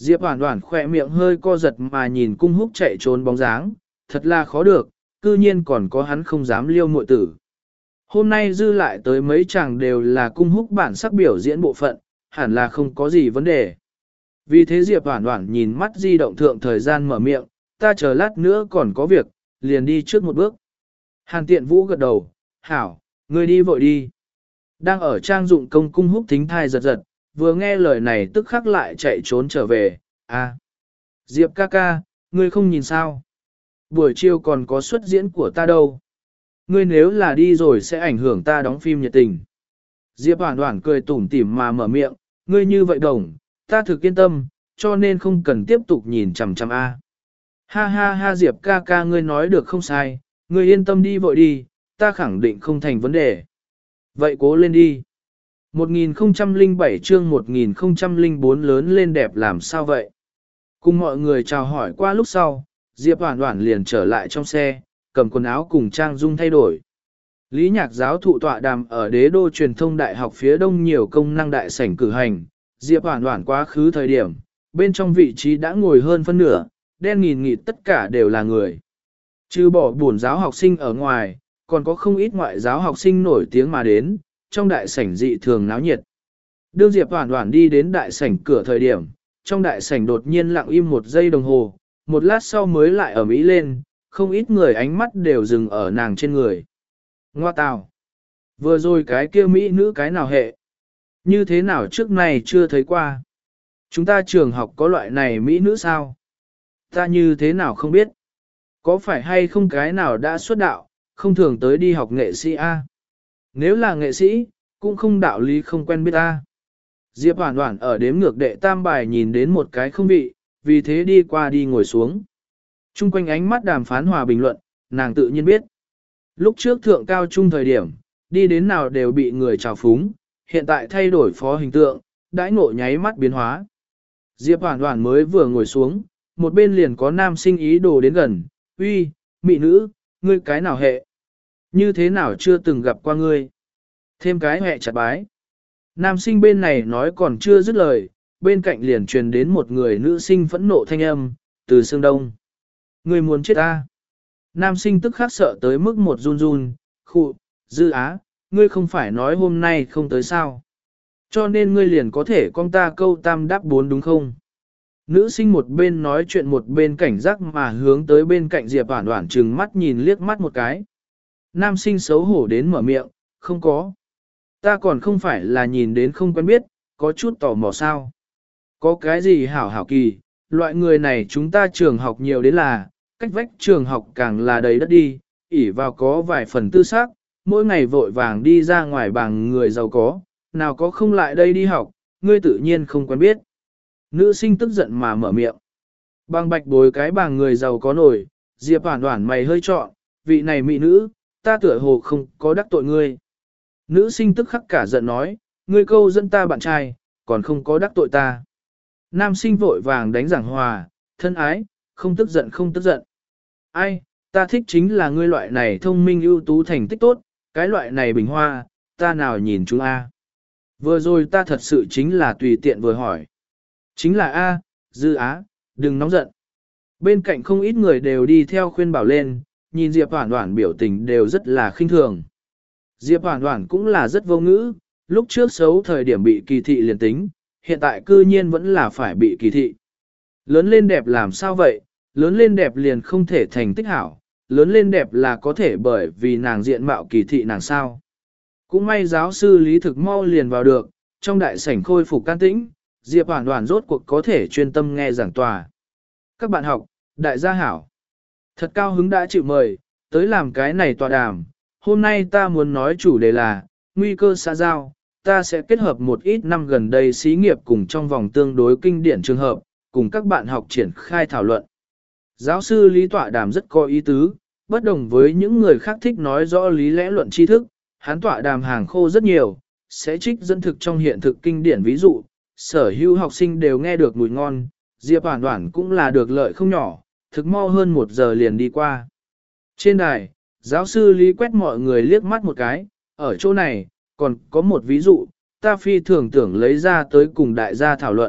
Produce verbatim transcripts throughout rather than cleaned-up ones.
Diệp Hoản Hoản khỏe miệng hơi co giật mà nhìn cung húc chạy trốn bóng dáng, thật là khó được, cư nhiên còn có hắn không dám liêu muội tử. Hôm nay dư lại tới mấy chàng đều là cung húc bản sắc biểu diễn bộ phận, hẳn là không có gì vấn đề. Vì thế Diệp Hoản Hoản nhìn mắt di động thượng thời gian mở miệng, ta chờ lát nữa còn có việc, liền đi trước một bước. Hàn Tiện Vũ gật đầu, hảo, ngươi đi vội đi. Đang ở trang dụng công cung húc thính thai giật giật, vừa nghe lời này tức khắc lại chạy trốn trở về, à. Diệp ca ca, ngươi không nhìn sao? Buổi chiều còn có xuất diễn của ta đâu. Ngươi nếu là đi rồi sẽ ảnh hưởng ta đóng phim nhiệt tình. Diệp Hoản Hoản cười tủm tỉm mà mở miệng, ngươi như vậy đồng, ta thực yên tâm, cho nên không cần tiếp tục nhìn chằm chằm A. Ha ha ha Diệp ca ca ngươi nói được không sai, ngươi yên tâm đi vội đi, ta khẳng định không thành vấn đề. Vậy cố lên đi. một nghìn không trăm lẻ bảy chương một nghìn không trăm lẻ bốn lớn lên đẹp làm sao vậy? Cùng mọi người chào hỏi qua lúc sau, Diệp Hoản Hoản liền trở lại trong xe, cầm quần áo cùng Trang Dung thay đổi. Lý Nhạc giáo thụ tọa đàm ở Đế đô truyền thông đại học phía đông nhiều công năng đại sảnh cử hành, Diệp Hoản Hoản quá khứ thời điểm, bên trong vị trí đã ngồi hơn phân nửa, đen nghìn nghịt tất cả đều là người. Trừ bỏ buồn giáo học sinh ở ngoài, còn có không ít ngoại giáo học sinh nổi tiếng mà đến, trong đại sảnh dị thường náo nhiệt. Đương Diệp Hoản Hoản đi đến đại sảnh cửa thời điểm, trong đại sảnh đột nhiên lặng im một giây đồng hồ, một lát sau mới lại ầm ĩ lên, không ít người ánh mắt đều dừng ở nàng trên người. Ngoa tào! Vừa rồi cái kia mỹ nữ cái nào hệ? Như thế nào trước này chưa thấy qua? Chúng ta trường học có loại này mỹ nữ sao? Ta như thế nào không biết? Có phải hay không cái nào đã xuất đạo, không thường tới đi học nghệ sĩ A? Nếu là nghệ sĩ, cũng không đạo lý không quen biết A. Diệp Hoản Hoản ở đếm ngược đệ tam bài nhìn đến một cái không vị, vì thế đi qua đi ngồi xuống. Trung quanh ánh mắt đàm phán hòa bình luận, nàng tự nhiên biết. Lúc trước thượng cao trung thời điểm, đi đến nào đều bị người trào phúng, hiện tại thay đổi phó hình tượng, đãi ngộ nháy mắt biến hóa. Diệp Hoản Hoản mới vừa ngồi xuống, một bên liền có nam sinh ý đồ đến gần, uy, mị nữ, ngươi cái nào hệ? Như thế nào chưa từng gặp qua ngươi? Thêm cái hệ chặt bái. Nam sinh bên này nói còn chưa dứt lời, bên cạnh liền truyền đến một người nữ sinh phẫn nộ thanh âm, từ Sương Đông. Ngươi muốn chết ta? Nam sinh tức khắc sợ tới mức một run run, khụ, Dư Á, ngươi không phải nói hôm nay không tới sao? Cho nên ngươi liền có thể con ta câu tam đáp bốn đúng không? Nữ sinh một bên nói chuyện một bên cảnh giác mà hướng tới bên cạnh Diệp Hoản Hoản trừng mắt nhìn liếc mắt một cái. Nam sinh xấu hổ đến mở miệng, không có. Ta còn không phải là nhìn đến không quen biết, có chút tò mò sao. Có cái gì hảo hảo kỳ, loại người này chúng ta trường học nhiều đến là, cách vách trường học càng là đầy đất đi, ỉ vào có vài phần tư xác, mỗi ngày vội vàng đi ra ngoài bằng người giàu có, nào có không lại đây đi học, ngươi tự nhiên không quen biết. Nữ sinh tức giận mà mở miệng. Bằng bạch bối cái bằng người giàu có nổi, Diệp Hoản Hoản mày hơi trọn, vị này mỹ nữ, ta tựa hồ không có đắc tội ngươi. Nữ sinh tức khắc cả giận nói, ngươi câu dẫn ta bạn trai, còn không có đắc tội ta. Nam sinh vội vàng đánh giảng hòa, thân ái, không tức giận không tức giận. Ai, ta thích chính là ngươi loại này thông minh ưu tú thành tích tốt, cái loại này bình hoa, ta nào nhìn chúng A. Vừa rồi ta thật sự chính là tùy tiện vừa hỏi. Chính là A, Dư Á, đừng nóng giận. Bên cạnh không ít người đều đi theo khuyên bảo lên, nhìn Diệp Hoản Hoản biểu tình đều rất là khinh thường. Diệp Hoản Hoản cũng là rất vô ngữ, lúc trước xấu thời điểm bị kỳ thị liền tính, hiện tại cư nhiên vẫn là phải bị kỳ thị. Lớn lên đẹp làm sao vậy, lớn lên đẹp liền không thể thành tích hảo, lớn lên đẹp là có thể bởi vì nàng diện mạo kỳ thị nàng sao. Cũng may giáo sư Lý thực mau liền vào được, trong đại sảnh khôi phục can tĩnh, Diệp Hoản Hoản rốt cuộc có thể chuyên tâm nghe giảng tòa. Các bạn học, đại gia hảo. Thật cao hứng đã chịu mời, tới làm cái này tọa đàm. Hôm nay ta muốn nói chủ đề là, nguy cơ xã giao. Ta sẽ kết hợp một ít năm gần đây xí nghiệp cùng trong vòng tương đối kinh điển trường hợp, cùng các bạn học triển khai thảo luận. Giáo sư Lý tọa đàm rất có ý tứ, bất đồng với những người khác thích nói rõ lý lẽ luận tri thức, hắn tọa đàm hàng khô rất nhiều, sẽ trích dẫn thực trong hiện thực kinh điển ví dụ, sở hữu học sinh đều nghe được mùi ngon, Diệp Hoản Hoản cũng là được lợi không nhỏ, thực mau hơn một giờ liền đi qua. Trên đài, giáo sư Lý quét mọi người liếc mắt một cái, ở chỗ này, còn có một ví dụ, ta phi thường tưởng lấy ra tới cùng đại gia thảo luận,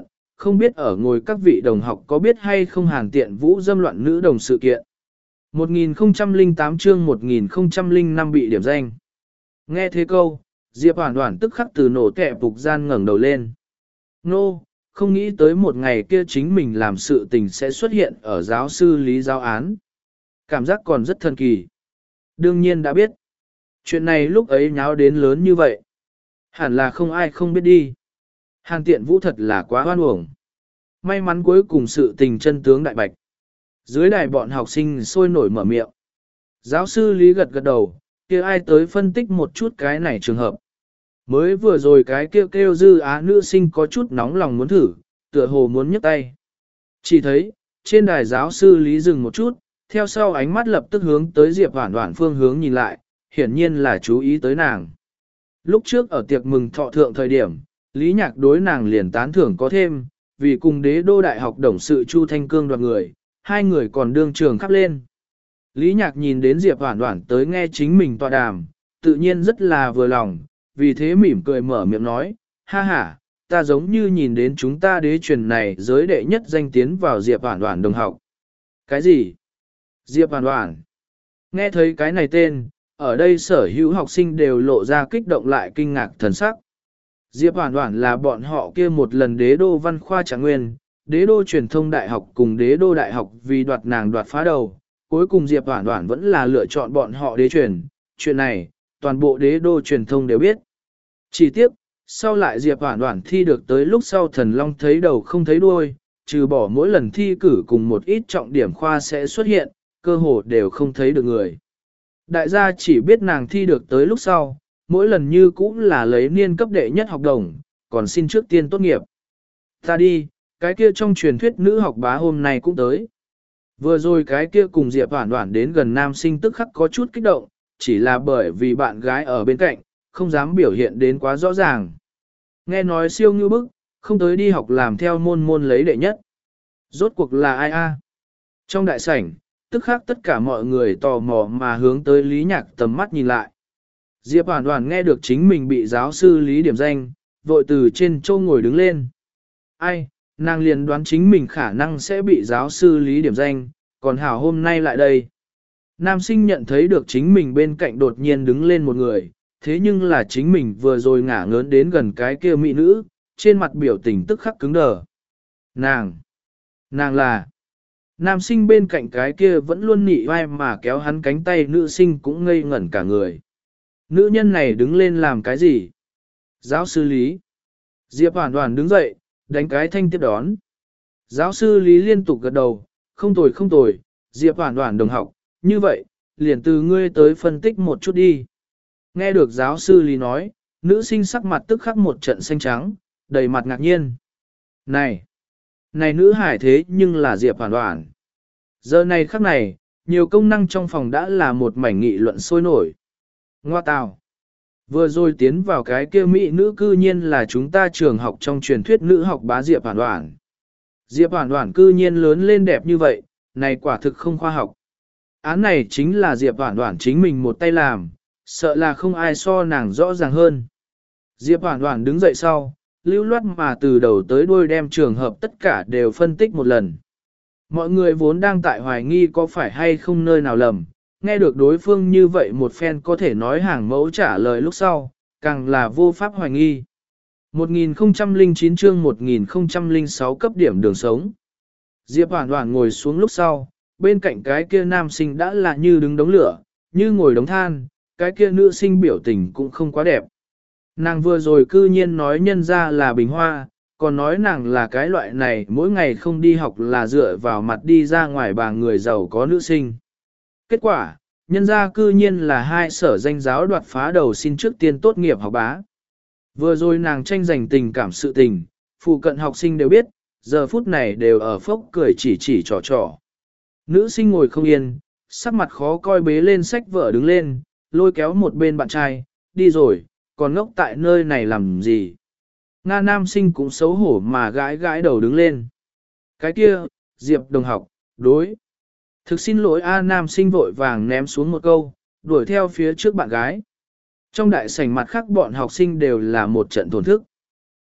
không biết ở ngồi các vị đồng học có biết hay không Hàn Tiện Vũ dâm loạn nữ đồng sự kiện. một nghìn không trăm lẻ tám chương một nghìn không trăm lẻ năm bị điểm danh. Nghe thế câu, Diệp Hoản Hoản tức khắc từ nổ kẹp phục gian ngẩng đầu lên. Nô, không nghĩ tới một ngày kia chính mình làm sự tình sẽ xuất hiện ở giáo sư lý giáo án. Cảm giác còn rất thần kỳ. Đương nhiên đã biết. Chuyện này lúc ấy nháo đến lớn như vậy. Hẳn là không ai không biết đi. Hàn Tiện Vũ thật là quá hoan uổng. May mắn cuối cùng sự tình chân tướng đại bạch. Dưới đài bọn học sinh sôi nổi mở miệng. Giáo sư Lý gật gật đầu, kia ai tới phân tích một chút cái này trường hợp. Mới vừa rồi cái kêu kêu dư á nữ sinh có chút nóng lòng muốn thử, tựa hồ muốn nhấc tay. Chỉ thấy, trên đài giáo sư Lý dừng một chút, theo sau ánh mắt lập tức hướng tới Diệp Hoản Hoản phương hướng nhìn lại, hiển nhiên là chú ý tới nàng. Lúc trước ở tiệc mừng thọ thượng thời điểm, Lý Nhạc đối nàng liền tán thưởng có thêm, vì cùng đế đô đại học đồng sự Chu Thanh Cương đoạt người, hai người còn đương trường khắp lên. Lý Nhạc nhìn đến Diệp Hoản Hoản tới nghe chính mình tọa đàm, tự nhiên rất là vừa lòng, vì thế mỉm cười mở miệng nói, ha ha, ta giống như nhìn đến chúng ta đế truyền này giới đệ nhất danh tiến vào Diệp Hoản Hoản đồng học. Cái gì? Diệp Hoản Hoản. Nghe thấy cái này tên, ở đây sở hữu học sinh đều lộ ra kích động lại kinh ngạc thần sắc. Diệp Hoản Hoản là bọn họ kia một lần đế đô văn khoa trạng nguyên, đế đô truyền thông đại học cùng đế đô đại học vì đoạt nàng đoạt phá đầu, cuối cùng Diệp Hoản Hoản vẫn là lựa chọn bọn họ đế truyền, chuyện này, toàn bộ đế đô truyền thông đều biết. Chỉ tiếc, sau lại Diệp Hoản Hoản thi được tới lúc sau thần long thấy đầu không thấy đuôi, trừ bỏ mỗi lần thi cử cùng một ít trọng điểm khoa sẽ xuất hiện, cơ hồ đều không thấy được người. Đại gia chỉ biết nàng thi được tới lúc sau, mỗi lần như cũng là lấy niên cấp đệ nhất học đồng, còn xin trước tiên tốt nghiệp. Ta đi, cái kia trong truyền thuyết nữ học bá hôm nay cũng tới. Vừa rồi cái kia cùng Diệp Hoản Hoản đến gần nam sinh tức khắc có chút kích động, chỉ là bởi vì bạn gái ở bên cạnh, không dám biểu hiện đến quá rõ ràng. Nghe nói siêu ngưu bức, không tới đi học làm theo môn môn lấy đệ nhất. Rốt cuộc là ai a? Trong đại sảnh, tức khắc tất cả mọi người tò mò mà hướng tới Lý Nhạc tầm mắt nhìn lại. Diệp Hoản Hoản nghe được chính mình bị giáo sư Lý điểm danh, vội từ trên châu ngồi đứng lên. Ai, nàng liền đoán chính mình khả năng sẽ bị giáo sư Lý điểm danh, còn hảo hôm nay lại đây. Nam sinh nhận thấy được chính mình bên cạnh đột nhiên đứng lên một người, thế nhưng là chính mình vừa rồi ngả ngớn đến gần cái kia mỹ nữ, trên mặt biểu tình tức khắc cứng đờ. Nàng! Nàng là... Nam sinh bên cạnh cái kia vẫn luôn nị vai mà kéo hắn cánh tay nữ sinh cũng ngây ngẩn cả người. Nữ nhân này đứng lên làm cái gì? Giáo sư Lý. Diệp Hoản Hoản đứng dậy, đánh cái thanh tiếp đón. Giáo sư Lý liên tục gật đầu, không tồi không tồi, Diệp Hoản Hoản đồng học, như vậy, liền từ ngươi tới phân tích một chút đi. Nghe được giáo sư Lý nói, nữ sinh sắc mặt tức khắc một trận xanh trắng, đầy mặt ngạc nhiên. Này! Này nữ hải thế nhưng là Diệp Hoản Hoản. Giờ này khắc này, nhiều công năng trong phòng đã là một mảnh nghị luận sôi nổi. Ngoa tào! Vừa rồi tiến vào cái kia mỹ nữ cư nhiên là chúng ta trường học trong truyền thuyết nữ học bá Diệp Hoản Hoản. Diệp Hoản Hoản cư nhiên lớn lên đẹp như vậy, này quả thực không khoa học. Án này chính là Diệp Hoản Hoản chính mình một tay làm, sợ là không ai so nàng rõ ràng hơn. Diệp Hoản Hoản đứng dậy sau, lưu loát mà từ đầu tới đuôi đem trường hợp tất cả đều phân tích một lần. Mọi người vốn đang tại hoài nghi có phải hay không nơi nào lầm, nghe được đối phương như vậy một phen có thể nói hàng mẫu trả lời lúc sau, càng là vô pháp hoài nghi. một nghìn không trăm lẻ chín chương một nghìn không trăm lẻ sáu cấp điểm đường sống. Diệp Hoản Hoản ngồi xuống lúc sau, bên cạnh cái kia nam sinh đã là như đứng đống lửa, như ngồi đống than, cái kia nữ sinh biểu tình cũng không quá đẹp. Nàng vừa rồi cư nhiên nói nhân ra là bình hoa, còn nói nàng là cái loại này mỗi ngày không đi học là dựa vào mặt đi ra ngoài bà người giàu có nữ sinh. Kết quả, nhân ra cư nhiên là hai sở danh giáo đoạt phá đầu xin trước tiên tốt nghiệp học bá. Vừa rồi nàng tranh giành tình cảm sự tình, phụ cận học sinh đều biết, giờ phút này đều ở phốc cười chỉ chỉ trò trò. Nữ sinh ngồi không yên, sắc mặt khó coi bế lên sách vở đứng lên, lôi kéo một bên bạn trai, đi rồi, còn ngốc tại nơi này làm gì. Nga nam sinh cũng xấu hổ mà gãi gãi đầu đứng lên. Cái kia, Diệp đồng học, đối. Thực xin lỗi A nam sinh vội vàng ném xuống một câu, đuổi theo phía trước bạn gái. Trong đại sảnh mặt khác bọn học sinh đều là một trận thổn thức.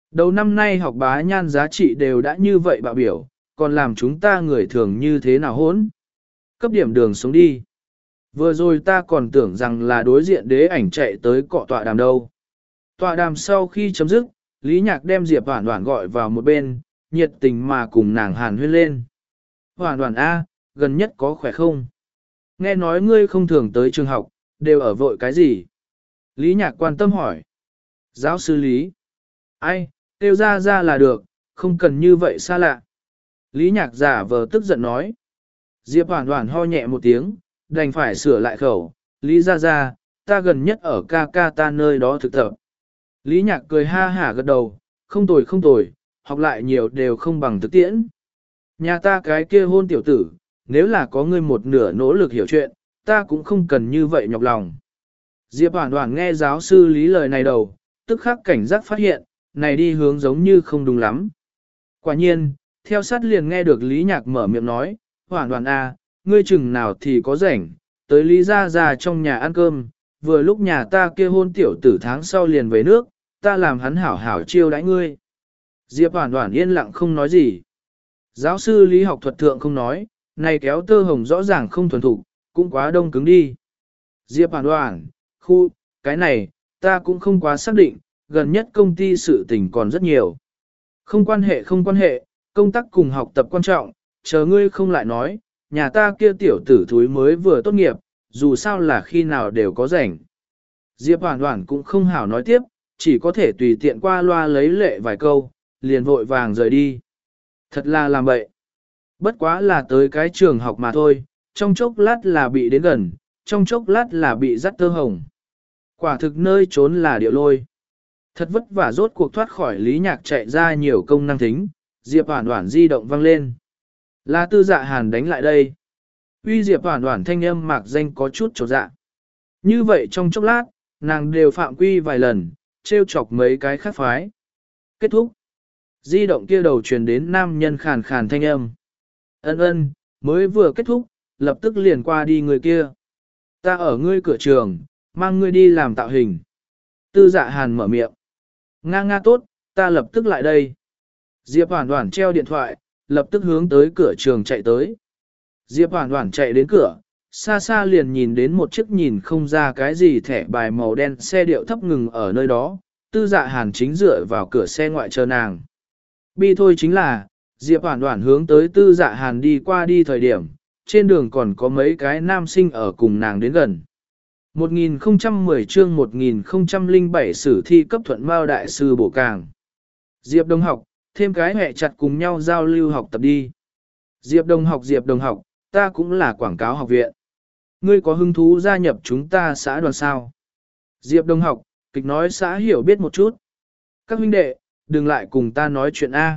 Đầu năm nay học bá nhan giá trị đều đã như vậy bạo biểu, còn làm chúng ta người thường như thế nào hỗn. Cấp điểm đường xuống đi. Vừa rồi ta còn tưởng rằng là đối diện đế ảnh chạy tới cọ tọa đàm đâu. Tọa đàm sau khi chấm dứt, Lý Nhạc đem Diệp Hoản Hoản gọi vào một bên, nhiệt tình mà cùng nàng hàn huyên lên. Hoản Hoản A, gần nhất có khỏe không? Nghe nói ngươi không thường tới trường học, đều ở vội cái gì? Lý Nhạc quan tâm hỏi. Giáo sư Lý. Ai, tiêu ra ra là được, không cần như vậy xa lạ. Lý Nhạc giả vờ tức giận nói. Diệp Hoản Hoản ho nhẹ một tiếng, đành phải sửa lại khẩu. Lý ra ra, ta gần nhất ở ca ca ta nơi đó thực tập. Lý Nhạc cười ha hả gật đầu, không tồi không tồi, học lại nhiều đều không bằng thực tiễn. Nhà ta cái kia hôn tiểu tử, nếu là có ngươi một nửa nỗ lực hiểu chuyện, ta cũng không cần như vậy nhọc lòng. Diệp Hoản Hoản nghe giáo sư Lý lời này đầu, tức khắc cảnh giác phát hiện, này đi hướng giống như không đúng lắm. Quả nhiên, theo sát liền nghe được Lý Nhạc mở miệng nói, Hoản Hoản A, ngươi chừng nào thì có rảnh, tới Lý gia gia trong nhà ăn cơm, vừa lúc nhà ta kia hôn tiểu tử tháng sau liền về nước, ta làm hắn hảo hảo chiêu đãi ngươi. Diệp Hoản Hoản yên lặng không nói gì. Giáo sư Lý học thuật thượng không nói, này kéo tơ hồng rõ ràng không thuần thục, cũng quá đông cứng đi. Diệp Hoản Hoản, khu, cái này, ta cũng không quá xác định, gần nhất công ty sự tình còn rất nhiều. Không quan hệ không quan hệ, công tác cùng học tập quan trọng, chờ ngươi không lại nói, nhà ta kia tiểu tử thúi mới vừa tốt nghiệp, dù sao là khi nào đều có rảnh. Diệp Hoản Hoản cũng không hảo nói tiếp, chỉ có thể tùy tiện qua loa lấy lệ vài câu, liền vội vàng rời đi. Thật là làm bậy. Bất quá là tới cái trường học mà thôi, trong chốc lát là bị đến gần, trong chốc lát là bị dắt tơ hồng. Quả thực nơi trốn là điệu lôi. Thật vất vả rốt cuộc thoát khỏi Lý Nhạc chạy ra nhiều công năng thính, Diệp Hoản Hoản di động vang lên. Là Tư Dạ Hàn đánh lại đây. Uy Diệp Hoản Hoản thanh âm mạc danh có chút chột dạ. Như vậy trong chốc lát, nàng đều phạm quy vài lần, trêu chọc mấy cái khác phái. Kết thúc. Di động kia đầu truyền đến nam nhân khàn khàn thanh âm. Ân ân, mới vừa kết thúc, lập tức liền qua đi người kia. Ta ở ngươi cửa trường, mang ngươi đi làm tạo hình. Tư Dạ Hàn mở miệng. Nga nga tốt, ta lập tức lại đây. Diệp Hoản Hoản treo điện thoại, lập tức hướng tới cửa trường chạy tới. Diệp Hoản Hoản chạy đến cửa, xa xa liền nhìn đến một chiếc nhìn không ra cái gì thẻ bài màu đen xe điệu thấp ngừng ở nơi đó, Tư Dạ Hàn chính dựa vào cửa xe ngoại chờ nàng. Bi thôi chính là, Diệp Hoản Hoản hướng tới Tư Dạ Hàn đi qua đi thời điểm, trên đường còn có mấy cái nam sinh ở cùng nàng đến gần. một nghìn không trăm mười chương một nghìn không trăm lẻ bảy sử thi cấp thuận mao đại sư bổ càng. Diệp Đồng học, thêm cái hẹ chặt cùng nhau giao lưu học tập đi. Diệp Đồng học Diệp Đồng học, ta cũng là quảng cáo học viện. Ngươi có hứng thú gia nhập chúng ta xã đoàn sao? Diệp Đồng học, kịch nói xã hiểu biết một chút. Các huynh đệ, đừng lại cùng ta nói chuyện A.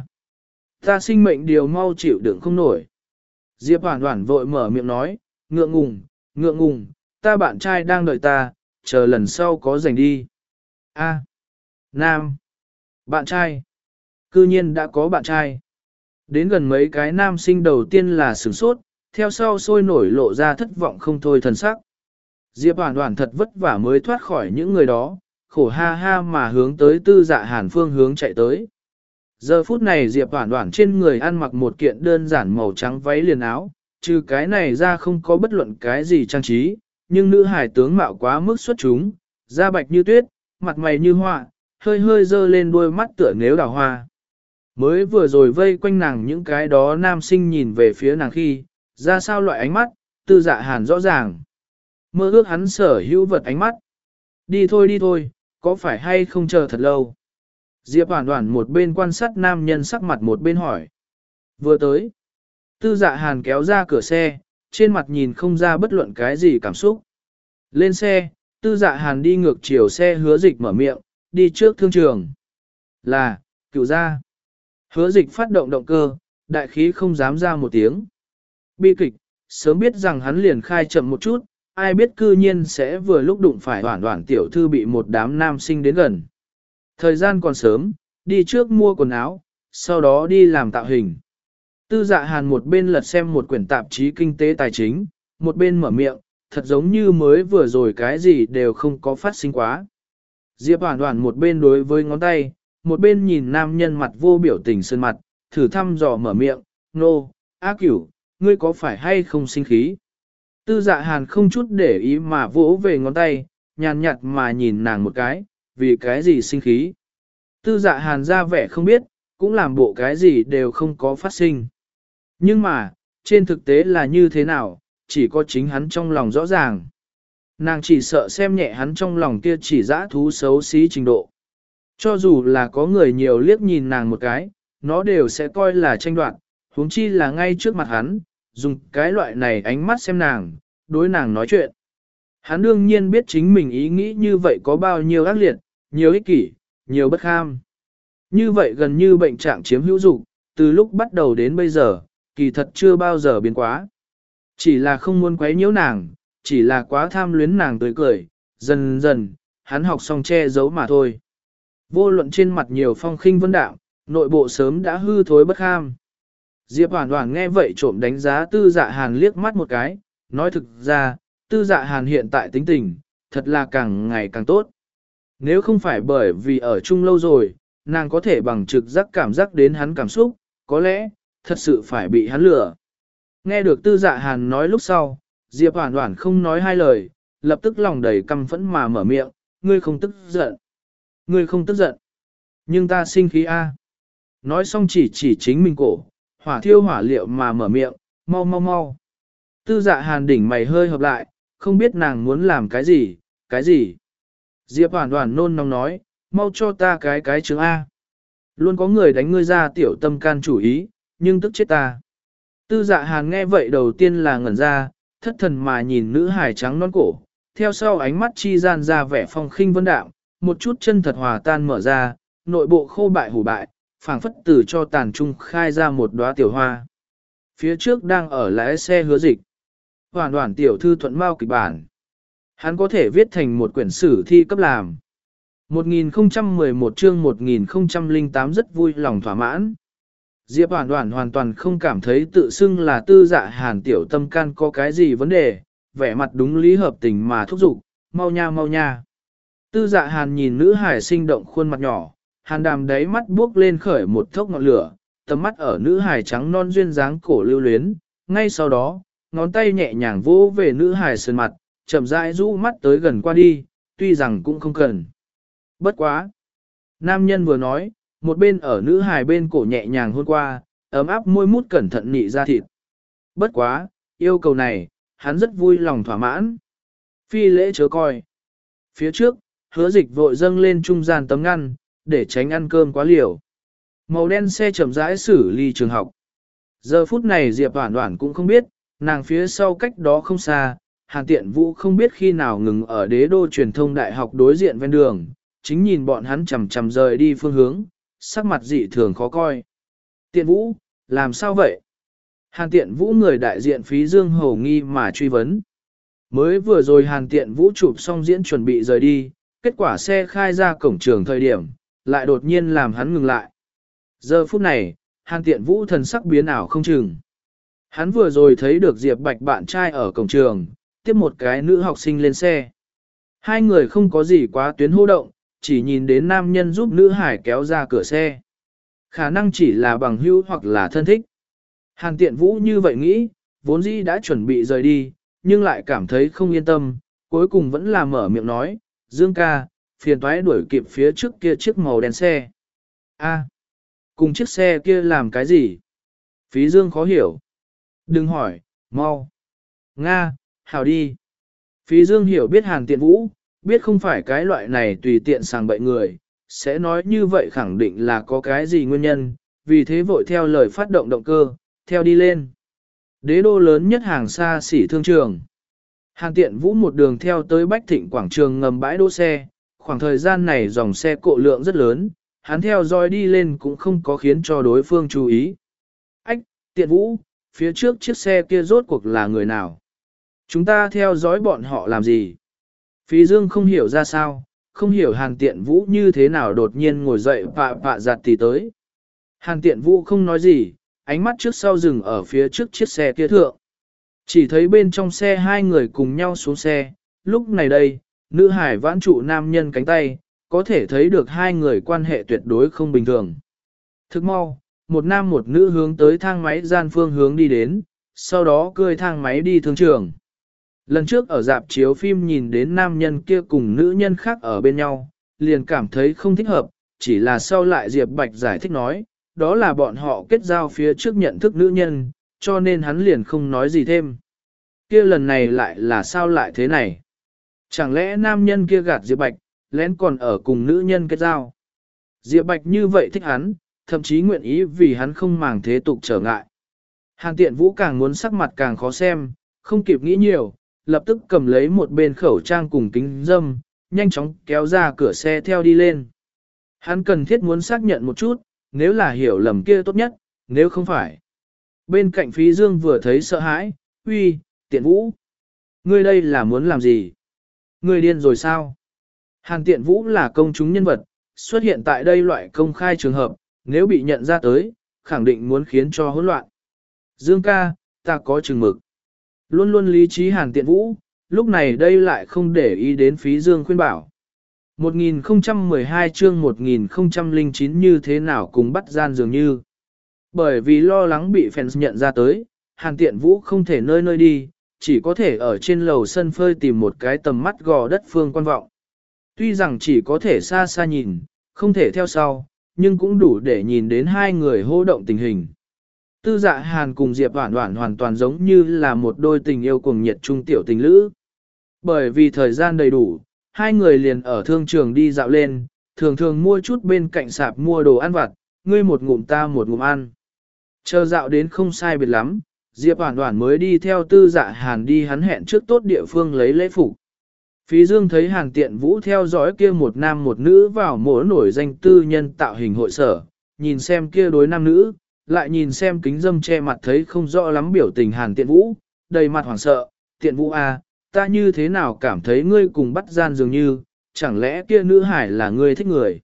Ta sinh mệnh điều mau chịu đựng không nổi. Diệp Hoản Hoản vội mở miệng nói, ngượng ngùng, ngượng ngùng, ta bạn trai đang đợi ta, chờ lần sau có rảnh đi. A. Nam. Bạn trai. Cư nhiên đã có bạn trai. Đến gần mấy cái nam sinh đầu tiên là sửng sốt, theo sau sôi nổi lộ ra thất vọng không thôi thần sắc. Diệp Hoản Hoản thật vất vả mới thoát khỏi những người đó, khổ ha ha mà hướng tới Tư Dạ Hàn phương hướng chạy tới. Giờ phút này Diệp Hoản Hoản trên người ăn mặc một kiện đơn giản màu trắng váy liền áo, trừ cái này ra không có bất luận cái gì trang trí, nhưng nữ hài tướng mạo quá mức xuất chúng, da bạch như tuyết, mặt mày như hoa, hơi hơi dơ lên đôi mắt tựa nếu đào hoa. Mới vừa rồi vây quanh nàng những cái đó nam sinh nhìn về phía nàng khi, ra sao loại ánh mắt, Tư Dạ Hàn rõ ràng. Mơ ước hắn sở hữu vật ánh mắt. Đi thôi đi thôi, có phải hay không chờ thật lâu? Diệp Hoản Hoản một bên quan sát nam nhân sắc mặt một bên hỏi. Vừa tới, Tư Dạ Hàn kéo ra cửa xe, trên mặt nhìn không ra bất luận cái gì cảm xúc. Lên xe, Tư Dạ Hàn đi ngược chiều xe Hứa Dịch mở miệng, đi trước thương trường. Là, cựu gia. Hứa Dịch phát động động cơ, đại khí không dám ra một tiếng. Bi kịch, sớm biết rằng hắn liền khai chậm một chút, ai biết cư nhiên sẽ vừa lúc đụng phải Hoản Hoản tiểu thư bị một đám nam sinh đến gần. Thời gian còn sớm, đi trước mua quần áo, sau đó đi làm tạo hình. Tư Dạ Hàn một bên lật xem một quyển tạp chí kinh tế tài chính, một bên mở miệng, thật giống như mới vừa rồi cái gì đều không có phát sinh quá. Diệp Hoản Hoản một bên đối với ngón tay, một bên nhìn nam nhân mặt vô biểu tình sơn mặt, thử thăm dò mở miệng, nô, á cửu, ngươi có phải hay không sinh khí? Tư dạ hàn không chút để ý mà vỗ về ngón tay, nhàn nhạt mà nhìn nàng một cái, vì cái gì sinh khí? Tư dạ hàn ra vẻ không biết, cũng làm bộ cái gì đều không có phát sinh. Nhưng mà, trên thực tế là như thế nào, chỉ có chính hắn trong lòng rõ ràng. Nàng chỉ sợ xem nhẹ hắn trong lòng kia chỉ dã thú xấu xí trình độ. Cho dù là có người nhiều liếc nhìn nàng một cái, nó đều sẽ coi là tranh đoạt, huống chi là ngay trước mặt hắn, dùng cái loại này ánh mắt xem nàng, đối nàng nói chuyện. Hắn đương nhiên biết chính mình ý nghĩ như vậy có bao nhiêu ác liệt, nhiều ích kỷ, nhiều bất kham. Như vậy gần như bệnh trạng chiếm hữu dục, từ lúc bắt đầu đến bây giờ, kỳ thật chưa bao giờ biến quá. Chỉ là không muốn quấy nhiễu nàng, chỉ là quá tham luyến nàng tươi cười, dần dần, hắn học xong che giấu mà thôi. Vô luận trên mặt nhiều phong khinh vân đạm, nội bộ sớm đã hư thối bất kham. Diệp Hoàn Hoàn nghe vậy trộm đánh giá Tư Dạ Hàn liếc mắt một cái, nói thực ra, Tư Dạ Hàn hiện tại tính tình, thật là càng ngày càng tốt. Nếu không phải bởi vì ở chung lâu rồi, nàng có thể bằng trực giác cảm giác đến hắn cảm xúc, có lẽ, thật sự phải bị hắn lừa. Nghe được Tư Dạ Hàn nói lúc sau, Diệp Hoàn Hoàn không nói hai lời, lập tức lòng đầy căm phẫn mà mở miệng, ngươi không tức giận. Ngươi không tức giận. Nhưng ta sinh khí a. Nói xong chỉ chỉ chính mình cổ, hỏa thiêu hỏa liệu mà mở miệng, mau mau mau. Tư Dạ Hàn đỉnh mày hơi hợp lại, không biết nàng muốn làm cái gì, cái gì. Diệp Hoàn Hoàn nôn nóng nói, mau cho ta cái cái chứng A. Luôn có người đánh ngươi ra tiểu tâm can chủ ý, nhưng tức chết ta. Tư Dạ Hàn nghe vậy đầu tiên là ngẩn ra, thất thần mà nhìn nữ hài trắng non cổ, theo sau ánh mắt chi gian ra vẻ phong khinh vân đạm, một chút chân thật hòa tan mở ra, nội bộ khô bại hủ bại, phảng phất tử cho tàn trung khai ra một đóa tiểu hoa. Phía trước đang ở lái xe Hứa Dịch. Hoàn Hoàn tiểu thư thuận mau kịch bản. Hắn có thể viết thành một quyển sử thi cấp làm. một nghìn không trăm mười một chương một nghìn không trăm lẻ tám rất vui lòng thỏa mãn. Diệp Hoàn Hoàn hoàn toàn không cảm thấy tự xưng là Tư Dạ Hàn tiểu tâm can có cái gì vấn đề, vẻ mặt đúng lý hợp tình mà thúc giục, mau nha mau nha. Tư Dạ Hàn nhìn nữ hải sinh động khuôn mặt nhỏ, hàn đàm đáy mắt buốc lên khởi một thốc ngọn lửa, tầm mắt ở nữ hải trắng non duyên dáng cổ lưu luyến, ngay sau đó, ngón tay nhẹ nhàng vỗ về nữ hải sơn mặt, chậm rãi rũ mắt tới gần qua đi, tuy rằng cũng không cần. Bất quá. Nam nhân vừa nói, một bên ở nữ hài bên cổ nhẹ nhàng hôn qua, ấm áp môi mút cẩn thận nị ra thịt. Bất quá, yêu cầu này, hắn rất vui lòng thỏa mãn. Phi lễ chớ coi. Phía trước, Hứa Dịch vội dâng lên trung gian tấm ngăn, để tránh ăn cơm quá liều. Màu đen xe chậm rãi xử ly trường học. Giờ phút này Diệp Hoản Hoản cũng không biết, nàng phía sau cách đó không xa, Hàn Tiện Vũ không biết khi nào ngừng ở Đế Đô Truyền thông Đại học đối diện ven đường, chính nhìn bọn hắn chằm chằm rời đi phương hướng, sắc mặt dị thường khó coi. Tiện Vũ, làm sao vậy? Hàn Tiện Vũ người đại diện phí dương hầu nghi mà truy vấn. Mới vừa rồi Hàn Tiện Vũ chụp xong diễn chuẩn bị rời đi, kết quả xe khai ra cổng trường thời điểm, lại đột nhiên làm hắn ngừng lại. Giờ phút này, Hàn Tiện Vũ thần sắc biến ảo không chừng. Hắn vừa rồi thấy được Diệp Bạch bạn trai ở cổng trường, tiếp một cái nữ học sinh lên xe. Hai người không có gì quá tuyến hô động, chỉ nhìn đến nam nhân giúp nữ hải kéo ra cửa xe. Khả năng chỉ là bằng hữu hoặc là thân thích. Hàn Tiện Vũ như vậy nghĩ, vốn dĩ đã chuẩn bị rời đi, nhưng lại cảm thấy không yên tâm, cuối cùng vẫn là mở miệng nói, Dương ca, phiền toái đuổi kịp phía trước kia chiếc màu đen xe. A, cùng chiếc xe kia làm cái gì? Phí Dương khó hiểu. Đừng hỏi, mau. Nga, hào đi. Phí Dương hiểu biết Hàn Tiện Vũ, biết không phải cái loại này tùy tiện sàng bậy người, sẽ nói như vậy khẳng định là có cái gì nguyên nhân, vì thế vội theo lời phát động động cơ, theo đi lên. Đế đô lớn nhất hàng xa xỉ thương trường. Hàn Tiện Vũ một đường theo tới Bách Thịnh quảng trường ngầm bãi đỗ xe, khoảng thời gian này dòng xe cộ lượng rất lớn, hắn theo dõi đi lên cũng không có khiến cho đối phương chú ý. Ách, Tiện Vũ, phía trước chiếc xe kia rốt cuộc là người nào? Chúng ta theo dõi bọn họ làm gì? Phí Dương không hiểu ra sao, không hiểu Hàn Tiện Vũ như thế nào đột nhiên ngồi dậy vạ vạ giặt thì tới. Hàn Tiện Vũ không nói gì, ánh mắt trước sau dừng ở phía trước chiếc xe kia thượng. Chỉ thấy bên trong xe hai người cùng nhau xuống xe, lúc này đây, nữ hải vãn trụ nam nhân cánh tay, có thể thấy được hai người quan hệ tuyệt đối không bình thường. Thức mau, một nam một nữ hướng tới thang máy gian phương hướng đi đến, sau đó cưỡi thang máy đi thương trường. Lần trước ở dạp chiếu phim nhìn đến nam nhân kia cùng nữ nhân khác ở bên nhau, liền cảm thấy không thích hợp, chỉ là sau lại Diệp Bạch giải thích nói, đó là bọn họ kết giao phía trước nhận thức nữ nhân, cho nên hắn liền không nói gì thêm. Kia lần này lại là sao lại thế này? Chẳng lẽ nam nhân kia gạt Diệp Bạch, lén còn ở cùng nữ nhân kết giao? Diệp Bạch như vậy thích hắn, thậm chí nguyện ý vì hắn không màng thế tục trở ngại. Hàn Tiện Vũ càng muốn sắc mặt càng khó xem, không kịp nghĩ nhiều, lập tức cầm lấy một bên khẩu trang cùng kính dâm, nhanh chóng kéo ra cửa xe theo đi lên. Hắn cần thiết muốn xác nhận một chút, nếu là hiểu lầm kia tốt nhất, nếu không phải. Bên cạnh Phí Dương vừa thấy sợ hãi, uy, Tiện Vũ. Ngươi đây là muốn làm gì? Ngươi điên rồi sao? Hàn Tiện Vũ là công chúng nhân vật, xuất hiện tại đây loại công khai trường hợp, nếu bị nhận ra tới, khẳng định muốn khiến cho hỗn loạn. Dương ca, ta có chừng mực. Luôn luôn lý trí Hàn Tiện Vũ, lúc này đây lại không để ý đến Phí Dương khuyên bảo. một nghìn không trăm mười hai chương một nghìn không trăm lẻ chín như thế nào cùng bắt gian dường như. Bởi vì lo lắng bị fans nhận ra tới, Hàn Tiện Vũ không thể nơi nơi đi, chỉ có thể ở trên lầu sân phơi tìm một cái tầm mắt gò đất phương quan vọng. Tuy rằng chỉ có thể xa xa nhìn, không thể theo sau, nhưng cũng đủ để nhìn đến hai người hô động tình hình. Tư Dạ Hàn cùng Diệp Hoản Hoản hoàn toàn giống như là một đôi tình yêu cuồng nhiệt trung tiểu tình lữ. Bởi vì thời gian đầy đủ, hai người liền ở thương trường đi dạo lên, thường thường mua chút bên cạnh sạp mua đồ ăn vặt, ngươi một ngụm ta một ngụm ăn. Chờ dạo đến không sai biệt lắm, Diệp Hoản Hoản mới đi theo Tư Dạ Hàn đi hắn hẹn trước tốt địa phương lấy lễ phục. Phí Dương thấy Hàn Tiện Vũ theo dõi kia một nam một nữ vào mỗi nổi danh tư nhân tạo hình hội sở, nhìn xem kia đối nam nữ, lại nhìn xem kính dâm che mặt thấy không rõ lắm biểu tình Hàn Tiện Vũ, đầy mặt hoảng sợ, Tiện Vũ à, ta như thế nào cảm thấy ngươi cùng bắt gian dường như, chẳng lẽ kia nữ hải là ngươi thích người?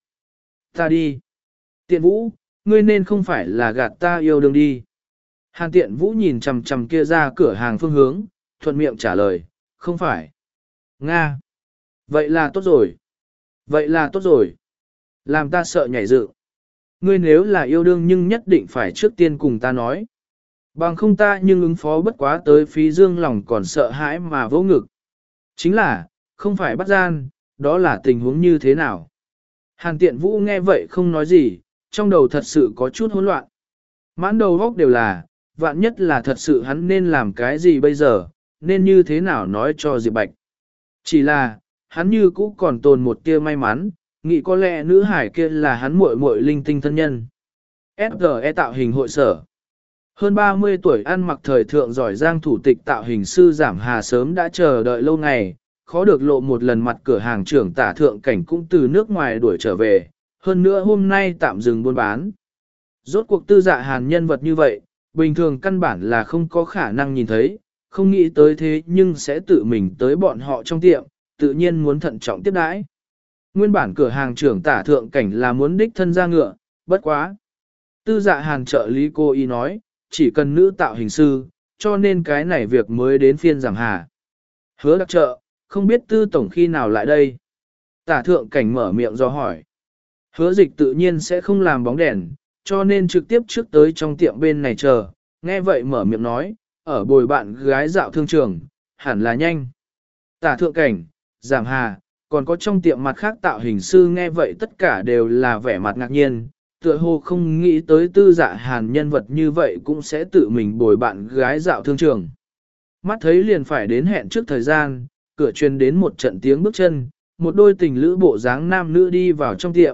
Ta đi. Tiện Vũ, ngươi nên không phải là gạt ta yêu đương đi. Hàn Tiện Vũ nhìn chằm chằm kia ra cửa hàng phương hướng, thuận miệng trả lời, không phải. Nga. Vậy là tốt rồi. Vậy là tốt rồi. Làm ta sợ nhảy dựng. Ngươi nếu là yêu đương nhưng nhất định phải trước tiên cùng ta nói. Bằng không ta nhưng ứng phó bất quá tới Phí Dương lòng còn sợ hãi mà vô ngực. Chính là, không phải bắt gian, đó là tình huống như thế nào. Hàn Tiện Vũ nghe vậy không nói gì, trong đầu thật sự có chút hỗn loạn. Mãn đầu góc đều là, vạn nhất là thật sự hắn nên làm cái gì bây giờ, nên như thế nào nói cho Diệp Bạch. Chỉ là, hắn như cũ còn tồn một tia may mắn, nghĩ có lẽ nữ hải kia là hắn muội muội linh tinh thân nhân. ét giê e tạo hình hội sở. Hơn ba mươi tuổi ăn mặc thời thượng giỏi giang thủ tịch tạo hình sư Giảm Hà sớm đã chờ đợi lâu ngày, khó được lộ một lần mặt cửa hàng trưởng Tả Thượng Cảnh cũng từ nước ngoài đuổi trở về, hơn nữa hôm nay tạm dừng buôn bán. Rốt cuộc Tư Dạ Hàn nhân vật như vậy, bình thường căn bản là không có khả năng nhìn thấy, không nghĩ tới thế nhưng sẽ tự mình tới bọn họ trong tiệm, tự nhiên muốn thận trọng tiếp đãi. Nguyên bản cửa hàng trưởng Tả Thượng Cảnh là muốn đích thân ra ngựa, bất quá. Tư Dạ Hàn trợ lý cô y nói, chỉ cần nữ tạo hình sư, cho nên cái này việc mới đến phiên Giảm Hà. Hứa đặc trợ, không biết Tư Tổng khi nào lại đây. Tả Thượng Cảnh mở miệng do hỏi. Hứa dịch tự nhiên sẽ không làm bóng đèn, cho nên trực tiếp trước tới trong tiệm bên này chờ, nghe vậy mở miệng nói, ở bồi bạn gái dạo thương trường, hẳn là nhanh. Tả Thượng Cảnh, Giảm Hà, còn có trong tiệm mặt khác tạo hình sư nghe vậy tất cả đều là vẻ mặt ngạc nhiên, tựa hồ không nghĩ tới Tư Dạ Hàn nhân vật như vậy cũng sẽ tự mình bồi bạn gái dạo thương trường. Mắt thấy liền phải đến hẹn trước thời gian, cửa truyền đến một trận tiếng bước chân, một đôi tình lữ bộ dáng nam nữ đi vào trong tiệm.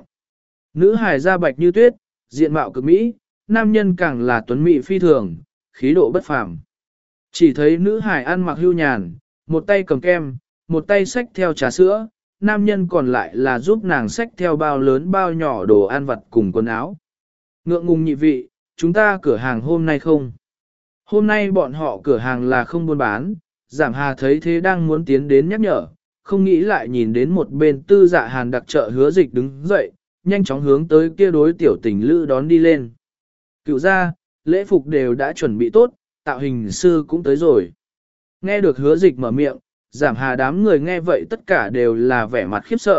Nữ hài da bạch như tuyết, diện mạo cực mỹ, nam nhân càng là tuấn mỹ phi thường, khí độ bất phàm. Chỉ thấy nữ hài ăn mặc hưu nhàn, một tay cầm kem, một tay xách theo trà sữa, nam nhân còn lại là giúp nàng xách theo bao lớn bao nhỏ đồ ăn vặt cùng quần áo. Ngượng ngùng nhị vị, chúng ta cửa hàng hôm nay không? Hôm nay bọn họ cửa hàng là không buôn bán, Giảm Hà thấy thế đang muốn tiến đến nhắc nhở, không nghĩ lại nhìn đến một bên Tư Dạ Hàn đặc trợ Hứa Dịch đứng dậy, nhanh chóng hướng tới kia đối tiểu tình lữ đón đi lên. Cựu ra, lễ phục đều đã chuẩn bị tốt, tạo hình sư cũng tới rồi. Nghe được Hứa Dịch mở miệng, Giảm Hà đám người nghe vậy tất cả đều là vẻ mặt khiếp sợ,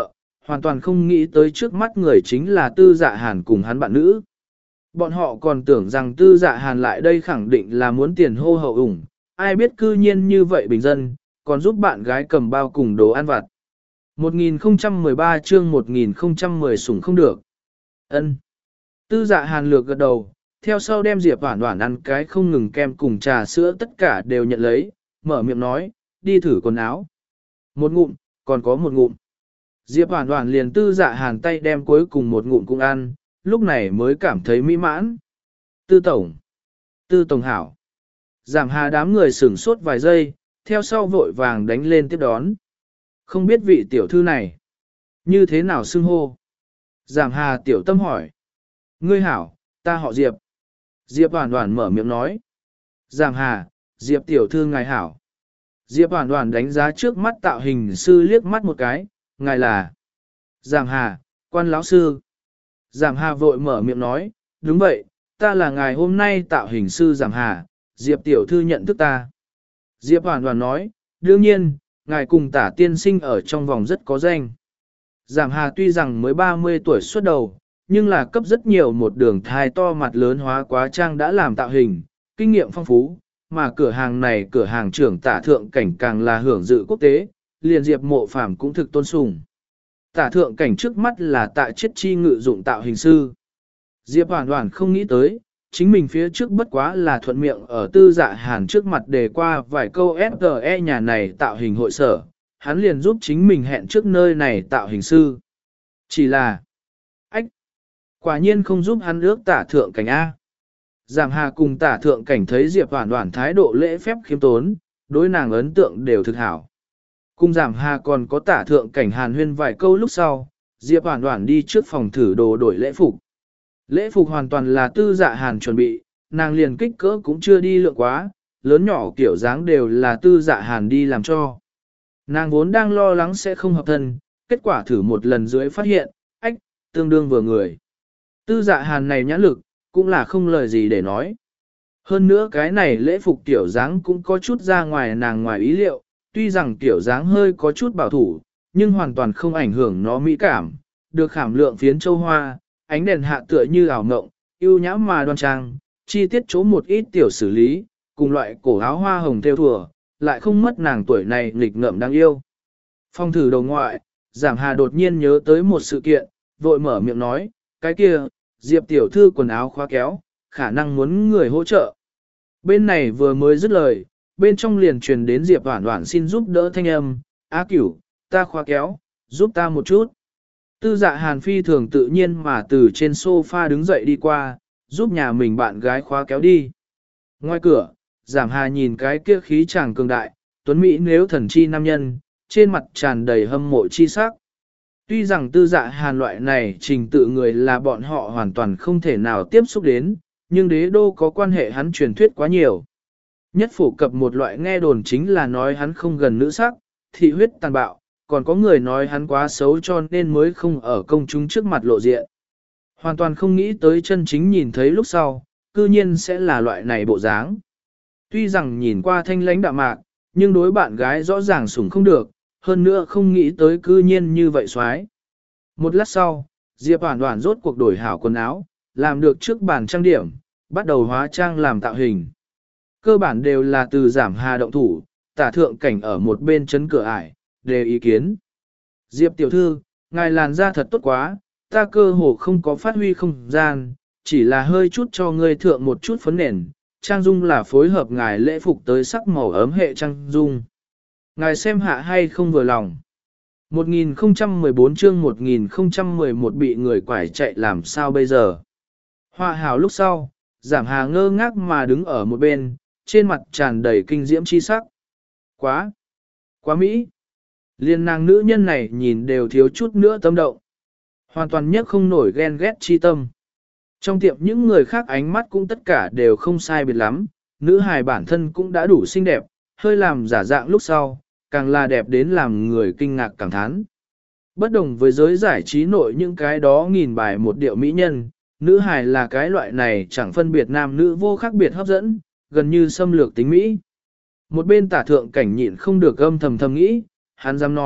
hoàn toàn không nghĩ tới trước mắt người chính là Tư Dạ Hàn cùng hắn bạn nữ. Bọn họ còn tưởng rằng Tư Dạ Hàn lại đây khẳng định là muốn tiền hô hậu ủng, ai biết cư nhiên như vậy bình dân, còn giúp bạn gái cầm bao cùng đồ ăn vặt. một nghìn không trăm mười ba chương một nghìn không trăm mười sủng không được. Ân. Tư Dạ Hàn lược gật đầu, theo sau đem Diệp Hoản Hoản ăn cái không ngừng kem cùng trà sữa tất cả đều nhận lấy, mở miệng nói, đi thử quần áo. Một ngụm, còn có một ngụm. Diệp Hoản Hoản liền Tư Dạ Hàn tay đem cuối cùng một ngụm cũng ăn, lúc này mới cảm thấy mỹ mãn. Tư Tổng. Tư Tổng hảo. Giảm Hà đám người sửng sốt vài giây, theo sau vội vàng đánh lên tiếp đón. Không biết vị tiểu thư này, như thế nào xưng hô? Giảm Hà tiểu tâm hỏi. Ngươi hảo, ta họ Diệp. Diệp Hoản Hoản mở miệng nói. Giảm Hà, Diệp tiểu thư ngài hảo. Diệp Hoản Hoản đánh giá trước mắt tạo hình sư liếc mắt một cái, ngài là Giảm Hà, quan lão sư. Giảm Hà vội mở miệng nói, đúng vậy, ta là ngài hôm nay tạo hình sư Giảm Hà, Diệp tiểu thư nhận thức ta. Diệp Hoản Hoản nói, đương nhiên, ngài cùng Tả tiên sinh ở trong vòng rất có danh. Giảm Hà tuy rằng mới ba mươi tuổi xuất đầu, nhưng là cấp rất nhiều một đường thai to mặt lớn hóa quá trang đã làm tạo hình, kinh nghiệm phong phú, mà cửa hàng này cửa hàng trưởng Tả thượng cảnh càng là hưởng dự quốc tế, liền Diệp Mộ Phàm cũng thực tôn sùng. Tả thượng cảnh trước mắt là Tạ Chiết Chi ngự dụng tạo hình sư. Diệp Hoản Hoản không nghĩ tới, chính mình phía trước bất quá là thuận miệng ở Tư Dạ Hàn trước mặt đề qua vài câu ép giê e nhà này tạo hình hội sở, hắn liền giúp chính mình hẹn trước nơi này tạo hình sư. Chỉ là, ách, quả nhiên không giúp hắn ước Tả thượng cảnh A. Giảm Hà cùng Tả thượng cảnh thấy Diệp Hoản Hoản thái độ lễ phép khiêm tốn, đối nàng ấn tượng đều thực hảo. Cùng Giảm Hà còn có Tả thượng cảnh hàn huyên vài câu lúc sau, Diệp Hoản Hoản đi trước phòng thử đồ đổi lễ phục. Lễ phục hoàn toàn là Tư Dạ Hàn chuẩn bị, nàng liền kích cỡ cũng chưa đi lượng quá, lớn nhỏ kiểu dáng đều là Tư Dạ Hàn đi làm cho. Nàng vốn đang lo lắng sẽ không hợp thân, kết quả thử một lần dưới phát hiện, ách, tương đương vừa người. Tư Dạ Hàn này nhãn lực, cũng là không lời gì để nói. Hơn nữa cái này lễ phục tiểu dáng cũng có chút ra ngoài nàng ngoài ý liệu, tuy rằng tiểu dáng hơi có chút bảo thủ, nhưng hoàn toàn không ảnh hưởng nó mỹ cảm, được khảm lượng phiến châu hoa, ánh đèn hạ tựa như ảo ngộng, yêu nhã mà đoan trang, chi tiết chỗ một ít tiểu xử lý, cùng loại cổ áo hoa hồng theo thùa, lại không mất nàng tuổi này nghịch ngợm đáng yêu. Phong thử đầu ngoại, Giảm Hà đột nhiên nhớ tới một sự kiện, vội mở miệng nói, cái kia, Diệp tiểu thư quần áo khóa kéo, khả năng muốn người hỗ trợ. Bên này vừa mới dứt lời, bên trong liền truyền đến Diệp Hoản Hoản xin giúp đỡ thanh âm, Á Cửu, ta khóa kéo, giúp ta một chút. Tư Dạ Hàn phi thường tự nhiên mà từ trên sofa đứng dậy đi qua, giúp nhà mình bạn gái khóa kéo đi. Ngoài cửa, Giảm Hà nhìn cái kia khí chàng cường đại, tuấn mỹ nếu thần chi nam nhân, trên mặt tràn đầy hâm mộ chi sắc. Tuy rằng Tư Dạ Hàn loại này trình tự người là bọn họ hoàn toàn không thể nào tiếp xúc đến, nhưng đế đô có quan hệ hắn truyền thuyết quá nhiều. Nhất phổ cập một loại nghe đồn chính là nói hắn không gần nữ sắc, thị huyết tàn bạo, còn có người nói hắn quá xấu cho nên mới không ở công chúng trước mặt lộ diện. Hoàn toàn không nghĩ tới chân chính nhìn thấy lúc sau, cư nhiên sẽ là loại này bộ dáng. Tuy rằng nhìn qua thanh lãnh đạm mạc, nhưng đối bạn gái rõ ràng sủng không được, hơn nữa không nghĩ tới cư nhiên như vậy xoái. Một lát sau, Diệp Hoản Hoản rốt cuộc đổi hảo quần áo, làm được trước bàn trang điểm, bắt đầu hóa trang làm tạo hình. Cơ bản đều là từ Giảm Hà động thủ, Tả thượng cảnh ở một bên chấn cửa ải, đề ý kiến. Diệp tiểu thư, ngài làn da thật tốt quá, ta cơ hồ không có phát huy không gian, chỉ là hơi chút cho ngươi thượng một chút phấn nền, trang dung là phối hợp ngài lễ phục tới sắc màu ấm hệ trang dung. Ngài xem hạ hay không vừa lòng. một nghìn không trăm mười bốn chương một nghìn không trăm mười một bị người quải chạy làm sao bây giờ. Họa hào lúc sau, Giảm Hà ngơ ngác mà đứng ở một bên, trên mặt tràn đầy kinh diễm chi sắc. Quá! Quá Mỹ! Liên nàng nữ nhân này nhìn đều thiếu chút nữa tâm động. Hoàn toàn nhất không nổi ghen ghét chi tâm. Trong tiệm những người khác ánh mắt cũng tất cả đều không sai biệt lắm, nữ hài bản thân cũng đã đủ xinh đẹp, hơi làm giả dạng lúc sau, càng là đẹp đến làm người kinh ngạc cảm thán. Bất đồng với giới giải trí nội những cái đó nghìn bài một điệu mỹ nhân, nữ hài là cái loại này chẳng phân biệt nam nữ vô khác biệt hấp dẫn, gần như xâm lược tính Mỹ. Một bên Tả thượng cảnh nhịn không được âm thầm thầm nghĩ, hắn dám nói,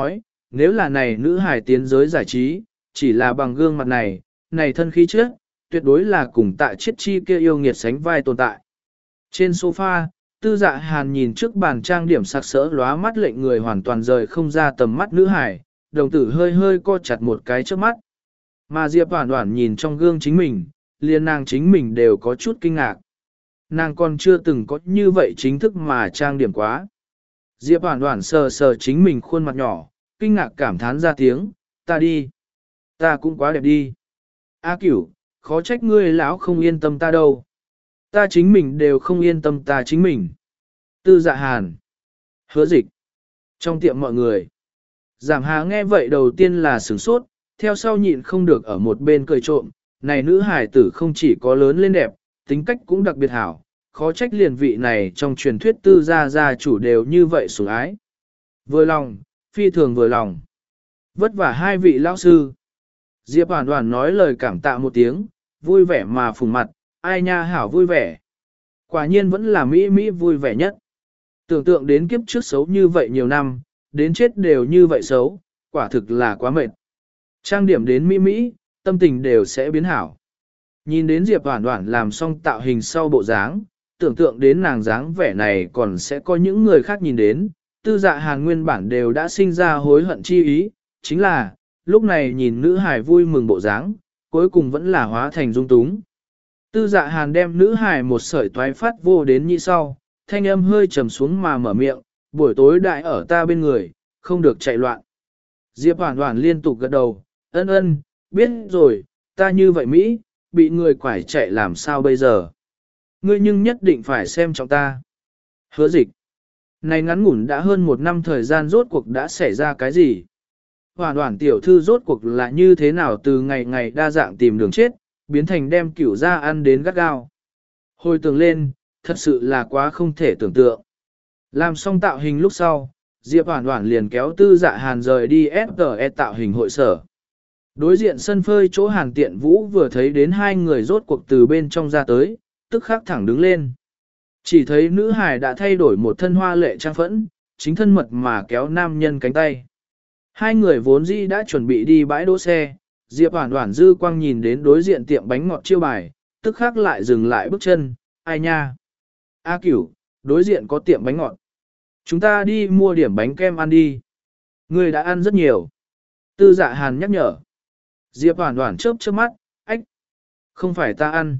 nếu là này nữ hài tiến giới giải trí, chỉ là bằng gương mặt này, này thân khí trước, tuyệt đối là cùng Tạ Chiết Chi kia yêu nghiệt sánh vai tồn tại. Trên sofa, Tư Dạ Hàn nhìn trước bàn trang điểm sặc sỡ lóa mắt lệnh người hoàn toàn rời không ra tầm mắt nữ hải, đồng tử hơi hơi co chặt một cái trước mắt. Mà Diệp Hoản Hoản nhìn trong gương chính mình, liền nàng chính mình đều có chút kinh ngạc. Nàng còn chưa từng có như vậy chính thức mà trang điểm quá. Diệp Hoản Hoản sờ sờ chính mình khuôn mặt nhỏ, kinh ngạc cảm thán ra tiếng, ta đi. Ta cũng quá đẹp đi. A Cửu, khó trách ngươi lão không yên tâm ta đâu. Ta chính mình đều không yên tâm ta chính mình. Tư Dạ Hàn. Hứa Dịch. Trong tiệm mọi người. Giảm Hà nghe vậy đầu tiên là sửng sốt, theo sau nhịn không được ở một bên cười trộm. Này nữ hải tử không chỉ có lớn lên đẹp, tính cách cũng đặc biệt hảo. Khó trách liền vị này trong truyền thuyết tư gia gia chủ đều như vậy sủng ái. Vừa lòng, phi thường vừa lòng. Vất vả hai vị lão sư. Diệp Hoản Hoản nói lời cảm tạ một tiếng, vui vẻ mà phùng mặt, ai nha hảo vui vẻ. Quả nhiên vẫn là Mỹ Mỹ vui vẻ nhất. Tưởng tượng đến kiếp trước xấu như vậy nhiều năm, đến chết đều như vậy xấu, quả thực là quá mệt. Trang điểm đến Mỹ Mỹ, tâm tình đều sẽ biến hảo. Nhìn đến Diệp Hoản Hoản làm xong tạo hình sau bộ dáng, tưởng tượng đến nàng dáng vẻ này còn sẽ có những người khác nhìn đến, Tư Dạ Hàn nguyên bản đều đã sinh ra hối hận chi ý, chính là, lúc này nhìn nữ hài vui mừng bộ dáng, cuối cùng vẫn là hóa thành dung túng. Tư Dạ Hàn đem nữ hài một sợi toái phát vô đến như sau, thanh âm hơi trầm xuống mà mở miệng, buổi tối đại ở ta bên người, không được chạy loạn. Diệp Hoản Hoản liên tục gật đầu, ân ân, biết rồi, ta như vậy Mỹ, bị người quải chạy làm sao bây giờ. Ngươi nhưng nhất định phải xem trọng ta. Hứa Dịch. Này ngắn ngủn đã hơn một năm thời gian rốt cuộc đã xảy ra cái gì? Hoản Hoản tiểu thư rốt cuộc là như thế nào từ ngày ngày đa dạng tìm đường chết, biến thành đem cửu ra ăn đến gắt gao. Hồi tưởng lên, thật sự là quá không thể tưởng tượng. Làm xong tạo hình lúc sau, Diệp Hoản Hoản liền kéo Tư Dạ Hàn rời đi ép tê e tạo hình hội sở. Đối diện sân phơi chỗ Hàn Tiện Vũ vừa thấy đến hai người rốt cuộc từ bên trong ra tới, tức khắc thẳng đứng lên. Chỉ thấy nữ hài đã thay đổi một thân hoa lệ trang phẫn, chính thân mật mà kéo nam nhân cánh tay. Hai người vốn dĩ đã chuẩn bị đi bãi đỗ xe, Diệp Hoản Hoản dư quang nhìn đến đối diện tiệm bánh ngọt chiêu bài, tức khắc lại dừng lại bước chân, ai nha? A Cửu, đối diện có tiệm bánh ngọt. Chúng ta đi mua điểm bánh kem ăn đi. Ngươi đã ăn rất nhiều. Tư Dạ Hàn nhắc nhở. Diệp Hoản Hoản chớp chớp mắt, ách. Không phải ta ăn.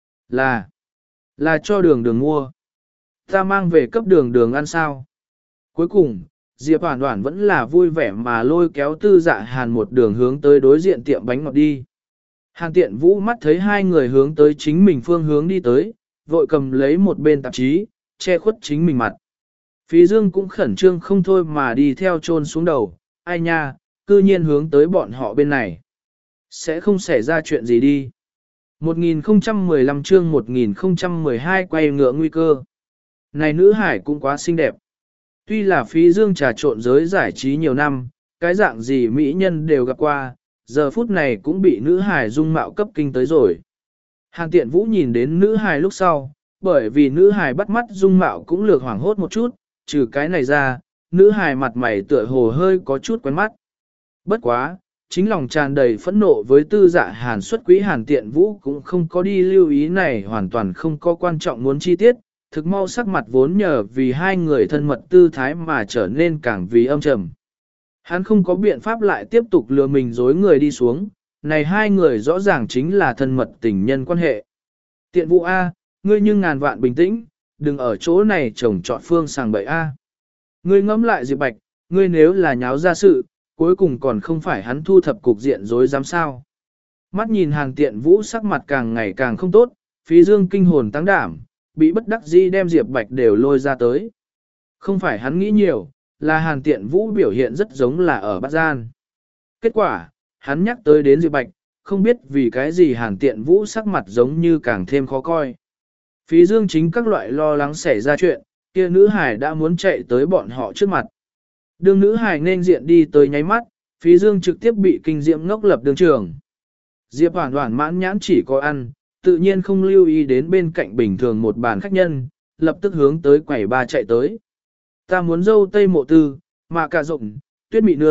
Là. Là cho đường đường mua. Ta mang về cấp đường đường ăn sao. Cuối cùng, Diệp Hoản Hoản vẫn là vui vẻ mà lôi kéo Tư Dạ Hàn một đường hướng tới đối diện tiệm bánh ngọt đi. Hàn Tiện Vũ mắt thấy hai người hướng tới chính mình phương hướng đi tới, vội cầm lấy một bên tạp chí, che khuất chính mình mặt. Phí Dương cũng khẩn trương không thôi mà đi theo chôn xuống đầu, ai nha, cư nhiên hướng tới bọn họ bên này. Sẽ không xảy ra chuyện gì đi. một nghìn không trăm mười lăm chương một nghìn không trăm mười hai quay ngựa nguy cơ. Này nữ hải cũng quá xinh đẹp. Tuy là Phí Dương trà trộn giới giải trí nhiều năm, cái dạng gì mỹ nhân đều gặp qua, giờ phút này cũng bị nữ hải dung mạo cấp kinh tới rồi. Hàn Tiện Vũ nhìn đến nữ hải lúc sau, bởi vì nữ hải bắt mắt dung mạo cũng lược hoảng hốt một chút, trừ cái này ra, nữ hải mặt mày tựa hồ hơi có chút quen mắt. Bất quá, chính lòng tràn đầy phẫn nộ với Tư Dạ Hàn xuất quỹ Hàn Tiện Vũ cũng không có đi lưu ý này, hoàn toàn không có quan trọng muốn chi tiết, thực mau sắc mặt vốn nhờ vì hai người thân mật tư thái mà trở nên càng vì âm trầm. Hắn không có biện pháp lại tiếp tục lừa mình dối người đi xuống, này hai người rõ ràng chính là thân mật tình nhân quan hệ. Tiện Vũ A, ngươi nhưng ngàn vạn bình tĩnh, đừng ở chỗ này trồng trọt phương sàng bậy A. Ngươi ngẫm lại Diệp Bạch, ngươi nếu là nháo ra sự, cuối cùng còn không phải hắn thu thập cục diện dối dám sao. Mắt nhìn Hàn Tiện Vũ sắc mặt càng ngày càng không tốt, Phí Dương kinh hồn tăng đảm, bị bất đắc dĩ đem Diệp Bạch đều lôi ra tới. Không phải hắn nghĩ nhiều, là Hàn Tiện Vũ biểu hiện rất giống là ở Bát Gian. Kết quả, hắn nhắc tới đến Diệp Bạch, không biết vì cái gì Hàn Tiện Vũ sắc mặt giống như càng thêm khó coi. Phí Dương chính các loại lo lắng xảy ra chuyện, kia nữ hải đã muốn chạy tới bọn họ trước mặt. Đường nữ hải nên diện đi tới nháy mắt, Phí Dương trực tiếp bị kinh diệm ngốc lập đường trường. Diệp Hoản Hoản mãn nhãn chỉ có ăn, tự nhiên không lưu ý đến bên cạnh bình thường một bàn khách nhân, lập tức hướng tới quầy ba chạy tới. Ta muốn dâu tây mộ tư, mà cả rộng, tuyết mị nương,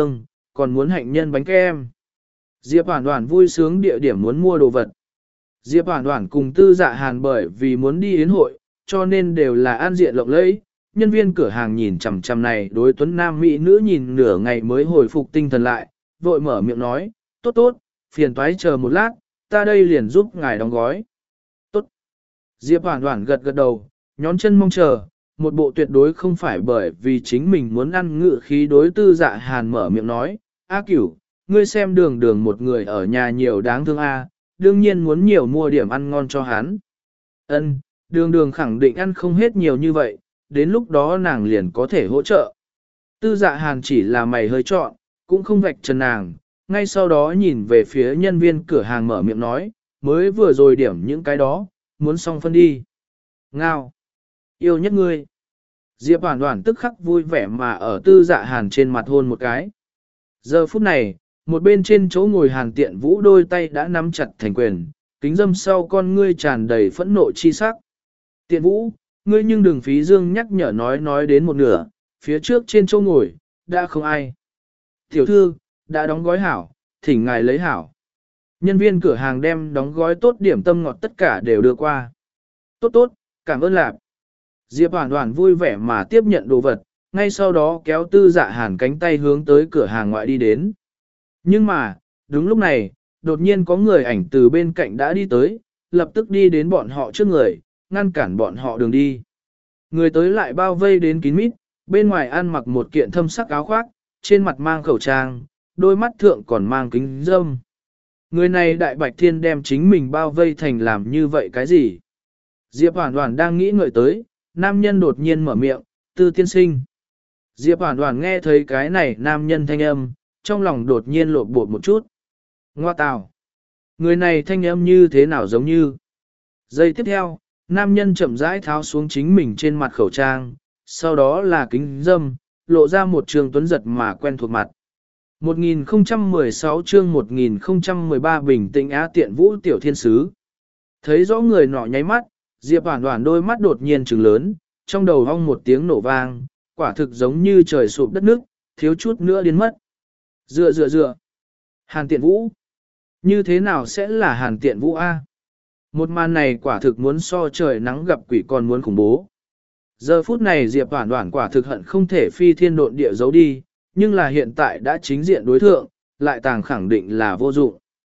còn muốn hạnh nhân bánh kem. Diệp Hoản Hoản vui sướng địa điểm muốn mua đồ vật. Diệp Hoản Hoản cùng Tư Dạ Hàn bởi vì muốn đi yến hội, cho nên đều là an diện lộng lẫy. Nhân viên cửa hàng nhìn chằm chằm này đối tuấn nam mỹ nữ nhìn nửa ngày mới hồi phục tinh thần lại, vội mở miệng nói, tốt tốt, phiền toái chờ một lát, ta đây liền giúp ngài đóng gói. Tốt. Diệp Hoản Hoản gật gật đầu, nhón chân mong chờ, một bộ tuyệt đối không phải bởi vì chính mình muốn ăn ngự khí đối Tư Dạ Hàn mở miệng nói, A Cửu, ngươi xem đường đường một người ở nhà nhiều đáng thương a, đương nhiên muốn nhiều mua điểm ăn ngon cho hắn. Ân, đường đường khẳng định ăn không hết nhiều như vậy, đến lúc đó nàng liền có thể hỗ trợ. Tư Dạ Hàn chỉ là mày hơi trọn, cũng không vạch trần nàng, ngay sau đó nhìn về phía nhân viên cửa hàng mở miệng nói, mới vừa rồi điểm những cái đó, muốn xong phân đi. Ngao! Yêu nhất ngươi! Diệp Hoản Hoản tức khắc vui vẻ mà ở Tư Dạ Hàn trên mặt hôn một cái. Giờ phút này, một bên trên chỗ ngồi Hàn Tiện Vũ đôi tay đã nắm chặt thành quyền, kính dâm sau con ngươi tràn đầy phẫn nộ chi sắc. Tiện Vũ, ngươi nhưng đừng phí dương nhắc nhở nói nói đến một nửa, phía trước trên chỗ ngồi, đã không ai. Tiểu thư, đã đóng gói hảo, thỉnh ngài lấy hảo. Nhân viên cửa hàng đem đóng gói tốt điểm tâm ngọt tất cả đều đưa qua. Tốt tốt, cảm ơn lạc. Diệp Hoản Hoản vui vẻ mà tiếp nhận đồ vật, ngay sau đó kéo Tư Dạ Hàn cánh tay hướng tới cửa hàng ngoại đi đến. Nhưng mà, đúng lúc này, đột nhiên có người ảnh từ bên cạnh đã đi tới, lập tức đi đến bọn họ trước người, ngăn cản bọn họ đường đi. Người tới lại bao vây đến kín mít, bên ngoài ăn mặc một kiện thâm sắc áo khoác, trên mặt mang khẩu trang, đôi mắt thượng còn mang kính dâm. Người này Đại Bạch Thiên đem chính mình bao vây thành làm như vậy cái gì? Diệp Hoản Hoản đang nghĩ ngợi tới, nam nhân đột nhiên mở miệng, Tư tiên sinh. Diệp Hoản Hoản nghe thấy cái này nam nhân thanh âm, trong lòng đột nhiên lộn bột một chút. Ngoa tào! Người này thanh âm như thế nào giống như? Giây tiếp theo, nam nhân chậm rãi tháo xuống chính mình trên mặt khẩu trang, sau đó là kính dâm, lộ ra một trường tuấn giật mà quen thuộc mặt. một nghìn không trăm mười sáu chương một nghìn không trăm mười ba bình tĩnh Á Tiện Vũ tiểu thiên sứ. Thấy rõ người nọ nháy mắt, Diệp Hoản Hoản đôi mắt đột nhiên trừng lớn, trong đầu hong một tiếng nổ vang, quả thực giống như trời sụp đất nước, thiếu chút nữa điên mất. Dựa dựa dựa. Hàn Tiện Vũ. Như thế nào sẽ là Hàn Tiện Vũ A? Một màn này quả thực muốn so trời nắng gặp quỷ còn muốn khủng bố. Giờ phút này Diệp Hoản Hoản quả thực hận không thể phi thiên độn địa giấu đi, nhưng là hiện tại đã chính diện đối thượng, lại tàng khẳng định là vô dụng.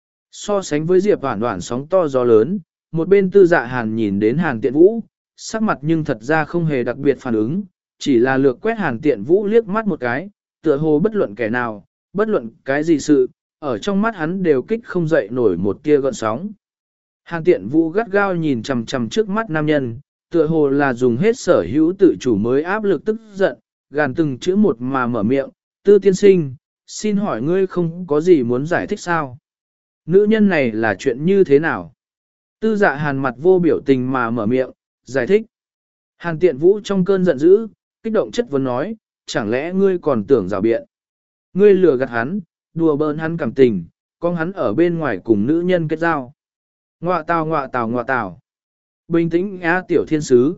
So sánh với Diệp Hoản Hoản sóng to gió lớn, một bên Tư Dạ Hàn nhìn đến Hàn Tiện Vũ, sắc mặt nhưng thật ra không hề đặc biệt phản ứng, chỉ là lược quét Hàn Tiện Vũ liếc mắt một cái, tựa hồ bất luận kẻ nào, bất luận cái gì sự, ở trong mắt hắn đều kích không dậy nổi một tia gợn sóng. Hàn Tiện Vũ gắt gao nhìn chằm chằm trước mắt nam nhân, tựa hồ là dùng hết sở hữu tự chủ mới áp lực tức giận, gàn từng chữ một mà mở miệng, Tư tiên sinh, xin hỏi ngươi không có gì muốn giải thích sao? Nữ nhân này là chuyện như thế nào? Tư Dạ Hàn mặt vô biểu tình mà mở miệng, giải thích. Hàn Tiện Vũ trong cơn giận dữ, kích động chất vấn nói, chẳng lẽ ngươi còn tưởng rào biện? Ngươi lừa gạt hắn, đùa bỡn hắn cảm tình, con hắn ở bên ngoài cùng nữ nhân kết giao. Ngoạ tào ngoạ tào ngoạ tào. Bình tĩnh á tiểu thiên sứ.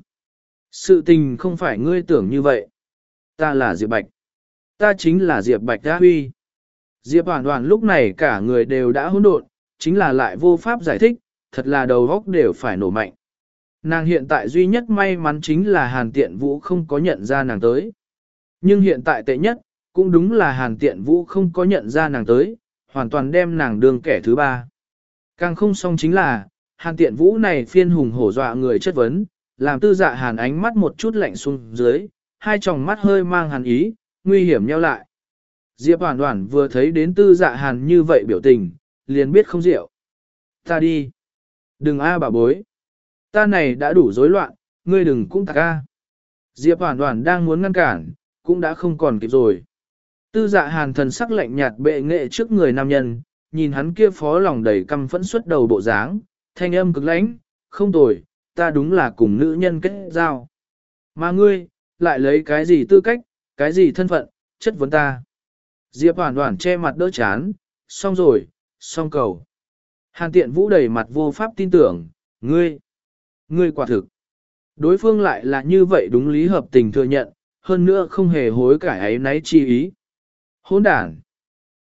Sự tình không phải ngươi tưởng như vậy. Ta là Diệp Bạch. Ta chính là Diệp Bạch Đa Huy. Diệp Hoản Hoản lúc này cả người đều đã hỗn độn, chính là lại vô pháp giải thích, thật là đầu óc đều phải nổ mạnh. Nàng hiện tại duy nhất may mắn chính là Hàn Tiện Vũ không có nhận ra nàng tới. Nhưng hiện tại tệ nhất, cũng đúng là Hàn Tiện Vũ không có nhận ra nàng tới, hoàn toàn đem nàng đương kẻ thứ ba. Càng không xong chính là, Hàn Tiện Vũ này phiên hùng hổ dọa người chất vấn, làm Tư Dạ Hàn ánh mắt một chút lạnh xuống dưới, hai tròng mắt hơi mang hàn ý, nguy hiểm nheo lại. Diệp Hoản Hoản vừa thấy đến Tư Dạ Hàn như vậy biểu tình, liền biết không rượu. Ta đi. Đừng a bà bối. Ta này đã đủ rối loạn, ngươi đừng cũng tạc a. Diệp Hoản Hoản đang muốn ngăn cản, cũng đã không còn kịp rồi. Tư Dạ Hàn thần sắc lạnh nhạt bệ nghệ trước người nam nhân, nhìn hắn kia phó lòng đầy căm phẫn xuất đầu bộ dáng, thanh âm cực lãnh, không tồi, ta đúng là cùng nữ nhân kết giao. Mà ngươi, lại lấy cái gì tư cách, cái gì thân phận, chất vấn ta. Diệp Hoản Hoản che mặt đỡ chán, xong rồi, xong cầu. Hàn Tiện Vũ đầy mặt vô pháp tin tưởng, ngươi, ngươi quả thực. Đối phương lại là như vậy đúng lý hợp tình thừa nhận, hơn nữa không hề hối cải ấy náy chi ý. Hỗn đản.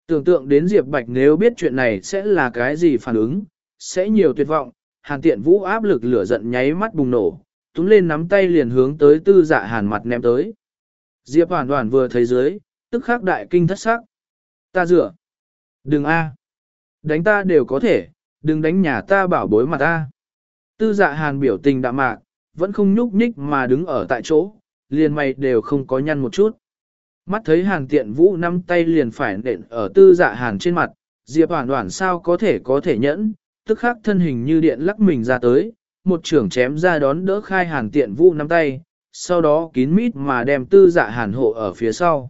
Tưởng tượng đến Diệp Bạch nếu biết chuyện này sẽ là cái gì phản ứng, sẽ nhiều tuyệt vọng, Hàn Tiện Vũ áp lực lửa giận nháy mắt bùng nổ, túm lên nắm tay liền hướng tới Tư Dạ Hàn mặt ném tới. Diệp Hoàn Hoàn vừa thấy dưới, tức khắc đại kinh thất sắc. Ta dựa. Đừng a, đánh ta đều có thể, đừng đánh nhà ta bảo bối mặt ta. Tư Dạ Hàn biểu tình đạm mạc, vẫn không nhúc nhích mà đứng ở tại chỗ, liền mày đều không có nhăn một chút. Mắt thấy Hàn Tiện Vũ nắm tay liền phải nện ở Tư Dạ Hàn trên mặt, Diệp Hoàn Hoàn sao có thể có thể nhẫn, tức khắc thân hình như điện lắc mình ra tới, một trưởng chém ra đón đỡ khai Hàn Tiện Vũ nắm tay, sau đó kín mít mà đem Tư Dạ Hàn hộ ở phía sau.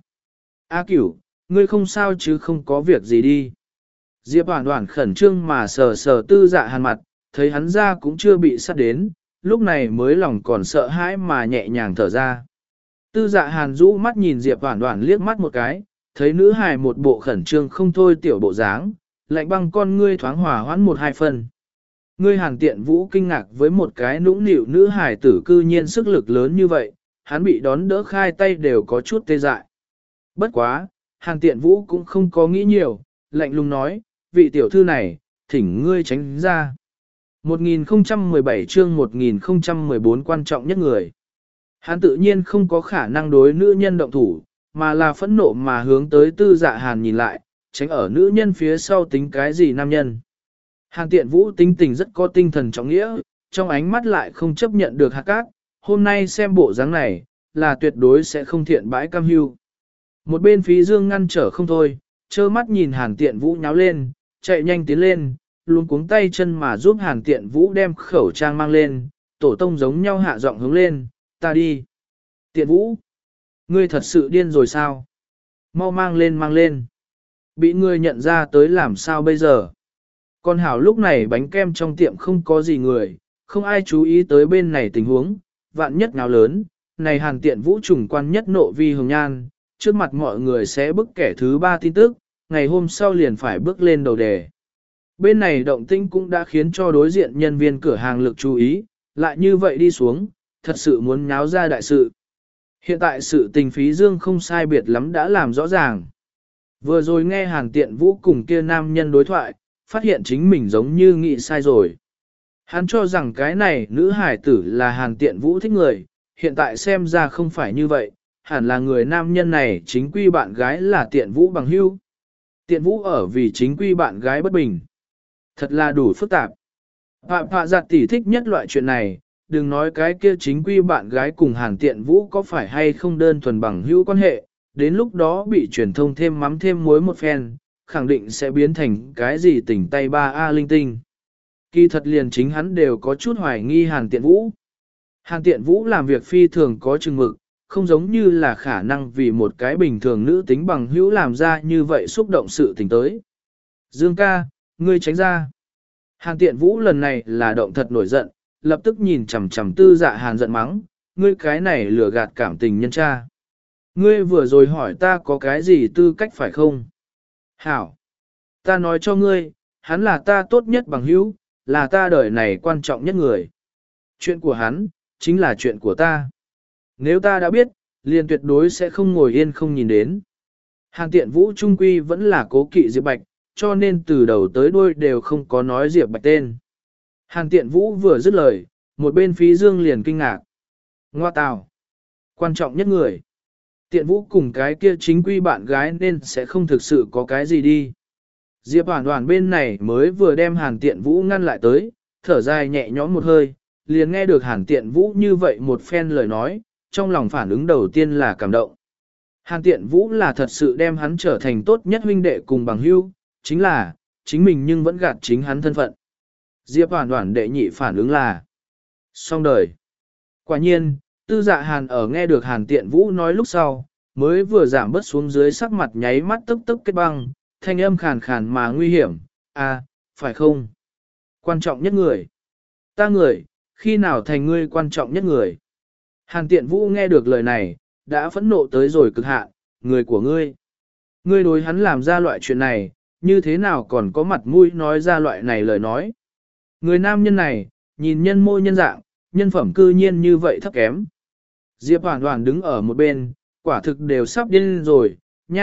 A Cửu, ngươi không sao chứ không có việc gì đi. Diệp Hoàn Hoàn khẩn trương mà sờ sờ Tư Dạ Hàn mặt, thấy hắn ra cũng chưa bị sát đến, lúc này mới lòng còn sợ hãi mà nhẹ nhàng thở ra. Tư Dạ Hàn rũ mắt nhìn Diệp Hoàn Hoàn liếc mắt một cái, thấy nữ hài một bộ khẩn trương không thôi tiểu bộ dáng, lạnh băng con ngươi thoáng hòa hoãn một hai phần. Ngươi Hàn Tiện Vũ kinh ngạc với một cái nũng nịu nữ hài tử cư nhiên sức lực lớn như vậy, hắn bị đón đỡ khai tay đều có chút tê dại. Bất quá, Hàn Tiện Vũ cũng không có nghĩ nhiều, lạnh lùng nói, vị tiểu thư này, thỉnh ngươi tránh ra. một nghìn không trăm mười bảy chương một nghìn không trăm mười bốn quan trọng nhất người. Hắn tự nhiên không có khả năng đối nữ nhân động thủ, mà là phẫn nộ mà hướng tới Tư Dạ Hàn nhìn lại, tránh ở nữ nhân phía sau tính cái gì nam nhân. Hàn Tiện Vũ tính tình rất có tinh thần trọng nghĩa, trong ánh mắt lại không chấp nhận được hạt cát, hôm nay xem bộ dáng này, là tuyệt đối sẽ không thiện bãi cam hưu. Một bên Phí Dương ngăn trở không thôi, trơ mắt nhìn Hàn Tiện Vũ nháo lên, chạy nhanh tiến lên, luôn cuống tay chân mà giúp Hàn Tiện Vũ đem khẩu trang mang lên, tổ tông giống nhau hạ giọng hướng lên, ta đi. Tiện Vũ, ngươi thật sự điên rồi sao? Mau mang lên mang lên. Bị ngươi nhận ra tới làm sao bây giờ? Con hảo lúc này bánh kem trong tiệm không có gì người, không ai chú ý tới bên này tình huống, vạn nhất nào lớn, này Hàn Tiện Vũ trùng quan nhất nộ vi hồng nhan, trước mặt mọi người sẽ bức kẻ thứ ba tin tức, ngày hôm sau liền phải bước lên đầu đề. Bên này động tĩnh cũng đã khiến cho đối diện nhân viên cửa hàng lực chú ý, lại như vậy đi xuống, thật sự muốn nháo ra đại sự. Hiện tại sự tình Phí Dương không sai biệt lắm đã làm rõ ràng. Vừa rồi nghe Hàn Tiện Vũ cùng kia nam nhân đối thoại, phát hiện chính mình giống như nghĩ sai rồi. Hắn cho rằng cái này nữ hải tử là Hàn Tiện Vũ thích người, hiện tại xem ra không phải như vậy, hẳn là người nam nhân này chính quy bạn gái là Tiện Vũ bằng hữu. Tiện Vũ ở vì chính quy bạn gái bất bình. Thật là đủ phức tạp. Phạm Phạ Giặt tỷ thích nhất loại chuyện này, đừng nói cái kia chính quy bạn gái cùng Hàn Tiện Vũ có phải hay không đơn thuần bằng hữu quan hệ, đến lúc đó bị truyền thông thêm mắm thêm muối một phen, khẳng định sẽ biến thành cái gì tỉnh tay ba A linh tinh. Kỳ thật liền chính hắn đều có chút hoài nghi Hàn Tiện Vũ. Hàn Tiện Vũ làm việc phi thường có chừng mực, không giống như là khả năng vì một cái bình thường nữ tính bằng hữu làm ra như vậy xúc động sự tình tới. Dương ca, ngươi tránh ra. Hàn Tiện Vũ lần này là động thật nổi giận, lập tức nhìn chằm chằm Tư Dạ Hàn giận mắng, ngươi cái này lừa gạt cảm tình nhân cha. Ngươi vừa rồi hỏi ta có cái gì tư cách phải không? Hảo! Ta nói cho ngươi, hắn là ta tốt nhất bằng hữu, là ta đời này quan trọng nhất người. Chuyện của hắn, chính là chuyện của ta. Nếu ta đã biết, liền tuyệt đối sẽ không ngồi yên không nhìn đến. Hàn Tiện Vũ trung quy vẫn là cố kỵ Diệp Bạch, cho nên từ đầu tới đuôi đều không có nói Diệp Bạch tên. Hàn Tiện Vũ vừa dứt lời, một bên Phí Dương liền kinh ngạc. Ngoa tào! Quan trọng nhất người. Tiện Vũ cùng cái kia chính quy bạn gái nên sẽ không thực sự có cái gì đi. Diệp Hoàn Hoàn bên này mới vừa đem Hàn Tiện Vũ ngăn lại tới, thở dài nhẹ nhõm một hơi, liền nghe được Hàn Tiện Vũ như vậy một phen lời nói, trong lòng phản ứng đầu tiên là cảm động. Hàn Tiện Vũ là thật sự đem hắn trở thành tốt nhất huynh đệ cùng bằng hữu, chính là, chính mình nhưng vẫn gạt chính hắn thân phận. Diệp Hoàn Hoàn đệ nhị phản ứng là xong đời. Quả nhiên, Tư Dạ Hàn ở nghe được Hàn Tiện Vũ nói lúc sau, mới vừa giảm bớt xuống dưới sắc mặt nháy mắt tức tức kết băng, thanh âm khàn khàn mà nguy hiểm, à, phải không? Quan trọng nhất người. Ta người, khi nào thành ngươi quan trọng nhất người? Hàn Tiện Vũ nghe được lời này, đã phẫn nộ tới rồi cực hạn, người của ngươi. Ngươi đối hắn làm ra loại chuyện này, như thế nào còn có mặt mũi nói ra loại này lời nói. Người nam nhân này, nhìn nhân môi nhân dạng, nhân phẩm cư nhiên như vậy thấp kém. Diệp Hoàn Hoàn đứng ở một bên, quả thực đều sắp điên rồi, nha,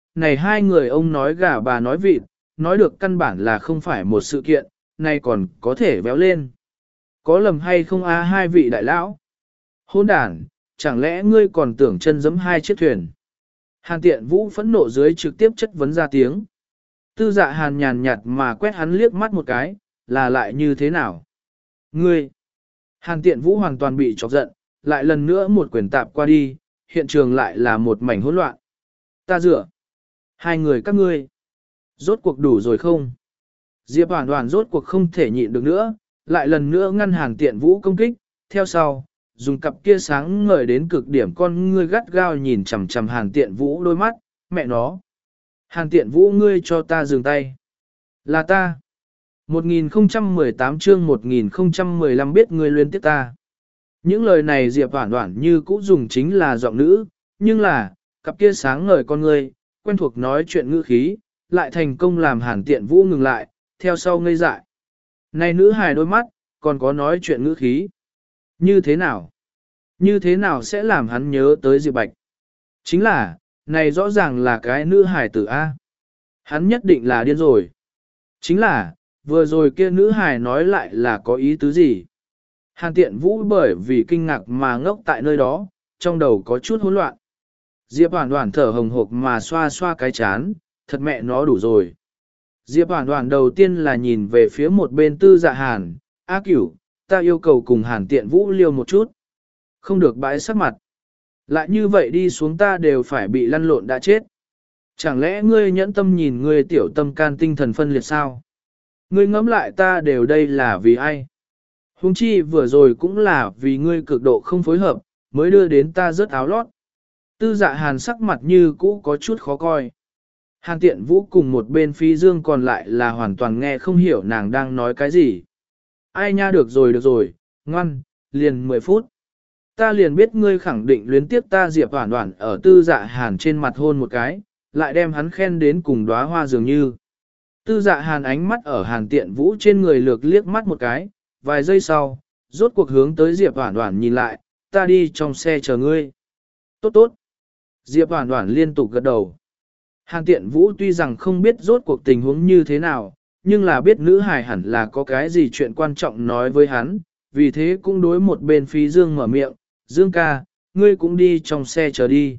này hai người ông nói gà bà nói vịt, nói được căn bản là không phải một sự kiện, này còn có thể véo lên. Có lầm hay không á hai vị đại lão? Hôn đàn, chẳng lẽ ngươi còn tưởng chân giẫm hai chiếc thuyền? Hàn tiện vũ phẫn nộ dưới trực tiếp chất vấn ra tiếng. Tư dạ hàn nhàn nhạt mà quét hắn liếc mắt một cái, là lại như thế nào? Ngươi! Hàn tiện vũ hoàn toàn bị chọc giận, lại lần nữa một quyền tạp qua đi, hiện trường lại là một mảnh hỗn loạn. Ta dựa! Hai người các ngươi! Rốt cuộc đủ rồi không? Diệp Hoàn Hoàn rốt cuộc không thể nhịn được nữa, lại lần nữa ngăn Hàn tiện vũ công kích, theo sau, dùng cặp kia sáng ngời đến cực điểm con ngươi gắt gao nhìn chằm chằm Hàn tiện vũ đôi mắt, mẹ nó. Hàn tiện vũ ngươi cho ta dừng tay. Là ta. một nghìn không trăm mười tám chương một nghìn không trăm mười lăm biết ngươi luyến tiếc ta. Những lời này Diệp Hoản Hoản như cũ dùng chính là giọng nữ, nhưng là, cặp kia sáng ngời con ngươi, quen thuộc nói chuyện ngữ khí, lại thành công làm Hàn tiện vũ ngừng lại, theo sau ngây dại. Này nữ hài đôi mắt, còn có nói chuyện ngữ khí. Như thế nào? Như thế nào sẽ làm hắn nhớ tới Diệp Bạch? Chính là, này rõ ràng là cái nữ hài tử A. Hắn nhất định là điên rồi. Chính là, vừa rồi kia nữ hài nói lại là có ý tứ gì? Hàn tiện vũ bởi vì kinh ngạc mà ngốc tại nơi đó, trong đầu có chút hỗn loạn. Diệp Hoàn Hoàn thở hồng hộc mà xoa xoa cái chán, thật mẹ nó đủ rồi. Diệp Hoàn Hoàn đầu tiên là nhìn về phía một bên tư dạ hàn, A cửu, ta yêu cầu cùng hàn tiện vũ liêu một chút. Không được bãi sắc mặt. Lại như vậy đi xuống ta đều phải bị lăn lộn đã chết. Chẳng lẽ ngươi nhẫn tâm nhìn ngươi tiểu tâm can tinh thần phân liệt sao? Ngươi ngẫm lại ta đều đây là vì ai? Huống chi vừa rồi cũng là vì ngươi cực độ không phối hợp, mới đưa đến ta rớt áo lót. Tư dạ hàn sắc mặt như cũ có chút khó coi. Hàn tiện vũ cùng một bên phi dương còn lại là hoàn toàn nghe không hiểu nàng đang nói cái gì. Ai nha được rồi được rồi, ngoan, liền mười phút. Ta liền biết ngươi khẳng định luyến tiếp ta Diệp Hoản Hoản ở tư dạ hàn trên mặt hôn một cái, lại đem hắn khen đến cùng đóa hoa dường như. Tư dạ hàn ánh mắt ở hàn tiện vũ trên người lược liếc mắt một cái, vài giây sau, rốt cuộc hướng tới Diệp Hoản Hoản nhìn lại, ta đi trong xe chờ ngươi. Tốt tốt. Diệp Hoản Hoản liên tục gật đầu. Hàn tiện vũ tuy rằng không biết rốt cuộc tình huống như thế nào, nhưng là biết nữ hài hẳn là có cái gì chuyện quan trọng nói với hắn, vì thế cũng đối một bên Phi Dương mở miệng, Dương ca, ngươi cũng đi trong xe chờ đi.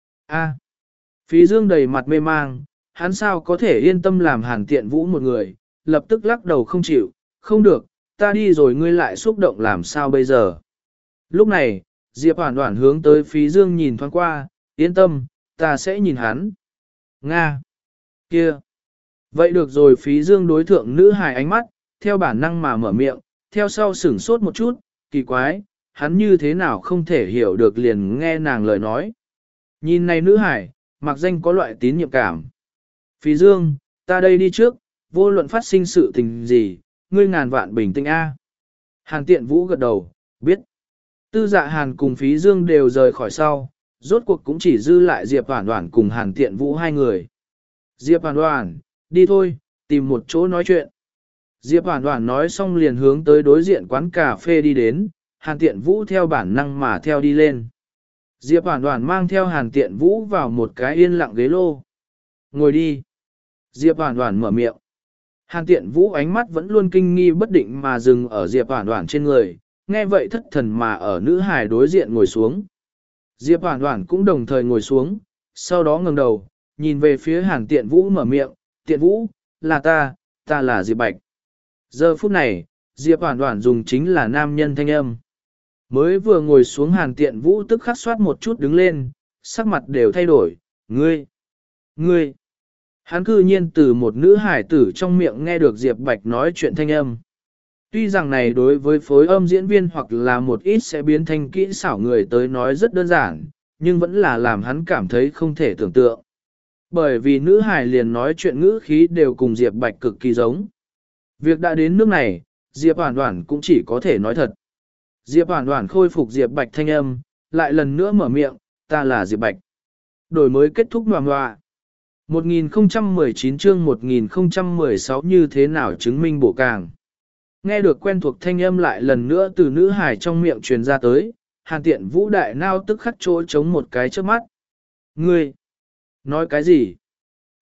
A. Phi Dương đầy mặt mê mang, hắn sao có thể yên tâm làm Hàn tiện vũ một người, lập tức lắc đầu không chịu, không được, ta đi rồi ngươi lại xúc động làm sao bây giờ. Lúc này, Diệp Hoản Hoản hướng tới Phi Dương nhìn thoáng qua, yên tâm, ta sẽ nhìn hắn. Nga. Kia. Vậy được rồi Phí Dương đối thượng nữ hài ánh mắt, theo bản năng mà mở miệng, theo sau sửng sốt một chút, kỳ quái, hắn như thế nào không thể hiểu được liền nghe nàng lời nói. Nhìn này nữ hải, mặc danh có loại tín nhiệm cảm. Phí Dương, ta đây đi trước, vô luận phát sinh sự tình gì, ngươi ngàn vạn bình tĩnh A. Hàn tiện vũ gật đầu, biết. Tư dạ Hàn cùng Phí Dương đều rời khỏi sau, rốt cuộc cũng chỉ dư lại Diệp Hoản Hoản cùng Hàn tiện vũ hai người. Diệp Hoản Hoản, đi thôi, tìm một chỗ nói chuyện. Diệp Hoản Hoản nói xong liền hướng tới đối diện quán cà phê đi đến, Hàn tiện vũ theo bản năng mà theo đi lên. Diệp Hoản Hoản mang theo Hàn tiện vũ vào một cái yên lặng ghế lô. Ngồi đi. Diệp Hoản Hoản mở miệng. Hàn tiện vũ ánh mắt vẫn luôn kinh nghi bất định mà dừng ở Diệp Hoản Hoản trên người, nghe vậy thất thần mà ở nữ hài đối diện ngồi xuống. Diệp Hoản Hoản cũng đồng thời ngồi xuống, sau đó ngẩng đầu, nhìn về phía Hàn tiện vũ mở miệng, tiện vũ, là ta, ta là Diệp Bạch. Giờ phút này, Diệp Hoản Hoản dùng chính là nam nhân thanh âm. Mới vừa ngồi xuống Hàn tiện vũ tức khắc xoát một chút đứng lên, sắc mặt đều thay đổi, ngươi, ngươi. Hắn cư nhiên từ một nữ hải tử trong miệng nghe được Diệp Bạch nói chuyện thanh âm. Tuy rằng này đối với phối âm diễn viên hoặc là một ít sẽ biến thành kỹ xảo người tới nói rất đơn giản, nhưng vẫn là làm hắn cảm thấy không thể tưởng tượng. Bởi vì nữ hải liền nói chuyện ngữ khí đều cùng Diệp Bạch cực kỳ giống. Việc đã đến nước này, Diệp Hoản Hoản cũng chỉ có thể nói thật. Diệp Hoản Hoản khôi phục Diệp Bạch thanh âm, lại lần nữa mở miệng, ta là Diệp Bạch. Đổi mới kết thúc ngoà ngoà. một nghìn không trăm mười chín chương một nghìn không trăm mười sáu như thế nào chứng minh bổ càng. Nghe được quen thuộc thanh âm lại lần nữa từ nữ hải trong miệng truyền ra tới, Hàn tiện vũ đại nao tức khắc chỗ chống một cái trước mắt. Ngươi! Nói cái gì?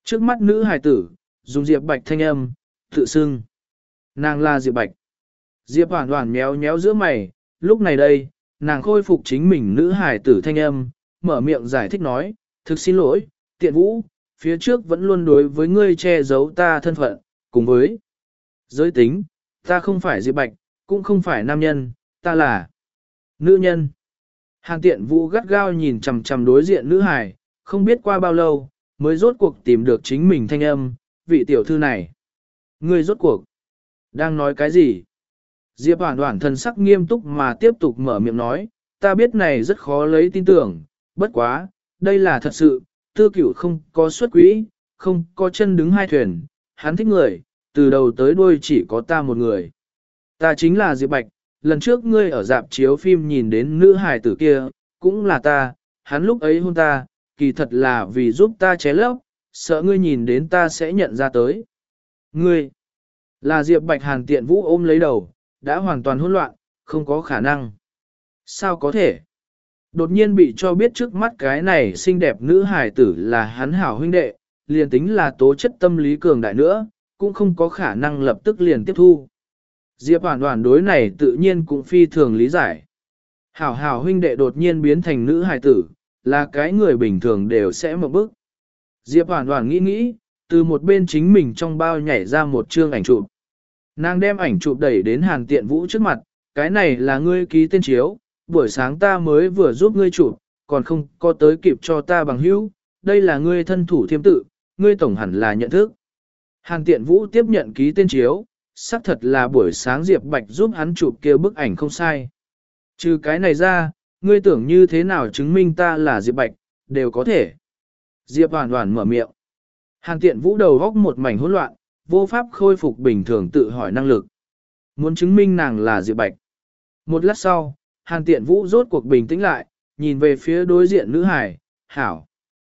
Trước mắt nữ hài tử, dùng Diệp Bạch thanh âm, tự xưng. Nàng là Diệp Bạch. Diệp Hoản Hoản méo méo giữa mày, lúc này đây, nàng khôi phục chính mình nữ hài tử thanh âm, mở miệng giải thích nói, thực xin lỗi, tiện vũ, phía trước vẫn luôn đối với ngươi che giấu ta thân phận, cùng với giới tính, ta không phải Diệp Bạch, cũng không phải nam nhân, ta là nữ nhân. Hàn tiện vũ gắt gao nhìn chằm chằm đối diện nữ hài, không biết qua bao lâu, mới rốt cuộc tìm được chính mình thanh âm, vị tiểu thư này. Ngươi rốt cuộc, đang nói cái gì? Diệp Hoản Hoản thần sắc nghiêm túc mà tiếp tục mở miệng nói, ta biết này rất khó lấy tin tưởng, bất quá, đây là thật sự, tư cửu không có xuất quỹ, không có chân đứng hai thuyền, hắn thích người, từ đầu tới đuôi chỉ có ta một người. Ta chính là Diệp Bạch, lần trước ngươi ở dạp chiếu phim nhìn đến nữ hài tử kia, cũng là ta, hắn lúc ấy hôn ta, kỳ thật là vì giúp ta ché lấp, sợ ngươi nhìn đến ta sẽ nhận ra tới. Ngươi, là Diệp Bạch. Hàn tiện vũ ôm lấy đầu, đã hoàn toàn hỗn loạn, không có khả năng. Sao có thể? Đột nhiên bị cho biết trước mắt cái này xinh đẹp nữ hài tử là hắn hảo huynh đệ, liền tính là tố chất tâm lý cường đại nữa, cũng không có khả năng lập tức liền tiếp thu. Diệp Hoản Hoản đối này tự nhiên cũng phi thường lý giải. Hảo hảo huynh đệ đột nhiên biến thành nữ hài tử, là cái người bình thường đều sẽ một bước. Diệp Hoản Hoản nghĩ nghĩ, từ một bên chính mình trong bao nhảy ra một chương ảnh chụp. Nàng đem ảnh chụp đẩy đến Hàn Tiện Vũ trước mặt, cái này là ngươi ký tên chiếu, buổi sáng ta mới vừa giúp ngươi chụp, còn không có tới kịp cho ta bằng hữu, đây là ngươi thân thủ thiêm tự, ngươi tổng hẳn là nhận thức. Hàn Tiện Vũ tiếp nhận ký tên chiếu, xác thật là buổi sáng Diệp Bạch giúp hắn chụp kia bức ảnh không sai. Trừ cái này ra, ngươi tưởng như thế nào chứng minh ta là Diệp Bạch, đều có thể. Diệp Hoản Hoản mở miệng. Hàn Tiện Vũ đầu góc một mảnh hỗn loạn, vô pháp khôi phục bình thường tự hỏi năng lực. Muốn chứng minh nàng là Diệp Bạch. Một lát sau, Hàn Tiện Vũ rốt cuộc bình tĩnh lại, nhìn về phía đối diện nữ hải, hảo.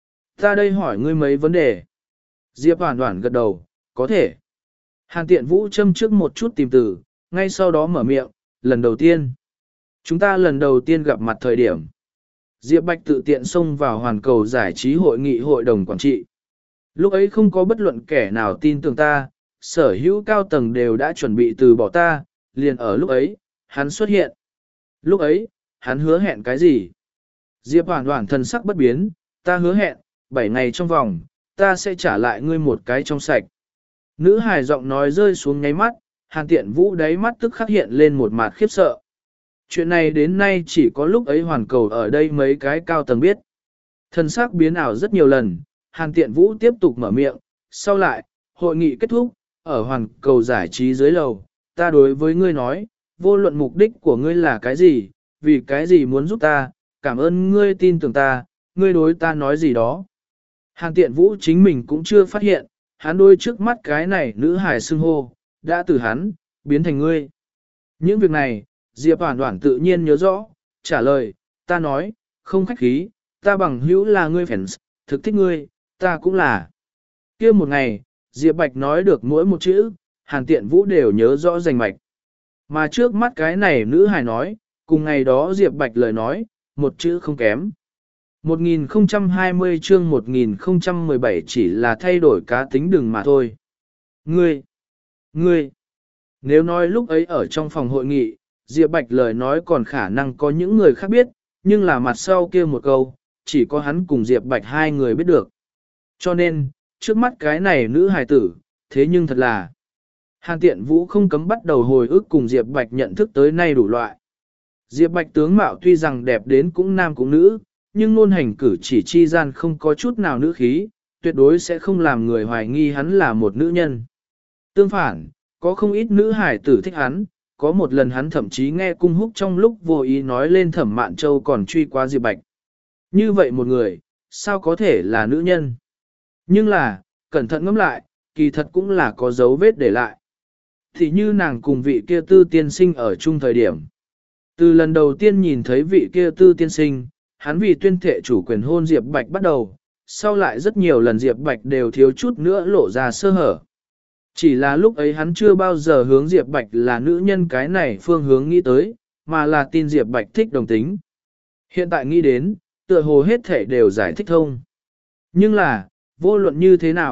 Ta đây hỏi ngươi mấy vấn đề. Diệp Hoản Hoản gật đầu, có thể. Hàn Tiện Vũ châm trước một chút tìm từ, ngay sau đó mở miệng, lần đầu tiên. Chúng ta lần đầu tiên gặp mặt thời điểm. Diệp Bạch tự tiện xông vào hoàn cầu giải trí hội nghị hội đồng quản trị. Lúc ấy không có bất luận kẻ nào tin tưởng ta, sở hữu cao tầng đều đã chuẩn bị từ bỏ ta, liền ở lúc ấy, hắn xuất hiện. Lúc ấy, hắn hứa hẹn cái gì? Diệp Hoản Hoản thần sắc bất biến, ta hứa hẹn, bảy ngày trong vòng, ta sẽ trả lại ngươi một cái trong sạch. Nữ hài giọng nói rơi xuống nháy mắt, Hàn Tiện Vũ đáy mắt tức khắc hiện lên một mặt khiếp sợ. Chuyện này đến nay chỉ có lúc ấy hoàn cầu ở đây mấy cái cao tầng biết. Thần sắc biến ảo rất nhiều lần, Hàn Tiện Vũ tiếp tục mở miệng, sau lại, hội nghị kết thúc, ở hoàn cầu giải trí dưới lầu, ta đối với ngươi nói, vô luận mục đích của ngươi là cái gì, vì cái gì muốn giúp ta, cảm ơn ngươi tin tưởng ta, ngươi đối ta nói gì đó. Hàn Tiện Vũ chính mình cũng chưa phát hiện, hắn đôi trước mắt cái này nữ hài xưng hô, đã từ hắn, biến thành ngươi. Những việc này, Diệp Hoản Hoản tự nhiên nhớ rõ, trả lời, ta nói, không khách khí, ta bằng hữu là ngươi fans, thực thích ngươi, ta cũng là. Kia một ngày, Diệp Bạch nói được mỗi một chữ, Hàn Tiện Vũ đều nhớ rõ rành mạch. Mà trước mắt cái này nữ hài nói, cùng ngày đó Diệp Bạch lời nói, một chữ không kém. một nghìn không trăm hai mươi chương một nghìn không trăm mười bảy chỉ là thay đổi cá tính đừng mà thôi. Ngươi, ngươi, nếu nói lúc ấy ở trong phòng hội nghị, Diệp Bạch lời nói còn khả năng có những người khác biết, nhưng là mặt sau kia một câu, chỉ có hắn cùng Diệp Bạch hai người biết được. Cho nên, trước mắt cái này nữ hài tử, thế nhưng thật là Hàn Tiện Vũ không cấm bắt đầu hồi ức cùng Diệp Bạch nhận thức tới nay đủ loại. Diệp Bạch tướng mạo tuy rằng đẹp đến cũng nam cũng nữ, nhưng ngôn hành cử chỉ chi gian không có chút nào nữ khí, tuyệt đối sẽ không làm người hoài nghi hắn là một nữ nhân. Tương phản, có không ít nữ hải tử thích hắn, có một lần hắn thậm chí nghe cung húc trong lúc vô ý nói lên Thẩm Mạn Châu còn truy qua Diệp Bạch. Như vậy một người, sao có thể là nữ nhân? Nhưng là, cẩn thận ngẫm lại, kỳ thật cũng là có dấu vết để lại. Thì như nàng cùng vị kia tư tiên sinh ở chung thời điểm. Từ lần đầu tiên nhìn thấy vị kia tư tiên sinh, hắn vì tuyên thệ chủ quyền hôn Diệp Bạch bắt đầu, sau lại rất nhiều lần Diệp Bạch đều thiếu chút nữa lộ ra sơ hở. Chỉ là lúc ấy hắn chưa bao giờ hướng Diệp Bạch là nữ nhân cái này phương hướng nghĩ tới, mà là tin Diệp Bạch thích đồng tính. Hiện tại nghĩ đến, tựa hồ hết thể đều giải thích thông. Nhưng là, vô luận như thế nào,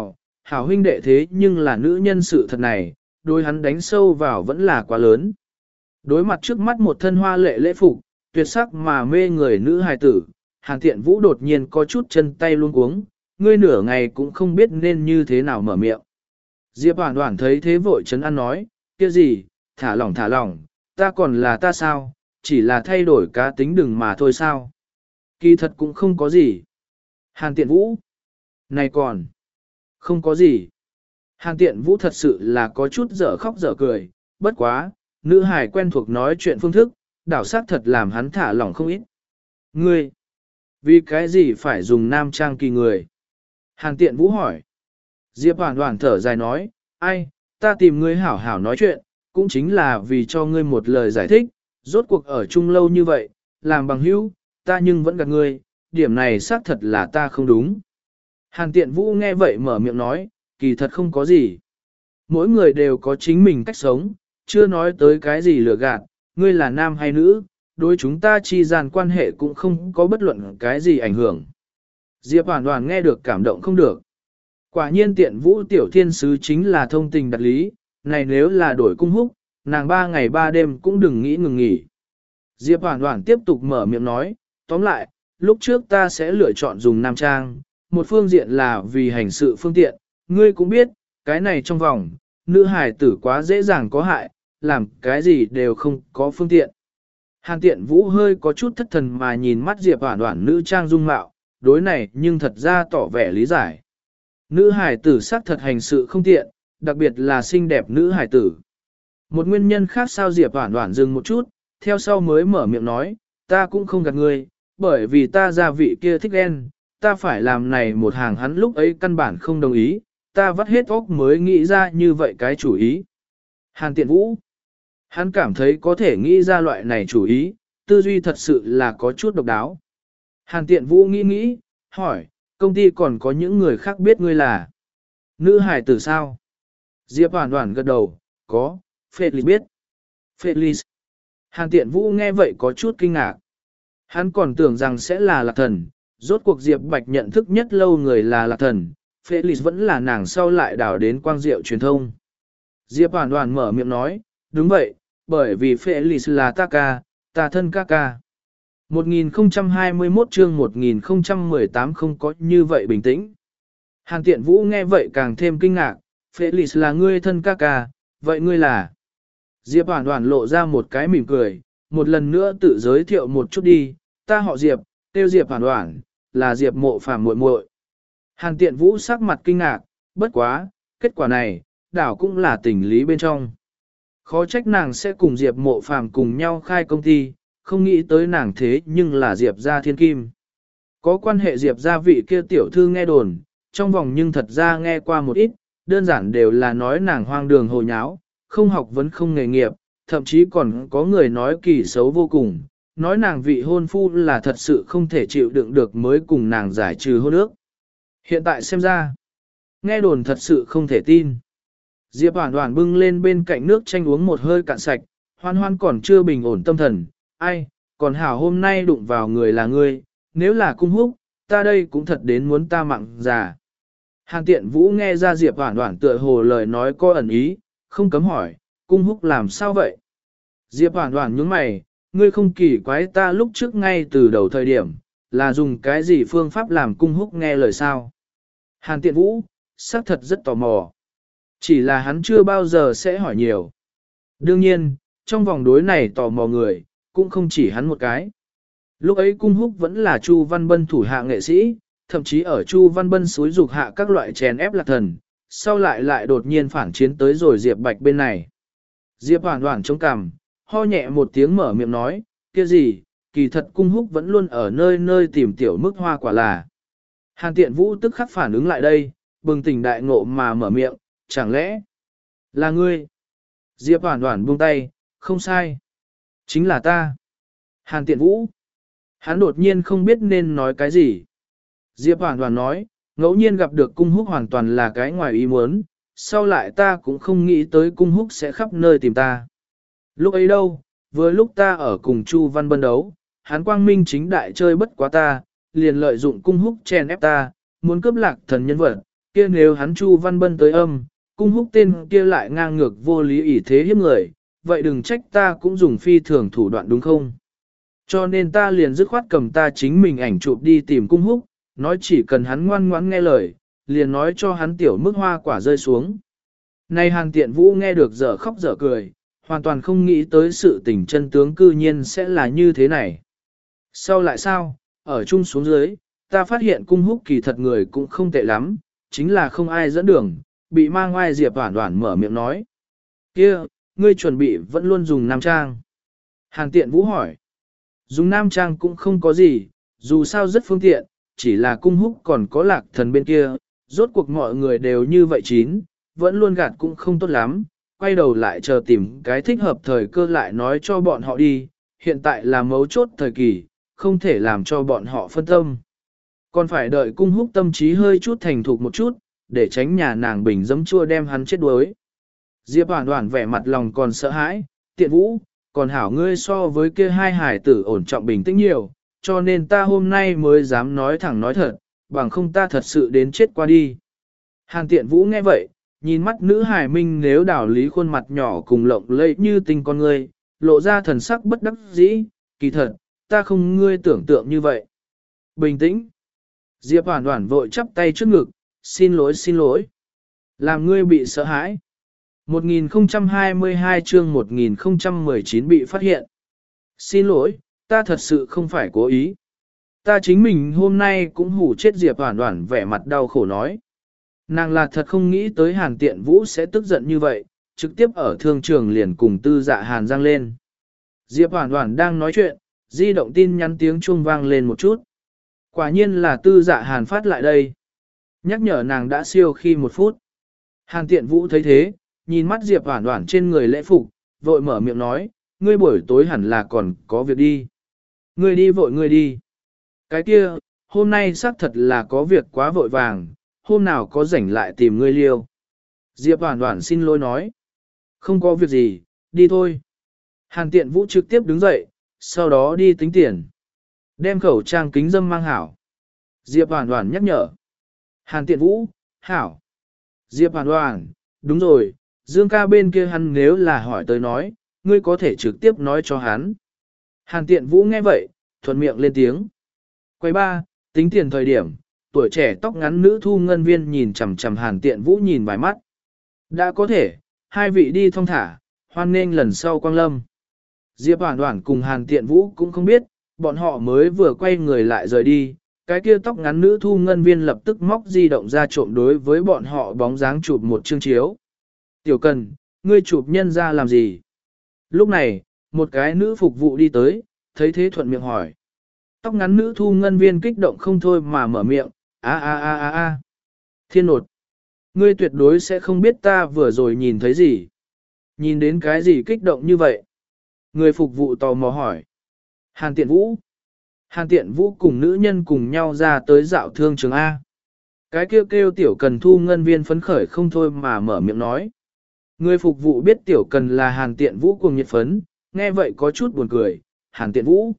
hảo huynh đệ thế nhưng là nữ nhân sự thật này, đối hắn đánh sâu vào vẫn là quá lớn. Đối mặt trước mắt một thân hoa lệ lễ phục, tuyệt sắc mà mê người nữ hài tử, Hàn Tiện Vũ đột nhiên có chút chân tay luôn cuống, ngươi nửa ngày cũng không biết nên như thế nào mở miệng. Diệp Hoản Hoản thấy thế vội chấn an nói, kia gì, thả lỏng thả lỏng, ta còn là ta sao, chỉ là thay đổi cá tính đừng mà thôi sao. Kỳ thật cũng không có gì. Hàn Tiện Vũ, này còn, không có gì. Hàn Tiện Vũ thật sự là có chút dở khóc dở cười, bất quá, nữ hài quen thuộc nói chuyện phương thức, đảo sát thật làm hắn thả lỏng không ít. Ngươi, vì cái gì phải dùng nam trang kỳ người? Hàn Tiện Vũ hỏi. Diệp Hoản Hoản thở dài nói, ai, ta tìm ngươi hảo hảo nói chuyện, cũng chính là vì cho ngươi một lời giải thích, rốt cuộc ở chung lâu như vậy, làm bằng hữu, ta nhưng vẫn gạt ngươi, điểm này xác thật là ta không đúng. Hàn Tiện Vũ nghe vậy mở miệng nói, kỳ thật không có gì. Mỗi người đều có chính mình cách sống, chưa nói tới cái gì lừa gạt, ngươi là nam hay nữ, đối chúng ta chi gian quan hệ cũng không có bất luận cái gì ảnh hưởng. Diệp Hoản Hoản nghe được cảm động không được. Quả nhiên Tiện Vũ tiểu thiên sứ chính là thông tình đặt lý, này nếu là đổi cung húc, nàng ba ngày ba đêm cũng đừng nghĩ ngừng nghỉ. Diệp Hoản Hoản tiếp tục mở miệng nói, tóm lại, lúc trước ta sẽ lựa chọn dùng nam trang, một phương diện là vì hành sự phương tiện, ngươi cũng biết, cái này trong vòng, nữ hài tử quá dễ dàng có hại, làm cái gì đều không có phương tiện. Hàn Tiện Vũ hơi có chút thất thần mà nhìn mắt Diệp Hoản Hoản nữ trang dung mạo, đối này nhưng thật ra tỏ vẻ lý giải. Nữ hài tử xác thật hành sự không tiện, đặc biệt là xinh đẹp nữ hài tử. Một nguyên nhân khác sao Diệp Hoản Hoản dừng một chút, theo sau mới mở miệng nói, ta cũng không gạt ngươi, bởi vì ta gia vị kia thích đen, ta phải làm này một hàng hắn lúc ấy căn bản không đồng ý, ta vắt hết óc mới nghĩ ra như vậy cái chủ ý. Hàn Tiện Vũ, hắn cảm thấy có thể nghĩ ra loại này chủ ý, tư duy thật sự là có chút độc đáo. Hàn Tiện Vũ nghĩ nghĩ, hỏi, công ty còn có những người khác biết ngươi là nữ hài tử sao? Diệp Hoản Hoản gật đầu, có, Felix biết. Felix. Hàn Tiện Vũ nghe vậy có chút kinh ngạc. Hắn còn tưởng rằng sẽ là Lạc Thần, rốt cuộc Diệp Bạch nhận thức nhất lâu người là Lạc Thần, Felix vẫn là nàng sau lại đảo đến quang diệu truyền thông. Diệp Hoản Hoản mở miệng nói, đúng vậy, bởi vì Felix là ta ca, ta thân ca ca. một nghìn không trăm hai mươi mốt chương một nghìn không trăm mười tám không có như vậy bình tĩnh. Hàn Tiện Vũ nghe vậy càng thêm kinh ngạc, Felix là ngươi thân ca ca, vậy ngươi là? Diệp Hoản Hoản lộ ra một cái mỉm cười, một lần nữa tự giới thiệu một chút đi, ta họ Diệp, tiêu Diệp Hoản Hoản, là Diệp Mộ Phàm muội muội. Hàn Tiện Vũ sắc mặt kinh ngạc, bất quá, kết quả này, đảo cũng là tình lý bên trong. Khó trách nàng sẽ cùng Diệp Mộ Phàm cùng nhau khai công ty, không nghĩ tới nàng thế nhưng là Diệp gia thiên kim. Có quan hệ Diệp gia vị kia tiểu thư nghe đồn, trong vòng nhưng thật ra nghe qua một ít, đơn giản đều là nói nàng hoang đường hồ nháo, không học vấn không nghề nghiệp, thậm chí còn có người nói kỳ xấu vô cùng, nói nàng vị hôn phu là thật sự không thể chịu đựng được mới cùng nàng giải trừ hôn ước. Hiện tại xem ra, nghe đồn thật sự không thể tin. Diệp Hoản Hoản bưng lên bên cạnh nước chanh uống một hơi cạn sạch, Hoan Hoan còn chưa bình ổn tâm thần, ai, còn hảo hôm nay đụng vào người là ngươi, nếu là cung húc, ta đây cũng thật đến muốn ta mặn già. Hàn Tiện Vũ nghe ra Diệp Hoản Hoản tựa hồ lời nói có ẩn ý, không cấm hỏi, cung húc làm sao vậy? Diệp Hoản Hoản nhướng mày, ngươi không kỳ quái ta lúc trước ngay từ đầu thời điểm, là dùng cái gì phương pháp làm cung húc nghe lời sao? Hàn Tiện Vũ, xác thật rất tò mò. Chỉ là hắn chưa bao giờ sẽ hỏi nhiều. Đương nhiên, trong vòng đối này tò mò người, cũng không chỉ hắn một cái. Lúc ấy cung húc vẫn là Chu Văn Bân thủ hạ nghệ sĩ, thậm chí ở Chu Văn Bân xúi dục hạ các loại chèn ép Lạc Thần, sau lại lại đột nhiên phản chiến tới rồi Diệp Bạch bên này. Diệp Hoản Hoản chống cằm, ho nhẹ một tiếng mở miệng nói, kia gì, kỳ thật cung húc vẫn luôn ở nơi nơi tìm tiểu mức hoa quả là. Hàn Tiện Vũ tức khắc phản ứng lại đây, bừng tỉnh đại ngộ mà mở miệng, chẳng lẽ là ngươi? Diệp Hoản Hoản buông tay, không sai. Chính là ta. Hàn Tiện Vũ. Hắn đột nhiên không biết nên nói cái gì. Diệp Hoản Hoản nói, ngẫu nhiên gặp được cung húc hoàn toàn là cái ngoài ý muốn, sau lại ta cũng không nghĩ tới cung húc sẽ khắp nơi tìm ta. Lúc ấy đâu, vừa lúc ta ở cùng Chu Văn Bân đấu, hắn quang minh chính đại chơi bất quá ta, liền lợi dụng cung húc chèn ép ta, muốn cướp Lạc Thần nhân vật, kia nếu hắn Chu Văn Bân tới âm, cung húc tên kia lại ngang ngược vô lý ỷ thế hiếp người, vậy đừng trách ta cũng dùng phi thường thủ đoạn đúng không? Cho nên ta liền dứt khoát cầm ta chính mình ảnh chụp đi tìm cung húc, nói chỉ cần hắn ngoan ngoãn nghe lời, liền nói cho hắn tiểu mức hoa quả rơi xuống. Này Hàn Tiện Vũ nghe được dở khóc dở cười, hoàn toàn không nghĩ tới sự tình chân tướng cư nhiên sẽ là như thế này. Sau lại sao, ở chung xuống dưới, ta phát hiện cung húc kỳ thật người cũng không tệ lắm, chính là không ai dẫn đường, bị mang ngoài Diệp Hoản Hoản mở miệng nói. Kia, ngươi chuẩn bị vẫn luôn dùng nam trang. Hàn Tiện Vũ hỏi. Dùng nam trang cũng không có gì, dù sao rất phương tiện, chỉ là cung húc còn có lạc thần bên kia, rốt cuộc mọi người đều như vậy chín, vẫn luôn gạt cũng không tốt lắm, quay đầu lại chờ tìm cái thích hợp thời cơ lại nói cho bọn họ đi, hiện tại là mấu chốt thời kỳ, không thể làm cho bọn họ phân tâm. Còn phải đợi cung húc tâm trí hơi chút thành thục một chút, để tránh nhà nàng bình dấm chua đem hắn chết đuối. Diệp Hoản Hoản vẻ mặt lòng còn sợ hãi, Tiện Vũ, còn hảo ngươi so với kia hai hải tử ổn trọng bình tĩnh nhiều, cho nên ta hôm nay mới dám nói thẳng nói thật, bằng không ta thật sự đến chết qua đi. Hàn Tiện Vũ nghe vậy, nhìn mắt nữ hải minh nếu đảo lý khuôn mặt nhỏ cùng lộng lẫy như tinh con ngươi, lộ ra thần sắc bất đắc dĩ, kỳ thật, ta không ngươi tưởng tượng như vậy. Bình tĩnh. Diệp Hoản Hoản vội chắp tay trước ngực, xin lỗi xin lỗi. Làm ngươi bị sợ hãi. một nghìn không trăm hai mươi hai chương một nghìn không trăm mười chín bị phát hiện. Xin lỗi, ta thật sự không phải cố ý. Ta chính mình hôm nay cũng hủ chết Diệp Hoản Hoản vẻ mặt đau khổ nói. Nàng là thật không nghĩ tới Hàn Tiện Vũ sẽ tức giận như vậy, trực tiếp ở thương trường liền cùng tư dạ Hàn giang lên. Diệp Hoản Hoản đang nói chuyện, di động tin nhắn tiếng chuông vang lên một chút. Quả nhiên là tư dạ Hàn phát lại đây. Nhắc nhở nàng đã siêu khi một phút. Hàn Tiện Vũ thấy thế, nhìn mắt Diệp Hoản Hoản trên người lễ phục, vội mở miệng nói, ngươi buổi tối hẳn là còn có việc đi. Ngươi đi vội ngươi đi. Cái kia, hôm nay xác thật là có việc quá vội vàng, hôm nào có rảnh lại tìm ngươi liêu. Diệp Hoản Hoản xin lỗi nói. Không có việc gì, đi thôi. Hàn Tiện Vũ trực tiếp đứng dậy, sau đó đi tính tiền. Đem khẩu trang kính dâm mang hảo. Diệp Hoản Hoản nhắc nhở. Hàn Tiện Vũ, hảo. Diệp Hoản Hoản, đúng rồi, Dương ca bên kia hắn nếu là hỏi tới nói, ngươi có thể trực tiếp nói cho hắn. Hàn Tiện Vũ nghe vậy, thuận miệng lên tiếng. Quay ba, tính tiền thời điểm, tuổi trẻ tóc ngắn nữ thu ngân viên nhìn chằm chằm Hàn Tiện Vũ nhìn vài mắt. Đã có thể, hai vị đi thong thả, hoan nghênh lần sau quang lâm. Diệp Hoản Hoản cùng Hàn Tiện Vũ cũng không biết, bọn họ mới vừa quay người lại rời đi, cái kia tóc ngắn nữ thu ngân viên lập tức móc di động ra trộm đối với bọn họ bóng dáng chụp một chương chiếu. Tiểu Cần, ngươi chụp nhân ra làm gì? Lúc này, một cái nữ phục vụ đi tới, thấy thế thuận miệng hỏi. Tóc ngắn nữ thu ngân viên kích động không thôi mà mở miệng, a a a a a. Thiên nột, ngươi tuyệt đối sẽ không biết ta vừa rồi nhìn thấy gì. Nhìn đến cái gì kích động như vậy? Người phục vụ tò mò hỏi. Hàn Tiện Vũ. Hàn Tiện Vũ cùng nữ nhân cùng nhau ra tới dạo thương trường A. Cái kêu kêu Tiểu Cần thu ngân viên phấn khởi không thôi mà mở miệng nói. Người phục vụ biết Tiểu Cần là Hàn Tiện Vũ cùng nhiệt phấn, nghe vậy có chút buồn cười. Hàn Tiện Vũ.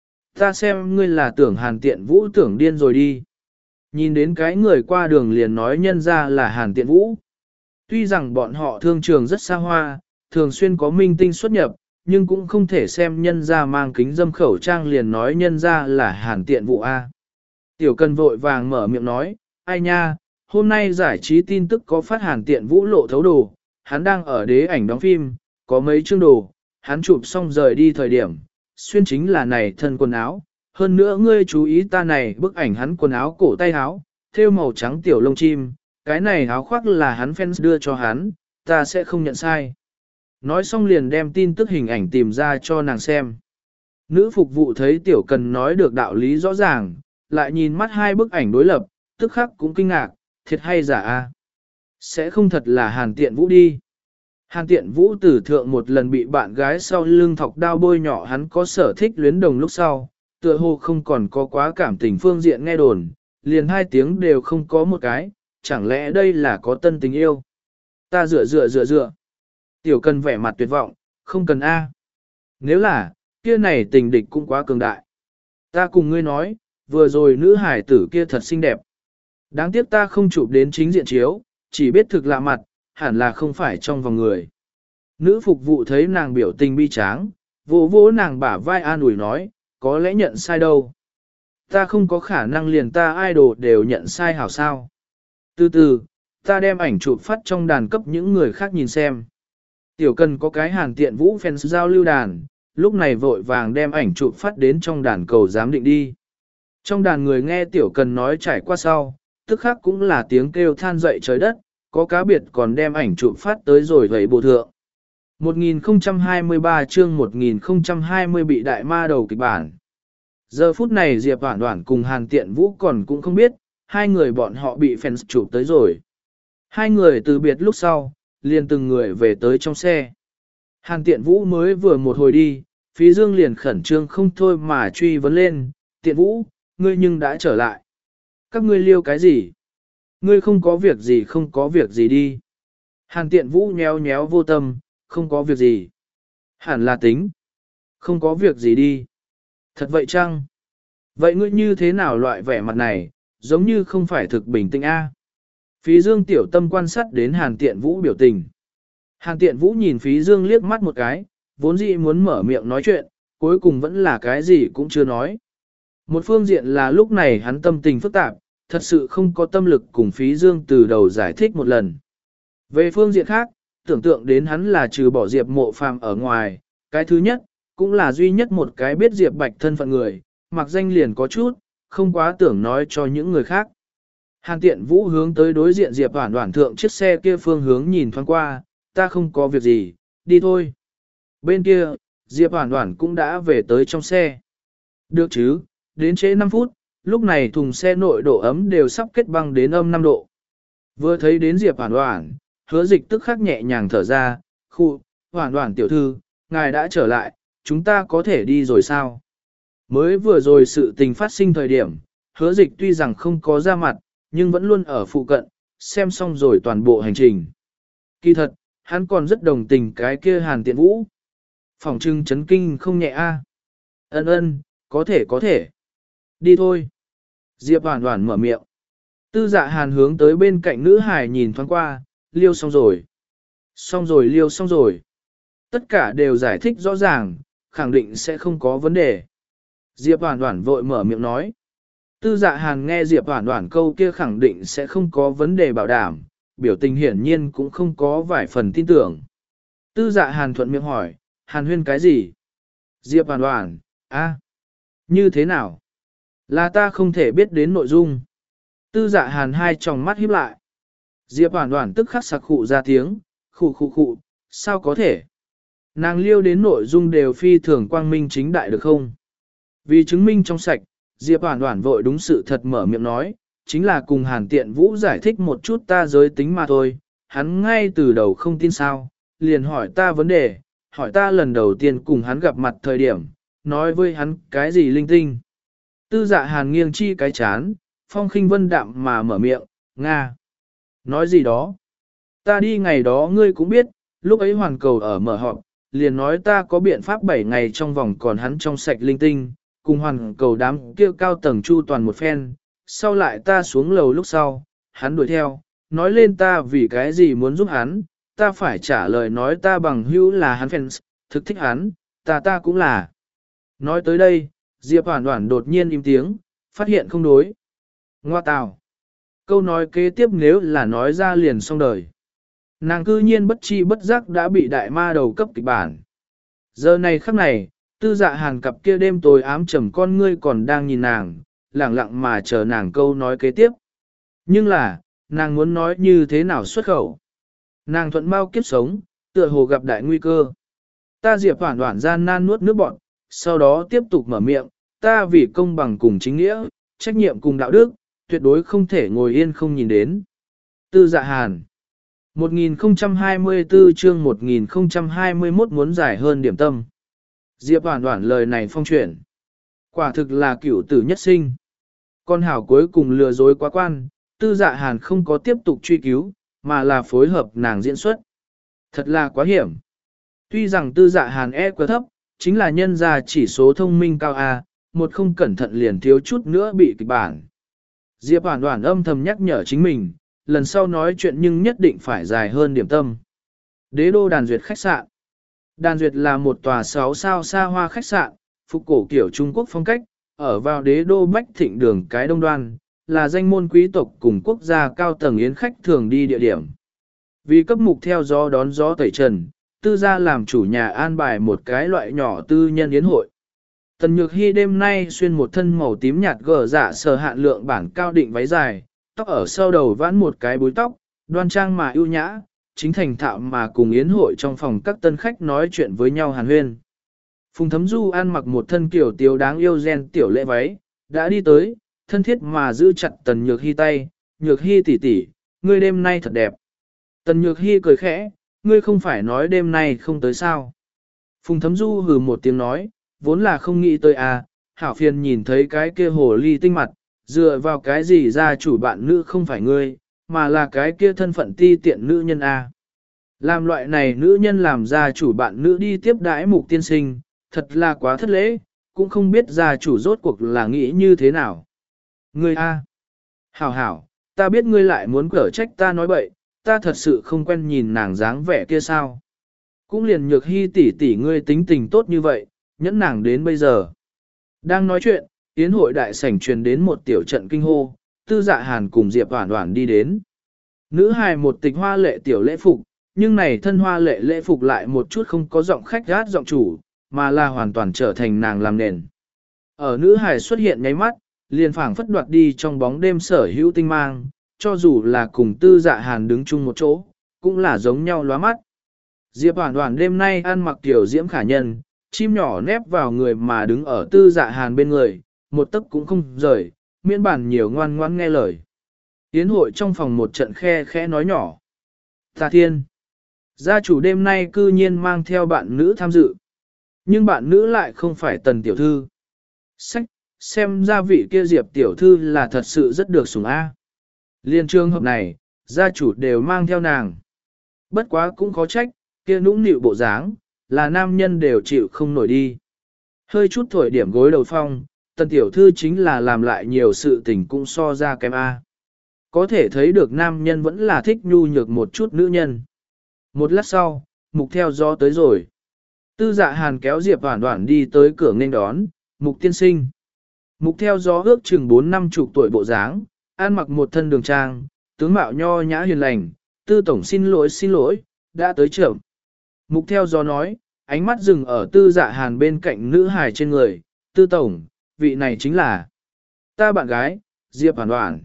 Ta xem ngươi là tưởng Hàn Tiện Vũ tưởng điên rồi đi. Nhìn đến cái người qua đường liền nói nhân ra là Hàn Tiện Vũ. Tuy rằng bọn họ thương trường rất xa hoa, thường xuyên có minh tinh xuất nhập, nhưng cũng không thể xem nhân ra mang kính dâm khẩu trang liền nói nhân ra là Hàn Tiện Vũ A. Tiểu Cần vội vàng mở miệng nói, ai nha, hôm nay giải trí tin tức có phát Hàn Tiện Vũ lộ thấu đồ, hắn đang ở đế ảnh đóng phim, có mấy chương đồ, hắn chụp xong rời đi thời điểm, xuyên chính là này thân quần áo, hơn nữa ngươi chú ý ta này bức ảnh hắn quần áo cổ tay áo, thêu màu trắng tiểu lông chim, cái này áo khoác là hắn fans đưa cho hắn, ta sẽ không nhận sai. Nói xong liền đem tin tức hình ảnh tìm ra cho nàng xem. Nữ phục vụ thấy Tiểu Cần nói được đạo lý rõ ràng, lại nhìn mắt hai bức ảnh đối lập, tức khắc cũng kinh ngạc, thiệt hay giả a? Sẽ không thật là Hàn Tiện Vũ đi. Hàn Tiện Vũ tử thượng một lần bị bạn gái sau lưng thọc đao bôi nhỏ hắn có sở thích luyến đồng lúc sau, tựa hồ không còn có quá cảm tình phương diện nghe đồn, liền hai tiếng đều không có một cái, chẳng lẽ đây là có tân tình yêu? Ta dựa dựa dựa dựa. Tiểu Cần vẻ mặt tuyệt vọng, không cần A. Nếu là, kia này tình địch cũng quá cường đại. Ta cùng ngươi nói, vừa rồi nữ hải tử kia thật xinh đẹp. Đáng tiếc ta không chụp đến chính diện chiếu, chỉ biết thực lạ mặt, hẳn là không phải trong vòng người. Nữ phục vụ thấy nàng biểu tình bi tráng, vỗ vỗ nàng bả vai an ủi nói, có lẽ nhận sai đâu. Ta không có khả năng liền ta idol đều nhận sai hảo sao. Từ từ, ta đem ảnh chụp phát trong đàn cấp những người khác nhìn xem. Tiểu Cần có cái Hàn Tiện Vũ fans giao lưu đàn, lúc này vội vàng đem ảnh chụp phát đến trong đàn cầu giám định đi. Trong đàn người nghe Tiểu Cần nói trải qua sau, tức khắc cũng là tiếng kêu than dậy trời đất, có cá biệt còn đem ảnh chụp phát tới rồi vậy bộ thượng. một nghìn không trăm hai mươi ba chương một nghìn không trăm hai mươi bị đại ma đầu kịch bản. Giờ phút này Diệp Hoản Hoản cùng Hàn Tiện Vũ còn cũng không biết, hai người bọn họ bị fans chụp tới rồi. Hai người từ biệt lúc sau, liền từng người về tới trong xe. Hàn Tiện Vũ mới vừa một hồi đi, Phí Dương liền khẩn trương không thôi mà truy vấn lên, Tiện Vũ, ngươi nhưng đã trở lại. Các ngươi liêu cái gì? Ngươi không có việc gì không có việc gì đi. Hàn Tiện Vũ nhéo nhéo vô tâm, không có việc gì. Hẳn là tính. Không có việc gì đi. Thật vậy chăng? Vậy ngươi như thế nào loại vẻ mặt này, giống như không phải thực bình tĩnh a? Phí Dương tiểu tâm quan sát đến Hàn Tiện Vũ biểu tình. Hàn Tiện Vũ nhìn Phí Dương liếc mắt một cái, vốn dĩ muốn mở miệng nói chuyện, cuối cùng vẫn là cái gì cũng chưa nói. Một phương diện là lúc này hắn tâm tình phức tạp, thật sự không có tâm lực cùng Phí Dương từ đầu giải thích một lần. Về phương diện khác, tưởng tượng đến hắn là trừ bỏ Diệp Mộ Phàm ở ngoài, cái thứ nhất, cũng là duy nhất một cái biết Diệp Bạch thân phận người, mặc danh liền có chút, không quá tưởng nói cho những người khác. Hàn Tiện Vũ hướng tới đối diện Diệp Hoản Hoản thượng chiếc xe kia phương hướng nhìn thoáng qua, ta không có việc gì, đi thôi. Bên kia, Diệp Hoản Hoản cũng đã về tới trong xe. Được chứ, đến trễ năm phút, lúc này thùng xe nội độ ấm đều sắp kết băng đến âm năm độ. Vừa thấy đến Diệp Hoản Hoản, Hứa Dịch tức khắc nhẹ nhàng thở ra, khu, Hoản Hoản tiểu thư, ngài đã trở lại, chúng ta có thể đi rồi sao? Mới vừa rồi sự tình phát sinh thời điểm, Hứa Dịch tuy rằng không có ra mặt, nhưng vẫn luôn ở phụ cận, xem xong rồi toàn bộ hành trình. Kỳ thật, hắn còn rất đồng tình cái kia Hàn Tiện Vũ. Phòng trưng chấn kinh không nhẹ a. Ân ân, có thể có thể. Đi thôi. Diệp Hoản Hoản mở miệng. Tư Dạ Hàn hướng tới bên cạnh nữ hải nhìn thoáng qua, liêu xong rồi. Xong rồi liêu xong rồi. Tất cả đều giải thích rõ ràng, khẳng định sẽ không có vấn đề. Diệp Hoản Hoản vội mở miệng nói. Tư Dạ Hàn nghe Diệp Hoản Hoản câu kia khẳng định sẽ không có vấn đề bảo đảm, biểu tình hiển nhiên cũng không có vài phần tin tưởng. Tư Dạ Hàn thuận miệng hỏi, Hàn huyên cái gì? Diệp Hoản Hoản, a, như thế nào? Là ta không thể biết đến nội dung. Tư Dạ Hàn hai tròng mắt híp lại. Diệp Hoản Hoản tức khắc sặc khụ ra tiếng, khụ khụ khụ, sao có thể? Nàng liêu đến nội dung đều phi thường quang minh chính đại được không? Vì chứng minh trong sạch, Diệp Hoản Hoản vội đúng sự thật mở miệng nói, chính là cùng Hàn Tiện Vũ giải thích một chút ta giới tính mà thôi, hắn ngay từ đầu không tin sao, liền hỏi ta vấn đề, hỏi ta lần đầu tiên cùng hắn gặp mặt thời điểm, nói với hắn cái gì linh tinh. Tư Dạ Hàn nghiêng chi cái chán, phong khinh vân đạm mà mở miệng, Nga. Nói gì đó? Ta đi ngày đó ngươi cũng biết, lúc ấy hoàn cầu ở mở họp, liền nói ta có biện pháp bảy ngày trong vòng còn hắn trong sạch linh tinh, cùng hoàn cầu đám kia cao tầng chu toàn một phen, sau lại ta xuống lầu lúc sau, hắn đuổi theo, nói lên ta vì cái gì muốn giúp hắn, ta phải trả lời nói ta bằng hữu là hắn fans, thực thích hắn, ta ta cũng là. Nói tới đây, Diệp Hoản Hoản đột nhiên im tiếng, phát hiện không đối. Ngoa tào. Câu nói kế tiếp nếu là nói ra liền xong đời. Nàng cư nhiên bất chi bất giác đã bị đại ma đầu cấp kịch bản. Giờ này khắc này, Tư Dạ Hàn cặp kia đêm tối ám trầm con ngươi còn đang nhìn nàng, lặng lặng mà chờ nàng câu nói kế tiếp. Nhưng là, nàng muốn nói như thế nào xuất khẩu. Nàng thuận mau kiếp sống, tựa hồ gặp đại nguy cơ. Ta Diệp Hoản Hoản gian nan nuốt nước bọt, sau đó tiếp tục mở miệng, ta vì công bằng cùng chính nghĩa, trách nhiệm cùng đạo đức, tuyệt đối không thể ngồi yên không nhìn đến. Tư Dạ Hàn một nghìn không trăm hai mươi tư chương một nghìn không trăm hai mươi mốt muốn giải hơn điểm tâm. Diệp Hoản Hoản lời này phong chuyển. Quả thực là cửu tử nhất sinh. Con hảo cuối cùng lừa dối quá quan, Tư Dạ Hàn không có tiếp tục truy cứu, mà là phối hợp nàng diễn xuất. Thật là quá hiểm. Tuy rằng Tư Dạ Hàn e quá thấp, chính là nhân ra chỉ số thông minh cao A, một không cẩn thận liền thiếu chút nữa bị kịch bản. Diệp Hoản Hoản âm thầm nhắc nhở chính mình, lần sau nói chuyện nhưng nhất định phải dài hơn điểm tâm. Đế đô Đàn Duyệt khách sạn. Đàn Duyệt là một tòa sáu sao xa hoa khách sạn, phục cổ kiểu Trung Quốc phong cách, ở vào đế đô Bách Thịnh đường cái đông đoan, là danh môn quý tộc cùng quốc gia cao tầng yến khách thường đi địa điểm. Vì cấp mục theo gió đón gió tẩy trần, tư gia làm chủ nhà an bài một cái loại nhỏ tư nhân yến hội. Tần Nhược Hy đêm nay xuyên một thân màu tím nhạt gờ dạ sờ hạn lượng bản cao định váy dài, tóc ở sau đầu vãn một cái búi tóc, đoan trang mà ưu nhã, chính thành thạo mà cùng yến hội trong phòng các tân khách nói chuyện với nhau hàn huyên. Phùng Thấm Du ăn mặc một thân kiểu tiếu đáng yêu gen tiểu lệ váy, đã đi tới, thân thiết mà giữ chặt Tần Nhược Hy tay, Nhược Hy tỷ tỷ, ngươi đêm nay thật đẹp. Tần Nhược Hy cười khẽ, ngươi không phải nói đêm nay không tới sao. Phùng Thấm Du hừ một tiếng nói, vốn là không nghĩ tới à, hảo phiền nhìn thấy cái kia hồ ly tinh mặt, dựa vào cái gì ra chủ bạn nữ không phải ngươi, mà là cái kia thân phận ti tiện nữ nhân a. Làm loại này nữ nhân làm gia chủ bạn nữ đi tiếp đãi mục tiên sinh, thật là quá thất lễ, cũng không biết gia chủ rốt cuộc là nghĩ như thế nào. Ngươi a, hảo hảo, ta biết ngươi lại muốn cở trách ta nói bậy, ta thật sự không quen nhìn nàng dáng vẻ kia sao. Cũng liền Nhược Hy tỷ tỷ ngươi tính tình tốt như vậy, nhẫn nàng đến bây giờ. Đang nói chuyện, yến hội đại sảnh truyền đến một tiểu trận kinh hô, Tư Dạ Hàn cùng Diệp Hoản Hoản đi đến. Nữ hài một tịch hoa lệ tiểu lễ phục, nhưng này thân hoa lệ lễ phục lại một chút không có giọng khách gát giọng chủ, mà là hoàn toàn trở thành nàng làm nền. Ở nữ hài xuất hiện nháy mắt, liền phảng phất đoạt đi trong bóng đêm sở hữu tinh mang, cho dù là cùng Tư Dạ Hàn đứng chung một chỗ, cũng là giống nhau lóa mắt. Diệp Hoản Hoản đêm nay ăn mặc tiểu diễm khả nhân, chim nhỏ nép vào người mà đứng ở Tư Dạ Hàn bên người, một tấc cũng không rời, miễn bản nhiều ngoan ngoãn nghe lời. Yến hội trong phòng một trận khe khẽ nói nhỏ. Tà Thiên, gia chủ đêm nay cư nhiên mang theo bạn nữ tham dự. Nhưng bạn nữ lại không phải Tần tiểu thư. Sách, xem ra vị kia Diệp tiểu thư là thật sự rất được sủng A. Liên trường hợp này, gia chủ đều mang theo nàng. Bất quá cũng khó trách, kia nũng nịu bộ dáng, là nam nhân đều chịu không nổi đi. Hơi chút thổi điểm gối đầu phong, Tần tiểu thư chính là làm lại nhiều sự tình cũng so ra kém A. Có thể thấy được nam nhân vẫn là thích nhu nhược một chút nữ nhân. Một lát sau, mục theo gió tới rồi. Tư Dạ Hàn kéo Diệp Hoản Hoản đi tới cửa nghênh đón, mục tiên sinh. Mục theo gió ước chừng bốn năm chục tuổi bộ dáng, ăn mặc một thân đường trang, tướng mạo nho nhã hiền lành, Tư tổng xin lỗi xin lỗi, đã tới trưởng. Mục theo gió nói, ánh mắt dừng ở Tư Dạ Hàn bên cạnh nữ hài trên người, Tư tổng, vị này chính là ta bạn gái, Diệp Hoản Hoản.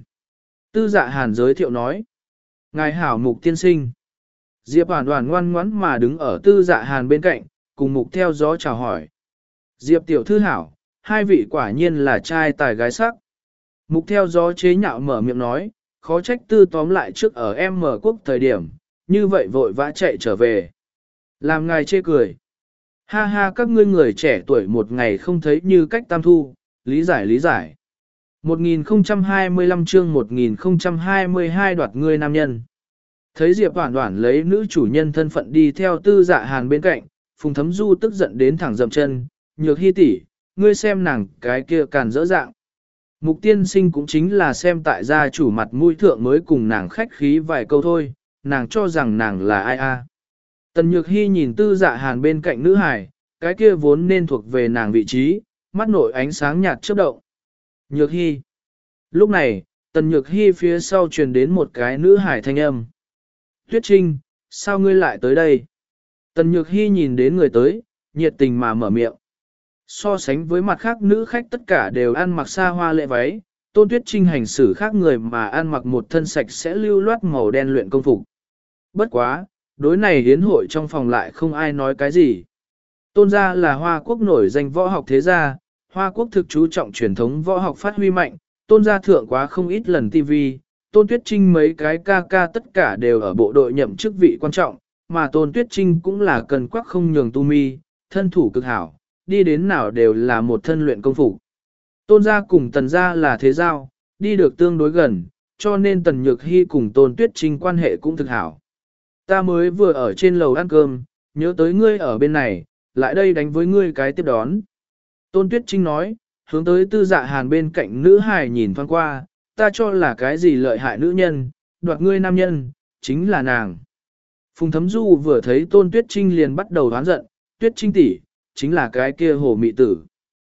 Tư Dạ Hàn giới thiệu nói, ngài hảo mục tiên sinh. Diệp Hoản Hoản ngoan ngoãn mà đứng ở Tư Dạ Hàn bên cạnh, cùng mục theo gió chào hỏi. Diệp tiểu thư hảo, hai vị quả nhiên là trai tài gái sắc. Mục theo gió chế nhạo mở miệng nói, khó trách Tư tóm lại trước ở em mở quốc thời điểm, như vậy vội vã chạy trở về. Làm ngài chê cười. Ha ha, các ngươi người trẻ tuổi một ngày không thấy như cách tam thu, lý giải lý giải. một nghìn không trăm hai mươi lăm chương một nghìn không trăm hai mươi hai đoạt ngươi nam nhân. Thấy Diệp Hoản Hoản lấy nữ chủ nhân thân phận đi theo Tư Dạ Hàn bên cạnh, Phùng Thấm Du tức giận đến thẳng dậm chân, Nhược Hy tỷ, ngươi xem nàng cái kia càn dỡ dạng. Mục tiên sinh cũng chính là xem tại gia chủ mặt mũi thượng mới cùng nàng khách khí vài câu thôi, nàng cho rằng nàng là ai a? Tần Nhược Hy nhìn Tư Dạ Hàn bên cạnh nữ hài, cái kia vốn nên thuộc về nàng vị trí, mắt nội ánh sáng nhạt chớp động. Nhược Hy. Lúc này, Tần Nhược Hy phía sau truyền đến một cái nữ hài thanh âm. Tuyết Trinh, sao ngươi lại tới đây? Tần Nhược Hy nhìn đến người tới, nhiệt tình mà mở miệng. So sánh với mặt khác nữ khách tất cả đều ăn mặc xa hoa lệ váy, Tôn Tuyết Trinh hành xử khác người mà ăn mặc một thân sạch sẽ lưu loát màu đen luyện công phục. Bất quá, đối này hiến hội trong phòng lại không ai nói cái gì. Tôn gia là Hoa Quốc nổi danh võ học thế gia, Hoa Quốc thực chú trọng truyền thống võ học phát huy mạnh, Tôn gia thượng quá không ít lần ti vi, Tôn Tuyết Trinh mấy cái ca ca tất cả đều ở bộ đội nhậm chức vị quan trọng, mà Tôn Tuyết Trinh cũng là cần quắc không nhường tu mi, thân thủ cực hảo, đi đến nào đều là một thân luyện công phục. Tôn gia cùng Tần gia là thế giao, đi được tương đối gần, cho nên Tần Nhược Hy cùng Tôn Tuyết Trinh quan hệ cũng thực hảo. Ta mới vừa ở trên lầu ăn cơm, nhớ tới ngươi ở bên này, lại đây đánh với ngươi cái tiếp đón. Tôn Tuyết Trinh nói, hướng tới Tư Dạ Hàn bên cạnh nữ hài nhìn thoáng qua, ta cho là cái gì lợi hại nữ nhân, đoạt ngươi nam nhân, chính là nàng. Phùng Thấm Du vừa thấy Tôn Tuyết Trinh liền bắt đầu đoán giận, Tuyết Trinh tỷ, chính là cái kia hồ mị tử.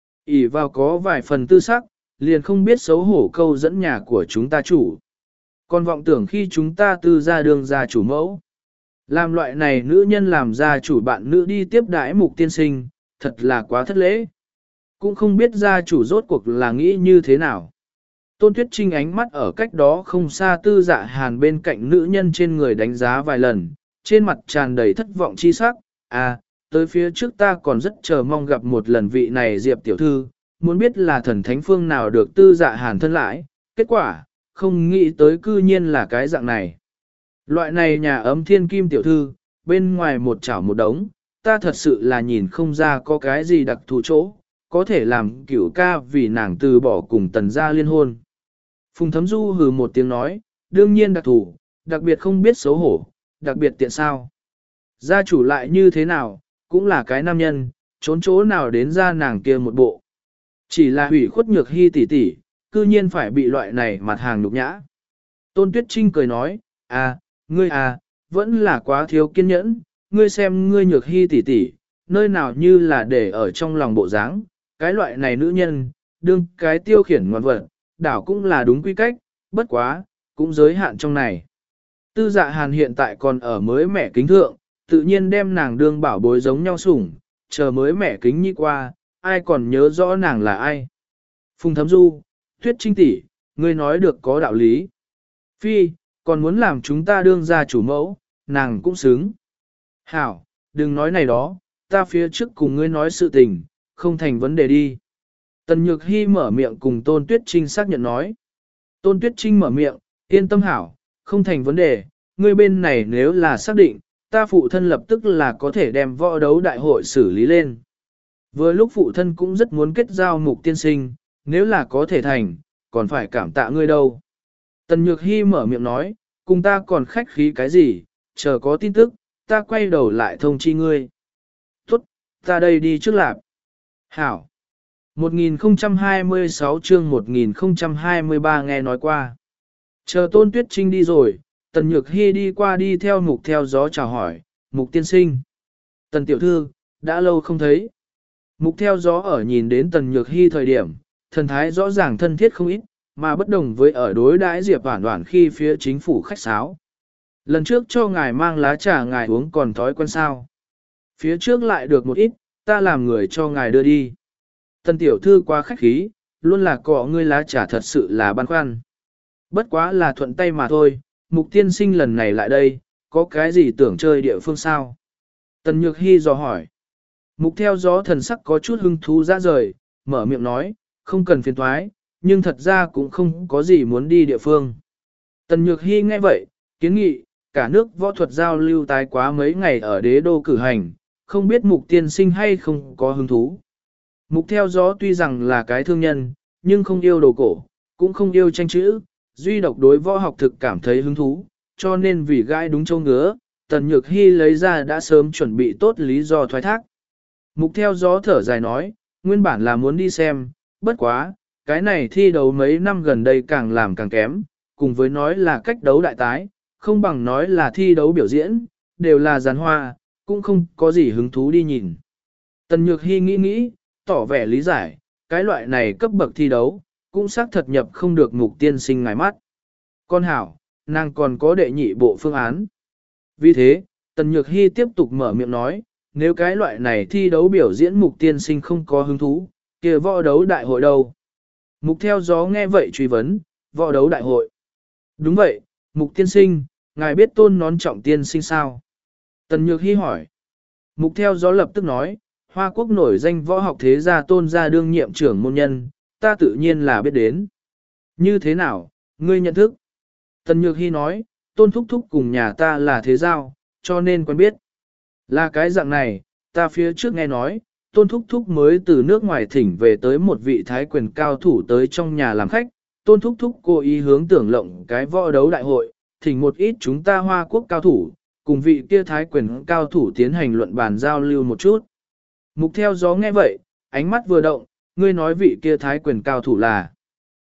ỷ vào có vài phần tư sắc, liền không biết xấu hổ câu dẫn nhà của chúng ta chủ. Còn vọng tưởng khi chúng ta tư ra đường ra chủ mẫu. Làm loại này nữ nhân làm ra chủ bạn nữ đi tiếp đãi Mục tiên sinh, thật là quá thất lễ. Cũng không biết gia chủ rốt cuộc là nghĩ như thế nào. Tôn Tuyết Trinh ánh mắt ở cách đó không xa tư dạ hàn bên cạnh nữ nhân trên người đánh giá vài lần, trên mặt tràn đầy thất vọng chi sắc. À, tới phía trước ta còn rất chờ mong gặp một lần vị này Diệp tiểu thư, muốn biết là thần thánh phương nào được tư dạ hàn thân lại, kết quả, không nghĩ tới cư nhiên là cái dạng này. Loại này nhà ấm thiên kim tiểu thư, bên ngoài một chảo một đống, ta thật sự là nhìn không ra có cái gì đặc thù chỗ, có thể làm cửu ca vì nàng từ bỏ cùng tần gia liên hôn. Phùng Thấm Du hừ một tiếng nói, đương nhiên đặc thù, đặc biệt không biết xấu hổ, đặc biệt tiện sao. Gia chủ lại như thế nào, cũng là cái nam nhân, trốn chỗ nào đến ra nàng kia một bộ. Chỉ là hủy khuất nhược hy tỷ tỷ, cư nhiên phải bị loại này mặt hàng nhục nhã. Tôn Tuyết Trinh cười nói, à, ngươi à, vẫn là quá thiếu kiên nhẫn, ngươi xem ngươi nhược hy tỷ tỷ, nơi nào như là để ở trong lòng bộ dáng, cái loại này nữ nhân, đương cái tiêu khiển ngoan vật, đảo cũng là đúng quy cách, bất quá, cũng giới hạn trong này. Tư dạ hàn hiện tại còn ở mới mẻ kính thượng, tự nhiên đem nàng đương bảo bối giống nhau sủng, chờ mới mẻ kính nhi qua, ai còn nhớ rõ nàng là ai. Phùng Thấm Du, Tuyết Trinh tỷ, ngươi nói được có đạo lý. Phi, còn muốn làm chúng ta đương ra chủ mẫu, nàng cũng xứng. Hảo, đừng nói này đó, ta phía trước cùng ngươi nói sự tình, không thành vấn đề đi. Tần Nhược Hy mở miệng cùng Tôn Tuyết Trinh xác nhận nói. Tôn Tuyết Trinh mở miệng, yên tâm hảo, không thành vấn đề, ngươi bên này nếu là xác định, ta phụ thân lập tức là có thể đem võ đấu đại hội xử lý lên. Vừa lúc phụ thân cũng rất muốn kết giao Mục tiên sinh, nếu là có thể thành, còn phải cảm tạ ngươi đâu. Tần Nhược Hy mở miệng nói, cùng ta còn khách khí cái gì, chờ có tin tức, ta quay đầu lại thông chi ngươi. Tốt, ta đây đi trước lạp. Hảo. một nghìn không trăm hai mươi sáu chương một nghìn không trăm hai mươi ba nghe nói qua. Chờ Tôn Tuyết Trinh đi rồi, Tần Nhược Hy đi qua đi theo Mục theo gió chào hỏi, Mục tiên sinh. Tần tiểu thư, đã lâu không thấy. Mục theo gió ở nhìn đến Tần Nhược Hy thời điểm, thần thái rõ ràng thân thiết không ít, mà bất đồng với ở đối đãi Diệp Hoản Hoản khi phía chính phủ khách sáo. Lần trước cho ngài mang lá trà ngài uống còn thói quen sao. Phía trước lại được một ít, ta làm người cho ngài đưa đi. Tần tiểu thư quá khách khí, luôn là cọ ngươi lá trà thật sự là băn khoăn. Bất quá là thuận tay mà thôi, Mục tiên sinh lần này lại đây, có cái gì tưởng chơi địa phương sao? Tần Nhược Hy dò hỏi. Mục theo gió thần sắc có chút hưng thú ra rời, mở miệng nói, không cần phiền toái, nhưng thật ra cũng không có gì muốn đi địa phương. Tần Nhược Hy nghe vậy, kiến nghị, cả nước võ thuật giao lưu tái quá mấy ngày ở đế đô cử hành, không biết Mục tiên sinh hay không có hứng thú. Mục theo gió tuy rằng là cái thương nhân, nhưng không yêu đồ cổ, cũng không yêu tranh chữ, duy độc đối võ học thực cảm thấy hứng thú, cho nên vì gai đúng châu ngứa, Tần Nhược Hy lấy ra đã sớm chuẩn bị tốt lý do thoái thác. Mục theo gió thở dài nói, nguyên bản là muốn đi xem, bất quá, cái này thi đấu mấy năm gần đây càng làm càng kém, cùng với nói là cách đấu đại tái, không bằng nói là thi đấu biểu diễn, đều là giàn hoa, cũng không có gì hứng thú đi nhìn. Tần Nhược Hy nghĩ nghĩ, tỏ vẻ lý giải, cái loại này cấp bậc thi đấu, cũng xác thật nhập không được Mục tiên sinh ngài mắt. Con hảo, nàng còn có đệ nhị bộ phương án. Vì thế, Tần Nhược Hy tiếp tục mở miệng nói, nếu cái loại này thi đấu biểu diễn Mục tiên sinh không có hứng thú, kia võ đấu đại hội đâu? Mục theo gió nghe vậy truy vấn, võ đấu đại hội. Đúng vậy, Mục tiên sinh, ngài biết Tôn Nón Trọng tiên sinh sao? Tần Nhược Hy hỏi. Mục theo gió lập tức nói, Hoa Quốc nổi danh võ học thế gia Tôn gia đương nhiệm trưởng môn nhân, ta tự nhiên là biết đến. Như thế nào, ngươi nhận thức? Tần Nhược Hy nói, Tôn Thúc Thúc cùng nhà ta là thế giao, cho nên quen biết. Là cái dạng này, ta phía trước nghe nói, Tôn Thúc Thúc mới từ nước ngoài thỉnh về tới một vị thái quyền cao thủ tới trong nhà làm khách. Tôn Thúc Thúc cố ý hướng tưởng lộng cái võ đấu đại hội, thỉnh một ít chúng ta Hoa Quốc cao thủ, cùng vị kia thái quyền cao thủ tiến hành luận bàn giao lưu một chút. Mục theo gió nghe vậy, ánh mắt vừa động, ngươi nói vị kia thái quyền cao thủ là.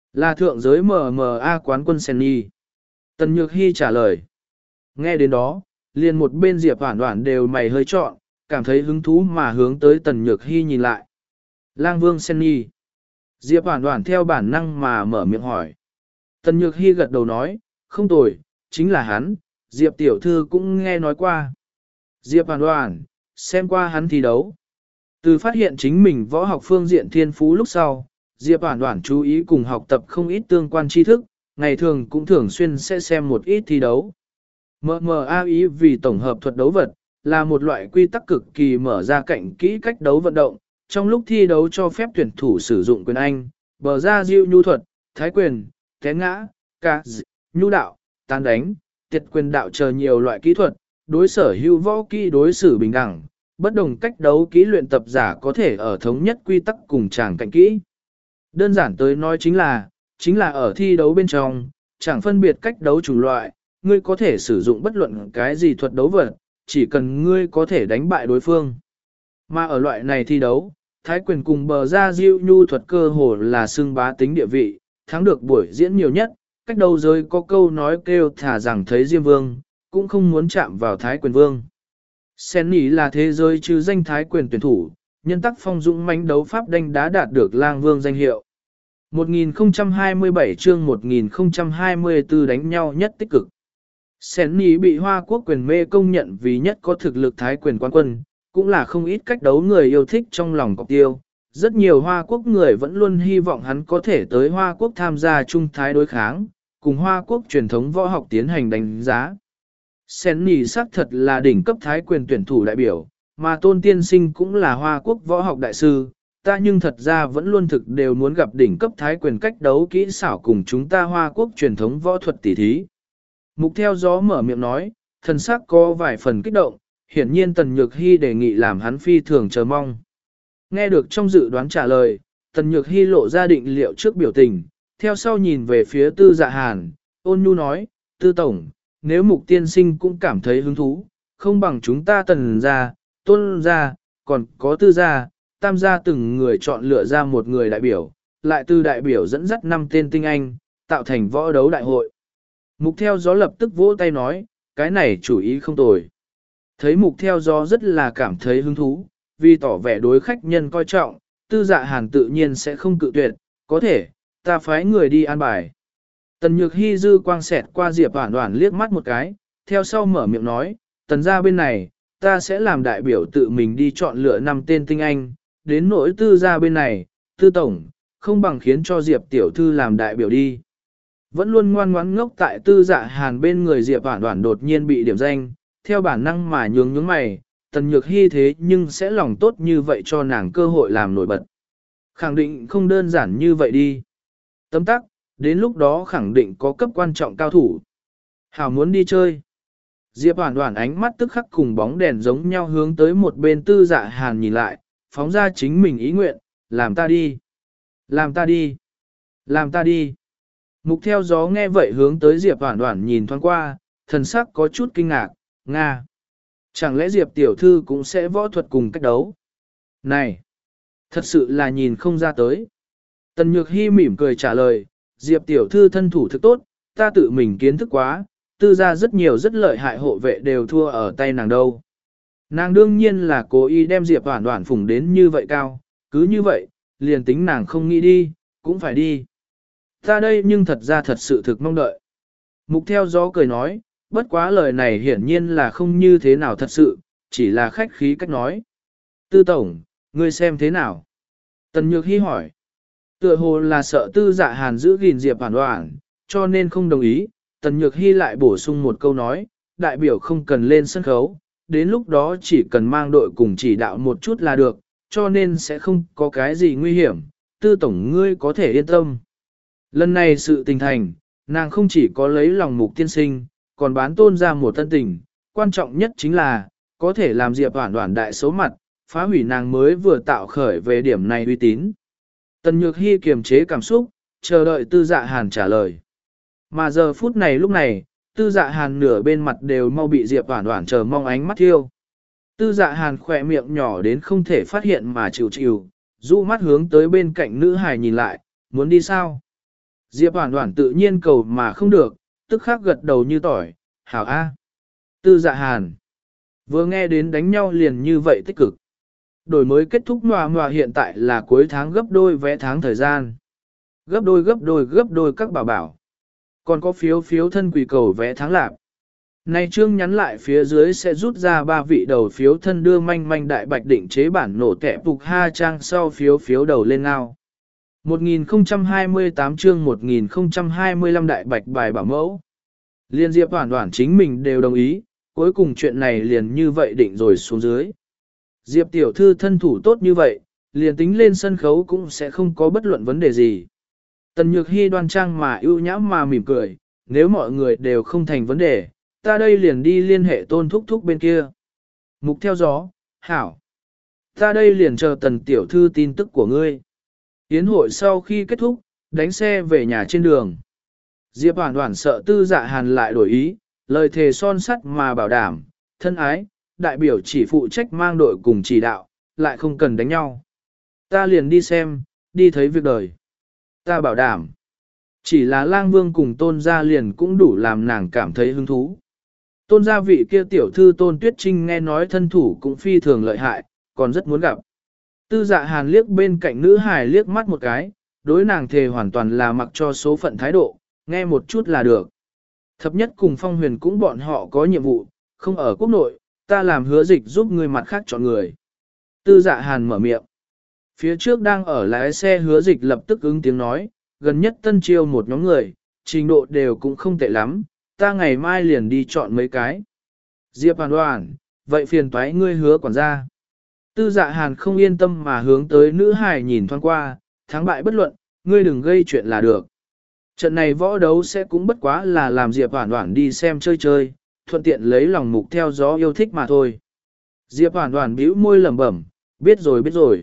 Là thượng giới em em a quán quân Senny. Tần Nhược Hy trả lời. Nghe đến đó, liền một bên Diệp Hoản Hoản đều mày hơi trọn, cảm thấy hứng thú mà hướng tới Tần Nhược Hy nhìn lại. Lang Vương Senny. Diệp Hoản Hoản theo bản năng mà mở miệng hỏi. Tần Nhược Hy gật đầu nói, không tồi, chính là hắn, Diệp tiểu thư cũng nghe nói qua. Diệp Hoản Hoản, xem qua hắn thi đấu. Từ phát hiện chính mình võ học phương diện thiên phú lúc sau, Diệp Hoản Hoản chú ý cùng học tập không ít tương quan tri thức, ngày thường cũng thường xuyên sẽ xem một ít thi đấu. em em a ý vì tổng hợp thuật đấu vật, là một loại quy tắc cực kỳ mở ra cạnh kỹ cách đấu vận động, trong lúc thi đấu cho phép tuyển thủ sử dụng quyền Anh, bờ ra diệu nhu thuật, thái quyền, té ngã, ca nhu đạo, tán đánh, tiệt quyền đạo chờ nhiều loại kỹ thuật, đối sở hữu võ kỹ đối xử bình đẳng, bất đồng cách đấu kỹ luyện tập giả có thể ở thống nhất quy tắc cùng tràng cạnh kỹ. Đơn giản tới nói chính là, chính là ở thi đấu bên trong, chẳng phân biệt cách đấu chủng loại, ngươi có thể sử dụng bất luận cái gì thuật đấu vật, chỉ cần ngươi có thể đánh bại đối phương. Mà ở loại này thi đấu, thái quyền cùng bờ ra diệu nhu thuật cơ hồ là xưng bá tính địa vị, thắng được buổi diễn nhiều nhất, cách đầu giới có câu nói kêu thả rằng thấy Diêm Vương, cũng không muốn chạm vào thái quyền vương. Senny là thế giới trừ danh thái quyền tuyển thủ, nhân tắc phong dũng mãnh đấu pháp đanh đá đạt được lang vương danh hiệu. một nghìn không trăm hai mươi bảy chương một nghìn không trăm hai mươi tư đánh nhau nhất tích cực. Senny bị Hoa Quốc quyền mê công nhận vì nhất có thực lực thái quyền quán quân, cũng là không ít cách đấu người yêu thích trong lòng cọc tiêu. Rất nhiều Hoa Quốc người vẫn luôn hy vọng hắn có thể tới Hoa Quốc tham gia trung thái đối kháng, cùng Hoa Quốc truyền thống võ học tiến hành đánh giá. Senny xác thật là đỉnh cấp thái quyền tuyển thủ đại biểu, mà Tôn Tiên Sinh cũng là Hoa Quốc võ học đại sư, ta nhưng thật ra vẫn luôn thực đều muốn gặp đỉnh cấp thái quyền cách đấu kỹ xảo cùng chúng ta Hoa Quốc truyền thống võ thuật tỉ thí. Mục theo gió mở miệng nói, thần sắc có vài phần kích động, hiển nhiên Tần Nhược Hy đề nghị làm hắn phi thường chờ mong. Nghe được trong dự đoán trả lời, Tần Nhược Hy lộ ra định liệu trước biểu tình, theo sau nhìn về phía Tư Dạ Hàn, ôn nhu nói, Tư Tổng, nếu Mục Tiên Sinh cũng cảm thấy hứng thú, không bằng chúng ta Tần gia, Tôn gia, còn có Tư gia, Tam gia từng người chọn lựa ra một người đại biểu, lại từ đại biểu dẫn dắt năm tên tinh anh, tạo thành võ đấu đại hội. Mục theo gió lập tức vỗ tay nói, cái này chủ ý không tồi. Thấy mục theo gió rất là cảm thấy hứng thú, vì tỏ vẻ đối khách nhân coi trọng, Tư Dạ Hàn tự nhiên sẽ không cự tuyệt, có thể, ta phái người đi an bài. Tần Nhược Hy dư quang xẹt qua Diệp Hoản Hoản liếc mắt một cái, theo sau mở miệng nói, tần gia bên này, ta sẽ làm đại biểu tự mình đi chọn lựa năm tên tinh anh, đến nỗi Tư gia bên này, Tư Tổng, không bằng khiến cho Diệp Tiểu Thư làm đại biểu đi. Vẫn luôn ngoan ngoãn ngốc tại Tư Dạ Hàn bên người Diệp Hoản Hoản đột nhiên bị điểm danh, theo bản năng mà nhướng nhướng mày, Tần Nhược Hy thế nhưng sẽ lòng tốt như vậy cho nàng cơ hội làm nổi bật. Khẳng định không đơn giản như vậy đi. Tấm tắc, đến lúc đó khẳng định có cấp quan trọng cao thủ. Hảo muốn đi chơi. Diệp Hoản Hoản ánh mắt tức khắc cùng bóng đèn giống nhau hướng tới một bên Tư Dạ Hàn nhìn lại, phóng ra chính mình ý nguyện, làm ta đi. Làm ta đi. Làm ta đi. Mục theo gió nghe vậy hướng tới Diệp Hoản Hoản nhìn thoáng qua, thần sắc có chút kinh ngạc, Nga. Chẳng lẽ Diệp tiểu thư cũng sẽ võ thuật cùng cách đấu? Này, thật sự là nhìn không ra tới. Tần Nhược Hy mỉm cười trả lời, Diệp tiểu thư thân thủ thực tốt, ta tự mình kiến thức quá, Tư gia rất nhiều rất lợi hại hộ vệ đều thua ở tay nàng đâu. Nàng đương nhiên là cố ý đem Diệp Hoản Hoản phủng đến như vậy cao, cứ như vậy, liền tính nàng không nghĩ đi, cũng phải đi. Ta đây nhưng thật ra thật sự thực mong đợi. Mục theo gió cười nói, bất quá lời này hiển nhiên là không như thế nào thật sự, chỉ là khách khí cách nói. Tư Tổng, ngươi xem thế nào? Tần Nhược Hy hỏi. Tựa hồ là sợ Tư Dạ Hàn giữ gìn Diệp Hoản Hoản, cho nên không đồng ý. Tần Nhược Hy lại bổ sung một câu nói, đại biểu không cần lên sân khấu, đến lúc đó chỉ cần mang đội cùng chỉ đạo một chút là được, cho nên sẽ không có cái gì nguy hiểm. Tư Tổng ngươi có thể yên tâm. Lần này sự tình thành, nàng không chỉ có lấy lòng Mục tiên sinh, còn bán Tôn ra một tân tình, quan trọng nhất chính là, có thể làm Diệp Hoản Hoản đại xấu mặt, phá hủy nàng mới vừa tạo khởi về điểm này uy tín. Tần Nhược Hy kiềm chế cảm xúc, chờ đợi Tư Dạ Hàn trả lời. Mà giờ phút này lúc này, Tư Dạ Hàn nửa bên mặt đều mau bị Diệp Hoản Hoản chờ mong ánh mắt thiêu. Tư Dạ Hàn khỏe miệng nhỏ đến không thể phát hiện mà chịu chịu, dụ mắt hướng tới bên cạnh nữ hài nhìn lại, muốn đi sao? Diệp Hoản Hoản tự nhiên cầu mà không được, tức khắc gật đầu như tỏi, hảo a. Tư Dạ Hàn. Vừa nghe đến đánh nhau liền như vậy tích cực. Đổi mới kết thúc ngoà ngoà hiện tại là cuối tháng gấp đôi vé tháng thời gian. Gấp đôi gấp đôi gấp đôi các bảo bảo. Còn có phiếu phiếu thân quỷ cầu vé tháng lạc. Này trương nhắn lại phía dưới sẽ rút ra ba vị đầu phiếu thân đưa manh manh đại bạch định chế bản nổ tẻ phục ha trang sau phiếu phiếu đầu lên ngao. một nghìn không trăm hai mươi tám chương một nghìn không trăm hai mươi lăm đại bạch bài bảo mẫu. Liên Diệp Hoản Hoản chính mình đều đồng ý, cuối cùng chuyện này liền như vậy định rồi xuống dưới. Diệp tiểu thư thân thủ tốt như vậy, liền tính lên sân khấu cũng sẽ không có bất luận vấn đề gì. Tần Nhược Hy đoan trang mà ưu nhã mà mỉm cười, nếu mọi người đều không thành vấn đề, ta đây liền đi liên hệ Tôn thúc thúc bên kia. Mục theo gió, hảo. Ta đây liền chờ Tần tiểu thư tin tức của ngươi. Yến hội sau khi kết thúc, đánh xe về nhà trên đường. Diệp Hoản Hoản sợ Tư Dạ Hàn lại đổi ý, lời thề son sắt mà bảo đảm, thân ái, đại biểu chỉ phụ trách mang đội cùng chỉ đạo, lại không cần đánh nhau. Ta liền đi xem, đi thấy việc đời. Ta bảo đảm. Chỉ là lang vương cùng tôn gia liền cũng đủ làm nàng cảm thấy hứng thú. Tôn gia vị kia tiểu thư Tôn Tuyết Trinh nghe nói thân thủ cũng phi thường lợi hại, còn rất muốn gặp. Tư Dạ Hàn liếc bên cạnh nữ hài liếc mắt một cái, đối nàng thề hoàn toàn là mặc cho số phận thái độ, nghe một chút là được. Thập nhất cùng Phong Huyền cũng bọn họ có nhiệm vụ, không ở quốc nội, ta làm hứa dịch giúp người mặt khác chọn người. Tư Dạ Hàn mở miệng. Phía trước đang ở lái xe hứa dịch lập tức ứng tiếng nói, gần nhất tân chiêu một nhóm người, trình độ đều cũng không tệ lắm, ta ngày mai liền đi chọn mấy cái. Diệp Hoàn Hoàn, vậy phiền toái ngươi hứa quản gia. Tư Dạ Hàn không yên tâm mà hướng tới nữ hài nhìn thoáng qua, thắng bại bất luận, ngươi đừng gây chuyện là được. Trận này võ đấu sẽ cũng bất quá là làm Diệp Hoàn Hoàn đi xem chơi chơi, thuận tiện lấy lòng mục theo gió yêu thích mà thôi. Diệp Hoàn Hoàn bĩu môi lẩm bẩm, biết rồi biết rồi.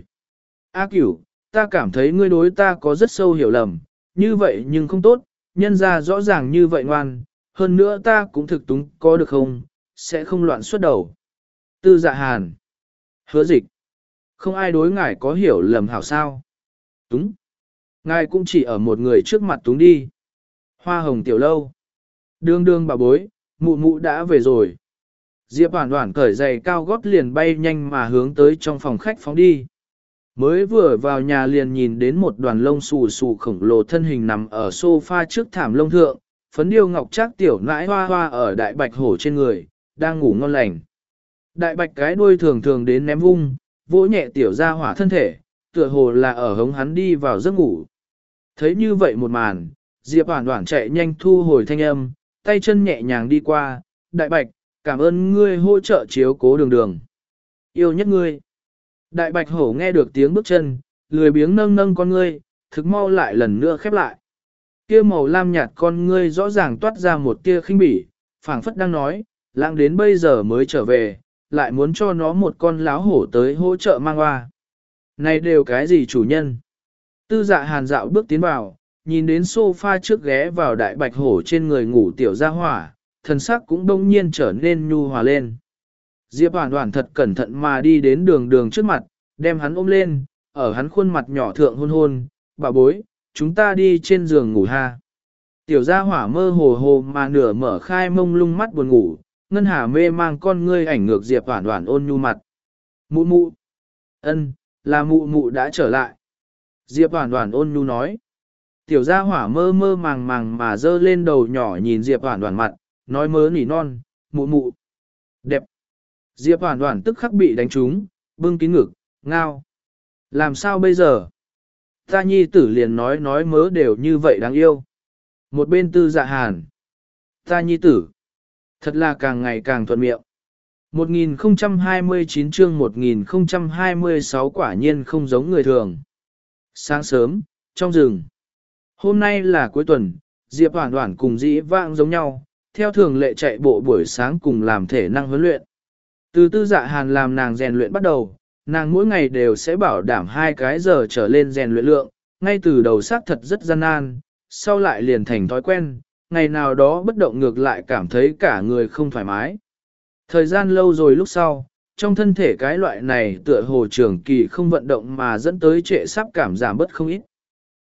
A Cửu, ta cảm thấy ngươi đối ta có rất sâu hiểu lầm, như vậy nhưng không tốt, nhân ra rõ ràng như vậy ngoan, hơn nữa ta cũng thực túng có được không, sẽ không loạn suốt đầu. Tư Dạ Hàn. Hứa dịch. Không ai đối ngài có hiểu lầm hảo sao. Túng. Ngài cũng chỉ ở một người trước mặt túng đi. Hoa hồng tiểu lâu. Đương đương bà bối, mụ mụ đã về rồi. Diệp Hoàn Hoàn cởi giày cao gót liền bay nhanh mà hướng tới trong phòng khách phóng đi. Mới vừa vào nhà liền nhìn đến một đoàn lông xù xù khổng lồ thân hình nằm ở sofa trước thảm lông thượng, phấn điêu ngọc trác tiểu nãi hoa hoa ở đại bạch hổ trên người, đang ngủ ngon lành. Đại bạch cái đuôi thường thường đến ném vung, vỗ nhẹ tiểu ra hỏa thân thể, tựa hồ là ở hống hắn đi vào giấc ngủ. Thấy như vậy một màn, Diệp Hoàn Hoàn chạy nhanh thu hồi thanh âm, tay chân nhẹ nhàng đi qua, đại bạch, cảm ơn ngươi hỗ trợ chiếu cố đường đường. Yêu nhất ngươi. Đại bạch hổ nghe được tiếng bước chân, lười biếng nâng nâng con ngươi, thực mau lại lần nữa khép lại. Kia màu lam nhạt con ngươi rõ ràng toát ra một tia khinh bỉ, phảng phất đang nói, lãng đến bây giờ mới trở về, lại muốn cho nó một con láo hổ tới hỗ trợ mang hoa. Này đều cái gì chủ nhân? Tư Dạ Hàn dạo bước tiến vào, nhìn đến sofa trước ghé vào đại bạch hổ trên người ngủ tiểu gia hỏa, thần sắc cũng đông nhiên trở nên nhu hòa lên. Diệp Hoàn Hoàn thật cẩn thận mà đi đến đường đường trước mặt, đem hắn ôm lên, ở hắn khuôn mặt nhỏ thượng hôn hôn, bà bối, chúng ta đi trên giường ngủ ha. Tiểu gia hỏa mơ hồ hồ mà nửa mở khai mông lung mắt buồn ngủ, ngân hà mê mang con ngươi ảnh ngược Diệp Hoàn Hoàn ôn nhu mặt. Mụ mụ, ân, là mụ mụ đã trở lại. Diệp Hoàn Hoàn ôn nhu nói. Tiểu gia hỏa mơ mơ màng màng mà dơ lên đầu nhỏ nhìn Diệp Hoàn Hoàn mặt, nói mớ nỉ non, mụ mụ. Đẹp. Diệp Hoàn Hoàn tức khắc bị đánh trúng, bưng kín ngực, ngao. Làm sao bây giờ? Ta nhi tử liền nói nói mớ đều như vậy đáng yêu. Một bên Tư Dạ Hàn. Ta nhi tử. Thật là càng ngày càng thuận miệng. một nghìn không trăm hai mươi chín chương một nghìn không trăm hai mươi sáu quả nhiên không giống người thường. Sáng sớm, trong rừng. Hôm nay là cuối tuần, Diệp Hoàn Hoàn cùng dĩ vãng giống nhau, theo thường lệ chạy bộ buổi sáng cùng làm thể năng huấn luyện. Từ Tư Dạ Hàn làm nàng rèn luyện bắt đầu, nàng mỗi ngày đều sẽ bảo đảm hai cái giờ trở lên rèn luyện lượng, ngay từ đầu xác thật rất gian nan, sau lại liền thành thói quen, ngày nào đó bất động ngược lại cảm thấy cả người không thoải mái. Thời gian lâu rồi lúc sau, trong thân thể cái loại này tựa hồ trường kỳ không vận động mà dẫn tới trệ sắp cảm giảm bất không ít.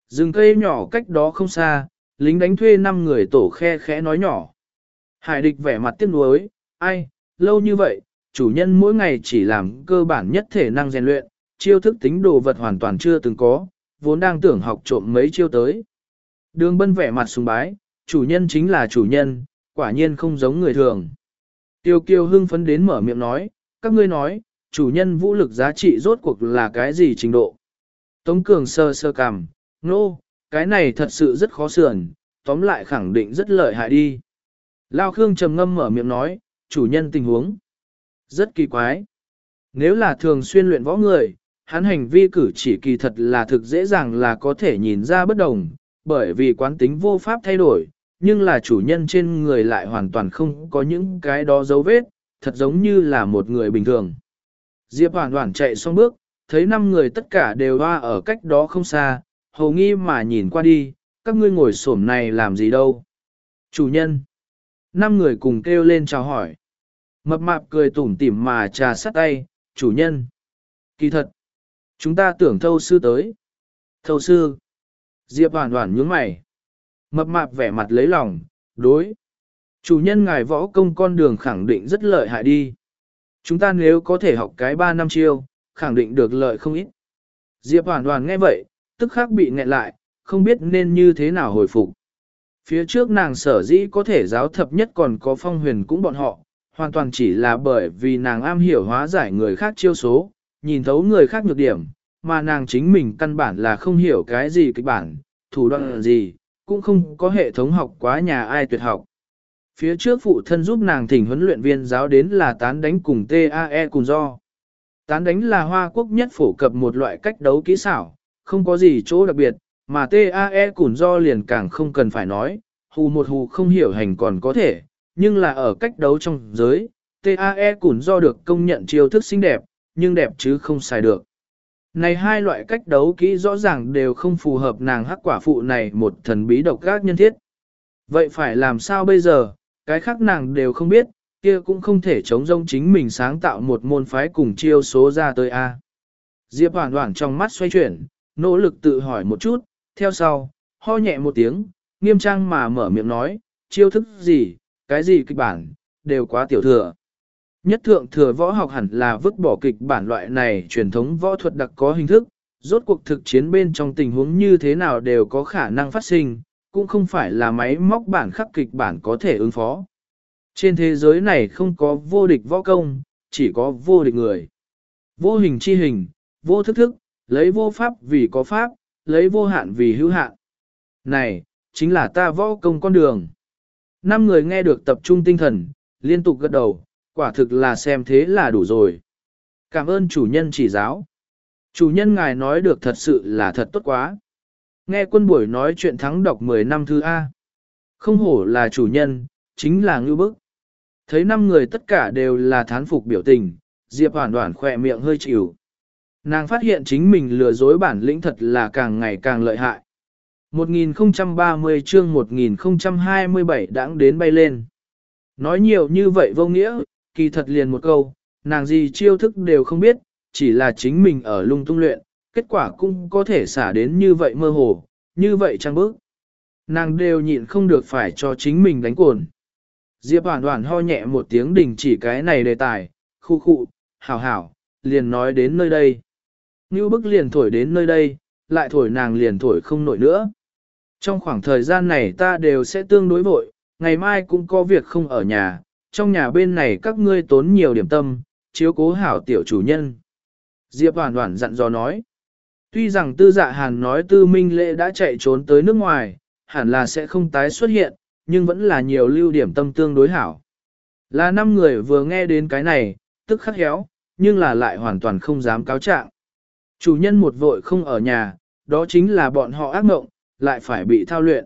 Rừng cây nhỏ cách đó không xa, lính đánh thuê năm người tổ khe khẽ nói nhỏ. Hải địch vẻ mặt tiếc nuối, ai, lâu như vậy, chủ nhân mỗi ngày chỉ làm cơ bản nhất thể năng rèn luyện, chiêu thức tính đồ vật hoàn toàn chưa từng có, vốn đang tưởng học trộm mấy chiêu tới. Đường Bân vẻ mặt sùng bái, chủ nhân chính là chủ nhân, quả nhiên không giống người thường. Tiêu Kiều hưng phấn đến mở miệng nói, các ngươi nói, chủ nhân vũ lực giá trị rốt cuộc là cái gì trình độ. Tống Cường sơ sơ cằm, nô, no, cái này thật sự rất khó sườn, tóm lại khẳng định rất lợi hại đi. Lao Khương trầm ngâm mở miệng nói, chủ nhân tình huống rất kỳ quái. Nếu là thường xuyên luyện võ người, hắn hành vi cử chỉ kỳ thật là thực dễ dàng là có thể nhìn ra bất đồng, bởi vì quán tính vô pháp thay đổi, nhưng là chủ nhân trên người lại hoàn toàn không có những cái đó dấu vết, thật giống như là một người bình thường. Diệp Hoàn Hoàn chạy xong bước, thấy năm người tất cả đều hoa ở cách đó không xa, hầu nghi mà nhìn qua đi, các ngươi ngồi xổm này làm gì đâu. Chủ nhân. Năm người cùng kêu lên chào hỏi. Mập mạp cười tủm tỉm mà trà sắt tay, chủ nhân. Kỳ thật. Chúng ta tưởng thâu sư tới. Thâu sư. Diệp Hoàn Hoàn nhướng mày. Mập mạp vẻ mặt lấy lòng, đối. Chủ nhân ngài võ công con đường khẳng định rất lợi hại đi. Chúng ta nếu có thể học cái ba năm chiêu, khẳng định được lợi không ít. Diệp Hoàn Hoàn nghe vậy, tức khắc bị nghẹn lại, không biết nên như thế nào hồi phục. Phía trước nàng sở dĩ có thể giáo thập nhất còn có phong huyền cũng bọn họ, hoàn toàn chỉ là bởi vì nàng am hiểu hóa giải người khác chiêu số, nhìn thấu người khác nhược điểm, mà nàng chính mình căn bản là không hiểu cái gì kịch bản, thủ đoạn gì, cũng không có hệ thống học quá nhà ai tuyệt học. Phía trước phụ thân giúp nàng thỉnh huấn luyện viên giáo đến là tán đánh cùng tê a e cùng do. Tán đánh là Hoa Quốc nhất phổ cập một loại cách đấu kỹ xảo, không có gì chỗ đặc biệt, mà tê a e cùng do liền càng không cần phải nói, hù một hù không hiểu hành còn có thể, nhưng là ở cách đấu trong giới, tê a e cùng do được công nhận chiêu thức xinh đẹp, nhưng đẹp chứ không xài được. Này hai loại cách đấu kỹ rõ ràng đều không phù hợp nàng hắc quả phụ này một thần bí độc ác nhân thiết. Vậy phải làm sao bây giờ, cái khác nàng đều không biết, kia cũng không thể chống rông chính mình sáng tạo một môn phái cùng chiêu số ra tới A. Diệp Hoàn Hoàn trong mắt xoay chuyển, nỗ lực tự hỏi một chút, theo sau, ho nhẹ một tiếng, nghiêm trang mà mở miệng nói, chiêu thức gì, cái gì kịch bản, đều quá tiểu thừa. Nhất thượng thừa võ học hẳn là vứt bỏ kịch bản loại này truyền thống võ thuật đặc có hình thức, rốt cuộc thực chiến bên trong tình huống như thế nào đều có khả năng phát sinh, cũng không phải là máy móc bản khắc kịch bản có thể ứng phó. Trên thế giới này không có vô địch võ công, chỉ có vô địch người. Vô hình chi hình, vô thức thức, lấy vô pháp vì có pháp, lấy vô hạn vì hữu hạn. Này, chính là ta võ công con đường. Năm người nghe được tập trung tinh thần, liên tục gật đầu, quả thực là xem thế là đủ rồi. Cảm ơn chủ nhân chỉ giáo. Chủ nhân ngài nói được thật sự là thật tốt quá. Nghe quân buổi nói chuyện thắng đọc mười năm thư A. Không hổ là chủ nhân, chính là ngưu bức. Thấy năm người tất cả đều là thán phục biểu tình, Diệp Hoàn Hoàn khỏe miệng hơi chịu. Nàng phát hiện chính mình lừa dối bản lĩnh thật là càng ngày càng lợi hại. một nghìn không trăm ba mươi chương một nghìn không trăm hai mươi bảy đãng đến bay lên. Nói nhiều như vậy vô nghĩa, kỳ thật liền một câu, nàng gì chiêu thức đều không biết, chỉ là chính mình ở lung tung luyện, kết quả cũng có thể xả đến như vậy mơ hồ, như vậy trăng bước. Nàng đều nhịn không được phải cho chính mình đánh cồn. Diệp Hoàn Hoàn ho nhẹ một tiếng đình chỉ cái này đề tài, khu khu, hảo hảo, liền nói đến nơi đây. Như bức liền thổi đến nơi đây, lại thổi nàng liền thổi không nổi nữa. Trong khoảng thời gian này ta đều sẽ tương đối vội, ngày mai cũng có việc không ở nhà, trong nhà bên này các ngươi tốn nhiều điểm tâm, chiếu cố hảo tiểu chủ nhân. Diệp Hoàn Hoàn dặn dò nói. Tuy rằng tư dạ hàn nói tư minh lệ đã chạy trốn tới nước ngoài, hẳn là sẽ không tái xuất hiện, nhưng vẫn là nhiều lưu điểm tâm tương đối hảo. Là năm người vừa nghe đến cái này, tức khắc héo, nhưng là lại hoàn toàn không dám cáo trạng. Chủ nhân một vội không ở nhà, đó chính là bọn họ ác mộng, lại phải bị thao luyện.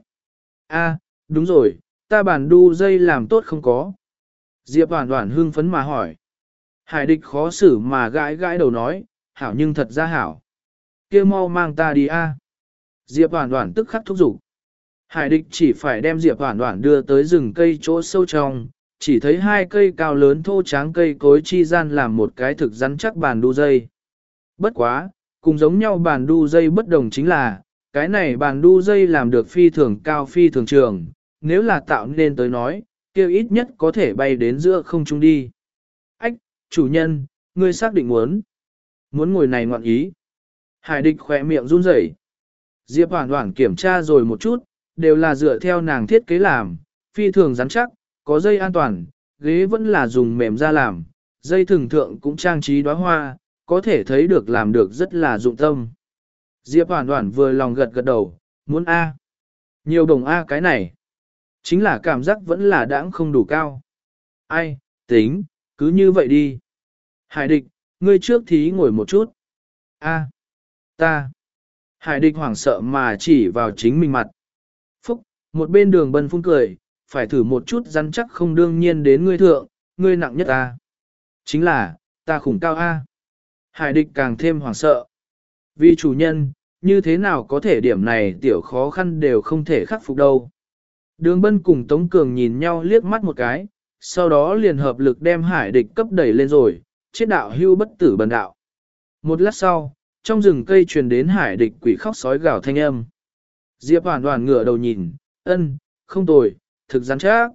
A, đúng rồi, ta bàn đu dây làm tốt không có. Diệp Hoàn Hoàn hưng phấn mà hỏi. Hải địch khó xử mà gãi gãi đầu nói, hảo nhưng thật ra hảo. Kia mau mang ta đi a. Diệp Hoàn Hoàn tức khắc thúc giục. Hải địch chỉ phải đem Diệp Hoàn Hoàn đưa tới rừng cây chỗ sâu trong, chỉ thấy hai cây cao lớn thô tráng cây cối chi gian làm một cái thực rắn chắc bàn đu dây. Bất quá, cùng giống nhau bàn đu dây bất đồng chính là, cái này bàn đu dây làm được phi thường cao phi thường trường, nếu là tạo nên tới nói, kêu ít nhất có thể bay đến giữa không trung đi. Ách, chủ nhân, ngươi xác định muốn. Muốn ngồi này ngoạn ý. Hải địch khỏe miệng run rẩy. Diệp Hoản Hoản kiểm tra rồi một chút, đều là dựa theo nàng thiết kế làm, phi thường rắn chắc, có dây an toàn, ghế vẫn là dùng mềm da làm, dây thừng thượng cũng trang trí đóa hoa, có thể thấy được làm được rất là dụng tâm. Diệp Hoản Hoản vừa lòng gật gật đầu, muốn A. Nhiều đồng A cái này. Chính là cảm giác vẫn là đãng không đủ cao. Ai, tính, cứ như vậy đi. Hải địch, ngươi trước thí ngồi một chút. A, ta. Hải địch hoảng sợ mà chỉ vào chính mình mặt. Phúc, một bên đường bân phun cười, phải thử một chút rắn chắc không đương nhiên đến ngươi thượng, ngươi nặng nhất ta. Chính là, ta khủng cao A. Hải địch càng thêm hoảng sợ. Vì chủ nhân, như thế nào có thể điểm này tiểu khó khăn đều không thể khắc phục đâu. Đường bân cùng Tống Cường nhìn nhau liếc mắt một cái, sau đó liền hợp lực đem hải địch cấp đẩy lên rồi, chết đạo hưu bất tử bần đạo. Một lát sau, trong rừng cây truyền đến hải địch quỷ khóc sói gào thanh âm. Diệp Hoản Hoản ngửa đầu nhìn, ân, không tồi, thực rắn chắc.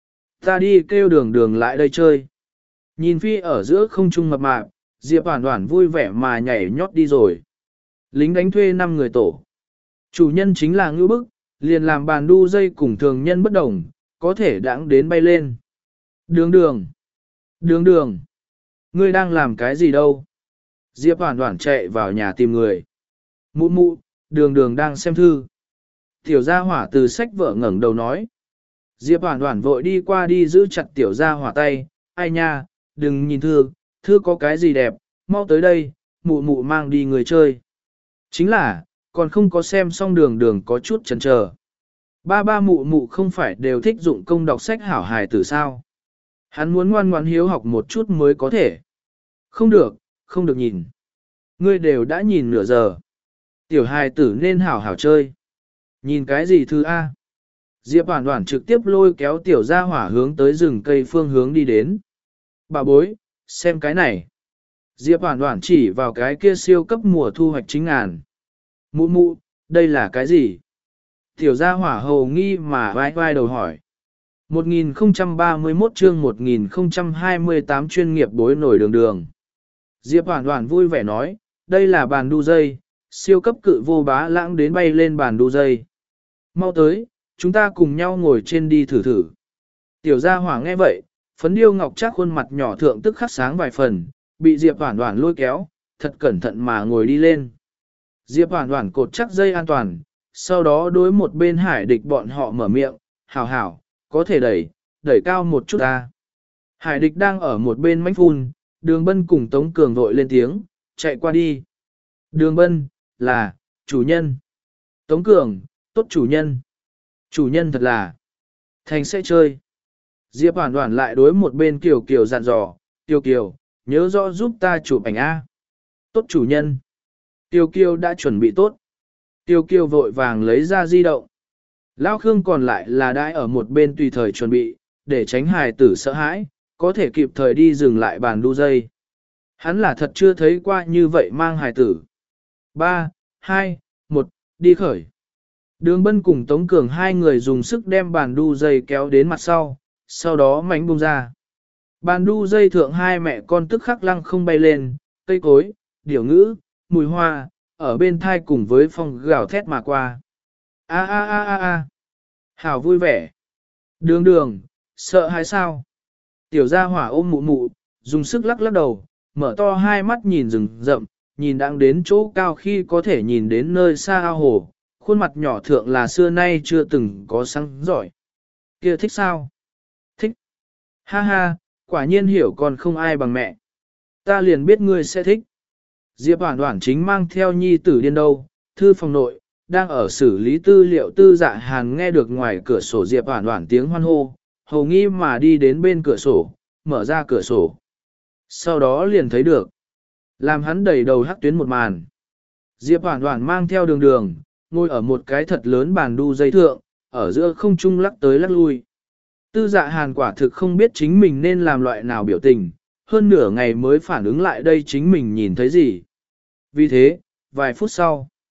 Ta đi kêu đường đường lại đây chơi. Nhìn phi ở giữa không trung mập mạp, Diệp Hoản Hoản vui vẻ mà nhảy nhót đi rồi. Lính đánh thuê năm người tổ. Chủ nhân chính là ngưu bức, liền làm bàn đu dây cùng thường nhân bất đồng, có thể đãng đến bay lên. Đường đường. Đường đường. Ngươi đang làm cái gì đâu? Diệp Hoản Hoản chạy vào nhà tìm người. Mụ mụ, đường đường đang xem thư. Tiểu gia hỏa từ sách vở ngẩng đầu nói. Diệp Hoản Hoản vội đi qua đi giữ chặt tiểu gia hỏa tay. Ai nha, đừng nhìn thư, thư có cái gì đẹp, mau tới đây, mụ mụ mang đi người chơi. Chính là, còn không có xem xong đường đường có chút chần chờ. Ba ba mụ mụ không phải đều thích dụng công đọc sách hảo hài tử sao? Hắn muốn ngoan ngoãn hiếu học một chút mới có thể. Không được, không được nhìn. Ngươi đều đã nhìn nửa giờ. Tiểu hài tử nên hảo hảo chơi. Nhìn cái gì thư A? Diệp Hoản Hoản trực tiếp lôi kéo tiểu gia hỏa hướng tới rừng cây phương hướng đi đến. Bà bối, xem cái này. Diệp Hoản Hoản chỉ vào cái kia siêu cấp mùa thu hoạch chính ngàn. Mụ mụ, đây là cái gì? Tiểu gia hỏa hầu nghi mà vai vai đầu hỏi. một nghìn không trăm ba mươi mốt chương một nghìn không trăm hai mươi tám chuyên nghiệp bối nổi đường đường. Diệp Hoản Hoản vui vẻ nói, đây là bàn đu dây, siêu cấp cự vô bá lãng đến bay lên bàn đu dây. Mau tới, chúng ta cùng nhau ngồi trên đi thử thử. Tiểu gia hỏa nghe vậy, phấn điêu ngọc trác khuôn mặt nhỏ thượng tức khắc sáng vài phần, bị Diệp Hoản Hoản lôi kéo, thật cẩn thận mà ngồi đi lên. Diệp Hoản Hoản cột chắc dây an toàn, sau đó đối một bên hải địch bọn họ mở miệng, hảo hảo, có thể đẩy, đẩy cao một chút ta. Hải địch đang ở một bên mánh phun, đường bân cùng Tống Cường vội lên tiếng, chạy qua đi. Đường bân, là, chủ nhân. Tống Cường, tốt chủ nhân. Chủ nhân thật là, thành sẽ chơi. Diệp Hoản Hoản lại đối một bên Kiều Kiều dặn dò, Kiều Kiều, nhớ rõ giúp ta chụp ảnh A. Tốt chủ nhân. Kiều Kiều đã chuẩn bị tốt. Kiều Kiều vội vàng lấy ra di động. Lão Khương còn lại là đãi ở một bên tùy thời chuẩn bị, để tránh hài tử sợ hãi, có thể kịp thời đi dừng lại bàn đu dây. Hắn là thật chưa thấy qua như vậy mang hài tử. ba, hai, một, đi khởi. Đường Bân cùng Tống Cường hai người dùng sức đem bàn đu dây kéo đến mặt sau, sau đó mánh bung ra. Bàn đu dây thượng hai mẹ con tức khắc lăng không bay lên, cây cối, điểu ngữ, mùi hoa, ở bên thai cùng với phong gào thét mà qua. A a a a a. Hảo vui vẻ. Đường đường, sợ hay sao? Tiểu gia hỏa ôm mụ mụ, dùng sức lắc lắc đầu, mở to hai mắt nhìn rừng rậm, nhìn đang đến chỗ cao khi có thể nhìn đến nơi xa ao hồ, khuôn mặt nhỏ thượng là xưa nay chưa từng có sáng giỏi. Kia thích sao? Thích. Ha ha, quả nhiên hiểu còn không ai bằng mẹ. Ta liền biết ngươi sẽ thích. Diệp Hoản Hoản chính mang theo nhi tử điên đâu, thư phòng nội, đang ở xử lý tư liệu tư dạ hàn nghe được ngoài cửa sổ Diệp Hoản Hoản tiếng hoan hô, hầu nghi mà đi đến bên cửa sổ, mở ra cửa sổ. Sau đó liền thấy được, làm hắn đầy đầu hắc tuyến một màn. Diệp Hoản Hoản mang theo đường đường, ngồi ở một cái thật lớn bàn đu dây thượng, ở giữa không trung lắc tới lắc lui. Tư dạ hàn quả thực không biết chính mình nên làm loại nào biểu tình, hơn nửa ngày mới phản ứng lại đây chính mình nhìn thấy gì. Vì thế, vài phút sau,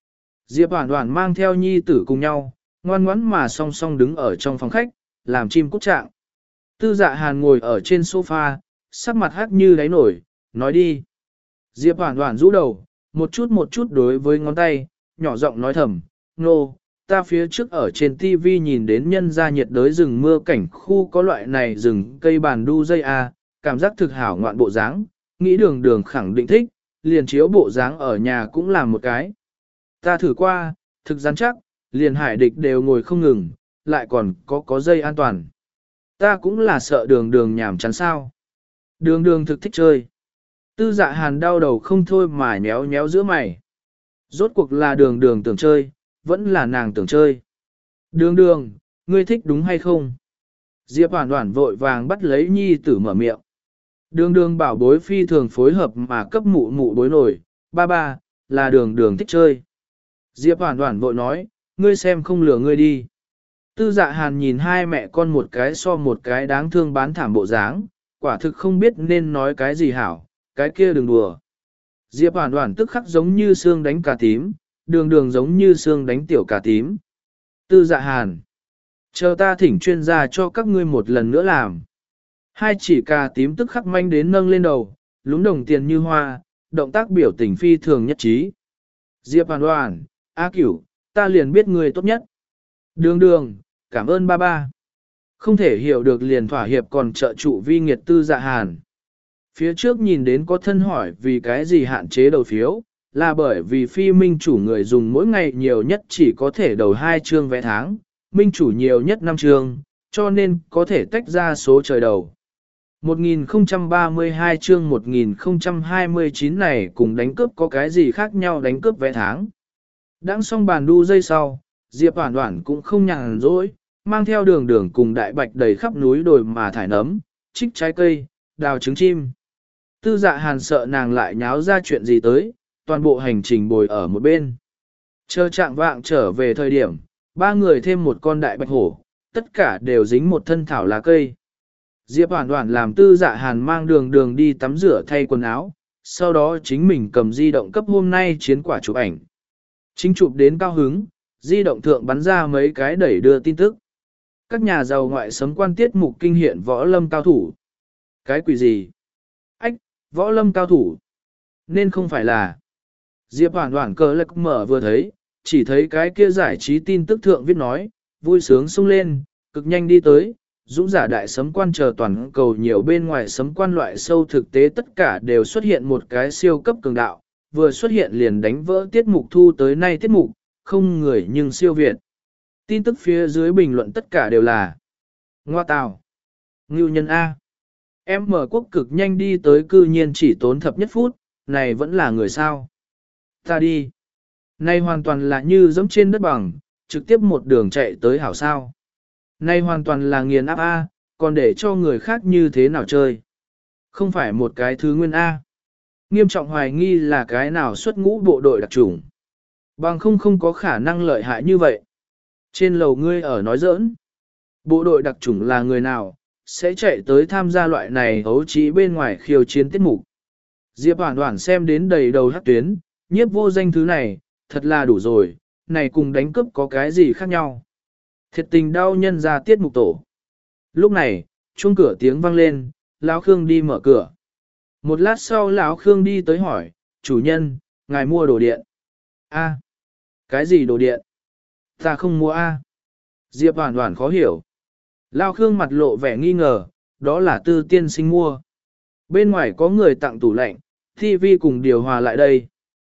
Diệp Hoản Hoản mang theo nhi tử cùng nhau, ngoan ngoãn mà song song đứng ở trong phòng khách, làm chim cút trạng. Tư Dạ Hàn ngồi ở trên sofa, sắc mặt hắc như đáy nổi, nói đi. Diệp Hoản Hoản rũ đầu, một chút một chút đối với ngón tay, nhỏ giọng nói thầm, nô, ta phía trước ở trên ti vi nhìn đến nhân gia nhiệt đới rừng mưa cảnh khu có loại này rừng cây bàn đu dây a, cảm giác thực hảo ngoạn bộ dáng, nghĩ đường đường khẳng định thích, liền chiếu bộ dáng ở nhà cũng làm một cái. Ta thử qua, thực rắn chắc, liền hải địch đều ngồi không ngừng, lại còn có có dây an toàn. Ta cũng là sợ đường đường nhảm chán sao. Đường đường thực thích chơi. Tư Dạ Hàn đau đầu không thôi mà nhéo nhéo giữa mày. Rốt cuộc là đường đường tưởng chơi, vẫn là nàng tưởng chơi. Đường đường, ngươi thích đúng hay không? Diệp Hoản Hoản vội vàng bắt lấy nhi tử mở miệng. Đường đường bảo bối phi thường phối hợp mà cấp mụ mụ bối nổi, ba ba, là đường đường thích chơi. Diệp Hoản Hoản vội nói, ngươi xem không lừa ngươi đi. Tư Dạ Hàn nhìn hai mẹ con một cái so một cái đáng thương bán thảm bộ dáng, quả thực không biết nên nói cái gì hảo, cái kia đừng đùa. Diệp Hoản Hoản tức khắc giống như xương đánh cà tím, đường đường giống như xương đánh tiểu cà tím. Tư Dạ Hàn, chờ ta thỉnh chuyên gia cho các ngươi một lần nữa làm. Hai chỉ cà tím tức khắc manh đến nâng lên đầu, lúng đồng tiền như hoa, động tác biểu tình phi thường nhất trí. Diệp Hoản Hoản, A Cửu, ta liền biết ngươi tốt nhất. Đường đường, cảm ơn ba ba. Không thể hiểu được liền thỏa hiệp còn trợ trụ vi nghiệt Tư Dạ Hàn. Phía trước nhìn đến có thân hỏi vì cái gì hạn chế đầu phiếu, là bởi vì phi minh chủ người dùng mỗi ngày nhiều nhất chỉ có thể đầu hai chương vé tháng, minh chủ nhiều nhất năm chương, cho nên có thể tách ra số trời đầu. một nghìn không trăm ba mươi hai chương một nghìn không trăm hai mươi chín này cùng đánh cướp có cái gì khác nhau đánh cướp vé tháng. Đang xong bàn đu dây sau, Diệp Hoản Hoản cũng không nhàn rỗi, mang theo đường đường cùng đại bạch đầy khắp núi đồi mà thải nấm, trích trái cây, đào trứng chim. Tư Dạ Hàn sợ nàng lại nháo ra chuyện gì tới, toàn bộ hành trình bồi ở một bên. Chờ trạng vạng trở về thời điểm, ba người thêm một con đại bạch hổ, tất cả đều dính một thân thảo lá cây. Diệp Hoản Hoản làm Tư Dạ Hàn mang đường đường đi tắm rửa thay quần áo, sau đó chính mình cầm di động cấp hôm nay chiến quả chụp ảnh. Chính chụp đến cao hứng, di động thượng bắn ra mấy cái đẩy đưa tin tức. Các nhà giàu ngoại sấm quan tiết mục kinh hiện võ lâm cao thủ. Cái quỷ gì? Ách, võ lâm cao thủ. Nên không phải là. Diệp Hoản Hoản cờ lạc mở vừa thấy, chỉ thấy cái kia giải trí tin tức thượng viết nói, vui sướng sung lên, cực nhanh đi tới, dũng giả đại sấm quan chờ toàn cầu nhiều bên ngoài sấm quan loại sâu thực tế tất cả đều xuất hiện một cái siêu cấp cường đạo, vừa xuất hiện liền đánh vỡ tiết mục thu tới nay tiết mục, không người nhưng siêu việt. Tin tức phía dưới bình luận tất cả đều là Ngoa tào, Ngưu nhân A. Em mở quốc cực nhanh đi tới cư nhiên chỉ tốn thập nhất phút, này vẫn là người sao. Ta đi. Này hoàn toàn là như dẫm trên đất bằng, trực tiếp một đường chạy tới hảo sao. Này hoàn toàn là nghiền áp A, còn để cho người khác như thế nào chơi. Không phải một cái thứ nguyên A. Nghiêm trọng hoài nghi là cái nào xuất ngũ bộ đội đặc chủng. Bằng không không có khả năng lợi hại như vậy. Trên lầu ngươi ở nói giỡn. Bộ đội đặc chủng là người nào, sẽ chạy tới tham gia loại này hấu trí bên ngoài khiêu chiến tiết mục. Diệp Hoản Hoản xem đến đầy đầu hắc tuyến, nhiếp vô danh thứ này, thật là đủ rồi, này cùng đánh cướp có cái gì khác nhau. Thiệt tình đau nhân ra tiết mục tổ. Lúc này, chuông cửa tiếng vang lên, Lão Khương đi mở cửa. Một lát sau Lão Khương đi tới hỏi, chủ nhân, ngài mua đồ điện. A, cái gì đồ điện? Ta không mua A. Diệp Hoản Hoản khó hiểu. Lão Khương mặt lộ vẻ nghi ngờ, đó là Tư tiên sinh mua. Bên ngoài có người tặng tủ lạnh, tivi cùng điều hòa lại đây.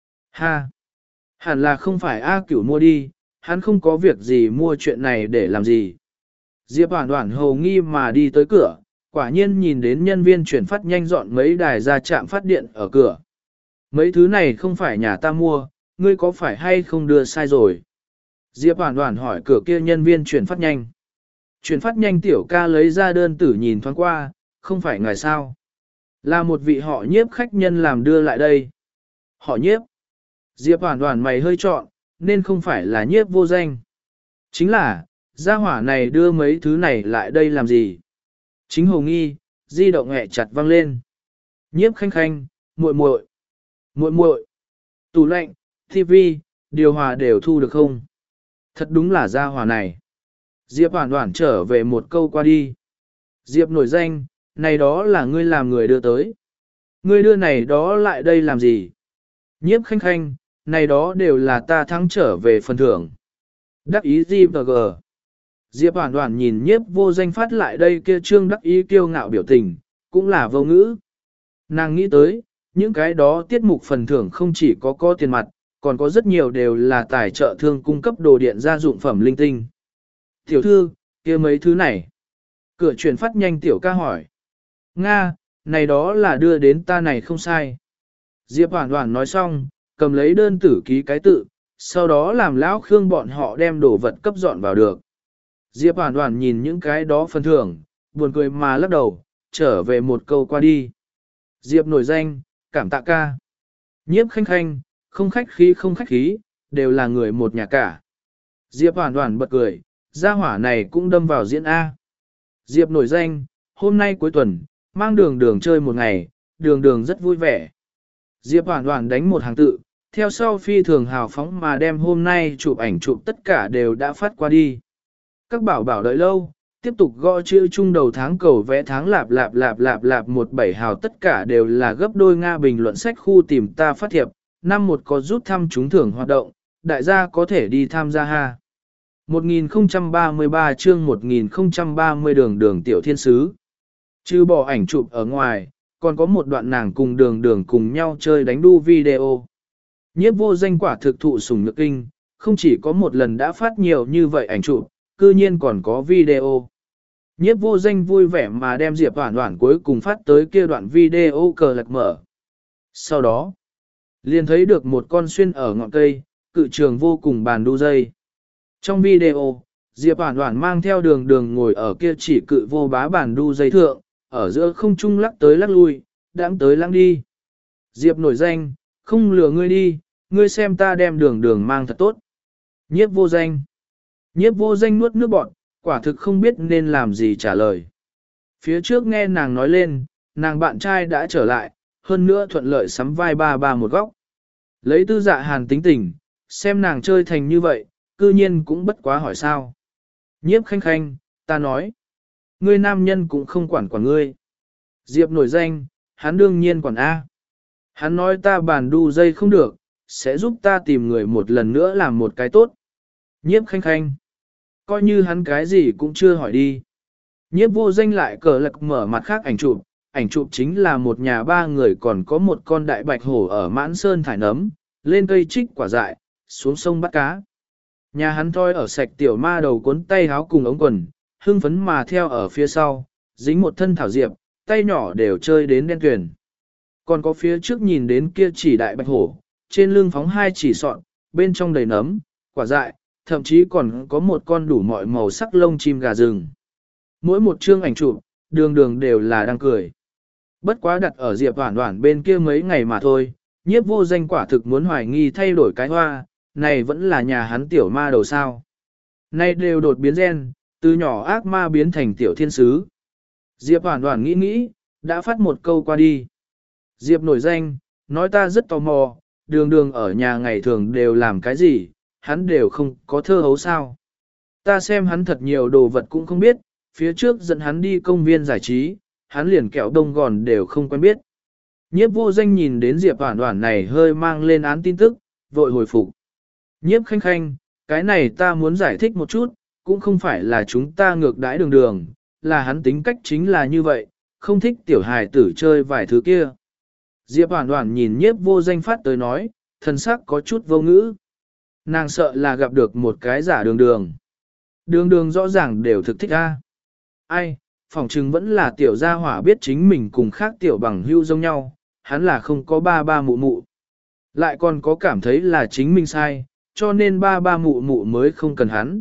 Ha! Hẳn là không phải A Cửu mua đi, hắn không có việc gì mua chuyện này để làm gì. Diệp Hoản Hoản hầu nghi mà đi tới cửa, quả nhiên nhìn đến nhân viên chuyển phát nhanh dọn mấy đài ra trạm phát điện ở cửa. Mấy thứ này không phải nhà ta mua, ngươi có phải hay không đưa sai rồi? Diệp Hoản Hoản hỏi cửa kia nhân viên chuyển phát nhanh. Chuyển phát nhanh tiểu ca lấy ra đơn tử nhìn thoáng qua, không phải ngài sao? Là một vị họ nhiếp khách nhân làm đưa lại đây. Họ nhiếp. Diệp Hoản Hoản mày hơi trọn, nên không phải là nhiếp vô danh. Chính là, gia hỏa này đưa mấy thứ này lại đây làm gì? Chính hồ nghi, di động hẹ chặt văng lên. Nhiếp khanh khanh, muội muội, muội muội, tủ lạnh, tivi, điều hòa đều thu được không? Thật đúng là gia hòa này. Diệp Hoản Hoản trở về một câu qua đi. Diệp nổi danh, này đó là ngươi làm người đưa tới. Ngươi đưa này đó lại đây làm gì? Nhiếp Khanh Khanh, này đó đều là ta thắng trở về phần thưởng. Đắc ý gì và gờ. Diệp Hoản Hoản nhìn nhiếp vô danh phát lại đây kia trương đắc ý kiêu ngạo biểu tình, cũng là vô ngữ. Nàng nghĩ tới, những cái đó tiết mục phần thưởng không chỉ có có tiền mặt, còn có rất nhiều đều là tài trợ thương cung cấp đồ điện gia dụng phẩm linh tinh. Tiểu thư, kia mấy thứ này. Cửa chuyển phát nhanh tiểu ca hỏi. Nga, này đó là đưa đến ta này không sai. Diệp Hoản Hoản nói xong, cầm lấy đơn tử ký cái tự, sau đó làm lão Khương bọn họ đem đồ vật cấp dọn vào được. Diệp Hoản Hoản nhìn những cái đó phần thưởng, buồn cười mà lắc đầu, trở về một câu qua đi. Diệp nổi danh, cảm tạ ca. Nhiếp Khanh Khanh, không khách khí không khách khí, đều là người một nhà cả. Diệp Hoản Hoản bật cười, gia hỏa này cũng đâm vào diễn A. Diệp nổi danh, hôm nay cuối tuần, mang đường đường chơi một ngày, đường đường rất vui vẻ. Diệp Hoản Hoản đánh một hàng tự, theo sau phi thường hào phóng mà đem hôm nay chụp ảnh chụp tất cả đều đã phát qua đi. Các bảo bảo đợi lâu, tiếp tục gõ chữ chung đầu tháng cầu vẽ tháng lạp lạp lạp lạp lạp một bảy hào tất cả đều là gấp đôi Nga bình luận sách khu tìm ta phát thiệp, năm một có rút thăm trúng thưởng hoạt động, đại gia có thể đi tham gia ha. một nghìn không trăm ba mươi ba chương một nghìn không trăm ba mươi đường đường tiểu thiên sứ. Trừ bỏ ảnh chụp ở ngoài, còn có một đoạn nàng cùng đường đường cùng nhau chơi đánh đu video. Nhiếp vô danh quả thực thụ sủng nhược kinh, không chỉ có một lần đã phát nhiều như vậy ảnh chụp, cư nhiên còn có video. Nhiếp vô danh vui vẻ mà đem Diệp Hoản Hoản cuối cùng phát tới kia đoạn video cờ lạc mở. Sau đó, liền thấy được một con xuyên ở ngọn cây, cự trường vô cùng bàn đu dây. Trong video, Diệp Hoản Hoản mang theo đường đường ngồi ở kia chỉ cự vô bá bàn đu dây thượng, ở giữa không trung lắc tới lắc lui, đãng tới lăng đi. Diệp nổi danh, không lừa ngươi đi, ngươi xem ta đem đường đường mang thật tốt. Nhiếp vô danh. Nhiếp vô danh nuốt nước bọt, quả thực không biết nên làm gì trả lời. Phía trước nghe nàng nói lên, nàng bạn trai đã trở lại, hơn nữa thuận lợi sắm vai ba ba một góc. Lấy tư dạ hàn tính tình, xem nàng chơi thành như vậy, cư nhiên cũng bất quá hỏi sao. Nhiếp Khanh Khanh, ta nói, ngươi nam nhân cũng không quản quản ngươi. Diệp nổi danh, hắn đương nhiên quản A. Hắn nói ta bàn đu dây không được, sẽ giúp ta tìm người một lần nữa làm một cái tốt. Nhiếp Khanh Khanh, coi như hắn cái gì cũng chưa hỏi đi. Nhiếp vô danh lại cờ lạc mở mặt khác ảnh chụp, ảnh chụp chính là một nhà ba người còn có một con đại bạch hổ ở mãn sơn thải nấm, lên cây trích quả dại, xuống sông bắt cá. Nhà hắn thôi ở sạch tiểu ma đầu cuốn tay háo cùng ống quần, hưng phấn mà theo ở phía sau, dính một thân thảo diệp, tay nhỏ đều chơi đến đen tuyền. Còn có phía trước nhìn đến kia chỉ đại bạch hổ, trên lưng phóng hai chỉ sọn, bên trong đầy nấm, quả dại, thậm chí còn có một con đủ mọi màu sắc lông chim gà rừng. Mỗi một chương ảnh chụp, đường đường đều là đang cười. Bất quá đặt ở Diệp Hoản Hoản bên kia mấy ngày mà thôi, nhiếp vô danh quả thực muốn hoài nghi thay đổi cái hoa, này vẫn là nhà hắn tiểu ma đầu sao. Nay đều đột biến gen, từ nhỏ ác ma biến thành tiểu thiên sứ. Diệp Hoản Hoản nghĩ nghĩ, đã phát một câu qua đi. Diệp nổi danh, nói ta rất tò mò, đường đường ở nhà ngày thường đều làm cái gì, hắn đều không có thơ hấu sao. Ta xem hắn thật nhiều đồ vật cũng không biết, phía trước dẫn hắn đi công viên giải trí, hắn liền kẹo đông gòn đều không quen biết. Nhiếp vô danh nhìn đến Diệp Hoản Hoản này hơi mang lên án tin tức, vội hồi phục. Nhiếp Khanh Khanh, cái này ta muốn giải thích một chút, cũng không phải là chúng ta ngược đãi đường đường, là hắn tính cách chính là như vậy, không thích tiểu hài tử chơi vài thứ kia. Diệp Hoản Hoản nhìn nhiếp vô danh phát tới nói, thần sắc có chút vô ngữ. Nàng sợ là gặp được một cái giả đường đường. Đường đường rõ ràng đều thực thích a. Ai, phỏng chừng vẫn là tiểu gia hỏa biết chính mình cùng khác tiểu bằng hưu giống nhau, hắn là không có ba ba mụ mụ. Lại còn có cảm thấy là chính mình sai, cho nên ba ba mụ mụ mới không cần hắn.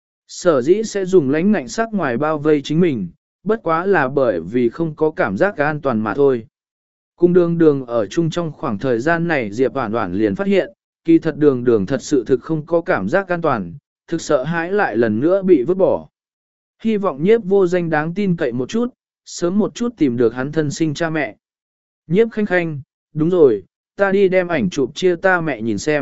Sở dĩ sẽ dùng lãnh ngạnh sắc ngoài bao vây chính mình, bất quá là bởi vì không có cảm giác an toàn mà thôi. Cung đường đường ở chung trong khoảng thời gian này Diệp Hoản Hoản liền phát hiện, kỳ thật đường đường thật sự thực không có cảm giác an toàn, thực sợ hãi lại lần nữa bị vứt bỏ. Hy vọng nhiếp vô danh đáng tin cậy một chút, sớm một chút tìm được hắn thân sinh cha mẹ. Nhiếp Khanh Khanh, đúng rồi, ta đi đem ảnh chụp chia ta mẹ nhìn xem,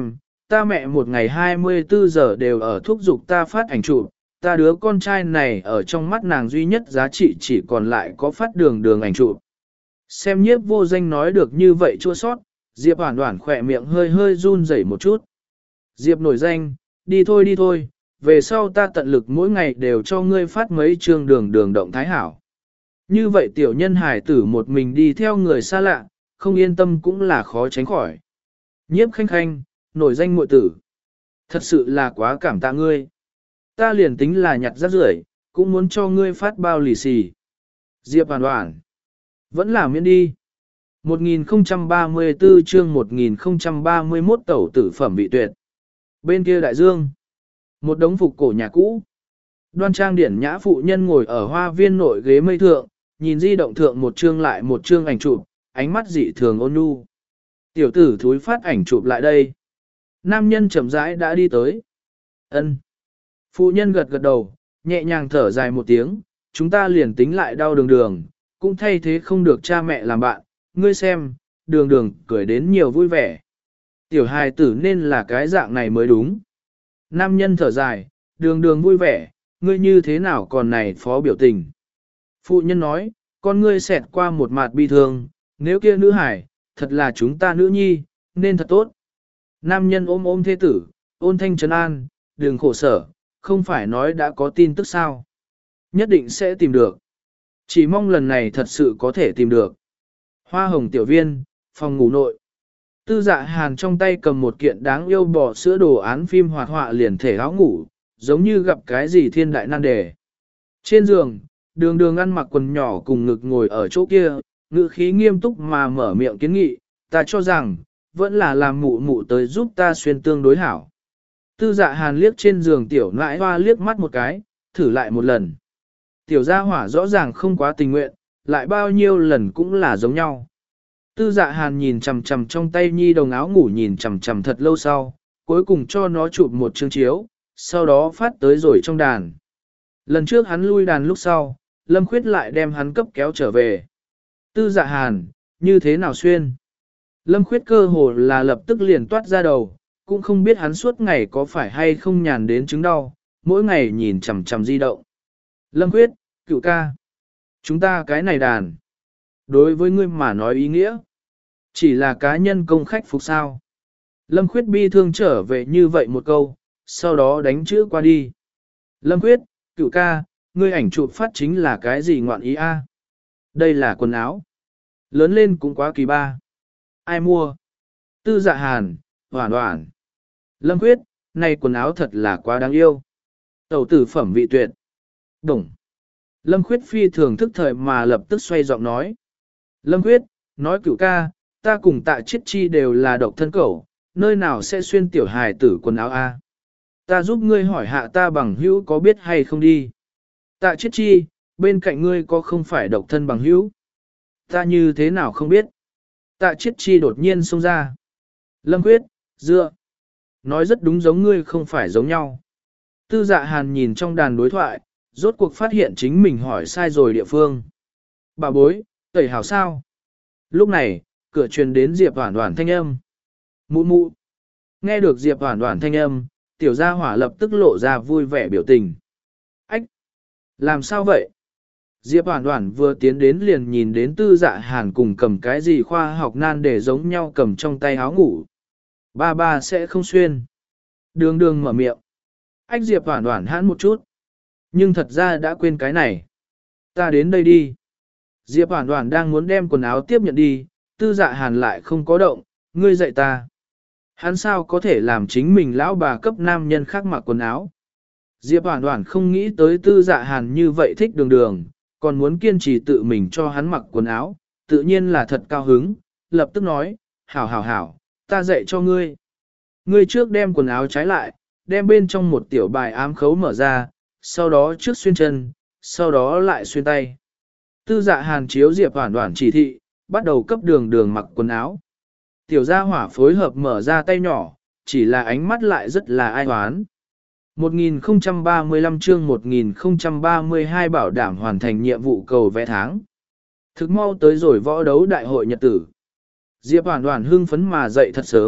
ta mẹ một ngày hai mươi bốn giờ đều ở thúc giục ta phát ảnh chụp, ta đứa con trai này ở trong mắt nàng duy nhất giá trị chỉ còn lại có phát đường đường ảnh chụp. Xem nhiếp vô danh nói được như vậy chua sót, Diệp Hoản Hoản khỏe miệng hơi hơi run rẩy một chút. Diệp nổi danh, đi thôi đi thôi, về sau ta tận lực mỗi ngày đều cho ngươi phát mấy chương đường đường động thái hảo. Như vậy tiểu nhân hải tử một mình đi theo người xa lạ, không yên tâm cũng là khó tránh khỏi. Nhiếp khanh khanh, nổi danh muội tử. Thật sự là quá cảm tạ ngươi. Ta liền tính là nhặt rác rưởi, cũng muốn cho ngươi phát bao lì xì. Diệp Hoản Hoản. Vẫn là miễn đi. một nghìn không trăm ba mươi tư chương một nghìn không trăm ba mươi mốt tẩu tử phẩm bị tuyệt. Bên kia đại dương. Một đống phục cổ nhà cũ. Đoan trang điển nhã phụ nhân ngồi ở hoa viên nội ghế mây thượng, nhìn di động thượng một chương lại một chương ảnh chụp, ánh mắt dị thường ôn nhu. Tiểu tử thúi phát ảnh chụp lại đây. Nam nhân chậm rãi đã đi tới. Ân. Phụ nhân gật gật đầu, nhẹ nhàng thở dài một tiếng, chúng ta liền tính lại đau đường đường, cũng thay thế không được cha mẹ làm bạn, ngươi xem, đường đường cười đến nhiều vui vẻ. Tiểu hài tử nên là cái dạng này mới đúng. Nam nhân thở dài, đường đường vui vẻ, ngươi như thế nào còn này phó biểu tình. Phụ nhân nói, con ngươi xẹt qua một mặt bi thương, nếu kia nữ hải, thật là chúng ta nữ nhi, nên thật tốt. Nam nhân ôm ôm thế tử, ôn thanh trấn an, đừng khổ sở, không phải nói đã có tin tức sao. Nhất định sẽ tìm được. Chỉ mong lần này thật sự có thể tìm được. Hoa hồng tiểu viên, phòng ngủ nội. Tư dạ hàn trong tay cầm một kiện đáng yêu bò sữa đồ án phim hoạt họa liền thể áo ngủ, giống như gặp cái gì thiên đại nan đề. Trên giường, đường đường ăn mặc quần nhỏ cùng ngực ngồi ở chỗ kia, ngữ khí nghiêm túc mà mở miệng kiến nghị, ta cho rằng, vẫn là làm mụ mụ tới giúp ta xuyên tương đối hảo. Tư dạ hàn liếc trên giường tiểu nãi hoa liếc mắt một cái, thử lại một lần. Tiểu gia hỏa rõ ràng không quá tình nguyện, lại bao nhiêu lần cũng là giống nhau. Tư dạ hàn nhìn chằm chằm trong tay nhi đồng áo ngủ nhìn chằm chằm thật lâu sau, cuối cùng cho nó chụp một chương chiếu, sau đó phát tới rồi trong đàn. Lần trước hắn lui đàn lúc sau, Lâm Khuyết lại đem hắn cấp kéo trở về. Tư dạ hàn, như thế nào xuyên? Lâm Khuyết cơ hồ là lập tức liền toát ra đầu, cũng không biết hắn suốt ngày có phải hay không nhàn đến chứng đau, mỗi ngày nhìn chằm chằm di động. Lâm Khuyết, cựu ca. Chúng ta cái này đàn. Đối với ngươi mà nói ý nghĩa. Chỉ là cá nhân công khách phục sao. Lâm Khuyết bi thương trở về như vậy một câu, sau đó đánh chữ qua đi. Lâm Khuyết, cựu ca, ngươi ảnh chụp phát chính là cái gì ngoạn ý a? Đây là quần áo. Lớn lên cũng quá kỳ ba. Ai mua? Tư dạ hàn, hoản hoản. Lâm Khuyết, này quần áo thật là quá đáng yêu. Tẩu tử phẩm vị tuyệt. Đồng. Lâm Khuyết phi thường thức thời mà lập tức xoay giọng nói. Lâm Khuyết, nói cửu ca, ta cùng Tạ Chiết Chi đều là độc thân cẩu, nơi nào sẽ xuyên tiểu hài tử quần áo a? Ta giúp ngươi hỏi hạ ta bằng hữu có biết hay không đi. Tạ Chiết Chi, bên cạnh ngươi có không phải độc thân bằng hữu? Ta như thế nào không biết? Tạ Chiết Chi đột nhiên xông ra. Lâm Khuyết, dựa. Nói rất đúng giống ngươi không phải giống nhau. Tư dạ hàn nhìn trong đàn đối thoại, rốt cuộc phát hiện chính mình hỏi sai rồi địa phương. Bà bối, tẩy hảo sao? Lúc này, cửa truyền đến Diệp Hoản Hoản thanh âm. Mụ mụ. Nghe được Diệp Hoản Hoản thanh âm, tiểu gia hỏa lập tức lộ ra vui vẻ biểu tình. Ách! Làm sao vậy? Diệp Hoản Hoản vừa tiến đến liền nhìn đến tư dạ hàn cùng cầm cái gì khoa học nan để giống nhau cầm trong tay áo ngủ. Ba ba sẽ không xuyên. Đường đường mở miệng. Ách Diệp Hoản Hoản hãn một chút. Nhưng thật ra đã quên cái này. Ta đến đây đi. Diệp Hoản Hoản đang muốn đem quần áo tiếp nhận đi, tư dạ hàn lại không có động, ngươi dạy ta. Hắn sao có thể làm chính mình lão bà cấp nam nhân khác mặc quần áo. Diệp Hoản Hoản không nghĩ tới tư dạ hàn như vậy thích đường đường, còn muốn kiên trì tự mình cho hắn mặc quần áo, tự nhiên là thật cao hứng, lập tức nói, hảo hảo hảo, ta dạy cho ngươi. Ngươi trước đem quần áo trái lại, đem bên trong một tiểu bài ám khấu mở ra, sau đó trước xuyên chân, sau đó lại xuyên tay. Tư dạ hàn chiếu Diệp Hoản Hoản chỉ thị, bắt đầu cấp đường đường mặc quần áo. Tiểu gia hỏa phối hợp mở ra tay nhỏ, chỉ là ánh mắt lại rất là ai hoán. một nghìn không trăm ba mươi lăm chương một nghìn không trăm ba mươi hai bảo đảm hoàn thành nhiệm vụ cầu vẽ tháng. Thực mau tới rồi võ đấu đại hội nhật tử. Diệp Hoản Hoản hưng phấn mà dậy thật sớm,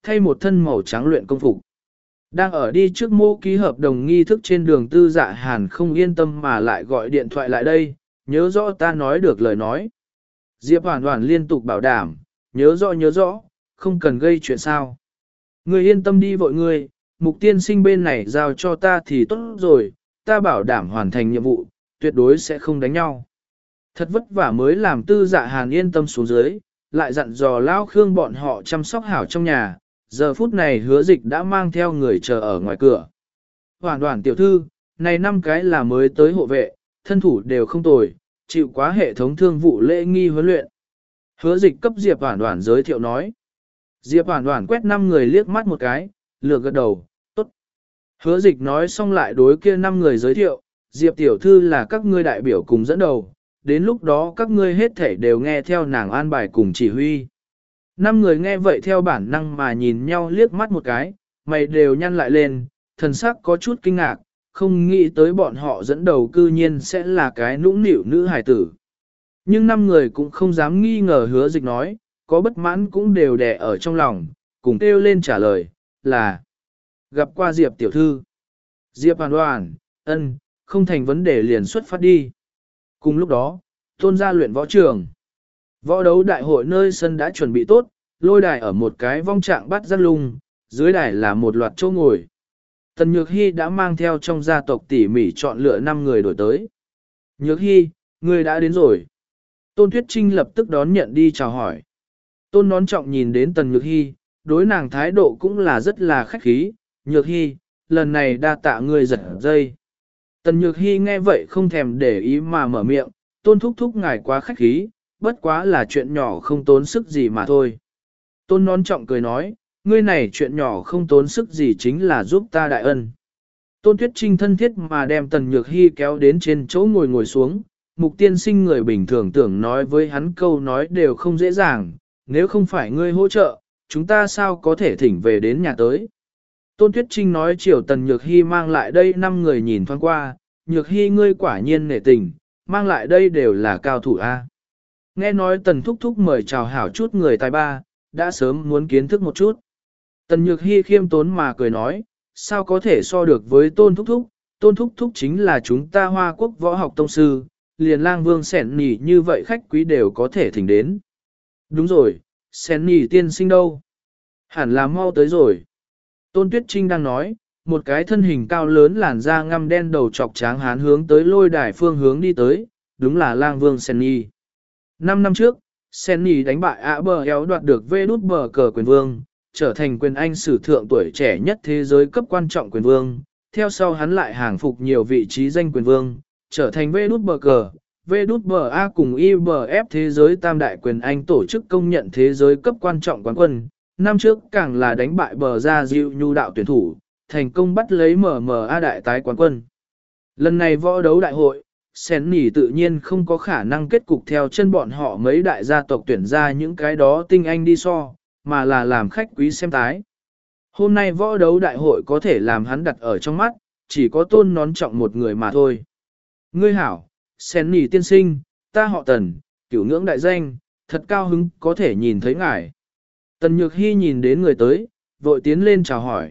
thay một thân màu trắng luyện công phục. Đang ở đi trước mô ký hợp đồng nghi thức trên đường Tư Dạ Hàn không yên tâm mà lại gọi điện thoại lại đây, nhớ rõ ta nói được lời nói. Diệp Hoàn Hoàn liên tục bảo đảm, nhớ rõ nhớ rõ, không cần gây chuyện sao. Người yên tâm đi vội người, Mục tiên sinh bên này giao cho ta thì tốt rồi, ta bảo đảm hoàn thành nhiệm vụ, tuyệt đối sẽ không đánh nhau. Thật vất vả mới làm Tư Dạ Hàn yên tâm xuống dưới, lại dặn dò Lao Khương bọn họ chăm sóc hảo trong nhà, giờ phút này Hứa Dịch đã mang theo người chờ ở ngoài cửa. Hoàn Hoàn tiểu thư, này năm cái là mới tới hộ vệ, thân thủ đều không tồi, chịu quá hệ thống thương vụ lễ nghi huấn luyện. Hứa Dịch cấp Diệp Hoàn Hoàn giới thiệu nói. Diệp Hoàn Hoàn quét năm người liếc mắt một cái, lừa gật đầu, tốt. Hứa Dịch nói xong lại đối kia năm người giới thiệu, Diệp tiểu thư là các ngươi đại biểu cùng dẫn đầu, đến lúc đó các ngươi hết thể đều nghe theo nàng an bài cùng chỉ huy. Năm người nghe vậy theo bản năng mà nhìn nhau liếc mắt một cái, mày đều nhăn lại lên, thần sắc có chút kinh ngạc, không nghĩ tới bọn họ dẫn đầu cư nhiên sẽ là cái nũng nịu nữ hài tử. Nhưng năm người cũng không dám nghi ngờ Hứa Dịch nói, có bất mãn cũng đều đè ở trong lòng, cùng kêu lên trả lời, là gặp qua Diệp tiểu thư. Diệp Hoàn Hoàn, ân, không thành vấn đề liền xuất phát đi. Cùng lúc đó, tôn gia luyện võ trường. Võ đấu đại hội nơi sân đã chuẩn bị tốt, lôi đài ở một cái vong trạng bắt giác lung, dưới đài là một loạt chỗ ngồi. Tần Nhược Hy đã mang theo trong gia tộc tỉ mỉ chọn lựa năm người đổi tới. Nhược Hy, người đã đến rồi. Tôn Tuyết Trinh lập tức đón nhận đi chào hỏi. Tôn Nón Trọng nhìn đến Tần Nhược Hy, đối nàng thái độ cũng là rất là khách khí. Nhược Hy, lần này đa tạ người giật dây. Tần Nhược Hy nghe vậy không thèm để ý mà mở miệng, Tôn thúc thúc ngài quá khách khí, bất quá là chuyện nhỏ không tốn sức gì mà thôi. Tôn Nón Trọng cười nói, ngươi này chuyện nhỏ không tốn sức gì chính là giúp ta đại ân. Tôn Tuyết Trinh thân thiết mà đem Tần Nhược Hy kéo đến trên chỗ ngồi ngồi xuống, Mục tiên sinh người bình thường tưởng nói với hắn câu nói đều không dễ dàng, nếu không phải ngươi hỗ trợ, chúng ta sao có thể thỉnh về đến nhà tới. Tôn Tuyết Trinh nói chiều Tần Nhược Hy mang lại đây năm người nhìn thoáng qua, Nhược Hy ngươi quả nhiên nể tình, mang lại đây đều là cao thủ A. Nghe nói Tần Thúc Thúc mời chào hảo chút người tài ba, đã sớm muốn kiến thức một chút. Tần Nhược Hy khiêm tốn mà cười nói, sao có thể so được với Tôn Thúc Thúc, Tôn Thúc Thúc chính là chúng ta Hoa Quốc võ học tông sư, liền lang vương sẻn nỉ như vậy khách quý đều có thể thỉnh đến. Đúng rồi, sẻn nỉ tiên sinh đâu? Hẳn là mau tới rồi. Tôn Tuyết Trinh đang nói, một cái thân hình cao lớn làn da ngăm đen đầu chọc tráng hán hướng tới lôi đài phương hướng đi tới, đúng là lang vương sẻn nỉ. Năm năm trước, sẻn nỉ đánh bại ạ bờ éo đoạt được vê đút bờ cờ quyền vương, trở thành quyền Anh sử thượng tuổi trẻ nhất thế giới cấp quan trọng quyền vương, theo sau hắn lại hàng phục nhiều vị trí danh quyền vương, trở thành vê đút bờ cờ, vê đút bờ A cùng i bê ép thế giới tam đại quyền Anh tổ chức công nhận thế giới cấp quan trọng quán quân, năm trước càng là đánh bại bờ ra dịu nhu đạo tuyển thủ, thành công bắt lấy em em a đại tái quán quân. Lần này võ đấu đại hội, Sen Nỉ tự nhiên không có khả năng kết cục theo chân bọn họ mấy đại gia tộc tuyển ra những cái đó tinh anh đi so, mà là làm khách quý xem tái. Hôm nay võ đấu đại hội có thể làm hắn đặt ở trong mắt, chỉ có Tôn Nón Trọng một người mà thôi. Ngươi hảo, Sen Nỉ tiên sinh, ta họ Tần, cửu ngưỡng đại danh, thật cao hứng có thể nhìn thấy ngài. Tần Nhược Hy nhìn đến người tới, vội tiến lên chào hỏi.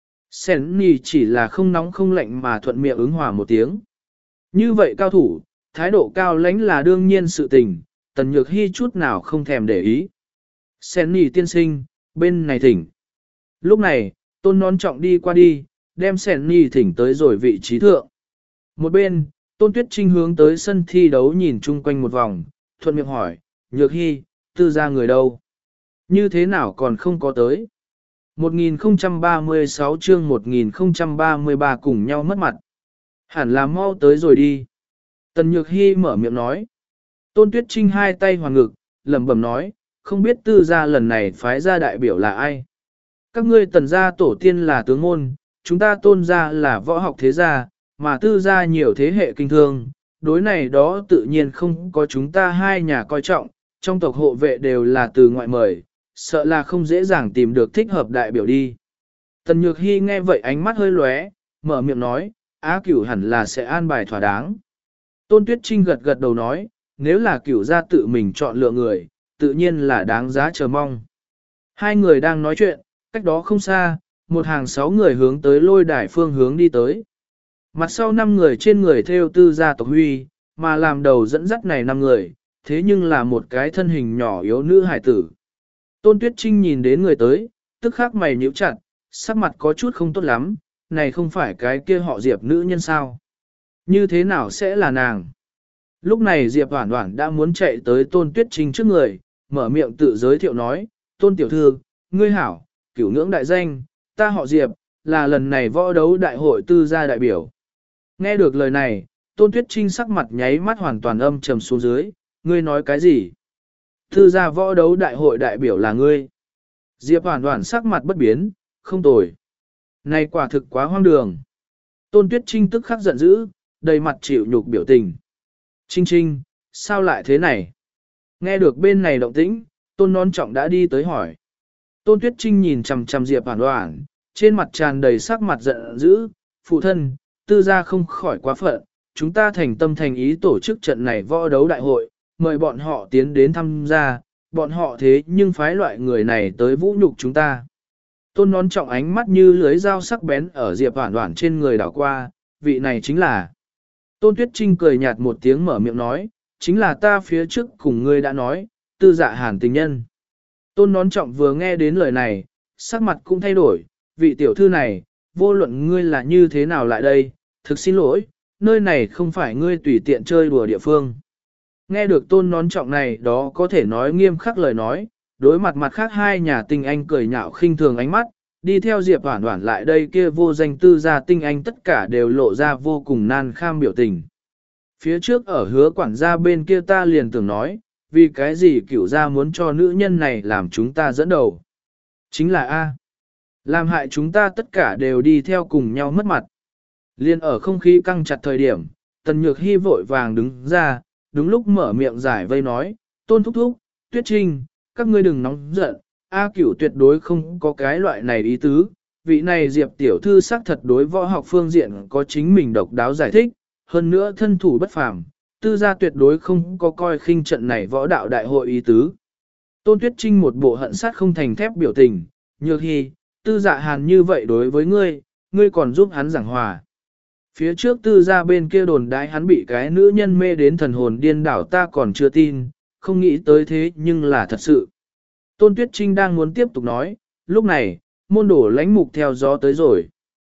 Sen Nỉ chỉ là không nóng không lạnh mà thuận miệng ứng hòa một tiếng. Như vậy cao thủ, thái độ cao lãnh là đương nhiên sự tình, Tần Nhược Hy chút nào không thèm để ý. Sen Nỉ tiên sinh, bên này thỉnh. Lúc này, Tôn Nón Trọng đi qua đi, đem Sen Nỉ thỉnh tới rồi vị trí thượng. Một bên, Tôn Tuyết Trinh hướng tới sân thi đấu nhìn chung quanh một vòng, thuận miệng hỏi, Nhược Hy, tư gia người đâu? Như thế nào còn không có tới? một nghìn không trăm ba mươi sáu chương một nghìn không trăm ba mươi ba cùng nhau mất mặt. Hẳn là mau tới rồi đi. Tần Nhược Hy mở miệng nói. Tôn Tuyết Trinh hai tay hoàn ngực, lẩm bẩm nói, không biết tư gia lần này phái ra đại biểu là ai? Các ngươi tần gia tổ tiên là tướng môn, chúng ta tôn gia là võ học thế gia, mà tư gia nhiều thế hệ kinh thương, đối này đó tự nhiên không có chúng ta hai nhà coi trọng, trong tộc hộ vệ đều là từ ngoại mời, sợ là không dễ dàng tìm được thích hợp đại biểu đi. Tần Nhược Hy nghe vậy ánh mắt hơi lóe, mở miệng nói, Á Cửu hẳn là sẽ an bài thỏa đáng. Tôn Tuyết Trinh gật gật đầu nói, nếu là Cửu gia tự mình chọn lựa người, tự nhiên là đáng giá chờ mong. Hai người đang nói chuyện, Cách đó không xa, một hàng sáu người hướng tới lôi đài phương hướng đi tới. Mặt sau năm người trên người theo tư gia tộc huy, mà làm đầu dẫn dắt này năm người, thế nhưng là một cái thân hình nhỏ yếu nữ hải tử. Tôn Tuyết Trinh nhìn đến người tới, tức khắc mày nhíu chặt, sắc mặt có chút không tốt lắm, này không phải cái kia họ Diệp nữ nhân sao? Như thế nào sẽ là nàng? Lúc này Diệp Hoản Hoản đã muốn chạy tới Tôn Tuyết Trinh trước người, mở miệng tự giới thiệu nói, Tôn Tiểu Thư, ngươi hảo, cửu ngưỡng đại danh, ta họ Diệp, là lần này võ đấu đại hội tư gia đại biểu. Nghe được lời này, Tôn Tuyết Trinh sắc mặt nháy mắt hoàn toàn âm trầm xuống dưới, ngươi nói cái gì? Tư gia võ đấu đại hội đại biểu là ngươi. Diệp Hoản Hoản sắc mặt bất biến, không tồi. Này quả thực quá hoang đường. Tôn Tuyết Trinh tức khắc giận dữ, đầy mặt chịu nhục biểu tình. Trinh Trinh, sao lại thế này? Nghe được bên này động tĩnh, Tôn Nón Trọng đã đi tới hỏi. Tôn Tuyết Trinh nhìn chằm chằm Diệp Hoản Hoản, trên mặt tràn đầy sắc mặt giận dữ, phụ thân, tư gia không khỏi quá phận, chúng ta thành tâm thành ý tổ chức trận này võ đấu đại hội, mời bọn họ tiến đến tham gia, bọn họ thế nhưng phái loại người này tới vũ nhục chúng ta. Tôn Nón Trọng ánh mắt như lưới dao sắc bén ở Diệp Hoản Hoản trên người đảo qua, vị này chính là. Tôn Tuyết Trinh cười nhạt một tiếng mở miệng nói, chính là ta phía trước cùng ngươi đã nói, tư dạ hàn tình nhân. Tôn Nón Trọng vừa nghe đến lời này, sắc mặt cũng thay đổi, vị tiểu thư này, vô luận ngươi là như thế nào lại đây, thực xin lỗi, nơi này không phải ngươi tùy tiện chơi đùa địa phương. Nghe được Tôn Nón Trọng này đó có thể nói nghiêm khắc lời nói, đối mặt mặt khác hai nhà tinh anh cười nhạo khinh thường ánh mắt, đi theo Diệp Hoản Hoản lại đây kia vô danh tư gia tinh anh tất cả đều lộ ra vô cùng nan kham biểu tình. Phía trước ở hứa quản gia bên kia ta liền tưởng nói, vì cái gì cửu gia muốn cho nữ nhân này làm chúng ta dẫn đầu. Chính là A. Làm hại chúng ta tất cả đều đi theo cùng nhau mất mặt. Liên ở không khí căng chặt thời điểm, Tần Nhược Hy vội vàng đứng ra, đúng lúc mở miệng giải vây nói, Tôn Thúc Thúc, Tuyết Trinh, các ngươi đừng nóng giận, A Cửu tuyệt đối không có cái loại này ý tứ, vị này Diệp tiểu thư xác thật đối võ học phương diện có chính mình độc đáo giải thích, hơn nữa thân thủ bất phàm, tư gia tuyệt đối không có coi khinh trận này võ đạo đại hội ý tứ. Tôn Tuyết Trinh một bộ hận sát không thành thép biểu tình, Nhược Hy, tư dạ hàn như vậy đối với ngươi, ngươi còn giúp hắn giảng hòa. Phía trước tư gia bên kia đồn đái hắn bị cái nữ nhân mê đến thần hồn điên đảo ta còn chưa tin, không nghĩ tới thế nhưng là thật sự. Tôn Tuyết Trinh đang muốn tiếp tục nói, lúc này, môn đổ lãnh mục theo gió tới rồi.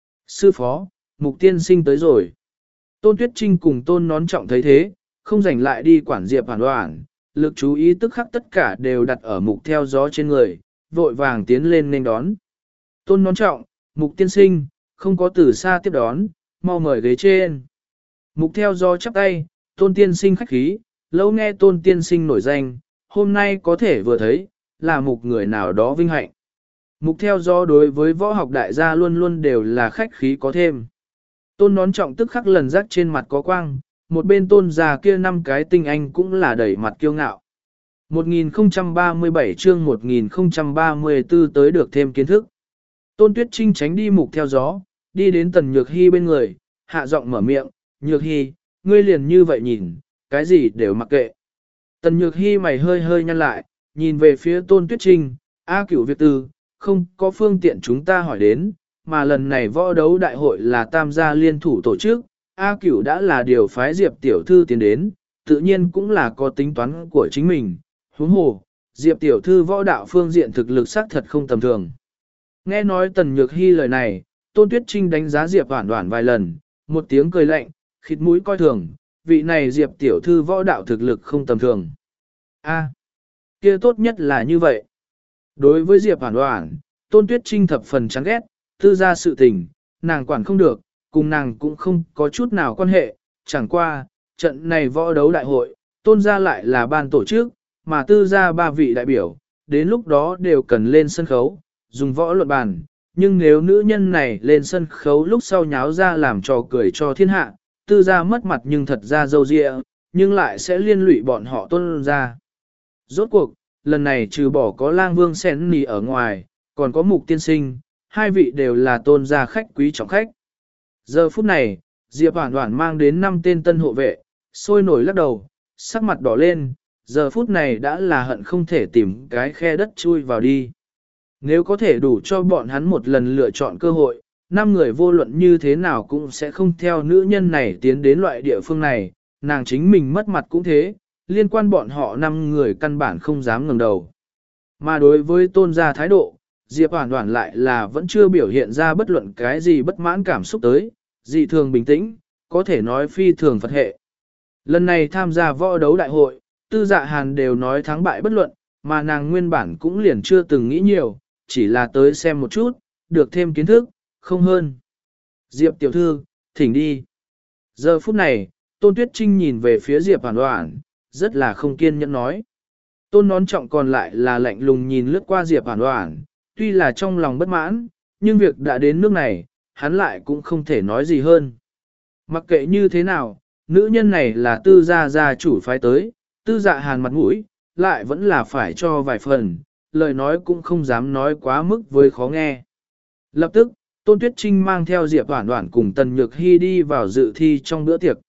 Sư phó, mục tiên sinh tới rồi. Tôn Tuyết Trinh cùng Tôn Nón Trọng thấy thế, không rảnh lại đi quản Diệp Hoản Hoản, lực chú ý tức khắc tất cả đều đặt ở mục theo gió trên người, vội vàng tiến lên nên đón. Tôn Nón Trọng, mục tiên sinh, không có từ xa tiếp đón, mau mời ghế trên. Mục theo gió chắp tay, Tôn tiên sinh khách khí, lâu nghe Tôn tiên sinh nổi danh, hôm nay có thể vừa thấy, là mục người nào đó vinh hạnh. Mục theo gió đối với võ học đại gia luôn luôn đều là khách khí có thêm. Tôn Nón Trọng tức khắc lần rắc trên mặt có quang, một bên tôn già kia năm cái tinh anh cũng là đẩy mặt kiêu ngạo. một nghìn không trăm ba mươi bảy chương một nghìn không trăm ba mươi tư tới được thêm kiến thức. Tôn Tuyết Trinh tránh đi mục theo gió, đi đến Tần Nhược Hy bên người, hạ giọng mở miệng, Nhược Hy, ngươi liền như vậy nhìn, cái gì đều mặc kệ. Tần Nhược Hy mày hơi hơi nhăn lại, nhìn về phía Tôn Tuyết Trinh, A Cửu việc tư, không có phương tiện chúng ta hỏi đến, mà lần này võ đấu đại hội là tam gia liên thủ tổ chức, A Cửu đã là điều phái Diệp tiểu thư tiến đến, tự nhiên cũng là có tính toán của chính mình. Huống hồ, Diệp tiểu thư võ đạo phương diện thực lực xác thật không tầm thường. Nghe nói Tần Nhược Hy lời này, Tôn Tuyết Trinh đánh giá Diệp Hoản Hoản vài lần, một tiếng cười lạnh, khịt mũi coi thường, vị này Diệp tiểu thư võ đạo thực lực không tầm thường. A, kia tốt nhất là như vậy. Đối với Diệp Hoản Hoản, Tôn Tuyết Trinh thập phần chán ghét, tư gia sự tình, nàng quản không được, cùng nàng cũng không có chút nào quan hệ, chẳng qua, trận này võ đấu đại hội, Tôn gia lại là ban tổ chức, mà tư gia ba vị đại biểu, đến lúc đó đều cần lên sân khấu, dùng võ luận bàn, nhưng nếu nữ nhân này lên sân khấu lúc sau nháo ra làm trò cười cho thiên hạ, tư gia mất mặt nhưng thật ra dâu dịa, nhưng lại sẽ liên lụy bọn họ Tôn gia. Rốt cuộc, lần này trừ bỏ có lang vương sen nì ở ngoài, còn có mục tiên sinh, hai vị đều là Tôn gia khách quý trọng khách. Giờ phút này, Diệp Hoản Hoản mang đến năm tên tân hộ vệ, sôi nổi lắc đầu, sắc mặt đỏ lên, giờ phút này đã là hận không thể tìm cái khe đất chui vào đi. Nếu có thể đủ cho bọn hắn một lần lựa chọn cơ hội, năm người vô luận như thế nào cũng sẽ không theo nữ nhân này tiến đến loại địa phương này, nàng chính mình mất mặt cũng thế, liên quan bọn họ năm người căn bản không dám ngẩng đầu. Mà đối với tôn gia thái độ, Diệp Hoàn Hoàn lại là vẫn chưa biểu hiện ra bất luận cái gì bất mãn cảm xúc tới, dị thường bình tĩnh, có thể nói phi thường Phật hệ. Lần này tham gia võ đấu đại hội, tư dạ hàn đều nói thắng bại bất luận, mà nàng nguyên bản cũng liền chưa từng nghĩ nhiều, chỉ là tới xem một chút, được thêm kiến thức, không hơn. Diệp tiểu thư, thỉnh đi. Giờ phút này, Tôn Tuyết Trinh nhìn về phía Diệp Hoàn Hoàn, rất là không kiên nhẫn nói. Tôn nón trọng còn lại là lạnh lùng nhìn lướt qua Diệp Hoàn Hoàn, tuy là trong lòng bất mãn, nhưng việc đã đến nước này, hắn lại cũng không thể nói gì hơn. Mặc kệ như thế nào, nữ nhân này là tư gia gia chủ phái tới, tư dạ hàn mặt mũi, lại vẫn là phải cho vài phần, lời nói cũng không dám nói quá mức với khó nghe. Lập tức, Tôn Tuyết Trinh mang theo Diệp Hoản Hoản cùng Tần Nhược Hy đi vào dự thi trong bữa tiệc.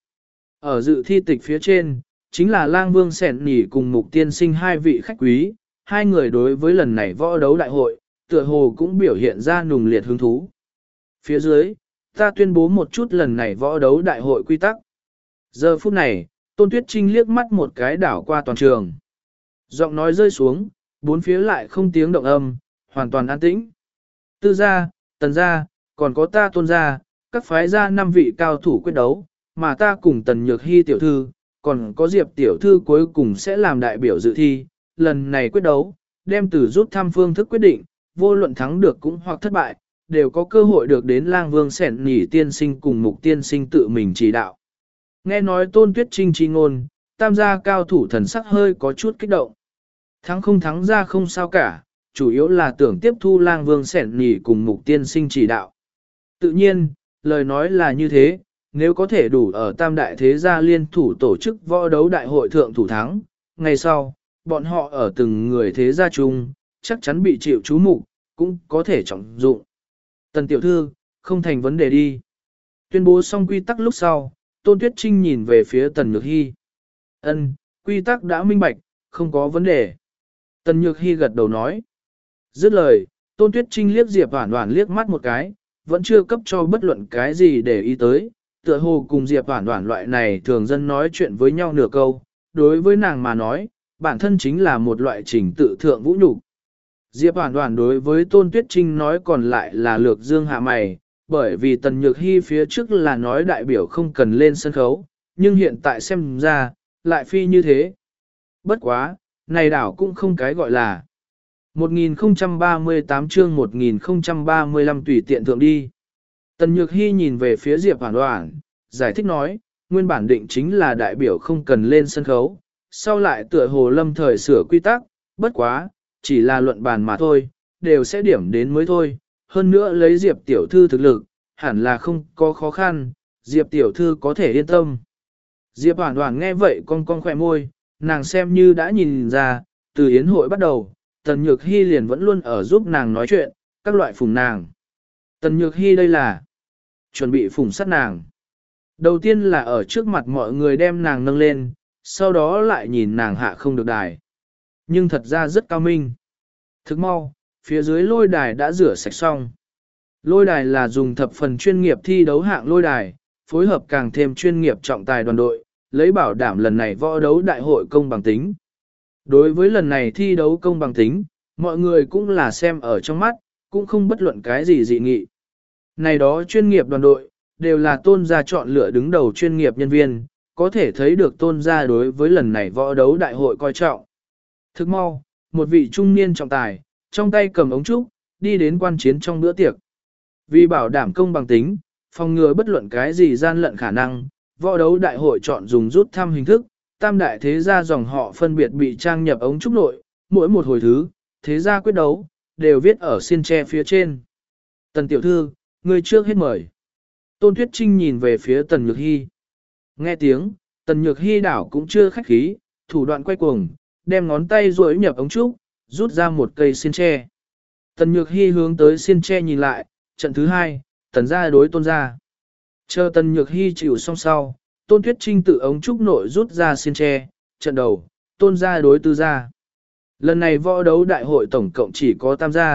Ở dự thi tịch phía trên, chính là Lang Vương Sẻn Nhỉ cùng Mục Tiên Sinh hai vị khách quý, hai người đối với lần này võ đấu đại hội, tựa hồ cũng biểu hiện ra nùng liệt hứng thú. Phía dưới, ta tuyên bố một chút lần này võ đấu đại hội quy tắc. Giờ phút này, Tôn Tuyết Trinh liếc mắt một cái đảo qua toàn trường. Giọng nói rơi xuống, bốn phía lại không tiếng động âm, hoàn toàn an tĩnh. Tư gia, Tần gia, còn có ta Tôn gia, các phái gia năm vị cao thủ quyết đấu, mà ta cùng Tần Nhược Hy tiểu thư, còn có Diệp tiểu thư cuối cùng sẽ làm đại biểu dự thi. Lần này quyết đấu, đem từ rút thăm phương thức quyết định, vô luận thắng được cũng hoặc thất bại, đều có cơ hội được đến Lang Vương Sẻn Nhỉ tiên sinh cùng Mục tiên sinh tự mình chỉ đạo. Nghe nói Tôn Tuyết Trinh chi ngôn, tam gia cao thủ thần sắc hơi có chút kích động. Thắng không thắng ra không sao cả, chủ yếu là tưởng tiếp thu Lang Vương Sẻn Nhỉ cùng Mục tiên sinh chỉ đạo. Tự nhiên, lời nói là như thế, nếu có thể đủ ở tam đại thế gia liên thủ tổ chức võ đấu đại hội thượng thủ thắng, ngày sau, bọn họ ở từng người thế gia chung, chắc chắn bị chịu chú mục, cũng có thể trọng dụng. Tần tiểu thư, không thành vấn đề đi. Tuyên bố xong quy tắc lúc sau, Tôn Tuyết Trinh nhìn về phía Tần Nhược Hy. Ân, quy tắc đã minh bạch, không có vấn đề. Tần Nhược Hy gật đầu nói. Dứt lời, Tôn Tuyết Trinh liếc Diệp Hoản Hoản liếc mắt một cái, vẫn chưa cấp cho bất luận cái gì để ý tới. Tựa hồ cùng Diệp Hoản Hoản loại này thường dân nói chuyện với nhau nửa câu, đối với nàng mà nói, bản thân chính là một loại trình tự thượng vũ nhục. Diệp Hoản Hoản đối với Tôn Tuyết Trinh nói còn lại là lược dương hạ mày, bởi vì Tần Nhược Hy phía trước là nói đại biểu không cần lên sân khấu, nhưng hiện tại xem ra, lại phi như thế. Bất quá, này đảo cũng không cái gọi là. một nghìn không trăm ba mươi tám chương một nghìn không trăm ba mươi lăm tùy tiện thượng đi. Tần Nhược Hy nhìn về phía Diệp Hoản Hoản, giải thích nói, nguyên bản định chính là đại biểu không cần lên sân khấu, sau lại tựa hồ lâm thời sửa quy tắc, bất quá, chỉ là luận bàn mà thôi, đều sẽ điểm đến mới thôi, hơn nữa lấy Diệp tiểu thư thực lực, hẳn là không có khó khăn, Diệp tiểu thư có thể yên tâm. Diệp Hoản Hoản nghe vậy cong cong khỏe môi, nàng xem như đã nhìn ra, từ yến hội bắt đầu, Tần Nhược Hy liền vẫn luôn ở giúp nàng nói chuyện, các loại phùng nàng. Tần Nhược Hy đây là chuẩn bị phùng sát nàng. Đầu tiên là ở trước mặt mọi người đem nàng nâng lên, sau đó lại nhìn nàng hạ không được đài. Nhưng thật ra rất cao minh. Thức mau, phía dưới lôi đài đã rửa sạch xong. Lôi đài là dùng thập phần chuyên nghiệp thi đấu hạng lôi đài, phối hợp càng thêm chuyên nghiệp trọng tài đoàn đội, lấy bảo đảm lần này võ đấu đại hội công bằng tính. Đối với lần này thi đấu công bằng tính, mọi người cũng là xem ở trong mắt, cũng không bất luận cái gì dị nghị. Này đó chuyên nghiệp đoàn đội, đều là tôn gia chọn lựa đứng đầu chuyên nghiệp nhân viên, có thể thấy được tôn gia đối với lần này võ đấu đại hội coi trọng. Thức mau, một vị trung niên trọng tài, trong tay cầm ống trúc, đi đến quan chiến trong bữa tiệc. Vì bảo đảm công bằng tính, phòng ngừa bất luận cái gì gian lận khả năng, võ đấu đại hội chọn dùng rút thăm hình thức, tam đại thế gia dòng họ phân biệt bị trang nhập ống trúc nội, mỗi một hồi thứ, thế gia quyết đấu, đều viết ở xiên tre phía trên. Tần tiểu thư, người trước hết mời. Tôn Tuyết Trinh nhìn về phía Tần Nhược Hy. Nghe tiếng, Tần Nhược Hy đảo cũng chưa khách khí, thủ đoạn quay cuồng, đem ngón tay duỗi nhập ống trúc, rút ra một cây xiên tre. Tần Nhược Hy hướng tới xiên tre nhìn lại, trận thứ hai, Tần gia đối Tôn gia. Chờ Tần Nhược Hy chịu xong sau, Tôn Tuyết Trinh tự ống trúc nội rút ra xiên tre, trận đầu, Tôn gia đối Tư gia. Lần này võ đấu đại hội tổng cộng chỉ có tam gia,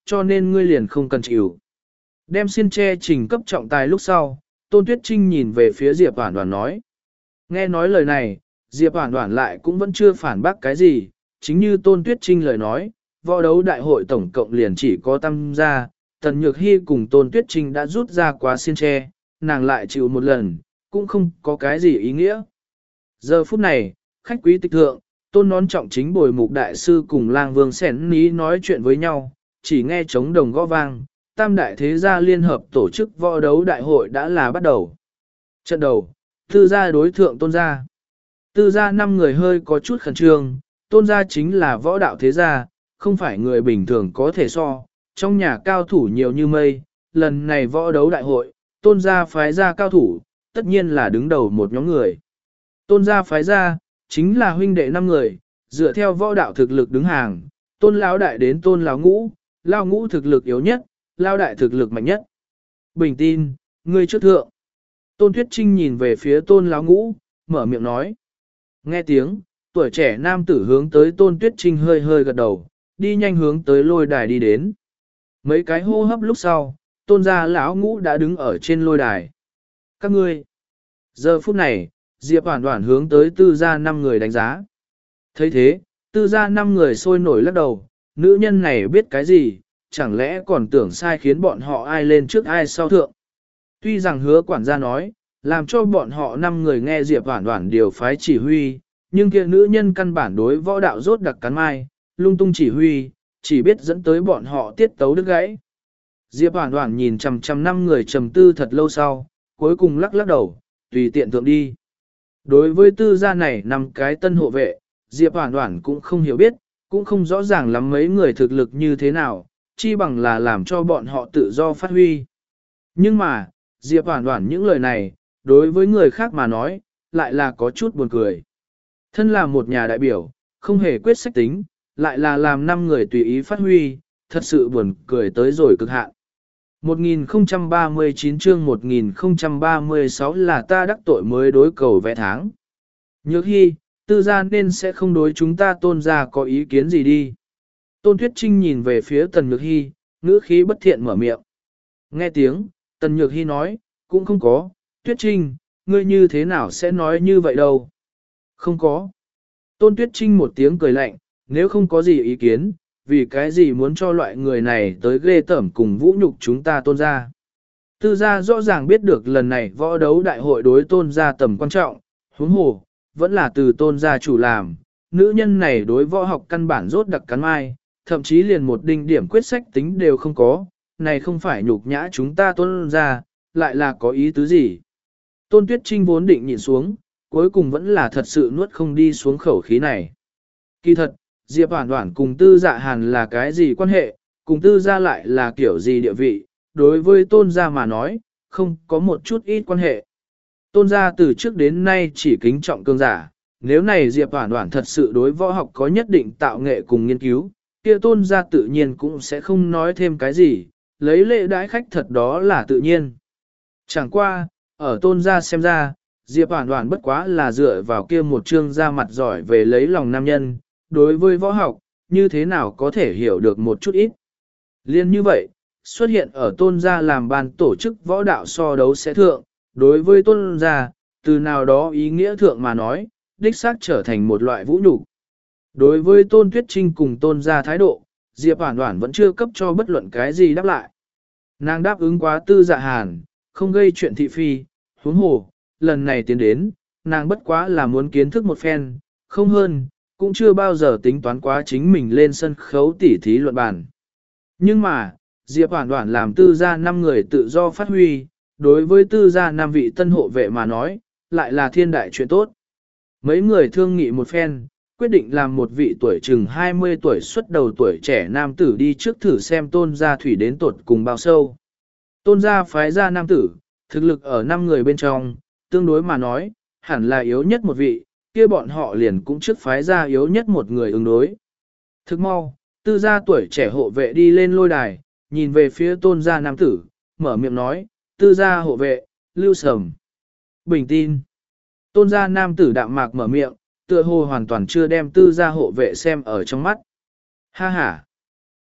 cho nên ngươi liền không cần chịu. Đem xiên tre trình cấp trọng tài lúc sau, Tôn Tuyết Trinh nhìn về phía Diệp Hoản Đoản nói. Nghe nói lời này, Diệp Hoản Đoản lại cũng vẫn chưa phản bác cái gì, chính như Tôn Tuyết Trinh lời nói, võ đấu đại hội tổng cộng liền chỉ có tam gia, Tần Nhược Hy cùng Tôn Tuyết Trinh đã rút ra quá xiên tre, nàng lại chịu một lần, cũng không có cái gì ý nghĩa. Giờ phút này, khách quý tịch thượng, Tôn Nón Trọng chính bồi mục đại sư cùng lang vương xẻn ní nói chuyện với nhau, chỉ nghe trống đồng gõ vang, tam đại thế gia liên hợp tổ chức võ đấu đại hội đã là bắt đầu. Trận đầu, tư gia đối thượng Tôn gia. Tư gia năm người hơi có chút khẩn trương, Tôn gia chính là võ đạo thế gia, không phải người bình thường có thể so, trong nhà cao thủ nhiều như mây, lần này võ đấu đại hội, Tôn gia phái ra cao thủ, tất nhiên là đứng đầu một nhóm người. Tôn gia phái ra, chính là huynh đệ năm người, dựa theo võ đạo thực lực đứng hàng, Tôn lão đại đến Tôn lão ngũ, lão ngũ thực lực yếu nhất, lão đại thực lực mạnh nhất. Bình tin, ngươi trước thượng. Tôn Tuyết Trinh nhìn về phía Tôn lão ngũ, mở miệng nói. Nghe tiếng, tuổi trẻ nam tử hướng tới Tôn Tuyết Trinh hơi hơi gật đầu, đi nhanh hướng tới lôi đài đi đến. Mấy cái hô hấp lúc sau, Tôn gia lão ngũ đã đứng ở trên lôi đài. Các ngươi. Giờ phút này, Diệp Hoản Hoản hướng tới tư gia năm người đánh giá. thấy thế, tư gia năm người sôi nổi lắc đầu, nữ nhân này biết cái gì, chẳng lẽ còn tưởng sai khiến bọn họ ai lên trước ai sau thượng. Tuy rằng hứa quản gia nói, làm cho bọn họ năm người nghe Diệp Hoản Hoản điều phái chỉ huy, nhưng kia nữ nhân căn bản đối võ đạo rốt đặc cắn mai, lung tung chỉ huy, chỉ biết dẫn tới bọn họ tiết tấu đứt gãy. Diệp Hoản Hoản nhìn chằm chằm năm người trầm tư thật lâu sau, cuối cùng lắc lắc đầu, tùy tiện thượng đi. Đối với tư gia này năm cái tân hộ vệ, Diệp Hoản Hoản cũng không hiểu biết, cũng không rõ ràng lắm mấy người thực lực như thế nào, chi bằng là làm cho bọn họ tự do phát huy. Nhưng mà, Diệp Hoản Hoản những lời này, đối với người khác mà nói, lại là có chút buồn cười. Thân là một nhà đại biểu, không hề quyết sách tính, lại là làm năm người tùy ý phát huy, thật sự buồn cười tới rồi cực hạn. một nghìn không trăm ba mươi chín chương một nghìn không trăm ba mươi sáu là ta đắc tội mới đối cầu vẽ tháng. Nhược Hy, tư gia nên sẽ không đối chúng ta Tôn gia có ý kiến gì đi. Tôn Tuyết Trinh nhìn về phía Tần Nhược Hy, ngữ khí bất thiện mở miệng. Nghe tiếng, Tần Nhược Hy nói, cũng không có, Tuyết Trinh, ngươi như thế nào sẽ nói như vậy đâu. Không có. Tôn Tuyết Trinh một tiếng cười lạnh, nếu không có gì ý kiến, vì cái gì muốn cho loại người này tới ghê tởm cùng vũ nhục chúng ta Tôn gia. Tư gia rõ ràng biết được lần này võ đấu đại hội đối Tôn gia tầm quan trọng, huống hồ, vẫn là từ Tôn gia chủ làm, nữ nhân này đối võ học căn bản rốt đặc cắn mai, thậm chí liền một đinh điểm quyết sách tính đều không có, này không phải nhục nhã chúng ta Tôn gia, lại là có ý tứ gì. Tôn Tuyết Trinh vốn định nhìn xuống, cuối cùng vẫn là thật sự nuốt không đi xuống khẩu khí này. Kỳ thật, Diệp Hoản Hoản cùng Tư Dạ Hàn là cái gì quan hệ, cùng Tư gia lại là kiểu gì địa vị, đối với Tôn gia mà nói, không có một chút ít quan hệ. Tôn gia từ trước đến nay chỉ kính trọng cường giả, nếu này Diệp Hoản Hoản thật sự đối võ học có nhất định tạo nghệ cùng nghiên cứu, kia Tôn gia tự nhiên cũng sẽ không nói thêm cái gì, lấy lễ đãi khách thật đó là tự nhiên. Chẳng qua, ở Tôn gia xem ra, Diệp Hoản Hoản bất quá là dựa vào kia một trương da mặt giỏi về lấy lòng nam nhân, đối với võ học, như thế nào có thể hiểu được một chút ít. Liên như vậy, xuất hiện ở Tôn gia làm ban tổ chức võ đạo so đấu sẽ thượng, đối với Tôn gia, từ nào đó ý nghĩa thượng mà nói, đích xác trở thành một loại vũ nhục. Đối với Tôn Tuyết Trinh cùng Tôn gia thái độ, Diệp Hoản Hoản vẫn chưa cấp cho bất luận cái gì đáp lại. Nàng đáp ứng quá Tư Dạ Hàn, không gây chuyện thị phi, huống hồ, lần này tiến đến, nàng bất quá là muốn kiến thức một phen, không hơn, cũng chưa bao giờ tính toán quá chính mình lên sân khấu tỉ thí luận bàn. Nhưng mà, Diệp Hoản Hoản làm Tư gia năm người tự do phát huy, đối với Tư gia năm vị tân hộ vệ mà nói, lại là thiên đại chuyện tốt. Mấy người thương nghị một phen, quyết định làm một vị tuổi chừng hai mươi tuổi xuất đầu tuổi trẻ nam tử đi trước thử xem Tôn gia thủy đến tuột cùng bao sâu. Tôn gia phái ra nam tử, thực lực ở năm người bên trong, tương đối mà nói, hẳn là yếu nhất một vị, kia bọn họ liền cũng trước phái ra yếu nhất một người ứng đối. Thức mau, Tư gia tuổi trẻ hộ vệ đi lên lôi đài, nhìn về phía Tôn gia nam tử, mở miệng nói, Tư gia hộ vệ, Lưu Sầm. Bình tin. Tôn gia nam tử đạm mạc mở miệng, tựa hồ hoàn toàn chưa đem Tư gia hộ vệ xem ở trong mắt. Ha ha.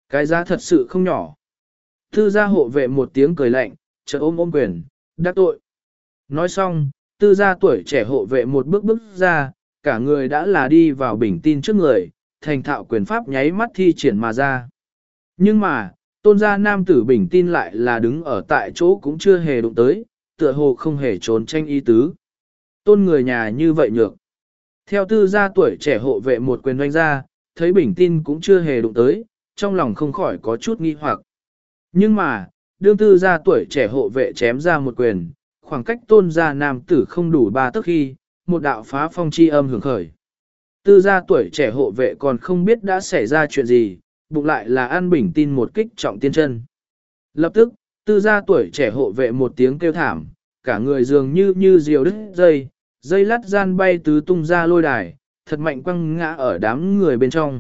Cái giá thật sự không nhỏ. Tư gia hộ vệ một tiếng cười lạnh, chợt ôm ôm quyền, đắc tội. Nói xong, tư gia tuổi trẻ hộ vệ một bước bước ra, cả người đã là đi vào bình tin trước người, thành thạo quyền pháp nháy mắt thi triển mà ra. Nhưng mà, tôn gia nam tử bình tin lại là đứng ở tại chỗ cũng chưa hề đụng tới, tựa hồ không hề trốn tranh ý tứ. Tôn người nhà như vậy nhược. Theo tư gia tuổi trẻ hộ vệ một quyền doanh ra, thấy bình tin cũng chưa hề đụng tới, trong lòng không khỏi có chút nghi hoặc. Nhưng mà, đương tư gia tuổi trẻ hộ vệ chém ra một quyền, khoảng cách tôn gia nam tử không đủ ba tấc khi, một đạo phá phong chi âm hưởng khởi. Tư gia tuổi trẻ hộ vệ còn không biết đã xảy ra chuyện gì, bụng lại là an bình tin một kích trọng tiên chân. Lập tức, tư gia tuổi trẻ hộ vệ một tiếng kêu thảm, cả người dường như như diều đứt dây, dây lát gian bay tứ tung ra lôi đài, thật mạnh quăng ngã ở đám người bên trong.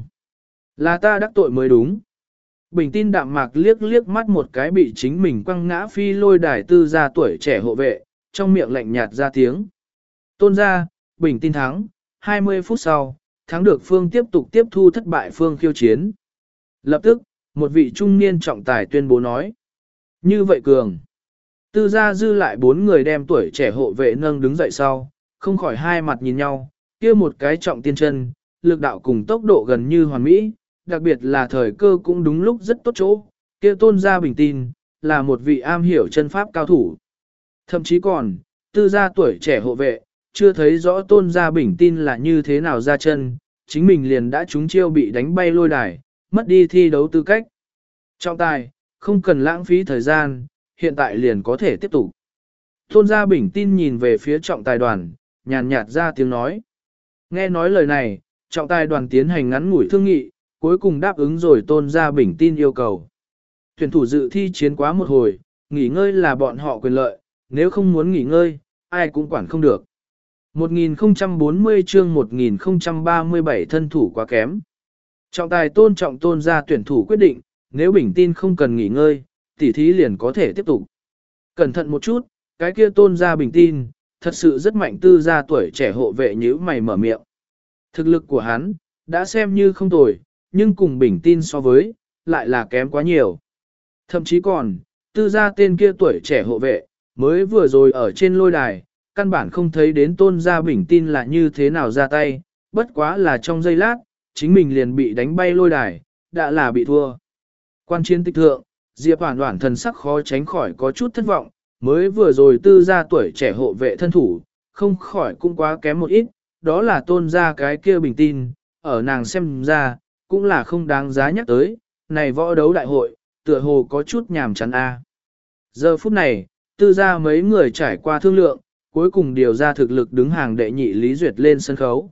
Là ta đắc tội mới đúng. Bình tin đạm mạc liếc liếc mắt một cái bị chính mình quăng ngã phi lôi đài tư gia tuổi trẻ hộ vệ, trong miệng lạnh nhạt ra tiếng. Tôn gia, bình tin thắng, hai mươi phút sau, thắng được phương tiếp tục tiếp thu thất bại phương khiêu chiến. Lập tức, một vị trung niên trọng tài tuyên bố nói. Như vậy cường. Tư gia dư lại bốn người đem tuổi trẻ hộ vệ nâng đứng dậy sau, không khỏi hai mặt nhìn nhau, kia một cái trọng tiên chân, lực đạo cùng tốc độ gần như hoàn mỹ, đặc biệt là thời cơ cũng đúng lúc rất tốt chỗ, kia tôn gia bình tin, là một vị am hiểu chân pháp cao thủ. Thậm chí còn, tư gia tuổi trẻ hộ vệ, chưa thấy rõ tôn gia bình tin là như thế nào ra chân, chính mình liền đã trúng chiêu bị đánh bay lôi đài, mất đi thi đấu tư cách. Trọng tài, không cần lãng phí thời gian, hiện tại liền có thể tiếp tục. Tôn gia bình tin nhìn về phía trọng tài đoàn, nhàn nhạt ra tiếng nói. Nghe nói lời này, trọng tài đoàn tiến hành ngắn ngủi thương nghị, cuối cùng đáp ứng rồi tôn gia bình tin yêu cầu. Tuyển thủ dự thi chiến quá một hồi, nghỉ ngơi là bọn họ quyền lợi, nếu không muốn nghỉ ngơi, ai cũng quản không được. một nghìn không trăm bốn mươi chương một nghìn không trăm ba mươi bảy thân thủ quá kém. Trọng tài tôn trọng tôn gia tuyển thủ quyết định, nếu bình tin không cần nghỉ ngơi, tỉ thí liền có thể tiếp tục. Cẩn thận một chút, cái kia tôn gia bình tin, thật sự rất mạnh tư gia tuổi trẻ hộ vệ nhíu mày mở miệng. Thực lực của hắn, đã xem như không tồi, nhưng cùng bình tin so với, lại là kém quá nhiều. Thậm chí còn, tư gia tên kia tuổi trẻ hộ vệ, mới vừa rồi ở trên lôi đài, căn bản không thấy đến tôn gia bình tin là như thế nào ra tay, bất quá là trong giây lát, chính mình liền bị đánh bay lôi đài, đã là bị thua. Quan chiến tịch thượng, Diệp Hoản Hoản thần sắc khó tránh khỏi có chút thất vọng, mới vừa rồi tư gia tuổi trẻ hộ vệ thân thủ, không khỏi cũng quá kém một ít, đó là tôn gia cái kia bình tin, ở nàng xem ra, cũng là không đáng giá nhắc tới, này võ đấu đại hội, tựa hồ có chút nhàm chán a. Giờ phút này, tư gia mấy người trải qua thương lượng, cuối cùng điều ra thực lực đứng hàng đệ nhị Lý Duyệt lên sân khấu.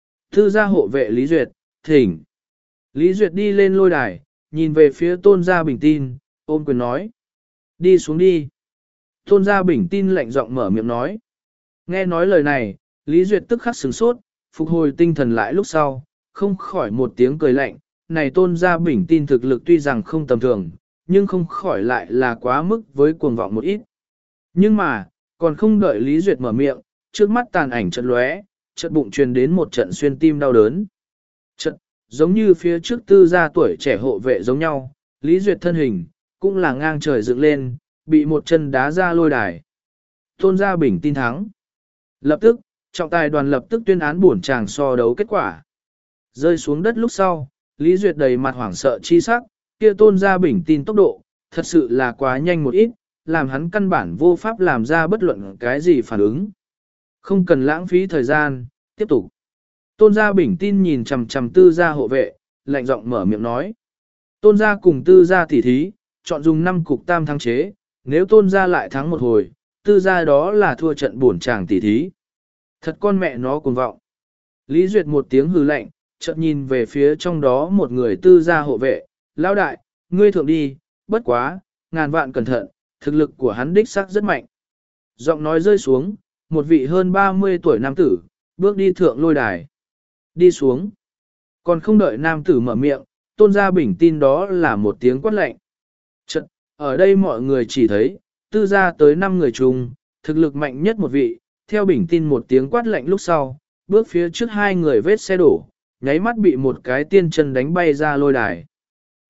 Tư gia hộ vệ Lý Duyệt, thỉnh. Lý Duyệt đi lên lôi đài, nhìn về phía tôn gia bình tin, ôm quyền nói. Đi xuống đi. Tôn gia bình tin lạnh giọng mở miệng nói. Nghe nói lời này, Lý Duyệt tức khắc sửng sốt, phục hồi tinh thần lại lúc sau, không khỏi một tiếng cười lạnh. Này tôn gia bình tin thực lực tuy rằng không tầm thường, nhưng không khỏi lại là quá mức với cuồng vọng một ít. Nhưng mà, còn không đợi Lý Duyệt mở miệng, trước mắt tàn ảnh chợt lóe, chợt bụng truyền đến một trận xuyên tim đau đớn. Chợt, giống như phía trước tư gia tuổi trẻ hộ vệ giống nhau, Lý Duyệt thân hình, cũng là ngang trời dựng lên, bị một chân đá ra lôi đài. Tôn gia bình tin thắng. Lập tức, trọng tài đoàn lập tức tuyên án bổn chàng so đấu kết quả. Rơi xuống đất lúc sau, Lý Duyệt đầy mặt hoảng sợ chi sắc, kia tôn gia bình tin tốc độ, thật sự là quá nhanh một ít, làm hắn căn bản vô pháp làm ra bất luận cái gì phản ứng. Không cần lãng phí thời gian, tiếp tục. Tôn gia bình tin nhìn chằm chằm tư gia hộ vệ, lạnh giọng mở miệng nói. Tôn gia cùng tư gia tỉ thí, chọn dùng năm cục tam thắng chế, nếu tôn gia lại thắng một hồi, tư gia đó là thua trận bổn chàng tỉ thí. Thật con mẹ nó cuồng vọng. Lý Duyệt một tiếng hừ lạnh, chợt nhìn về phía trong đó một người tư gia hộ vệ, lão đại, ngươi thượng đi, bất quá, ngàn vạn cẩn thận, thực lực của hắn đích xác rất mạnh. Giọng nói rơi xuống, một vị hơn ba mươi tuổi nam tử, bước đi thượng lôi đài. Đi xuống. Còn không đợi nam tử mở miệng, tôn gia bình tin đó là một tiếng quát lạnh. Chật, ở đây mọi người chỉ thấy, tư gia tới năm người chung, thực lực mạnh nhất một vị, theo bình tin một tiếng quát lạnh lúc sau, bước phía trước hai người vết xe đổ, nháy mắt bị một cái tiên chân đánh bay ra lôi đài.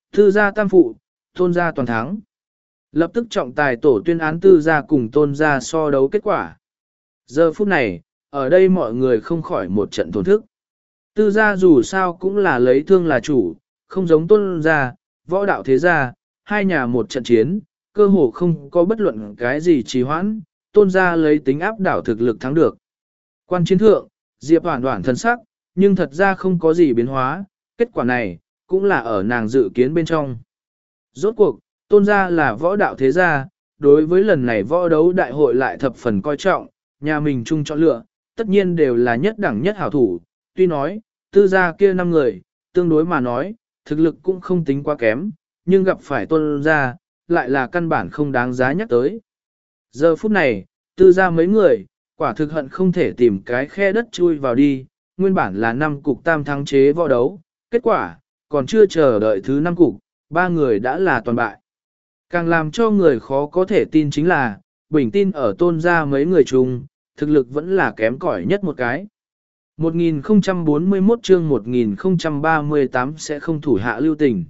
Tư gia tam phụ, tôn gia toàn thắng. Lập tức trọng tài tổ tuyên án tư gia cùng tôn gia so đấu kết quả. Giờ phút này, ở đây mọi người không khỏi một trận thổn thức. Tư gia dù sao cũng là lấy thương là chủ, không giống tôn gia, võ đạo thế gia, hai nhà một trận chiến, cơ hồ không có bất luận cái gì trì hoãn, tôn gia lấy tính áp đảo thực lực thắng được. Quan chiến thượng, Diệp Hoản Hoản thân sắc, nhưng thật ra không có gì biến hóa, kết quả này, cũng là ở nàng dự kiến bên trong. Rốt cuộc, tôn gia là võ đạo thế gia, đối với lần này võ đấu đại hội lại thập phần coi trọng, nhà mình chung chọn lựa, tất nhiên đều là nhất đẳng nhất hảo thủ, tuy nói, tư gia kia năm người, tương đối mà nói, thực lực cũng không tính quá kém, nhưng gặp phải tôn gia, lại là căn bản không đáng giá nhắc tới. Giờ phút này, tư gia mấy người, quả thực hận không thể tìm cái khe đất chui vào đi, nguyên bản là năm cục tam thắng chế võ đấu, kết quả, còn chưa chờ đợi thứ năm cục, ba người đã là toàn bại. Càng làm cho người khó có thể tin chính là, bình tin ở tôn gia mấy người chung, thực lực vẫn là kém cỏi nhất một cái. một nghìn không trăm bốn mươi mốt chương một nghìn không trăm ba mươi tám sẽ không thủ hạ lưu tình.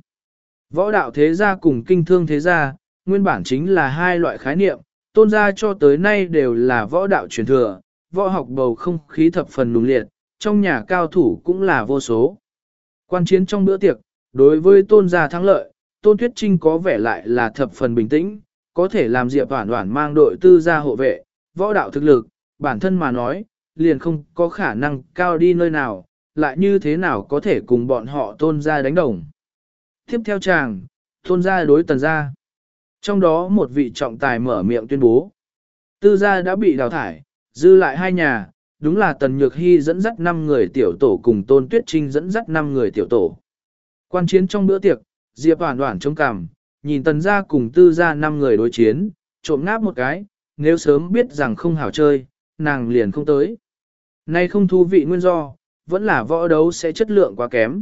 Võ đạo thế gia cùng kinh thương thế gia, nguyên bản chính là hai loại khái niệm, tôn gia cho tới nay đều là võ đạo truyền thừa, võ học bầu không khí thập phần nùng liệt, trong nhà cao thủ cũng là vô số. Quan chiến trong bữa tiệc, đối với tôn gia thắng lợi, Tôn Tuyết Trinh có vẻ lại là thập phần bình tĩnh, có thể làm Diệp Hoản Hoản mang đội tư gia hộ vệ, võ đạo thực lực, bản thân mà nói, liền không có khả năng cao đi nơi nào, lại như thế nào có thể cùng bọn họ tôn gia đánh đồng. Tiếp theo chàng, tôn gia đối tần gia. Trong đó một vị trọng tài mở miệng tuyên bố. Tư gia đã bị đào thải, dư lại hai nhà, đúng là Tần Nhược Hy dẫn dắt năm người tiểu tổ cùng Tôn Tuyết Trinh dẫn dắt năm người tiểu tổ. Quan chiến trong bữa tiệc, Diệp Hoản Hoản chống cằm, nhìn tần gia cùng tư gia năm người đối chiến, trộm ngáp một cái, nếu sớm biết rằng không hảo chơi, nàng liền không tới. Nay không thú vị nguyên do, vẫn là võ đấu sẽ chất lượng quá kém.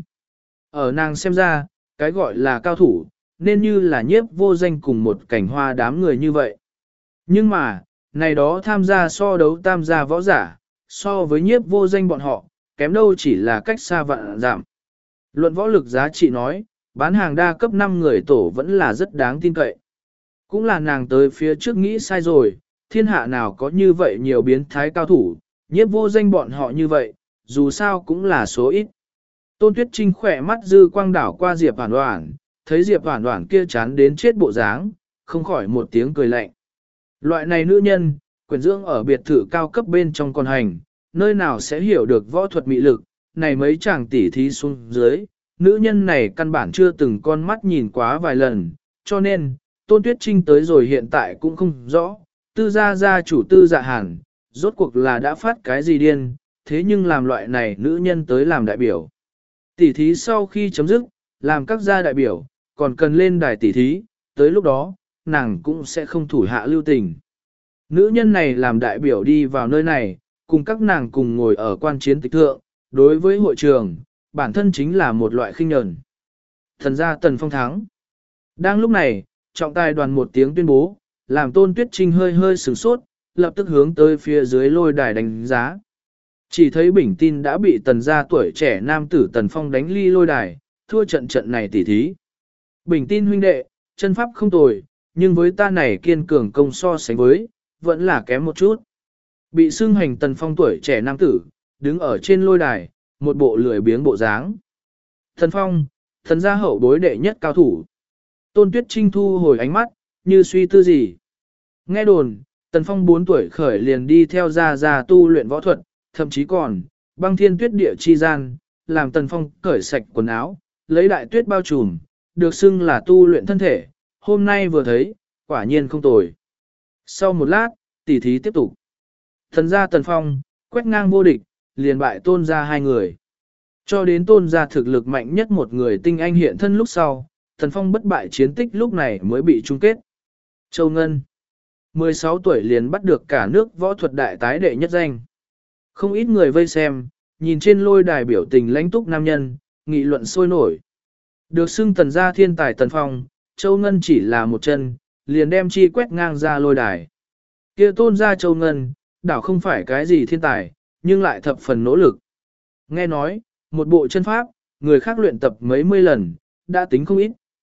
Ở nàng xem ra, cái gọi là cao thủ, nên như là nhiếp vô danh cùng một cảnh hoa đám người như vậy. Nhưng mà, này đó tham gia so đấu tam gia võ giả, so với nhiếp vô danh bọn họ, kém đâu chỉ là cách xa vạn giảm. Luận võ lực giá trị nói, bán hàng đa cấp năm người tổ vẫn là rất đáng tin cậy. Cũng là nàng tới phía trước nghĩ sai rồi, thiên hạ nào có như vậy nhiều biến thái cao thủ, nhiếp vô danh bọn họ như vậy, dù sao cũng là số ít. Tôn Tuyết Trinh khỏe mắt dư quang đảo qua Diệp Hoản Hoản, thấy Diệp Hoản Hoản kia chán đến chết bộ dáng, không khỏi một tiếng cười lạnh. Loại này nữ nhân, quyển dưỡng ở biệt thự cao cấp bên trong con hành, nơi nào sẽ hiểu được võ thuật mị lực, này mấy chàng tỉ thí xuống dưới, nữ nhân này căn bản chưa từng con mắt nhìn quá vài lần, cho nên, Tôn Tuyết Trinh tới rồi hiện tại cũng không rõ, tư gia gia chủ tư dạ hàn, rốt cuộc là đã phát cái gì điên, thế nhưng làm loại này nữ nhân tới làm đại biểu. Tỉ thí sau khi chấm dứt, làm các gia đại biểu, còn cần lên đài tỉ thí, tới lúc đó, nàng cũng sẽ không thủ hạ lưu tình. Nữ nhân này làm đại biểu đi vào nơi này, cùng các nàng cùng ngồi ở quan chiến tịch thượng, đối với hội trường, bản thân chính là một loại khinh nhẫn. Thần gia Tần Phong thắng. Đang lúc này, trọng tài đoàn một tiếng tuyên bố, làm Tôn Tuyết Trinh hơi hơi sửng sốt, lập tức hướng tới phía dưới lôi đài đánh giá. Chỉ thấy bình tin đã bị tần gia tuổi trẻ nam tử Tần Phong đánh ly lôi đài, thua trận trận này tỉ thí. Bình tin huynh đệ, chân pháp không tồi, nhưng với ta này kiên cường công so sánh với, vẫn là kém một chút. Bị xưng hành Tần Phong tuổi trẻ nam tử, đứng ở trên lôi đài, một bộ lười biếng bộ dáng. Tần Phong, thần gia hậu bối đệ nhất cao thủ. Tôn Tuyết Trinh thu hồi ánh mắt, như suy tư gì. Nghe đồn, Tần Phong bốn tuổi khởi liền đi theo gia gia tu luyện võ thuật, thậm chí còn, băng thiên tuyết địa chi gian, làm Tần Phong cởi sạch quần áo, lấy đại tuyết bao trùm, được xưng là tu luyện thân thể, hôm nay vừa thấy, quả nhiên không tồi. Sau một lát, tỉ thí tiếp tục. Thần gia Tần Phong, quét ngang vô địch, liền bại tôn gia hai người. Cho đến tôn gia thực lực mạnh nhất một người tinh anh hiện thân lúc sau, Tần Phong bất bại chiến tích lúc này mới bị chung kết. Châu Ngân, mười sáu tuổi liền bắt được cả nước võ thuật đại tái đệ nhất danh. Không ít người vây xem, nhìn trên lôi đài biểu tình lãnh túc nam nhân, nghị luận sôi nổi. Được xưng tần gia thiên tài Tần Phong, Châu Ngân chỉ là một chân, liền đem chi quét ngang ra lôi đài. Kia tôn gia Châu Ngân, đảo không phải cái gì thiên tài, nhưng lại thập phần nỗ lực. Nghe nói, một bộ chân pháp, người khác luyện tập mấy mươi lần, đã tính không ít,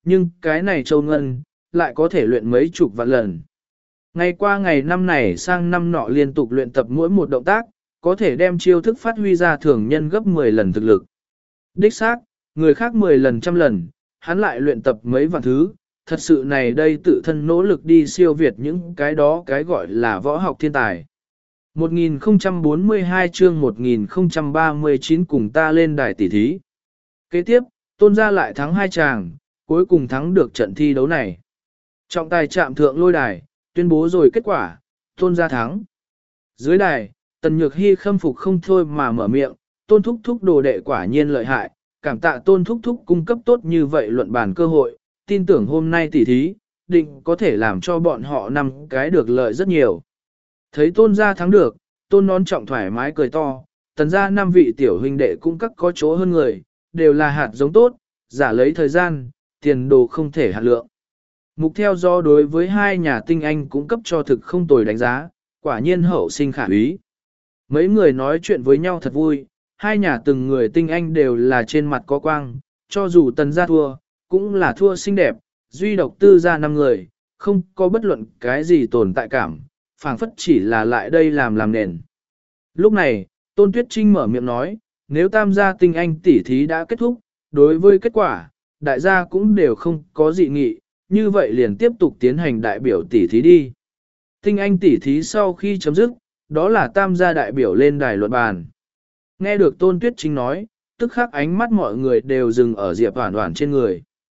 nhưng cái này châu ngân, lại có thể luyện mấy chục vạn lần. Ngày qua ngày năm này sang năm nọ liên tục luyện tập mỗi một động tác, có thể đem chiêu thức phát huy ra thường nhân gấp mười lần thực lực. Đích xác, người khác mười lần trăm lần, hắn lại luyện tập mấy vạn thứ, thật sự này đây tự thân nỗ lực đi siêu việt những cái đó cái gọi là võ học thiên tài. một nghìn không trăm bốn mươi hai chương một nghìn không trăm ba mươi chín cùng ta lên đài tỷ thí. Kế tiếp, Tôn gia lại thắng hai chàng, cuối cùng thắng được trận thi đấu này. Trọng tài chạm thượng lôi đài, tuyên bố rồi kết quả, Tôn gia thắng. Dưới đài, Tần Nhược Hy khâm phục không thôi mà mở miệng, Tôn thúc thúc đồ đệ quả nhiên lợi hại, cảm tạ Tôn thúc thúc cung cấp tốt như vậy luận bàn cơ hội, tin tưởng hôm nay tỷ thí, định có thể làm cho bọn họ năm cái được lợi rất nhiều. Thấy Tôn gia thắng được, Tôn nón trọng thoải mái cười to, Tần gia năm vị tiểu huynh đệ cũng các có chỗ hơn người, đều là hạt giống tốt, giả lấy thời gian, tiền đồ không thể hạt lượng. Mục theo do đối với hai nhà tinh anh cũng cấp cho thực không tồi đánh giá, quả nhiên hậu sinh khả úy. Mấy người nói chuyện với nhau thật vui, hai nhà từng người tinh anh đều là trên mặt có quang, cho dù Tần gia thua, cũng là thua xinh đẹp, duy độc tư gia năm người, không có bất luận cái gì tồn tại cảm, phảng phất chỉ là lại đây làm làm nền. Lúc này, Tôn Tuyết Trinh mở miệng nói, nếu tam gia tinh anh tỷ thí đã kết thúc, đối với kết quả, đại gia cũng đều không có dị nghị, như vậy liền tiếp tục tiến hành đại biểu tỷ thí đi. Tinh anh tỷ thí sau khi chấm dứt, đó là tam gia đại biểu lên đài luận bàn. Nghe được Tôn Tuyết Trinh nói, tức khắc ánh mắt mọi người đều dừng ở Diệp Hoản Hoản trên người.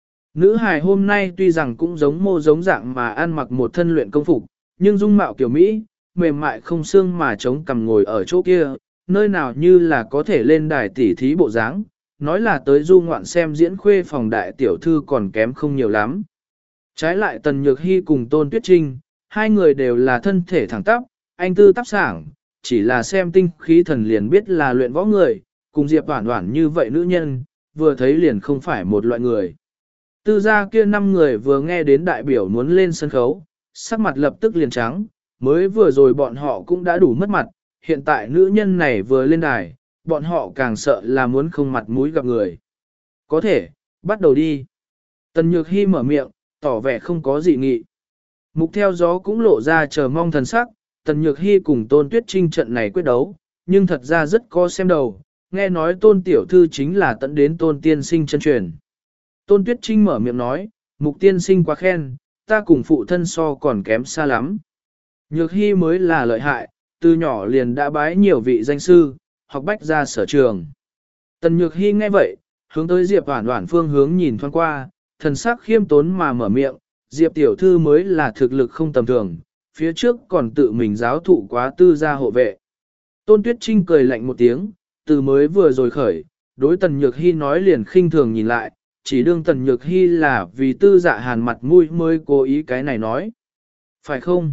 Nữ hài hôm nay tuy rằng cũng giống mô giống dạng mà ăn mặc một thân luyện công phục, nhưng dung mạo kiểu Mỹ, mềm mại không xương mà chống cằm ngồi ở chỗ kia, nơi nào như là có thể lên đài tỉ thí bộ dáng, nói là tới du ngoạn xem diễn khuê phòng đại tiểu thư còn kém không nhiều lắm. Trái lại Tần Nhược Hy cùng Tôn Tuyết Trinh, hai người đều là thân thể thẳng tắp, anh tư tắp sảng, chỉ là xem tinh khí thần liền biết là luyện võ người, cùng Diệp Hoản Hoản như vậy nữ nhân, vừa thấy liền không phải một loại người. Tư gia kia năm người vừa nghe đến đại biểu muốn lên sân khấu, sắc mặt lập tức liền trắng, mới vừa rồi bọn họ cũng đã đủ mất mặt, hiện tại nữ nhân này vừa lên đài, bọn họ càng sợ là muốn không mặt mũi gặp người. Có thể, bắt đầu đi. Tần Nhược Hy mở miệng, tỏ vẻ không có dị nghị. Mục theo gió cũng lộ ra chờ mong thần sắc, Tần Nhược Hy cùng Tôn Tuyết Trinh trận này quyết đấu, nhưng thật ra rất có xem đầu, nghe nói Tôn Tiểu Thư chính là tận đến Tôn Tiên Sinh chân truyền. Tôn Tuyết Trinh mở miệng nói, Mục Tiên Sinh quá khen, ta cùng phụ thân so còn kém xa lắm. Nhược Hy mới là lợi hại, từ nhỏ liền đã bái nhiều vị danh sư, học bách ra sở trường. Tần Nhược Hy nghe vậy, hướng tới Diệp Hoản Hoản phương hướng nhìn thoáng qua, thần sắc khiêm tốn mà mở miệng, Diệp tiểu thư mới là thực lực không tầm thường, phía trước còn tự mình giáo thụ quá tư gia hộ vệ. Tôn Tuyết Trinh cười lạnh một tiếng, từ mới vừa rồi khởi, đối Tần Nhược Hy nói liền khinh thường nhìn lại, chỉ đương Tần Nhược Hy là vì tư dạ hàn mặt mũi mới cố ý cái này nói. Phải không?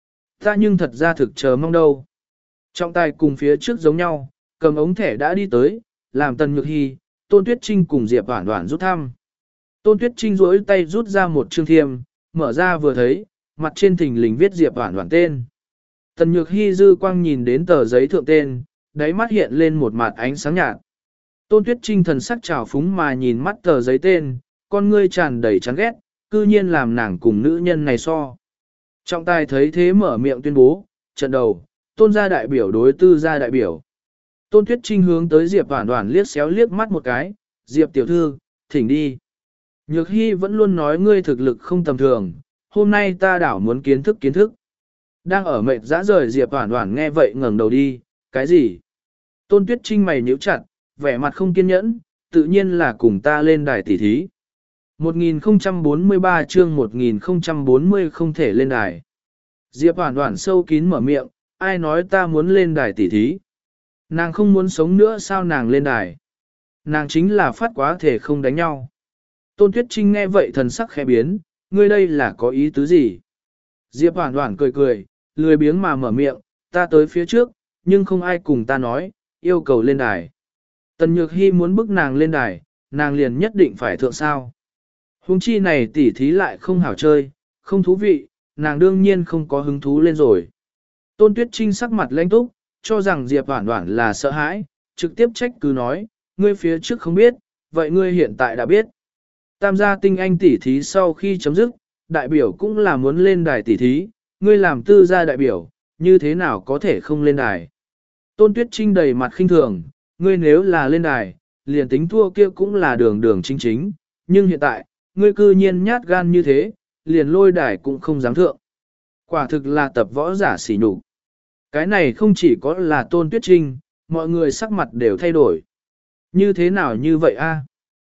Ta nhưng thật ra thực chờ mong đâu. Trọng tài cùng phía trước giống nhau, cầm ống thẻ đã đi tới, làm Tần Nhược Hy, Tôn Tuyết Trinh cùng Diệp Hoản Hoản rút thăm. Tôn Tuyết Trinh duỗi tay rút ra một chương thiêm, mở ra vừa thấy, mặt trên thình lình viết Diệp Hoản Hoản tên. Tần Nhược Hy dư quang nhìn đến tờ giấy thượng tên, đáy mắt hiện lên một mặt ánh sáng nhạt. Tôn Tuyết Trinh thần sắc trào phúng mà nhìn mắt tờ giấy tên, con ngươi tràn đầy chán ghét, cư nhiên làm nàng cùng nữ nhân này so. Trọng tài thấy thế mở miệng tuyên bố, trận đầu, Tôn gia đại biểu đối tư gia đại biểu. Tôn Tuyết Trinh hướng tới Diệp Hoản Hoản liếc xéo liếc mắt một cái, Diệp tiểu thư, thỉnh đi. Nhược Hy vẫn luôn nói ngươi thực lực không tầm thường, hôm nay ta đảo muốn kiến thức kiến thức. Đang ở mệt dã rời Diệp Hoản Hoản nghe vậy ngẩng đầu đi, cái gì? Tôn Tuyết Trinh mày nhíu chặt, vẻ mặt không kiên nhẫn, tự nhiên là cùng ta lên đài tỷ thí. một nghìn không trăm bốn mươi ba chương một nghìn không trăm bốn mươi không thể lên đài. Diệp Hoản Hoản sâu kín mở miệng, ai nói ta muốn lên đài tỷ thí? Nàng không muốn sống nữa sao nàng lên đài? Nàng chính là phát quá thể không đánh nhau. Tôn Tuyết Trinh nghe vậy thần sắc khẽ biến, ngươi đây là có ý tứ gì? Diệp Hoản Hoản cười cười, lười biếng mà mở miệng, ta tới phía trước, nhưng không ai cùng ta nói, yêu cầu lên đài. Tần Nhược Hy muốn bức nàng lên đài, nàng liền nhất định phải thượng sao. Huống chi này tỉ thí lại không hảo chơi, không thú vị, nàng đương nhiên không có hứng thú lên rồi. Tôn Tuyết Trinh sắc mặt lãnh túc, cho rằng Diệp Hoản Hoản là sợ hãi, trực tiếp trách cứ nói, ngươi phía trước không biết, vậy ngươi hiện tại đã biết. Tam gia tinh anh tỷ thí sau khi chấm dứt, đại biểu cũng là muốn lên đài tỷ thí, ngươi làm tư gia đại biểu, như thế nào có thể không lên đài. Tôn Tuyết Trinh đầy mặt khinh thường, ngươi nếu là lên đài, liền tính thua kia cũng là đường đường chính chính, nhưng hiện tại, ngươi cư nhiên nhát gan như thế, liền lôi đài cũng không dám thượng. Quả thực là tập võ giả sỉ nhục. Cái này không chỉ có là Tôn Tuyết Trinh, mọi người sắc mặt đều thay đổi. Như thế nào như vậy a?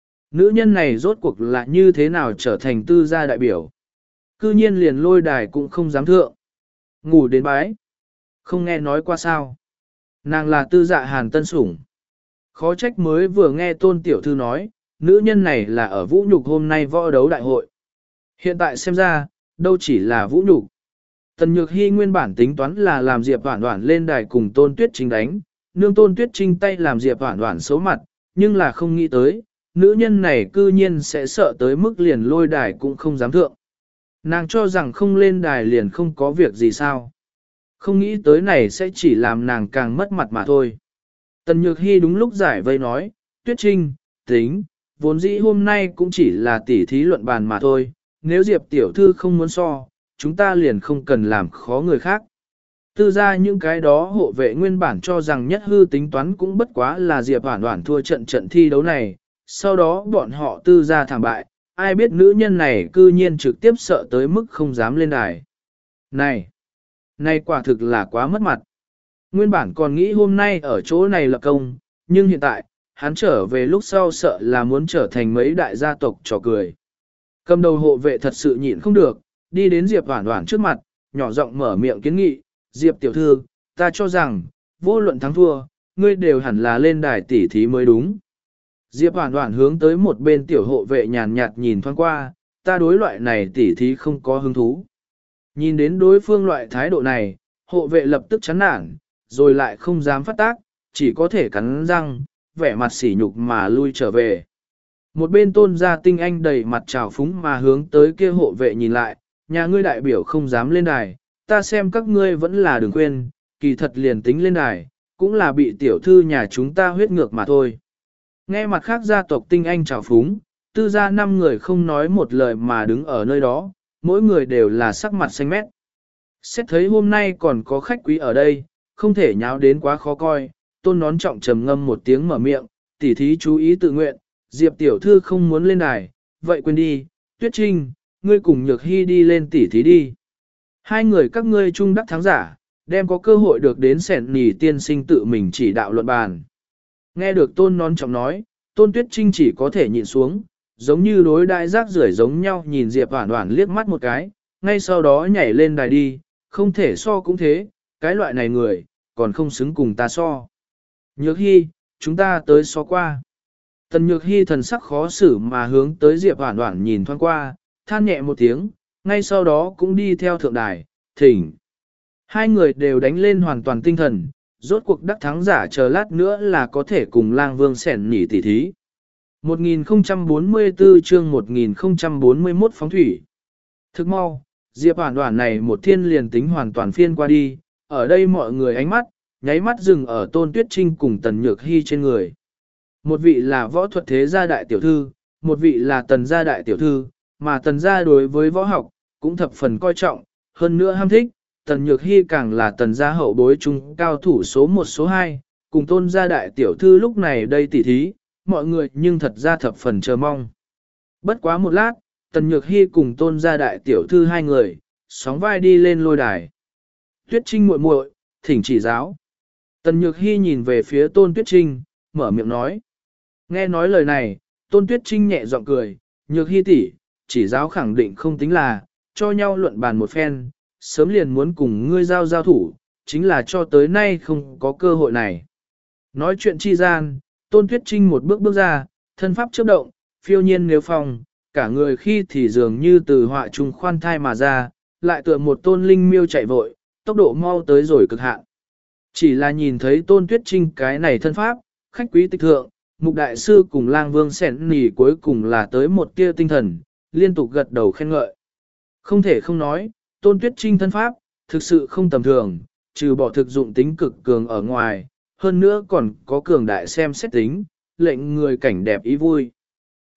Nữ nhân này rốt cuộc là như thế nào trở thành tư gia đại biểu? Cư nhiên liền lôi đài cũng không dám thượng. Ngủ đến bái. Không nghe nói qua sao. Nàng là tư dạ hàn tân sủng. Khó trách mới vừa nghe Tôn Tiểu Thư nói, nữ nhân này là ở vũ nhục hôm nay võ đấu đại hội. Hiện tại xem ra, đâu chỉ là vũ nhục. Tần Nhược Hy nguyên bản tính toán là làm Diệp Hoản Hoản lên đài cùng Tôn Tuyết Trinh đánh, nương Tôn Tuyết Trinh tay làm Diệp Hoản Hoản xấu mặt, nhưng là không nghĩ tới, nữ nhân này cư nhiên sẽ sợ tới mức liền lôi đài cũng không dám thượng. Nàng cho rằng không lên đài liền không có việc gì sao. Không nghĩ tới này sẽ chỉ làm nàng càng mất mặt mà thôi. Tần Nhược Hy đúng lúc giải vây nói, Tuyết Trinh, tính, vốn dĩ hôm nay cũng chỉ là tỉ thí luận bàn mà thôi, nếu Diệp tiểu thư không muốn so, chúng ta liền không cần làm khó người khác. Tư ra những cái đó hộ vệ nguyên bản cho rằng nhất hư tính toán cũng bất quá là Diệp Hoản Hoản thua trận trận thi đấu này, sau đó bọn họ tư ra thảm bại, ai biết nữ nhân này cư nhiên trực tiếp sợ tới mức không dám lên đài. Này, này quả thực là quá mất mặt. Nguyên bản còn nghĩ hôm nay ở chỗ này lập công, nhưng hiện tại, hắn trở về lúc sau sợ là muốn trở thành mấy đại gia tộc trò cười. Cầm đầu hộ vệ thật sự nhịn không được, đi đến Diệp Hoản Hoản trước mặt, nhỏ giọng mở miệng kiến nghị, Diệp tiểu thư, ta cho rằng, vô luận thắng thua, ngươi đều hẳn là lên đài tỉ thí mới đúng. Diệp Hoản Hoản hướng tới một bên tiểu hộ vệ nhàn nhạt nhìn thoáng qua, ta đối loại này tỉ thí không có hứng thú. Nhìn đến đối phương loại thái độ này, hộ vệ lập tức chán nản, rồi lại không dám phát tác, chỉ có thể cắn răng, vẻ mặt sỉ nhục mà lui trở về. Một bên Tôn gia tinh anh đầy mặt trào phúng mà hướng tới kia hộ vệ nhìn lại, nhà ngươi đại biểu không dám lên đài, ta xem các ngươi vẫn là đừng quên, kỳ thật liền tính lên đài, cũng là bị tiểu thư nhà chúng ta huyết ngược mà thôi. Nghe mặt khác gia tộc tinh anh trào phúng, tư gia năm người không nói một lời mà đứng ở nơi đó, mỗi người đều là sắc mặt xanh mét. Xét thấy hôm nay còn có khách quý ở đây, không thể nháo đến quá khó coi, Tôn nón trọng trầm ngâm một tiếng mở miệng, tỉ thí chú ý tự nguyện, Diệp tiểu thư không muốn lên đài, vậy quên đi, Tuyết Trinh, ngươi cùng Nhược Hy đi lên tỉ thí đi. Hai người các ngươi chung đắc thắng giả, đem có cơ hội được đến sẻn nỉ tiên sinh tự mình chỉ đạo luận bàn. Nghe được Tôn nón trọng nói, Tôn Tuyết Trinh chỉ có thể nhịn xuống, giống như đối đại rác rưởi giống nhau nhìn Diệp Hoản Hoản liếc mắt một cái, ngay sau đó nhảy lên đài đi, không thể so cũng thế, cái loại này người, còn không xứng cùng ta so. Nhược Hy, chúng ta tới so qua. Tần Nhược Hy thần sắc khó xử mà hướng tới Diệp Hoản Hoản nhìn thoáng qua, than nhẹ một tiếng, ngay sau đó cũng đi theo thượng đài, thỉnh. Hai người đều đánh lên hoàn toàn tinh thần, rốt cuộc đắc thắng giả chờ lát nữa là có thể cùng lang vương sẻn nhỉ tỉ thí. một nghìn không trăm bốn mươi tư chương một nghìn không trăm bốn mươi mốt phóng thủy. Thức mau, Diệp Hoản Hoản này một thiên liền tính hoàn toàn phiên qua đi, ở đây mọi người ánh mắt, nháy mắt dừng ở Tôn Tuyết Trinh cùng Tần Nhược Hy trên người. Một vị là võ thuật thế gia đại tiểu thư, một vị là tần gia đại tiểu thư, mà tần gia đối với võ học, cũng thập phần coi trọng, hơn nữa ham thích, Tần Nhược Hy càng là tần gia hậu bối trung cao thủ số một số hai, cùng Tôn gia đại tiểu thư lúc này đây tỉ thí, mọi người nhưng thật ra thập phần chờ mong. Bất quá một lát, Tần Nhược Hy cùng Tôn gia đại tiểu thư hai người, sóng vai đi lên lôi đài. Tuyết Trinh muội muội, thỉnh chỉ giáo. Tần Nhược Hy nhìn về phía Tôn Tuyết Trinh, mở miệng nói. Nghe nói lời này, Tôn Tuyết Trinh nhẹ giọng cười, Nhược Hy tỷ, chỉ giáo khẳng định không tính là, cho nhau luận bàn một phen, sớm liền muốn cùng ngươi giao giao thủ, chính là cho tới nay không có cơ hội này. Nói chuyện chi gian, Tôn Tuyết Trinh một bước bước ra, thân pháp chớp động, phiêu nhiên nếu phong, cả người khi thì dường như từ họa trung khoan thai mà ra, lại tựa một tôn linh miêu chạy vội, tốc độ mau tới rồi cực hạn. Chỉ là nhìn thấy Tôn Tuyết Trinh cái này thân pháp, khách quý tịch thượng, Mục Đại Sư cùng Lang Vương Sẻn Nỉ cuối cùng là tới một tia tinh thần, liên tục gật đầu khen ngợi. Không thể không nói, Tôn Tuyết Trinh thân pháp, thực sự không tầm thường, trừ bỏ thực dụng tính cực cường ở ngoài, hơn nữa còn có cường đại xem xét tính, lệnh người cảnh đẹp ý vui.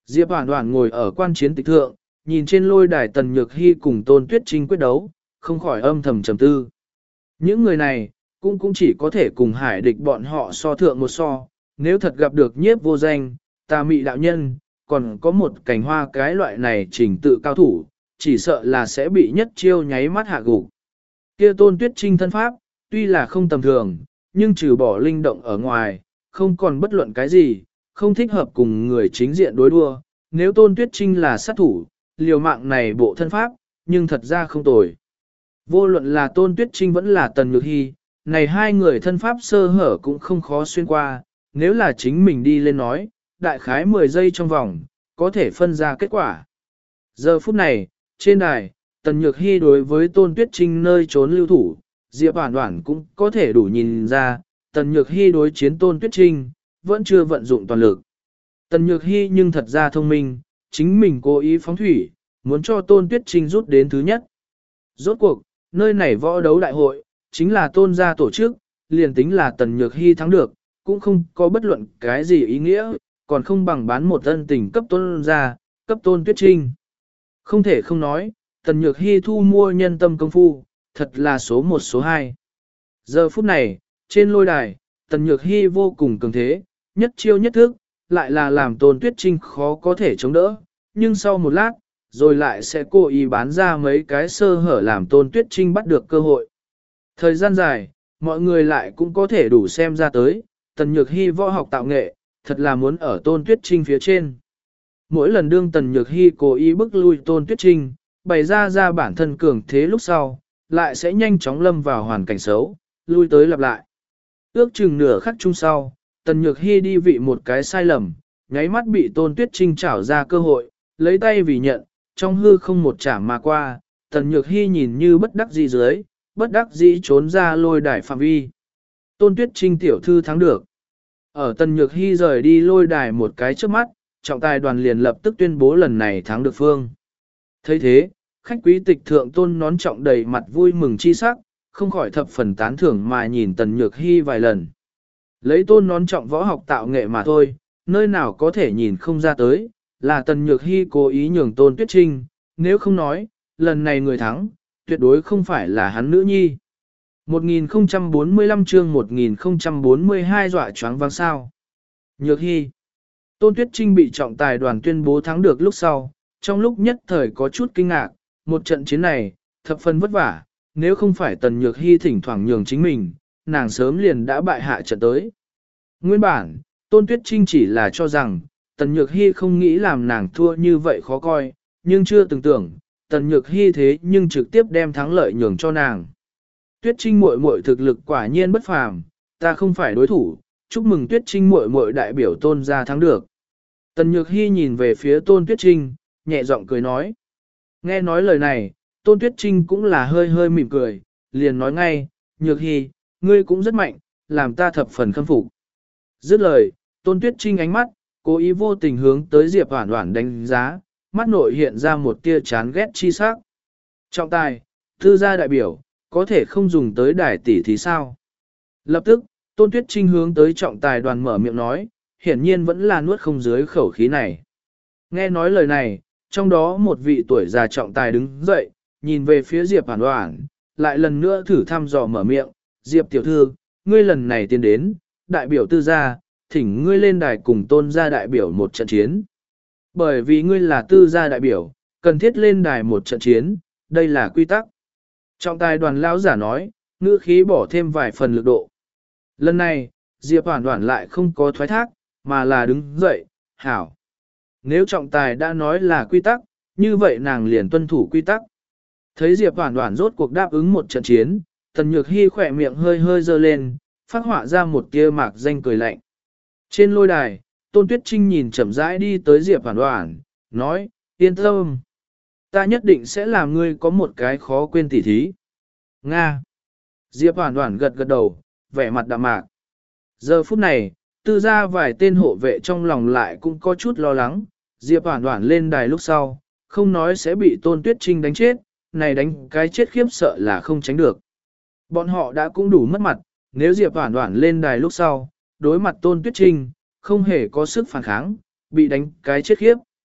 Diệp Hoản Hoản ngồi ở quan chiến tịch thượng, nhìn trên lôi đài Tần Nhược Hy cùng Tôn Tuyết Trinh quyết đấu, không khỏi âm thầm trầm tư. Những người này, cũng cũng chỉ có thể cùng hải địch bọn họ so thượng một so, nếu thật gặp được nhiếp vô danh, tà mị đạo nhân, còn có một cảnh hoa cái loại này trình tự cao thủ, chỉ sợ là sẽ bị nhất chiêu nháy mắt hạ gục. Kia Tôn Tuyết Trinh thân pháp, tuy là không tầm thường, nhưng trừ bỏ linh động ở ngoài, không còn bất luận cái gì, không thích hợp cùng người chính diện đối đua. Nếu Tôn Tuyết Trinh là sát thủ, liều mạng này bộ thân pháp, nhưng thật ra không tồi. Vô luận là Tôn Tuyết Trinh vẫn là Tần Nhược Hy, này hai người thân pháp sơ hở cũng không khó xuyên qua, nếu là chính mình đi lên nói, đại khái mười giây trong vòng, có thể phân ra kết quả. Giờ phút này, trên đài, Tần Nhược Hy đối với Tôn Tuyết Trinh nơi trốn lưu thủ, Diệp Hoản Hoản cũng có thể đủ nhìn ra, Tần Nhược Hy đối chiến Tôn Tuyết Trinh, vẫn chưa vận dụng toàn lực. Tần Nhược Hy nhưng thật ra thông minh, chính mình cố ý phóng thủy, muốn cho Tôn Tuyết Trinh rút đến thứ nhất. Rốt cuộc, nơi này võ đấu đại hội, chính là Tôn gia tổ chức, liền tính là Tần Nhược Hy thắng được, cũng không có bất luận cái gì ý nghĩa, còn không bằng bán một ân tình cấp Tôn gia, cấp Tôn Tuyết Trinh. Không thể không nói, Tần Nhược Hy thu mua nhân tâm công phu, thật là số một số hai. Giờ phút này, trên lôi đài, Tần Nhược Hy vô cùng cường thế, nhất chiêu nhất thức, lại là làm Tôn Tuyết Trinh khó có thể chống đỡ, nhưng sau một lát, rồi lại sẽ cố ý bán ra mấy cái sơ hở làm Tôn Tuyết Trinh bắt được cơ hội. Thời gian dài, mọi người lại cũng có thể đủ xem ra tới, Tần Nhược Hy võ học tạo nghệ, thật là muốn ở Tôn Tuyết Trinh phía trên. Mỗi lần đương Tần Nhược Hy cố ý bức lui Tôn Tuyết Trinh, bày ra ra bản thân cường thế lúc sau, lại sẽ nhanh chóng lâm vào hoàn cảnh xấu, lui tới lặp lại. Ước chừng nửa khắc chung sau, Tần Nhược Hy đi vị một cái sai lầm, nháy mắt bị Tôn Tuyết Trinh trảo ra cơ hội, lấy tay vì nhận, trong hư không một chảo mà qua, Tần Nhược Hy nhìn như bất đắc dĩ dưới, bất đắc dĩ trốn ra lôi đài phạm vi. Tôn Tuyết Trinh tiểu thư thắng được. Ở Tần Nhược Hy rời đi lôi đài một cái trước mắt, trọng tài đoàn liền lập tức tuyên bố lần này thắng được phương. thấy thế, khách quý tịch thượng Tôn Nón Trọng đầy mặt vui mừng chi sắc, không khỏi thập phần tán thưởng mà nhìn Tần Nhược Hy vài lần. Lấy Tôn Nón Trọng võ học tạo nghệ mà thôi, nơi nào có thể nhìn không ra tới, là Tần Nhược Hy cố ý nhường Tôn Tuyết Trinh, nếu không nói, lần này người thắng, tuyệt đối không phải là hắn nữ nhi. một nghìn không trăm bốn mươi lăm chương một nghìn không trăm bốn mươi hai dọa choáng váng sao. Nhược Hy. Tôn Tuyết Trinh bị trọng tài đoàn tuyên bố thắng được lúc sau, trong lúc nhất thời có chút kinh ngạc, một trận chiến này, thập phần vất vả, nếu không phải Tần Nhược Hy thỉnh thoảng nhường chính mình, nàng sớm liền đã bại hạ trận tới. Nguyên bản, Tôn Tuyết Trinh chỉ là cho rằng, Tần Nhược Hy không nghĩ làm nàng thua như vậy khó coi, nhưng chưa từng tưởng, Tần Nhược Hy thế nhưng trực tiếp đem thắng lợi nhường cho nàng. Tuyết Trinh muội muội thực lực quả nhiên bất phàm, ta không phải đối thủ, chúc mừng Tuyết Trinh muội muội đại biểu Tôn gia thắng được. Tần Nhược Hy nhìn về phía Tôn Tuyết Trinh, nhẹ giọng cười nói. Nghe nói lời này, Tôn Tuyết Trinh cũng là hơi hơi mỉm cười, liền nói ngay, Nhược Hy, ngươi cũng rất mạnh, làm ta thập phần khâm phục. Dứt lời, Tôn Tuyết Trinh ánh mắt, cố ý vô tình hướng tới Diệp Hoản Hoản đánh giá, mắt nội hiện ra một tia chán ghét chi sắc. Trọng tài, thư gia đại biểu, có thể không dùng tới đài tỷ thì sao? Lập tức, Tôn Tuyết Trinh hướng tới trọng tài đoàn mở miệng nói, hiển nhiên vẫn là nuốt không dưới khẩu khí này. Nghe nói lời này, trong đó một vị tuổi già trọng tài đứng dậy, nhìn về phía Diệp Hoản Hoản, lại lần nữa thử thăm dò mở miệng, Diệp tiểu thư, ngươi lần này tiến đến, đại biểu tư gia, thỉnh ngươi lên đài cùng Tôn gia đại biểu một trận chiến. Bởi vì ngươi là tư gia đại biểu, cần thiết lên đài một trận chiến, đây là quy tắc. Trọng tài đoàn lão giả nói, ngữ khí bỏ thêm vài phần lực độ. Lần này, Diệp Hoản Hoản lại không có thoái thác, mà là đứng dậy, hảo. Nếu trọng tài đã nói là quy tắc, như vậy nàng liền tuân thủ quy tắc. Thấy Diệp Hoản Hoản rốt cuộc đáp ứng một trận chiến, Tần Nhược Hy khỏe miệng hơi hơi dơ lên, phát họa ra một tia mạc danh cười lạnh. Trên lôi đài, Tôn Tuyết Trinh nhìn chậm rãi đi tới Diệp Hoản Hoản, nói, yên tâm. Ta nhất định sẽ làm ngươi có một cái khó quên tỉ thí. Nga. Diệp Hoản Hoản gật gật đầu, vẻ mặt đạm mạc. Giờ phút này, tư gia vài tên hộ vệ trong lòng lại cũng có chút lo lắng, Diệp Hoản Hoản lên đài lúc sau, không nói sẽ bị Tôn Tuyết Trinh đánh chết, này đánh cái chết khiếp sợ là không tránh được. Bọn họ đã cũng đủ mất mặt, nếu Diệp Hoản Hoản lên đài lúc sau, đối mặt Tôn Tuyết Trinh, không hề có sức phản kháng, bị đánh cái chết khiếp,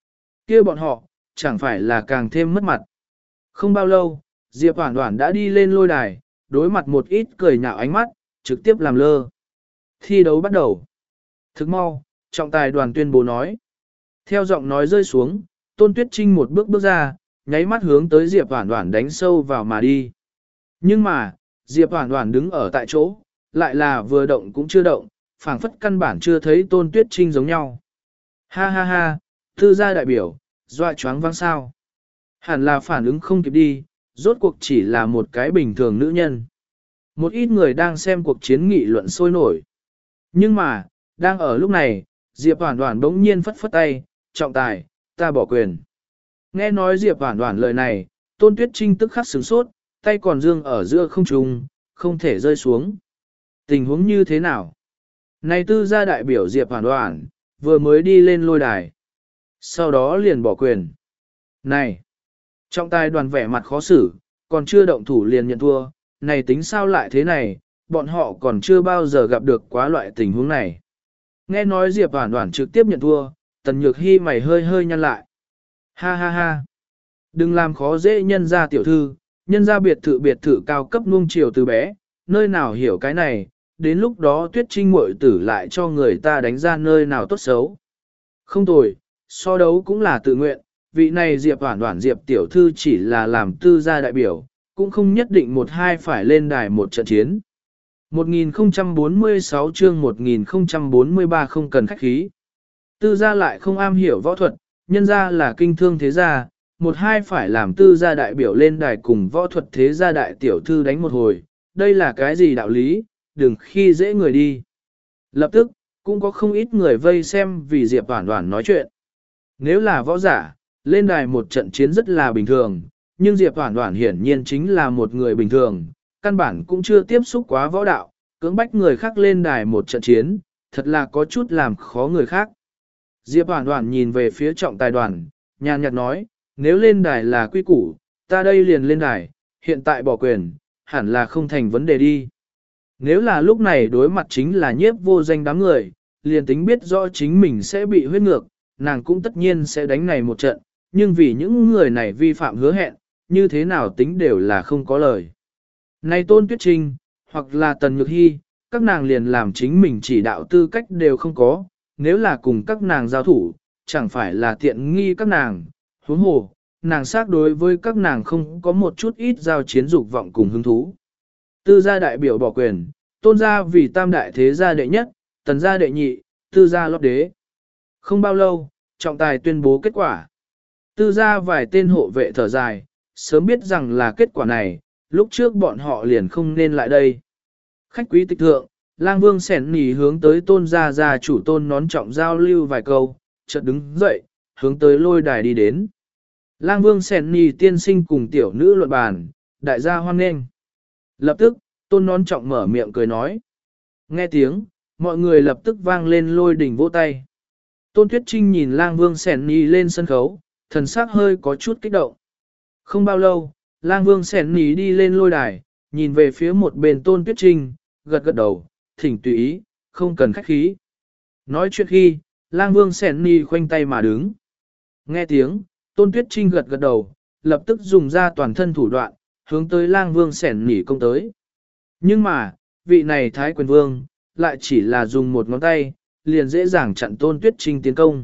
kia bọn họ, chẳng phải là càng thêm mất mặt. Không bao lâu, Diệp Hoản Hoản đã đi lên lôi đài, đối mặt một ít cười nhạo ánh mắt, trực tiếp làm lơ. Thi đấu bắt đầu. Thức mau, trọng tài đoàn tuyên bố nói. Theo giọng nói rơi xuống, Tôn Tuyết Trinh một bước bước ra, nháy mắt hướng tới Diệp Hoản Hoản đánh sâu vào mà đi. Nhưng mà, Diệp Hoản Hoản đứng ở tại chỗ, lại là vừa động cũng chưa động, phảng phất căn bản chưa thấy Tôn Tuyết Trinh giống nhau. Ha ha ha, thư gia đại biểu, dọa choáng váng sao. Hẳn là phản ứng không kịp đi, rốt cuộc chỉ là một cái bình thường nữ nhân. Một ít người đang xem cuộc chiến nghị luận sôi nổi. Nhưng mà, đang ở lúc này, Diệp Hoản Hoản bỗng nhiên phất phất tay, trọng tài, ta bỏ quyền. Nghe nói Diệp Hoản Hoản lời này, Tôn Tuyết Trinh tức khắc sửng sốt, tay còn dương ở giữa không trung, không thể rơi xuống. Tình huống như thế nào? Này tư gia đại biểu Diệp Hoản Hoản, vừa mới đi lên lôi đài. Sau đó liền bỏ quyền. Này! Trọng tài đoàn vẻ mặt khó xử, còn chưa động thủ liền nhận thua, này tính sao lại thế này, bọn họ còn chưa bao giờ gặp được quá loại tình huống này. Nghe nói Diệp Hoản Hoản trực tiếp nhận thua, Tần Nhược Hi mày hơi hơi nhăn lại. Ha ha ha! Đừng làm khó dễ nhân gia tiểu thư, nhân gia biệt thự biệt thự cao cấp nuông chiều từ bé, nơi nào hiểu cái này, đến lúc đó Tuyết Trinh muội tử lại cho người ta đánh ra nơi nào tốt xấu. Không tồi, so đấu cũng là tự nguyện, vị này Diệp Hoản Hoản Diệp tiểu thư chỉ là làm tư gia đại biểu, cũng không nhất định một hai phải lên đài một trận chiến. một nghìn không trăm bốn mươi sáu chương một nghìn không trăm bốn mươi ba không cần khách khí. Tư gia lại không am hiểu võ thuật, nhân gia là kinh thương thế gia, một hai phải làm tư gia đại biểu lên đài cùng võ thuật thế gia đại tiểu thư đánh một hồi, đây là cái gì đạo lý, đừng khi dễ người đi. Lập tức, cũng có không ít người vây xem vì Diệp Hoản Hoản nói chuyện. Nếu là võ giả, lên đài một trận chiến rất là bình thường, nhưng Diệp Hoản Hoản hiển nhiên chính là một người bình thường, căn bản cũng chưa tiếp xúc quá võ đạo, cưỡng bách người khác lên đài một trận chiến, thật là có chút làm khó người khác. Diệp Hoản Hoản nhìn về phía trọng tài đoàn, nhàn nhạt nói, nếu lên đài là quy củ, ta đây liền lên đài, hiện tại bỏ quyền, hẳn là không thành vấn đề đi. Nếu là lúc này đối mặt chính là nhiếp vô danh đám người, liền tính biết rõ chính mình sẽ bị huyết ngược, nàng cũng tất nhiên sẽ đánh này một trận, nhưng vì những người này vi phạm hứa hẹn, như thế nào tính đều là không có lời. Này Tôn Tuyết Trinh, hoặc là Tần Nhược Hi, các nàng liền làm chính mình chỉ đạo tư cách đều không có, nếu là cùng các nàng giao thủ, chẳng phải là tiện nghi các nàng, huống hồ, nàng xác đối với các nàng không có một chút ít giao chiến dục vọng cùng hứng thú. Tư gia đại biểu bỏ quyền, Tôn gia vì tam đại thế gia đệ nhất, Tần gia đệ nhị, tư gia lót đế. Không bao lâu, trọng tài tuyên bố kết quả. Tư gia vài tên hộ vệ thở dài, sớm biết rằng là kết quả này, lúc trước bọn họ liền không nên lại đây. Khách quý tịch thượng, Lang Vương xẻn nỉ hướng tới Tôn gia gia chủ Tôn nón trọng giao lưu vài câu, chợt đứng dậy, hướng tới lôi đài đi đến. Lang Vương xẻn nỉ tiên sinh cùng tiểu nữ luận bàn, đại gia hoan nghênh. Lập tức, Tôn nón trọng mở miệng cười nói. Nghe tiếng, mọi người lập tức vang lên lôi đỉnh vỗ tay. Tôn Tuyết Trinh nhìn Lang Vương xẻn nỉ lên sân khấu, thần sắc hơi có chút kích động. Không bao lâu, Lang Vương xẻn nỉ đi lên lôi đài, nhìn về phía một bên Tôn Tuyết Trinh, gật gật đầu, thỉnh tùy ý, không cần khách khí. Nói chuyện khi, Lang Vương xẻn nỉ khoanh tay mà đứng. Nghe tiếng, Tôn Tuyết Trinh gật gật đầu, lập tức dùng ra toàn thân thủ đoạn, hướng tới Lang Vương xẻn nỉ công tới. Nhưng mà, vị này Thái Quyền Vương, lại chỉ là dùng một ngón tay, liền dễ dàng chặn Tôn Tuyết Trinh tiến công.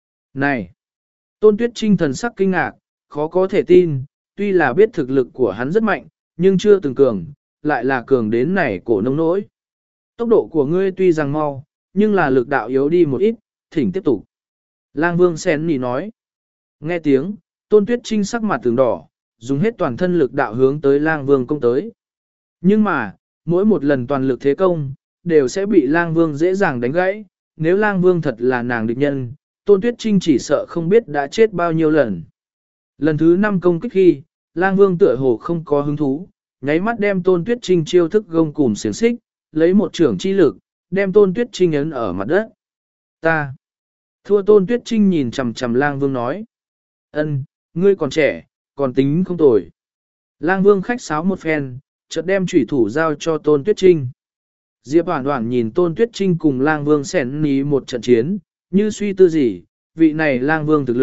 Này! Tôn Tuyết Trinh thần sắc kinh ngạc, khó có thể tin, tuy là biết thực lực của hắn rất mạnh, nhưng chưa từng cường, lại là cường đến này cổ nông nỗi. Tốc độ của ngươi tuy rằng mau, nhưng là lực đạo yếu đi một ít, thỉnh tiếp tục. Lang Vương xén nỉ nói. Nghe tiếng, Tôn Tuyết Trinh sắc mặt tường đỏ, dùng hết toàn thân lực đạo hướng tới Lang Vương công tới. Nhưng mà, mỗi một lần toàn lực thế công, đều sẽ bị Lang Vương dễ dàng đánh gãy, nếu Lang Vương thật là nàng địch nhân, Tôn Tuyết Trinh chỉ sợ không biết đã chết bao nhiêu lần. Lần thứ năm công kích khi, Lang Vương tựa hồ không có hứng thú, nháy mắt đem Tôn Tuyết Trinh chiêu thức gông cùm xiềng xích, lấy một trưởng chi lực, đem Tôn Tuyết Trinh ấn ở mặt đất. Ta! Thua. Tôn Tuyết Trinh nhìn chằm chằm Lang Vương nói. Ân, ngươi còn trẻ, còn tính không tồi. Lang Vương khách sáo một phen, chợt đem chủy thủ giao cho Tôn Tuyết Trinh. Diệp Hoản Hoản nhìn Tôn Tuyết Trinh cùng Lang Vương xẻn ní một trận chiến, như suy tư gì, vị này Lang Vương thực lực,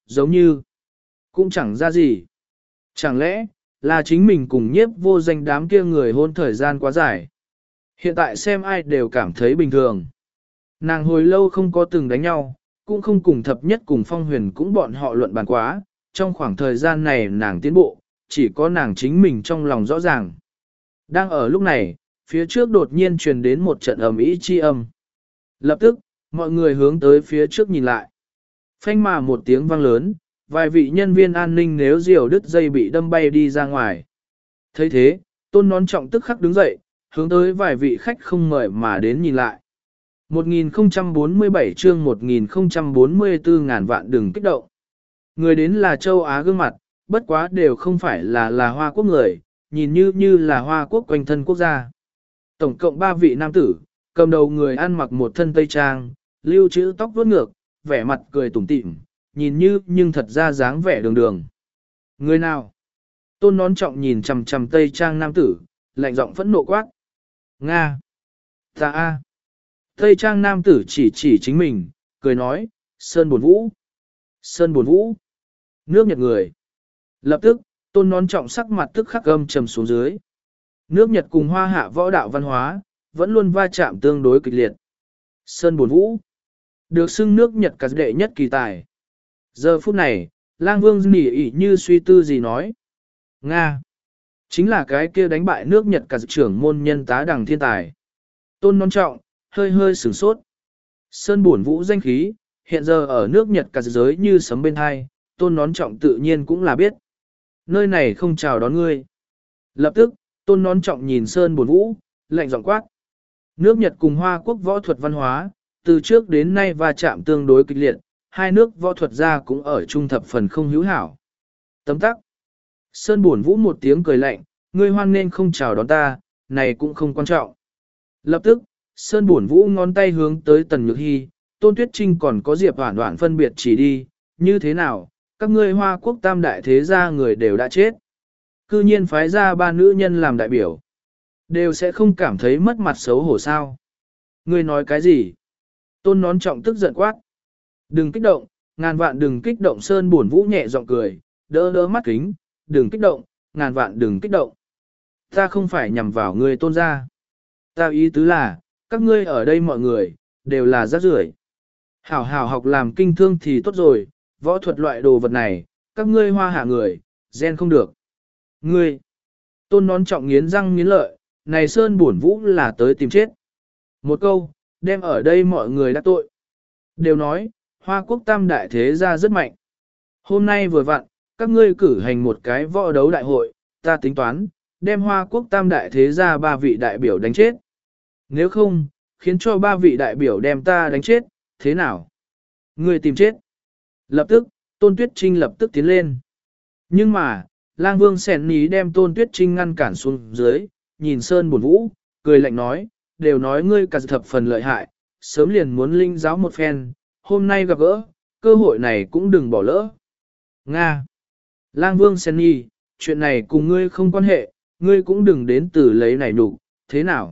giống như, cũng chẳng ra gì. Chẳng lẽ, là chính mình cùng nhiếp vô danh đám kia người hôn thời gian quá dài. Hiện tại xem ai đều cảm thấy bình thường. Nàng hồi lâu không có từng đánh nhau, cũng không cùng thập nhất cùng phong huyền cũng bọn họ luận bàn quá, trong khoảng thời gian này nàng tiến bộ, chỉ có nàng chính mình trong lòng rõ ràng. Đang ở lúc này, phía trước đột nhiên truyền đến một trận ầm ĩ chi âm. Lập tức, mọi người hướng tới phía trước nhìn lại. Phanh mà một tiếng vang lớn, vài vị nhân viên an ninh nếu diều đứt dây bị đâm bay đi ra ngoài. Thấy thế, Tôn Nón Trọng tức khắc đứng dậy, hướng tới vài vị khách không mời mà đến nhìn lại. một nghìn không trăm bốn mươi bảy chương một nghìn không trăm bốn mươi tư ngàn vạn đừng kích động. Người đến là châu Á gương mặt, bất quá đều không phải là là Hoa Quốc người, nhìn như như là Hoa Quốc quanh thân quốc gia. Tổng cộng ba vị nam tử, cầm đầu người ăn mặc một thân tây trang, lưu trữ tóc vuốt ngược, vẻ mặt cười tủm tỉm, nhìn như nhưng thật ra dáng vẻ đường đường. Người nào? Tôn Nón Trọng nhìn chằm chằm tây trang nam tử, lạnh giọng phẫn nộ quát. Nga! Ta a! Tây trang nam tử chỉ chỉ chính mình, cười nói, Sơn Bồn Vũ. Sơn Bồn Vũ. Nước Nhật người. Lập tức, Tôn Nón Trọng sắc mặt tức khắc âm trầm xuống dưới. Nước Nhật cùng Hoa Hạ võ đạo văn hóa, vẫn luôn va chạm tương đối kịch liệt. Sơn Bồn Vũ. Được xưng nước Nhật cả đệ nhất kỳ tài. Giờ phút này, Lang Vương nỉ ỉ như suy tư gì nói. Nga. Chính là cái kia đánh bại nước Nhật cả trưởng môn nhân tá đằng thiên tài. Tôn Nón Trọng, hơi hơi sửng sốt. Sơn Bổn Vũ danh khí, hiện giờ ở nước Nhật cả giới như sấm bên hai, Tôn Nón Trọng tự nhiên cũng là biết. Nơi này không chào đón ngươi. Lập tức, Tôn Nón Trọng nhìn Sơn Bổn Vũ, lạnh giọng quát. Nước Nhật cùng Hoa Quốc võ thuật văn hóa, từ trước đến nay va chạm tương đối kịch liệt, hai nước võ thuật gia cũng ở trung thập phần không hữu hảo. Tấm tắc. Sơn Bổn Vũ một tiếng cười lạnh, ngươi hoan nên không chào đón ta, này cũng không quan trọng. Lập tức, Sơn Bổn Vũ ngón tay hướng tới Tần Nhược Hy, Tôn Tuyết Trinh còn có Diệp Hoản Hoản phân biệt chỉ đi, như thế nào, các ngươi Hoa Quốc tam đại thế gia người đều đã chết. Cư nhiên phái ra ba nữ nhân làm đại biểu, đều sẽ không cảm thấy mất mặt xấu hổ sao. Ngươi nói cái gì? Tôn Nón Trọng tức giận quát. Đừng kích động, ngàn vạn đừng kích động. Sơn Bổn Vũ nhẹ giọng cười, đỡ đỡ mắt kính, đừng kích động, ngàn vạn đừng kích động. Ta không phải nhằm vào ngươi Tôn gia. Ta ý tứ là, các ngươi ở đây mọi người, đều là rác rưởi. Hảo hảo học làm kinh thương thì tốt rồi, võ thuật loại đồ vật này, các ngươi Hoa Hạ người, gen không được. Ngươi, Tôn Nón Trọng nghiến răng nghiến lợi, này Sơn Bổn Vũ là tới tìm chết. Một câu, đem ở đây mọi người đã tội. Đều nói, Hoa Quốc tam đại thế gia rất mạnh. Hôm nay vừa vặn, các ngươi cử hành một cái võ đấu đại hội, ta tính toán, đem Hoa Quốc tam đại thế gia ba vị đại biểu đánh chết. Nếu không, khiến cho ba vị đại biểu đem ta đánh chết, thế nào? Ngươi tìm chết. Lập tức, Tôn Tuyết Trinh lập tức tiến lên. Nhưng mà, Lang Vương Sẻn Ní đem Tôn Tuyết Trinh ngăn cản xuống dưới, nhìn Sơn Bổn Vũ, cười lạnh nói, đều nói ngươi cả thập phần lợi hại, sớm liền muốn linh giáo một phen, hôm nay gặp gỡ, cơ hội này cũng đừng bỏ lỡ. Nga. Lang Vương Sẻn Ní, chuyện này cùng ngươi không quan hệ, ngươi cũng đừng đến từ lấy này đủ, thế nào?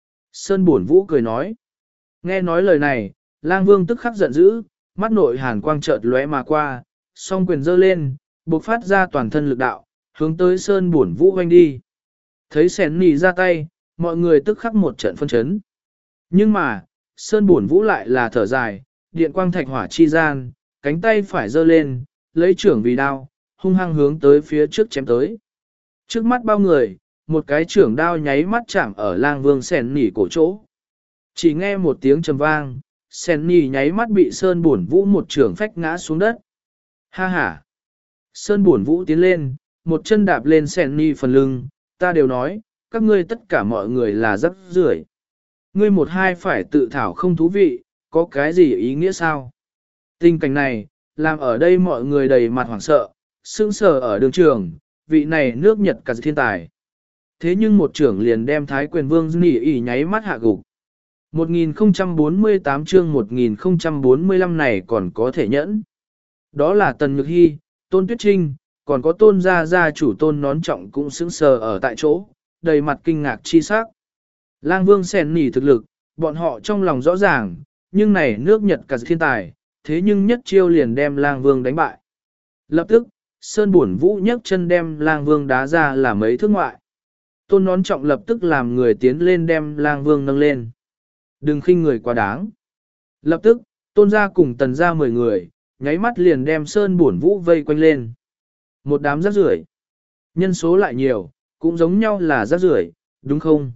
Sơn Bổn Vũ cười nói. Nghe nói lời này, Lang Vương tức khắc giận dữ, mắt nội hàn quang chợt lóe mà qua, song quyền giơ lên, bộc phát ra toàn thân lực đạo, hướng tới Sơn Bổn Vũ hoành đi. Thấy Sẻn Nì ra tay, mọi người tức khắc một trận phân chấn. Nhưng mà, Sơn Bổn Vũ lại là thở dài, điện quang thạch hỏa chi gian, cánh tay phải giơ lên, lấy trưởng vì đao, hung hăng hướng tới phía trước chém tới. Trước mắt bao người, một cái trưởng đao nháy mắt chạm ở Lang Vương Sẻn Nì cổ chỗ. Chỉ nghe một tiếng trầm vang, Sẻn Nì nháy mắt bị Sơn Bổn Vũ một trưởng phách ngã xuống đất. Ha ha! Sơn Bổn Vũ tiến lên, một chân đạp lên Sẻn Nì phần lưng, ta đều nói, các ngươi tất cả mọi người là rắc rưởi. Ngươi một hai phải tự thảo không thú vị, có cái gì ý nghĩa sao? Tình cảnh này, làm ở đây mọi người đầy mặt hoảng sợ, sững sờ ở đường trường, vị này nước Nhật cả thiên tài. Thế nhưng một trưởng liền đem Thái Quyền Vương nỉ ỉ nháy mắt hạ gục. một nghìn không trăm bốn mươi tám chương một nghìn không trăm bốn mươi lăm này còn có thể nhẫn. Đó là Tần Nhược Hy, Tôn Tuyết Trinh, còn có Tôn gia gia chủ Tôn Nón Trọng cũng sững sờ ở tại chỗ, đầy mặt kinh ngạc chi sắc. Lang Vương Sẻn Nỉ thực lực, bọn họ trong lòng rõ ràng, nhưng này nước Nhật cả thiên tài, thế nhưng nhất chiêu liền đem Lang Vương đánh bại. Lập tức, Sơn Bổn Vũ nhấc chân đem lang vương đá ra là mấy thước ngoại. Tôn Nón Trọng lập tức làm người tiến lên đem lang vương nâng lên. Đừng khinh người quá đáng. Lập tức, Tôn gia cùng Tần gia mười người, nháy mắt liền đem Sơn Bổn Vũ vây quanh lên. Một đám rác rưởi. Nhân số lại nhiều, cũng giống nhau là rác rưởi, đúng không?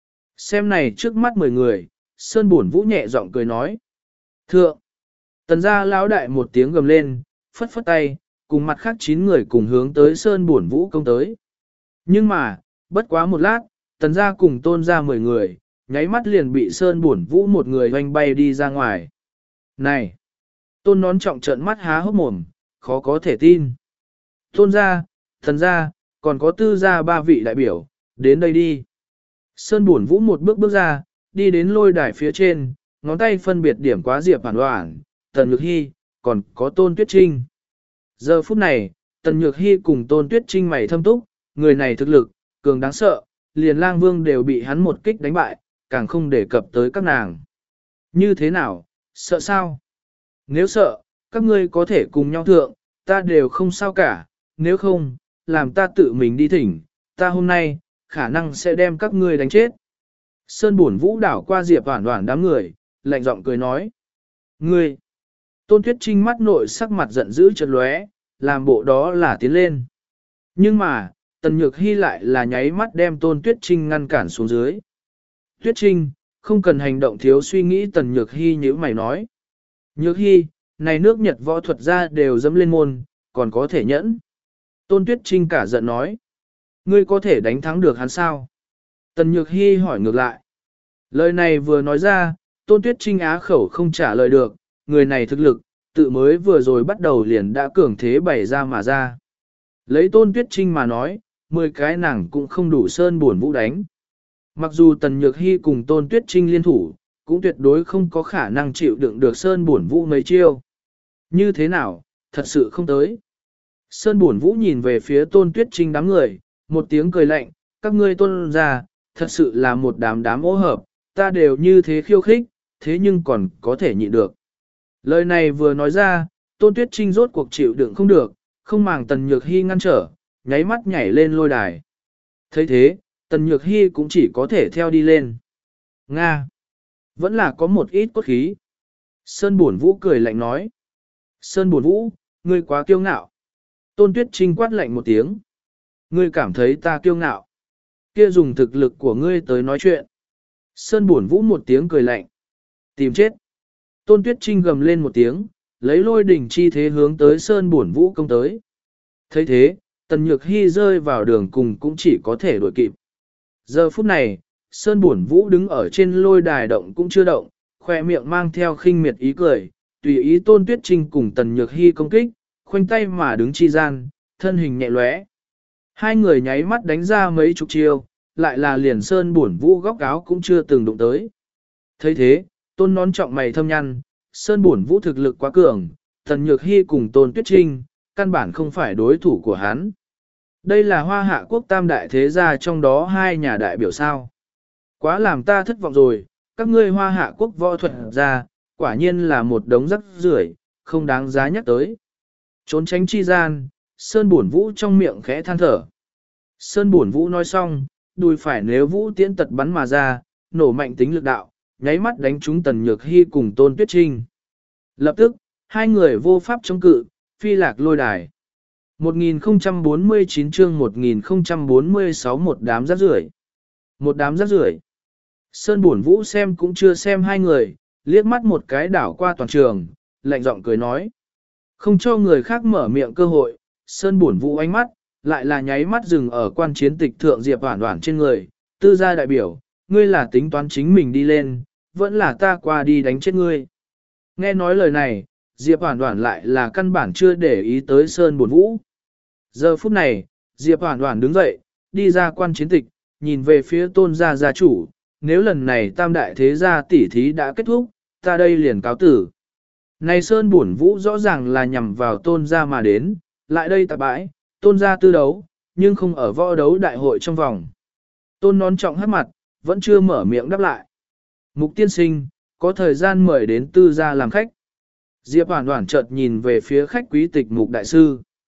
Xem này trước mắt mười người, Sơn Bổn Vũ nhẹ giọng cười nói. Thượng! Tần gia lão đại một tiếng gầm lên, phất phất tay, cùng mặt khác chín người cùng hướng tới Sơn Bổn Vũ công tới. Nhưng mà, bất quá một lát, Tần gia cùng Tôn gia mười người, nháy mắt liền bị Sơn Bổn Vũ một người hoành bay đi ra ngoài. Này! Tôn Nón Trọng trợn mắt há hốc mồm, khó có thể tin. Tôn gia, Tần gia, còn có Tư gia ba vị đại biểu, đến đây đi. Sơn Bổn Vũ một bước bước ra, đi đến lôi đài phía trên, ngón tay phân biệt điểm quá Diệp Phản Đoản, Tần Nhược Hy, còn có Tôn Tuyết Trinh. Giờ phút này, Tần Nhược Hy cùng Tôn Tuyết Trinh mày thâm túc, người này thực lực, cường đáng sợ, liền lang vương đều bị hắn một kích đánh bại, càng không đề cập tới các nàng. Như thế nào, sợ sao? Nếu sợ, các ngươi có thể cùng nhau thượng, ta đều không sao cả, nếu không, làm ta tự mình đi thỉnh, ta hôm nay, khả năng sẽ đem các ngươi đánh chết. Sơn Bổn Vũ đảo qua Diệp Hoản Hoản đám người, lạnh giọng cười nói. Ngươi! Tôn Tuyết Trinh mắt nội sắc mặt giận dữ chợt lóe, làm bộ đó là tiến lên. Nhưng mà, Tần Nhược Hy lại là nháy mắt đem Tôn Tuyết Trinh ngăn cản xuống dưới. Tuyết Trinh, không cần hành động thiếu suy nghĩ. Tần Nhược Hy như mày nói. Nhược Hy, này nước Nhật võ thuật ra đều dẫm lên môn, còn có thể nhẫn. Tôn Tuyết Trinh cả giận nói. Ngươi có thể đánh thắng được hắn sao? Tần Nhược Hy hỏi ngược lại. Lời này vừa nói ra, Tôn Tuyết Trinh á khẩu không trả lời được, người này thực lực, tự mới vừa rồi bắt đầu liền đã cường thế bày ra mà ra. Lấy Tôn Tuyết Trinh mà nói, mười cái nàng cũng không đủ Sơn Bổn Vũ đánh. Mặc dù Tần Nhược Hy cùng Tôn Tuyết Trinh liên thủ, cũng tuyệt đối không có khả năng chịu đựng được Sơn Bổn Vũ mấy chiêu. Như thế nào, thật sự không tới. Sơn Bổn Vũ nhìn về phía Tôn Tuyết Trinh đám người, một tiếng cười lạnh, các ngươi Tôn ra, thật sự là một đám đám ô hợp, ta đều như thế khiêu khích, thế nhưng còn có thể nhịn được. Lời này vừa nói ra, Tôn Tuyết Trinh rốt cuộc chịu đựng không được, không màng Tần Nhược Hy ngăn trở, nháy mắt nhảy lên lôi đài. thấy thế, Tần Nhược Hy cũng chỉ có thể theo đi lên. Nga! Vẫn là có một ít cốt khí. Sơn Bổn Vũ cười lạnh nói. Sơn Bổn Vũ, ngươi quá kiêu ngạo. Tôn Tuyết Trinh quát lạnh một tiếng. Ngươi cảm thấy ta kiêu ngạo. Kia dùng thực lực của ngươi tới nói chuyện. Sơn Bổn Vũ một tiếng cười lạnh. Tìm chết. Tôn Tuyết Trinh gầm lên một tiếng, lấy lôi đỉnh chi thế hướng tới Sơn Bổn Vũ công tới. thấy thế, Tần Nhược Hy rơi vào đường cùng cũng chỉ có thể đuổi kịp. Giờ phút này, Sơn Bổn Vũ đứng ở trên lôi đài động cũng chưa động, khoe miệng mang theo khinh miệt ý cười, tùy ý Tôn Tuyết Trinh cùng Tần Nhược Hy công kích, khoanh tay mà đứng chi gian, thân hình nhẹ lóe. Hai người nháy mắt đánh ra mấy chục chiêu, lại là liền Sơn Bổn Vũ góc áo cũng chưa từng đụng tới. thấy thế, Tôn Nón trọng mày thâm nhăn, Sơn Bổn Vũ thực lực quá cường, Tần Nhược Hy cùng Tôn Tuyết Trinh, căn bản không phải đối thủ của hắn. Đây là Hoa Hạ quốc tam đại thế gia trong đó hai nhà đại biểu sao. Quá làm ta thất vọng rồi, các ngươi Hoa Hạ quốc võ thuật gia, quả nhiên là một đống rắc rưởi, không đáng giá nhắc tới. Trốn tránh chi gian, Sơn Bổn Vũ trong miệng khẽ than thở. Sơn Bổn Vũ nói xong, đùi phải nếu Vũ tiễn tật bắn mà ra, nổ mạnh tính lực đạo, nháy mắt đánh trúng Tần Nhược Hy cùng Tôn Tuyết Trinh. Lập tức, hai người vô pháp chống cự, phi lạc lôi đài. một nghìn không trăm bốn mươi chín chương một nghìn không trăm bốn mươi sáu một đám rác rưởi. Một đám rác rưởi. Sơn Bổn Vũ xem cũng chưa xem hai người, liếc mắt một cái đảo qua toàn trường, lạnh giọng cười nói. Không cho người khác mở miệng cơ hội, Sơn Bổn Vũ ánh mắt, lại là nháy mắt dừng ở quan chiến tịch thượng Diệp Hoản Hoản trên người, tư gia đại biểu, ngươi là tính toán chính mình đi lên, vẫn là ta qua đi đánh chết ngươi. Nghe nói lời này, Diệp Hoản Hoản lại là căn bản chưa để ý tới Sơn Bổn Vũ. Giờ phút này, Diệp Hoản Hoản đứng dậy, đi ra quan chiến tịch, nhìn về phía Tôn gia gia chủ, nếu lần này tam đại thế gia tỷ thí đã kết thúc, ta đây liền cáo tử. Này Sơn Bổn Vũ rõ ràng là nhằm vào Tôn gia mà đến, lại đây tạp bãi, Tôn gia tư đấu, nhưng không ở võ đấu đại hội trong vòng. Tôn Nón trọng hất mặt, vẫn chưa mở miệng đáp lại. Mục tiên sinh, có thời gian mời đến tư gia làm khách. Diệp Hoản Hoản chợt nhìn về phía khách quý tịch Mục đại sư.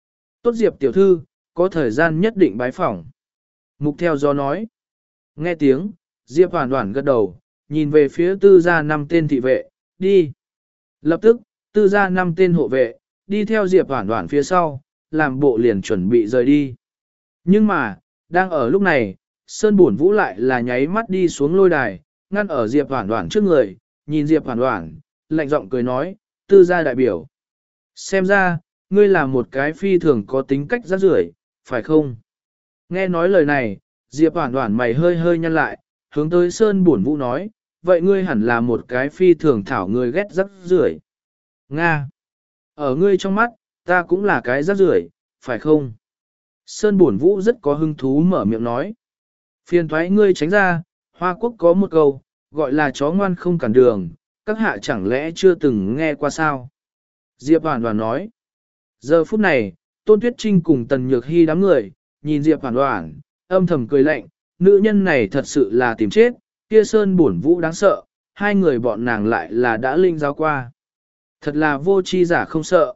Tốt Diệp tiểu thư, có thời gian nhất định bái phỏng. Mục theo gió nói. Nghe tiếng, Diệp Hoản Hoản gật đầu, nhìn về phía tư gia năm tên thị vệ, đi. Lập tức, tư gia năm tên hộ vệ, đi theo Diệp Hoản Hoản phía sau, làm bộ liền chuẩn bị rời đi. Nhưng mà, đang ở lúc này, Sơn Bổn Vũ lại là nháy mắt đi xuống lôi đài, ngăn ở Diệp Hoản Hoản trước người, nhìn Diệp Hoản Hoản, lạnh giọng cười nói, tư gia đại biểu. Xem ra, ngươi là một cái phi thường có tính cách rác rưởi, phải không? Nghe nói lời này, Diệp Hoản Hoản mày hơi hơi nhăn lại, hướng tới Sơn Bổn Vũ nói, vậy ngươi hẳn là một cái phi thường thảo người ghét rác rưởi. Nga! Ở ngươi trong mắt, ta cũng là cái rác rưởi, phải không? Sơn Bổn Vũ rất có hứng thú mở miệng nói. Phiền thoái ngươi tránh ra, Hoa Quốc có một câu, gọi là chó ngoan không cản đường, các hạ chẳng lẽ chưa từng nghe qua sao? Diệp Hoản Hoản nói. Giờ phút này, Tôn Tuyết Trinh cùng Tần Nhược Hy đám người, nhìn Diệp Hoản Hoản, âm thầm cười lạnh, nữ nhân này thật sự là tìm chết, kia Sơn Bổn Vũ đáng sợ, hai người bọn nàng lại là đã linh giáo qua. Thật là vô chi giả không sợ.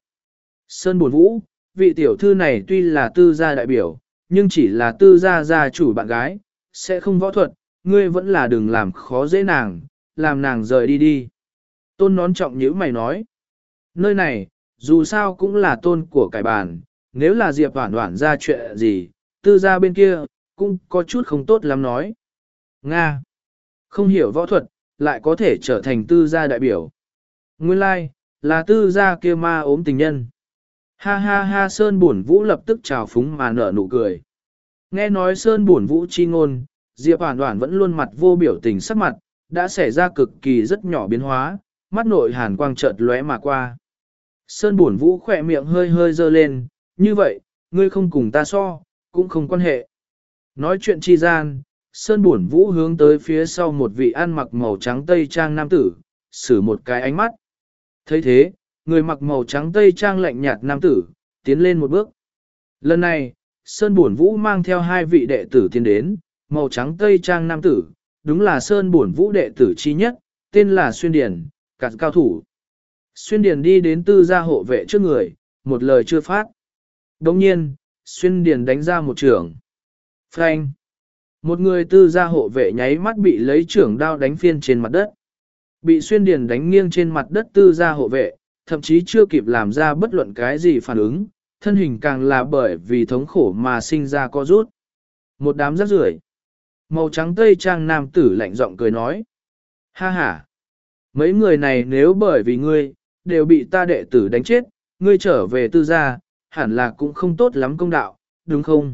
Sơn Bổn Vũ, vị tiểu thư này tuy là tư gia đại biểu, nhưng chỉ là tư gia gia chủ bạn gái, sẽ không võ thuật, ngươi vẫn là đừng làm khó dễ nàng, làm nàng rời đi đi. Tôn nón trọng nhữ mày nói, nơi này, dù sao cũng là tôn của cải bàn, nếu là Diệp Hoản Hoản ra chuyện gì, tư gia bên kia, cũng có chút không tốt lắm nói. Nga, không hiểu võ thuật, lại có thể trở thành tư gia đại biểu. Nguyên lai, like, là tư gia kia ma ốm tình nhân. Ha ha ha Sơn Bổn Vũ lập tức trào phúng mà nở nụ cười. Nghe nói Sơn Bổn Vũ chi ngôn, Diệp Hoản Hoản vẫn luôn mặt vô biểu tình sắc mặt, đã xảy ra cực kỳ rất nhỏ biến hóa, mắt nội hàn quang chợt lóe mà qua. Sơn Bổn Vũ khỏe miệng hơi hơi dơ lên, như vậy, ngươi không cùng ta so, cũng không quan hệ. Nói chuyện chi gian, Sơn Bổn Vũ hướng tới phía sau một vị ăn mặc màu trắng tây trang nam tử, sử một cái ánh mắt. thấy thế, người mặc màu trắng tây trang lạnh nhạt nam tử, tiến lên một bước. Lần này, Sơn Bổn Vũ mang theo hai vị đệ tử tiến đến, màu trắng tây trang nam tử, đúng là Sơn Bổn Vũ đệ tử chi nhất, tên là Xuyên Điền, cạt cao thủ. Xuyên Điền đi đến tư gia hộ vệ trước người, một lời chưa phát. Đồng nhiên, Xuyên Điền đánh ra một trưởng. Phanh! Một người tư gia hộ vệ nháy mắt bị lấy trưởng đao đánh phiên trên mặt đất. Bị Xuyên Điền đánh nghiêng trên mặt đất tư gia hộ vệ, thậm chí chưa kịp làm ra bất luận cái gì phản ứng, thân hình càng là bởi vì thống khổ mà sinh ra co rút. Một đám rác rưởi. Màu trắng tây trang nam tử lạnh giọng cười nói. Ha ha! Mấy người này nếu bởi vì ngươi, đều bị ta đệ tử đánh chết, ngươi trở về tư gia, hẳn là cũng không tốt lắm công đạo, đúng không?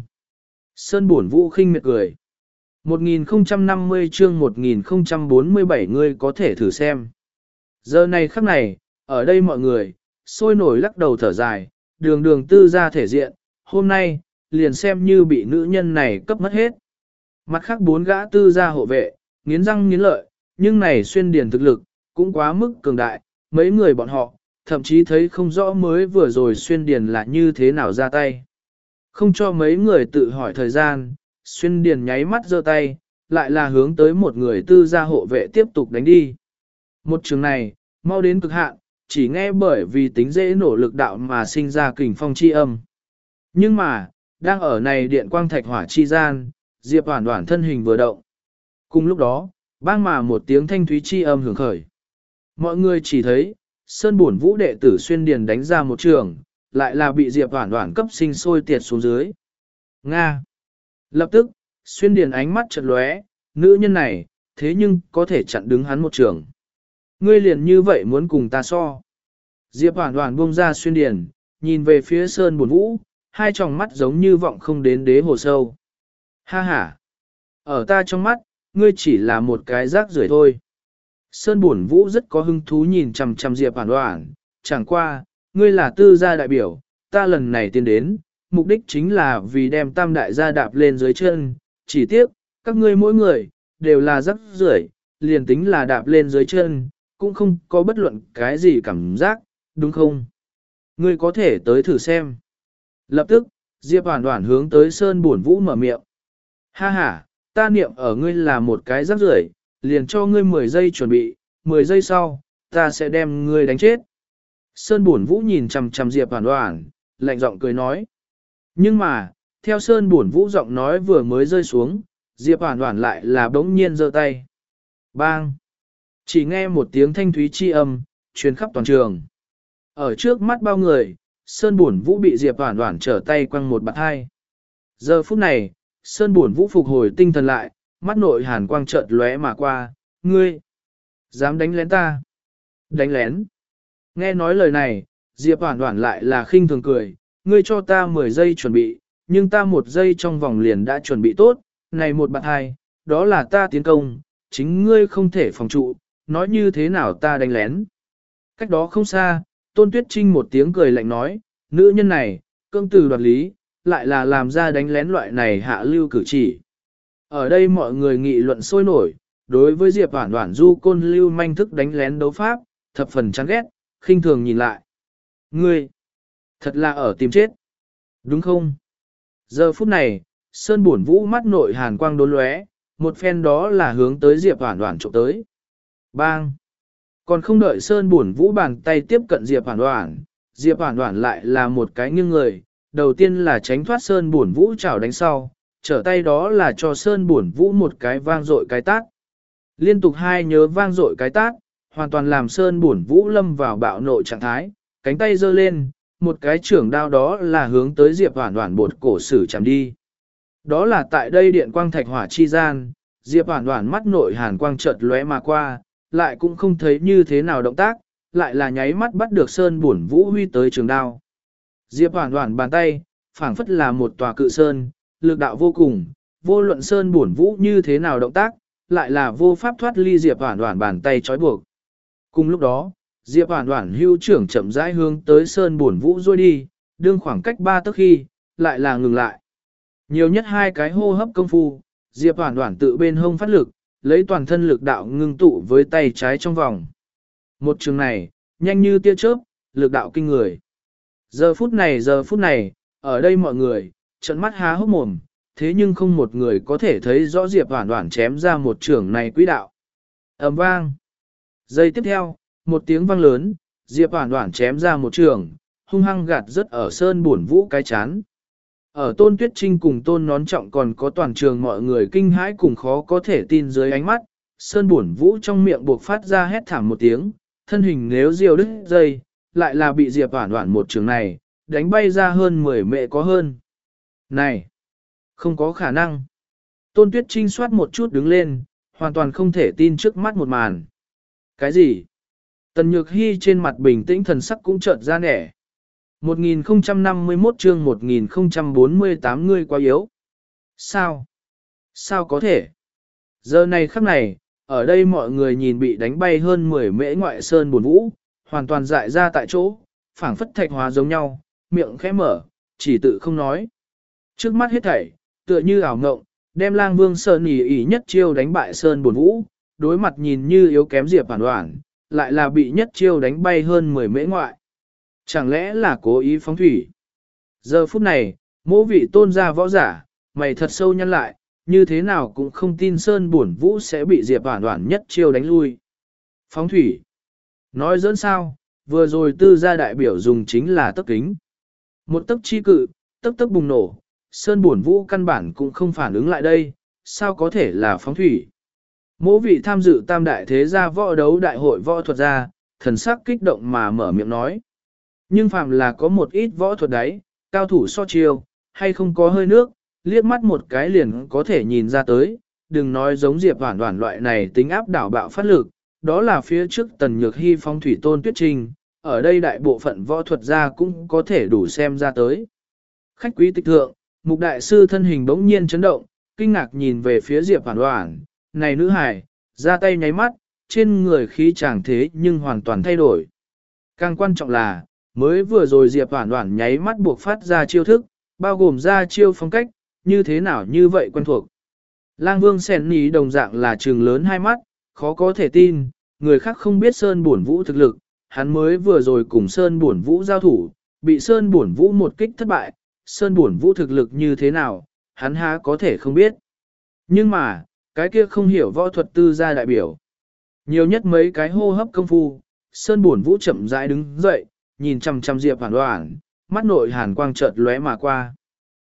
Sơn Bổn Vũ khinh miệt cười. một nghìn không trăm năm mươi chương một nghìn không trăm bốn mươi bảy ngươi có thể thử xem. Giờ này khắc này, ở đây mọi người, sôi nổi lắc đầu thở dài, đường đường tư gia thể diện, hôm nay, liền xem như bị nữ nhân này cấp mất hết. Mặt khác bốn gã tư gia hộ vệ, nghiến răng nghiến lợi, nhưng này Xuyên Điền thực lực, cũng quá mức cường đại, mấy người bọn họ, thậm chí thấy không rõ mới vừa rồi Xuyên Điền là như thế nào ra tay. Không cho mấy người tự hỏi thời gian, Xuyên Điền nháy mắt giơ tay, lại là hướng tới một người tư gia hộ vệ tiếp tục đánh đi. Một trường này, mau đến cực hạn, chỉ nghe bởi vì tính dễ nổ lực đạo mà sinh ra kình phong chi âm. Nhưng mà, đang ở này điện quang thạch hỏa chi gian, Diệp Hoản Hoản thân hình vừa động. Cùng lúc đó, bang mà một tiếng thanh thúy chi âm hưởng khởi. Mọi người chỉ thấy, Sơn Bổn Vũ đệ tử Xuyên Điền đánh ra một trường, lại là bị Diệp Hoản Hoản cấp sinh sôi tiệt xuống dưới. Nga! Lập tức, Xuyên Điền ánh mắt chợt lóe, nữ nhân này, thế nhưng có thể chặn đứng hắn một trường. Ngươi liền như vậy muốn cùng ta so. Diệp Hoản Hoản buông ra Xuyên Điền, nhìn về phía Sơn Bổn Vũ, hai tròng mắt giống như vọng không đến đế hồ sâu. Ha ha! Ở ta trong mắt, ngươi chỉ là một cái rác rưởi thôi. Sơn Bổn Vũ rất có hứng thú nhìn chằm chằm Diệp Hoản Hoản, chẳng qua, ngươi là tư gia đại biểu, ta lần này tiến đến, mục đích chính là vì đem tam đại gia đạp lên dưới chân, chỉ tiếc, các ngươi mỗi người, đều là rác rưởi, liền tính là đạp lên dưới chân, cũng không có bất luận cái gì cảm giác, đúng không? Ngươi có thể tới thử xem. Lập tức, Diệp Hoản Hoản hướng tới Sơn Bổn Vũ mở miệng. Ha ha, ta niệm ở ngươi là một cái rác rưởi, liền cho ngươi mười giây chuẩn bị, mười giây sau, ta sẽ đem ngươi đánh chết. Sơn Bổn Vũ nhìn chằm chằm Diệp Hoản Hoản, lạnh giọng cười nói. Nhưng mà, theo Sơn Bổn Vũ giọng nói vừa mới rơi xuống, Diệp Hoản Hoản lại là bỗng nhiên giơ tay. Bang! Chỉ nghe một tiếng thanh thúy chi âm, truyền khắp toàn trường. Ở trước mắt bao người, Sơn Bổn Vũ bị Diệp Hoản Hoản trở tay quăng một bạt hai. Giờ phút này, Sơn Bổn Vũ phục hồi tinh thần lại, mắt nội hàn quang chợt lóe mà qua, ngươi! Dám đánh lén ta! Đánh lén! Nghe nói lời này, Diệp Hoản Hoản lại là khinh thường cười, ngươi cho ta mười giây chuẩn bị, nhưng ta một giây trong vòng liền đã chuẩn bị tốt, này một bạn hai, đó là ta tiến công, chính ngươi không thể phòng trụ, nói như thế nào ta đánh lén. Cách đó không xa, Tôn Tuyết Trinh một tiếng cười lạnh nói, nữ nhân này, cương từ đoạt lý, lại là làm ra đánh lén loại này hạ lưu cử chỉ. Ở đây mọi người nghị luận sôi nổi, đối với Diệp Hoản Hoản du côn lưu manh thức đánh lén đấu pháp, thập phần chán ghét, khinh thường nhìn lại. Ngươi, thật là ở tìm chết, đúng không? Giờ phút này, Sơn Bổn Vũ mắt nội hàn quang đốn lóe, một phen đó là hướng tới Diệp Hoản Hoản trộm tới. Bang! Còn không đợi Sơn Bổn Vũ bàn tay tiếp cận Diệp Hoản Hoản, Diệp Hoản Hoản lại là một cái nghiêng người, đầu tiên là tránh thoát Sơn Bổn Vũ chảo đánh sau, trở tay đó là cho Sơn Bổn Vũ một cái vang dội cái tát. Liên tục hai nhớ vang dội cái tát, hoàn toàn làm Sơn Bổn Vũ lâm vào bạo nộ trạng thái, cánh tay giơ lên, một cái trưởng đao đó là hướng tới Diệp Hoản Hoản bột cổ sử chạm đi. Đó là tại đây điện quang thạch hỏa chi gian, Diệp Hoản Hoản mắt nội hàn quang chợt lóe mà qua, lại cũng không thấy như thế nào động tác, lại là nháy mắt bắt được Sơn Bổn Vũ huy tới trường đao. Diệp Hoản Hoản bàn tay, phảng phất là một tòa cự sơn, lực đạo vô cùng, vô luận Sơn Bổn Vũ như thế nào động tác, lại là vô pháp thoát ly Diệp Hoản Hoản bàn tay trói buộc. Cùng lúc đó, Diệp Hoản Hoản hưu trưởng chậm rãi hướng tới Sơn Bổn Vũ rôi đi, đương khoảng cách ba tấc khi, lại là ngừng lại. Nhiều nhất hai cái hô hấp công phu, Diệp Hoản Hoản tự bên hông phát lực, lấy toàn thân lực đạo ngưng tụ với tay trái trong vòng. Một trường này, nhanh như tia chớp, lực đạo kinh người. Giờ phút này giờ phút này, ở đây mọi người, trợn mắt há hốc mồm, thế nhưng không một người có thể thấy rõ Diệp Hoản Hoản chém ra một trường này quỹ đạo. Ầm vang. Giây tiếp theo, một tiếng vang lớn, Diệp Hoản Hoản chém ra một trường, hung hăng gạt rất ở Sơn Bổn Vũ cái chán. Ở Tôn Tuyết Trinh cùng Tôn Nón Trọng còn có toàn trường mọi người kinh hãi cùng khó có thể tin dưới ánh mắt, Sơn Bổn Vũ trong miệng buộc phát ra hét thảm một tiếng, thân hình nếu diều đứt dây, lại là bị Diệp Hoản Hoản một trường này, đánh bay ra hơn mười mệ có hơn. Này, không có khả năng. Tôn Tuyết Trinh soát một chút đứng lên, hoàn toàn không thể tin trước mắt một màn. Cái gì? Tần Nhược Hy trên mặt bình tĩnh thần sắc cũng chợt ra nẻ. một nghìn không trăm năm mươi mốt chương một nghìn không trăm bốn mươi tám ngươi quá yếu. Sao? Sao có thể? Giờ này khắc này, ở đây mọi người nhìn bị đánh bay hơn mười mễ ngoại Sơn Bổn Vũ, hoàn toàn dại ra tại chỗ, phảng phất thạch hóa giống nhau, miệng khẽ mở, chỉ tự không nói. Trước mắt hết thảy, tựa như ảo ngộng, đem Lang Vương Sơn ỉ ỉ nhất chiêu đánh bại Sơn Bổn Vũ, đối mặt nhìn như yếu kém Diệp Hoản Hoản, lại là bị nhất chiêu đánh bay hơn mười mễ ngoại. Chẳng lẽ là cố ý phóng thủy? Giờ phút này, mỗ vị tôn gia võ giả, mày thật sâu nhăn lại, như thế nào cũng không tin Sơn Bổn Vũ sẽ bị Diệp Hoản Hoản nhất chiêu đánh lui. Phóng thủy? Nói dẫn sao, vừa rồi tư gia đại biểu dùng chính là tấc kính. Một tấc chi cự, tấc tấc bùng nổ, Sơn Bổn Vũ căn bản cũng không phản ứng lại đây, sao có thể là phóng thủy? Mỗ vị tham dự tam đại thế gia võ đấu đại hội võ thuật gia, thần sắc kích động mà mở miệng nói. Nhưng phàm là có một ít võ thuật đấy, cao thủ so chiêu, hay không có hơi nước, liếc mắt một cái liền có thể nhìn ra tới, đừng nói giống Diệp Hoản Hoản loại này tính áp đảo bạo phát lực, đó là phía trước Tần Nhược Hy phong thủy Tôn Tuyết Trinh, ở đây đại bộ phận võ thuật gia cũng có thể đủ xem ra tới. Khách quý tịch thượng, Mục đại sư thân hình bỗng nhiên chấn động, kinh ngạc nhìn về phía Diệp Hoản Hoản, này nữ hài, ra tay nháy mắt, trên người khí chàng thế nhưng hoàn toàn thay đổi. Càng quan trọng là, mới vừa rồi Diệp Hoản Hoản nháy mắt buộc phát ra chiêu thức, bao gồm ra chiêu phong cách, như thế nào như vậy quen thuộc. Lang Vương Sẻn Ní đồng dạng là trừng lớn hai mắt, khó có thể tin, người khác không biết Sơn Bổn Vũ thực lực, hắn mới vừa rồi cùng Sơn Bổn Vũ giao thủ, bị Sơn Bổn Vũ một kích thất bại, Sơn Bổn Vũ thực lực như thế nào, hắn há có thể không biết. Nhưng mà, cái kia không hiểu võ thuật tư gia đại biểu. Nhiều nhất mấy cái hô hấp công phu, Sơn Bổn Vũ chậm rãi đứng dậy, nhìn chằm chằm Diệp Hoản Hoản, mắt nội hàn quang chợt lóe mà qua.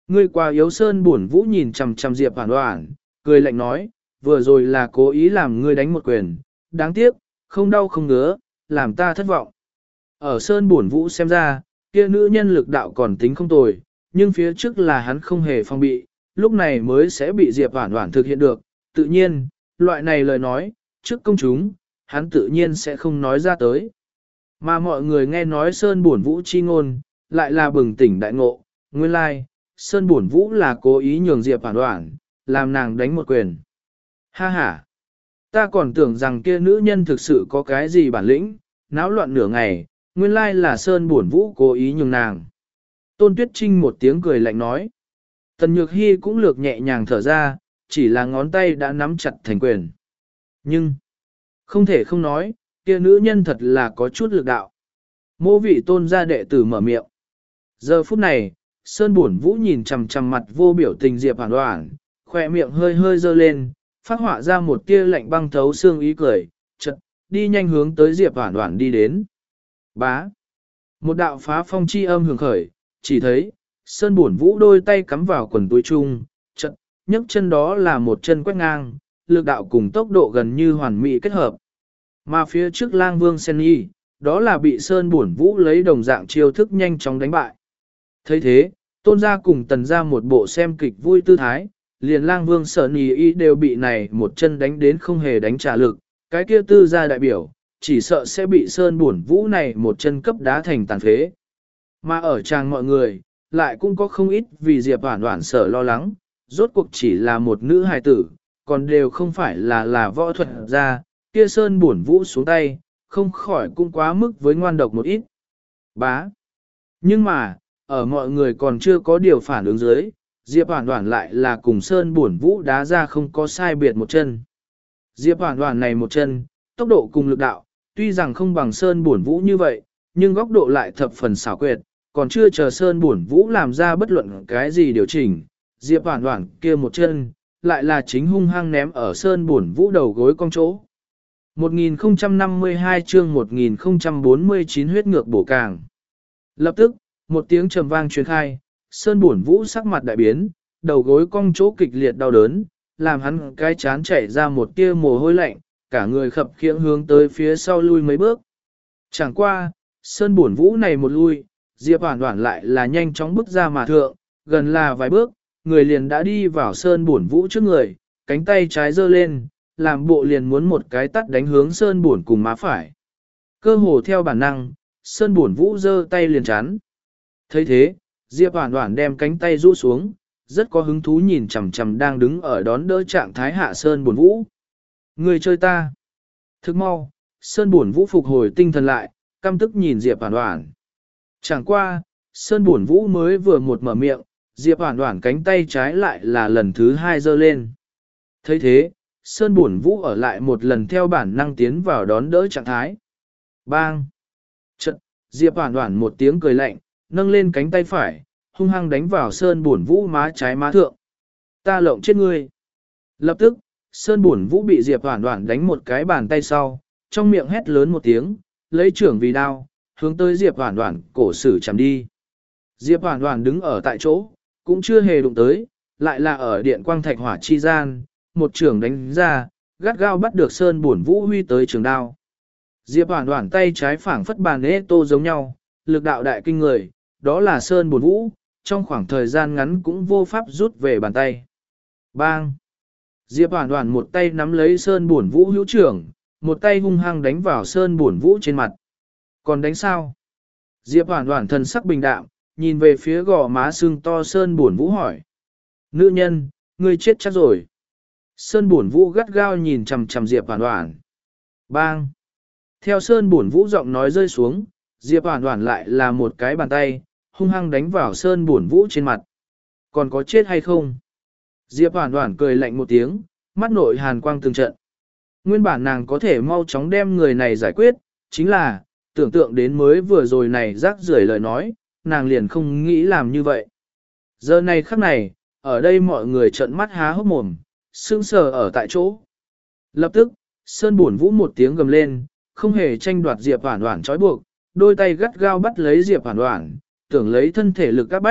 Ngươi quá yếu. Sơn Bổn Vũ nhìn chằm chằm Diệp Hoản Hoản, cười lạnh nói, vừa rồi là cố ý làm ngươi đánh một quyền, đáng tiếc, không đau không ngứa, làm ta thất vọng. Ở Sơn Bổn Vũ xem ra, kia nữ nhân lực đạo còn tính không tồi, nhưng phía trước là hắn không hề phong bị, lúc này mới sẽ bị Diệp Hoản Hoản thực hiện được. Tự nhiên, loại này lời nói, trước công chúng, hắn tự nhiên sẽ không nói ra tới. Mà mọi người nghe nói Sơn Bổn Vũ chi ngôn, lại là bừng tỉnh đại ngộ, nguyên lai, like, Sơn Bổn Vũ là cố ý nhường Diệp Hoản Hoản, làm nàng đánh một quyền. Ha ha! Ta còn tưởng rằng kia nữ nhân thực sự có cái gì bản lĩnh, náo loạn nửa ngày, nguyên lai là Sơn Bổn Vũ cố ý nhường nàng. Tôn Tuyết Trinh một tiếng cười lạnh nói. Tần Nhược Hy cũng lược nhẹ nhàng thở ra, chỉ là ngón tay đã nắm chặt thành quyền. Nhưng, không thể không nói, kia nữ nhân thật là có chút lực đạo. Mô vị Tôn gia đệ tử mở miệng. Giờ phút này, Sơn Bổn Vũ nhìn chằm chằm mặt vô biểu tình Diệp Hoản Hoản, khỏe miệng hơi hơi dơ lên, phát họa ra một tia lạnh băng thấu xương ý cười, chợt đi nhanh hướng tới Diệp Hoản Hoản đi đến. Bá. Một đạo phá phong chi âm hưởng khởi, chỉ thấy, Sơn Bổn Vũ đôi tay cắm vào quần túi chung, chợt nhấc chân đó là một chân quét ngang, lực đạo cùng tốc độ gần như hoàn mỹ kết hợp. Mà phía trước Lang Vương Sen Nhi, đó là bị Sơn Bổn Vũ lấy đồng dạng chiêu thức nhanh chóng đánh bại. Thấy thế, Tôn gia cùng Tần gia một bộ xem kịch vui tư thái, liền Lang Vương Sở Nhi y đều bị này một chân đánh đến không hề đánh trả lực, cái kia tư gia đại biểu, chỉ sợ sẽ bị Sơn Bổn Vũ này một chân cấp đá thành tàn phế. Mà ở tràng mọi người, lại cũng có không ít vì Diệp Hoản Hoản sợ lo lắng, rốt cuộc chỉ là một nữ hài tử, còn đều không phải là là võ thuật gia, kia Sơn Bổn Vũ xuống tay, không khỏi cũng quá mức với ngoan độc một ít. Bá. Nhưng mà, ở mọi người còn chưa có điều phản ứng dưới, Diệp Hoản Hoản lại là cùng Sơn Bổn Vũ đá ra không có sai biệt một chân. Diệp Hoản Hoản này một chân, tốc độ cùng lực đạo, tuy rằng không bằng Sơn Bổn Vũ như vậy, nhưng góc độ lại thập phần xảo quyệt, còn chưa chờ Sơn Bổn Vũ làm ra bất luận cái gì điều chỉnh, Diệp Hoản Hoản kia một chân, lại là chính hung hăng ném ở Sơn Bổn Vũ đầu gối cong chỗ. một nghìn không trăm năm mươi hai chương một nghìn không trăm bốn mươi chín huyết ngược bổ càng. Lập tức, một tiếng trầm vang truyền khai, Sơn Bổn Vũ sắc mặt đại biến, đầu gối cong chỗ kịch liệt đau đớn, làm hắn cái chán chảy ra một tia mồ hôi lạnh, cả người khập khiễng hướng tới phía sau lui mấy bước. Chẳng qua, Sơn Bổn Vũ này một lui, Diệp Hoản Hoản lại là nhanh chóng bước ra mà thượng, gần là vài bước, người liền đã đi vào Sơn Bổn Vũ trước người, cánh tay trái giơ lên, làm bộ liền muốn một cái tát đánh hướng Sơn Bổn cùng má phải. Cơ hồ theo bản năng, Sơn Bổn Vũ giơ tay liền chắn. Thấy thế, Diệp Hoản Hoản đem cánh tay rũ xuống, rất có hứng thú nhìn chằm chằm đang đứng ở đón đỡ trạng thái hạ Sơn Bổn Vũ. Người chơi ta. Thức mau, Sơn Bổn Vũ phục hồi tinh thần lại, căm tức nhìn Diệp Hoản Hoản. Chẳng qua, Sơn Bổn Vũ mới vừa một mở miệng, Diệp Hoản Hoản cánh tay trái lại là lần thứ hai giơ lên. Thấy thế, Sơn Bổn Vũ ở lại một lần theo bản năng tiến vào đón đỡ trạng thái. Bang! Chật, Diệp Hoản Hoản một tiếng cười lạnh, nâng lên cánh tay phải, hung hăng đánh vào Sơn Bổn Vũ má trái má thượng. Ta lộng chết ngươi! Lập tức, Sơn Bổn Vũ bị Diệp Hoản Hoản đánh một cái bàn tay sau, trong miệng hét lớn một tiếng, lấy trưởng vì đao, hướng tới Diệp Hoản Hoản cổ sử chạm đi. Diệp Hoản Hoản đứng ở tại chỗ, cũng chưa hề đụng tới, lại là ở điện quang thạch hỏa chi gian, một trường đánh ra, gắt gao bắt được Sơn Bổn Vũ huy tới trường đao. Diệp Hoản Hoản tay trái phảng phất bàn ê tô giống nhau, lực đạo đại kinh người, đó là Sơn Bổn Vũ, trong khoảng thời gian ngắn cũng vô pháp rút về bàn tay. Bang! Diệp Hoản Hoản một tay nắm lấy Sơn Bổn Vũ hữu trưởng, một tay hung hăng đánh vào Sơn Bổn Vũ trên mặt. Còn đánh sao? Diệp Hoản Hoản thần sắc bình đạm, nhìn về phía gò má sưng to Sơn Bổn Vũ hỏi. Nữ nhân, ngươi chết chắc rồi. Sơn Bổn Vũ gắt gao nhìn chằm chằm Diệp Hoản Hoản. Bang! Theo Sơn Bổn Vũ giọng nói rơi xuống, Diệp Hoản Hoản lại là một cái bàn tay, hung hăng đánh vào Sơn Bổn Vũ trên mặt. Còn có chết hay không? Diệp Hoản Hoản cười lạnh một tiếng, mắt nội hàn quang từng trận. Nguyên bản nàng có thể mau chóng đem người này giải quyết, chính là, tưởng tượng đến mới vừa rồi này rác rưởi lời nói, nàng liền không nghĩ làm như vậy. Giờ này khắc này, ở đây mọi người trợn mắt há hốc mồm, sững sờ ở tại chỗ. Lập tức, Sơn Bổn Vũ một tiếng gầm lên, không hề tranh đoạt Diệp Hoản Hoản trói buộc, đôi tay gắt gao bắt lấy Diệp Hoản Hoản, tưởng lấy thân thể lực các bách,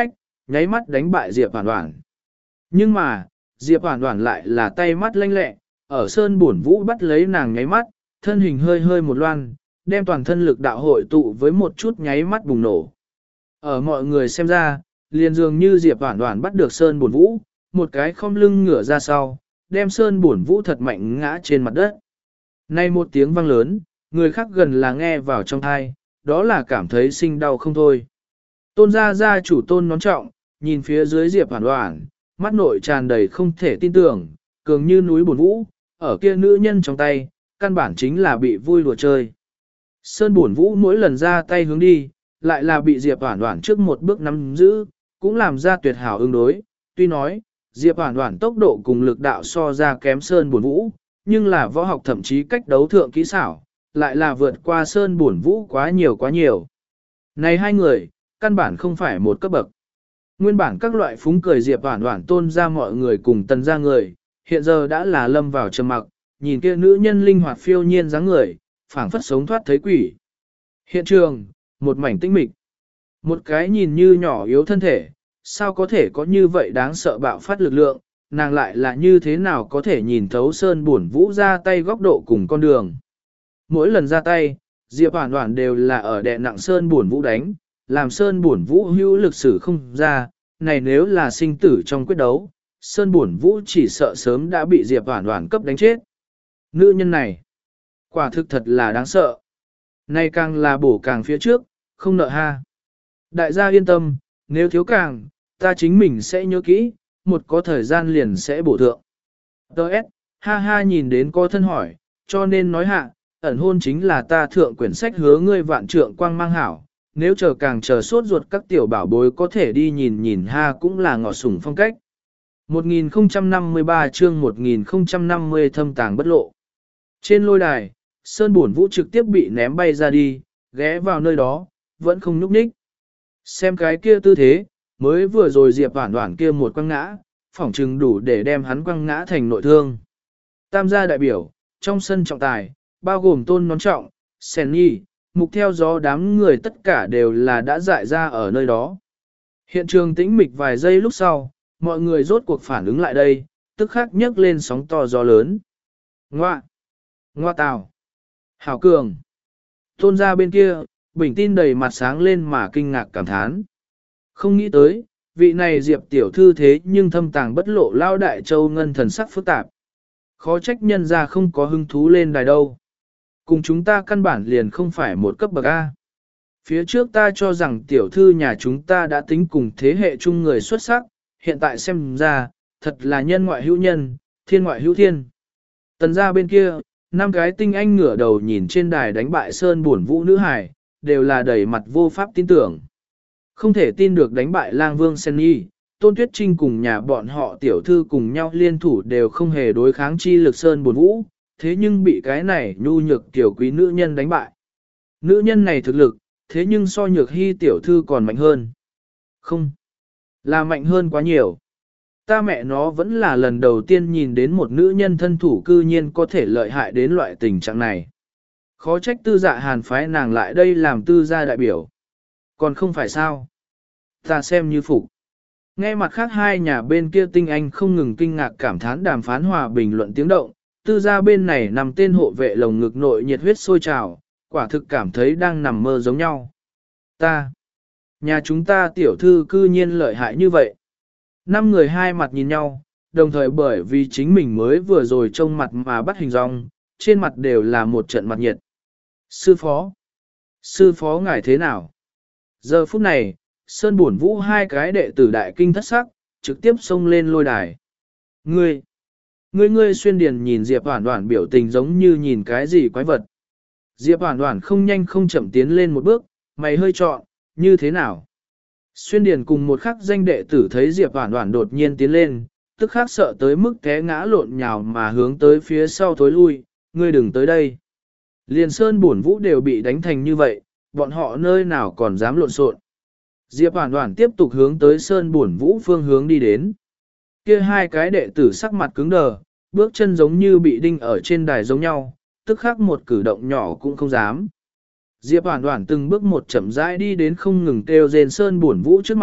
nháy mắt đánh bại Diệp Hoản Hoản. Nhưng mà, Diệp Hoản Hoản lại là tay mắt lanh lẹ, ở Sơn Bổn Vũ bắt lấy nàng nháy mắt, thân hình hơi hơi một loan, đem toàn thân lực đạo hội tụ với một chút nháy mắt bùng nổ. Ở mọi người xem ra, liền dường như Diệp Hoản Hoản bắt được Sơn Bổn Vũ, một cái khom lưng ngửa ra sau, đem Sơn Bổn Vũ thật mạnh ngã trên mặt đất. Nay một tiếng vang lớn, người khác gần là nghe vào trong tai, đó là cảm thấy sinh đau không thôi. Tôn gia gia chủ Tôn Nón Trọng, nhìn phía dưới Diệp Hoản Hoản, mắt nội tràn đầy không thể tin tưởng, cường như núi Bổn Vũ, ở kia nữ nhân trong tay, căn bản chính là bị vui đùa chơi. Sơn Bổn Vũ mỗi lần ra tay hướng đi, lại là bị Diệp Hoản Hoản trước một bước nắm giữ, cũng làm ra tuyệt hảo ứng đối. Tuy nói, Diệp Hoản Hoản tốc độ cùng lực đạo so ra kém Sơn Bổn Vũ, nhưng là võ học thậm chí cách đấu thượng kỹ xảo, lại là vượt qua Sơn Bổn Vũ quá nhiều quá nhiều. Này hai người, căn bản không phải một cấp bậc. Nguyên bản các loại phúng cười Diệp Hoản Hoản Tôn ra mọi người cùng Tần ra người, hiện giờ đã là lâm vào trầm mặc, nhìn kia nữ nhân linh hoạt phiêu nhiên dáng người, phảng phất sống thoát thấy quỷ. Hiện trường, một mảnh tĩnh mịch. Một cái nhìn như nhỏ yếu thân thể, sao có thể có như vậy đáng sợ bạo phát lực lượng, nàng lại là như thế nào có thể nhìn thấu Sơn Bổn Vũ ra tay góc độ cùng con đường. Mỗi lần ra tay, Diệp Hoản Hoản đều là ở đè nặng Sơn Bổn Vũ đánh, làm Sơn Bổn Vũ hữu lực sử không ra, này nếu là sinh tử trong quyết đấu, Sơn Bổn Vũ chỉ sợ sớm đã bị Diệp Hoản Hoản cấp đánh chết. Nữ nhân này, quả thực thật là đáng sợ. Nay càng là bổ càng phía trước, không nợ ha. Đại gia yên tâm, nếu thiếu càng, ta chính mình sẽ nhớ kỹ, một có thời gian liền sẽ bổ thượng. Đợt, ha ha nhìn đến có thân hỏi, cho nên nói hạ, ẩn hôn chính là ta thượng quyển sách hứa ngươi vạn trượng quang mang hảo, nếu chờ càng chờ sốt ruột các tiểu bảo bối có thể đi nhìn nhìn ha cũng là ngọt sủng phong cách. một nghìn không trăm năm mươi ba chương một nghìn không trăm năm mươi thâm tàng bất lộ. Trên lôi đài, Sơn Bổn Vũ trực tiếp bị ném bay ra đi, ghé vào nơi đó, vẫn không nhúc nhích. Xem cái kia tư thế, mới vừa rồi Diệp Hoản Hoản kia một quăng ngã, phỏng chừng đủ để đem hắn quăng ngã thành nội thương. Tam gia đại biểu, trong sân trọng tài, bao gồm Tôn Nón Trọng, Sen Nhi, mục theo gió đám người tất cả đều là đã dại ra ở nơi đó. Hiện trường tĩnh mịch vài giây lúc sau, mọi người rốt cuộc phản ứng lại đây, tức khắc nhấc lên sóng to gió lớn. Ngoa! Ngoa tào! Hảo cường! Tôn gia bên kia, bình tin đầy mặt sáng lên mà kinh ngạc cảm thán. Không nghĩ tới, vị này Diệp tiểu thư thế nhưng thâm tàng bất lộ lao đại châu ngân thần sắc phức tạp. Khó trách nhân ra không có hứng thú lên đài đâu. Cùng chúng ta căn bản liền không phải một cấp bậc A. Phía trước ta cho rằng tiểu thư nhà chúng ta đã tính cùng thế hệ chung người xuất sắc, hiện tại xem ra, thật là nhân ngoại hữu nhân, thiên ngoại hữu thiên. Tần gia bên kia, năm cái tinh anh ngửa đầu nhìn trên đài đánh bại Sơn Bổn Vũ nữ hải, đều là đầy mặt vô pháp tin tưởng. Không thể tin được đánh bại Lang Vương Sen Nhi, Tôn Tuyết Trinh cùng nhà bọn họ tiểu thư cùng nhau liên thủ đều không hề đối kháng chi lực Sơn Bổn Vũ, thế nhưng bị cái này nhu nhược tiểu quý nữ nhân đánh bại. Nữ nhân này thực lực, thế nhưng so nhược hy tiểu thư còn mạnh hơn. Không, là mạnh hơn quá nhiều. Ta mẹ nó vẫn là lần đầu tiên nhìn đến một nữ nhân thân thủ cư nhiên có thể lợi hại đến loại tình trạng này. Khó trách tư dạ hàn phái nàng lại đây làm tư gia đại biểu. Còn không phải sao? Ta xem như phục. Nghe mặt khác hai nhà bên kia tinh anh không ngừng kinh ngạc cảm thán đàm phán hòa bình luận tiếng động, tư gia bên này nằm tên hộ vệ lồng ngực nội nhiệt huyết sôi trào, quả thực cảm thấy đang nằm mơ giống nhau. Ta, nhà chúng ta tiểu thư cư nhiên lợi hại như vậy. Năm người hai mặt nhìn nhau, đồng thời bởi vì chính mình mới vừa rồi trông mặt mà bắt hình dong, trên mặt đều là một trận mặt nhiệt. Sư phó, sư phó ngài thế nào? Giờ phút này, Sơn Bổn Vũ hai cái đệ tử đại kinh thất sắc, trực tiếp xông lên lôi đài. Ngươi, ngươi ngươi xuyên điền nhìn Diệp Hoản Hoản biểu tình giống như nhìn cái gì quái vật. Diệp Hoản Hoản không nhanh không chậm tiến lên một bước, mày hơi trọn, như thế nào? Xuyên điền cùng một khắc danh đệ tử thấy Diệp Hoản Hoản đột nhiên tiến lên, tức khắc sợ tới mức té ngã lộn nhào mà hướng tới phía sau thối lui, ngươi đừng tới đây. Liền Sơn Bổn Vũ đều bị đánh thành như vậy, bọn họ nơi nào còn dám lộn xộn. Diệp Hoản Hoản tiếp tục hướng tới Sơn Bổn Vũ phương hướng đi đến. Kia hai cái đệ tử sắc mặt cứng đờ, bước chân giống như bị đinh ở trên đài giống nhau, tức khắc một cử động nhỏ cũng không dám. Diệp Hoản Hoản từng bước một chậm rãi đi đến không ngừng kêu rên Sơn Bổn Vũ trước mặt,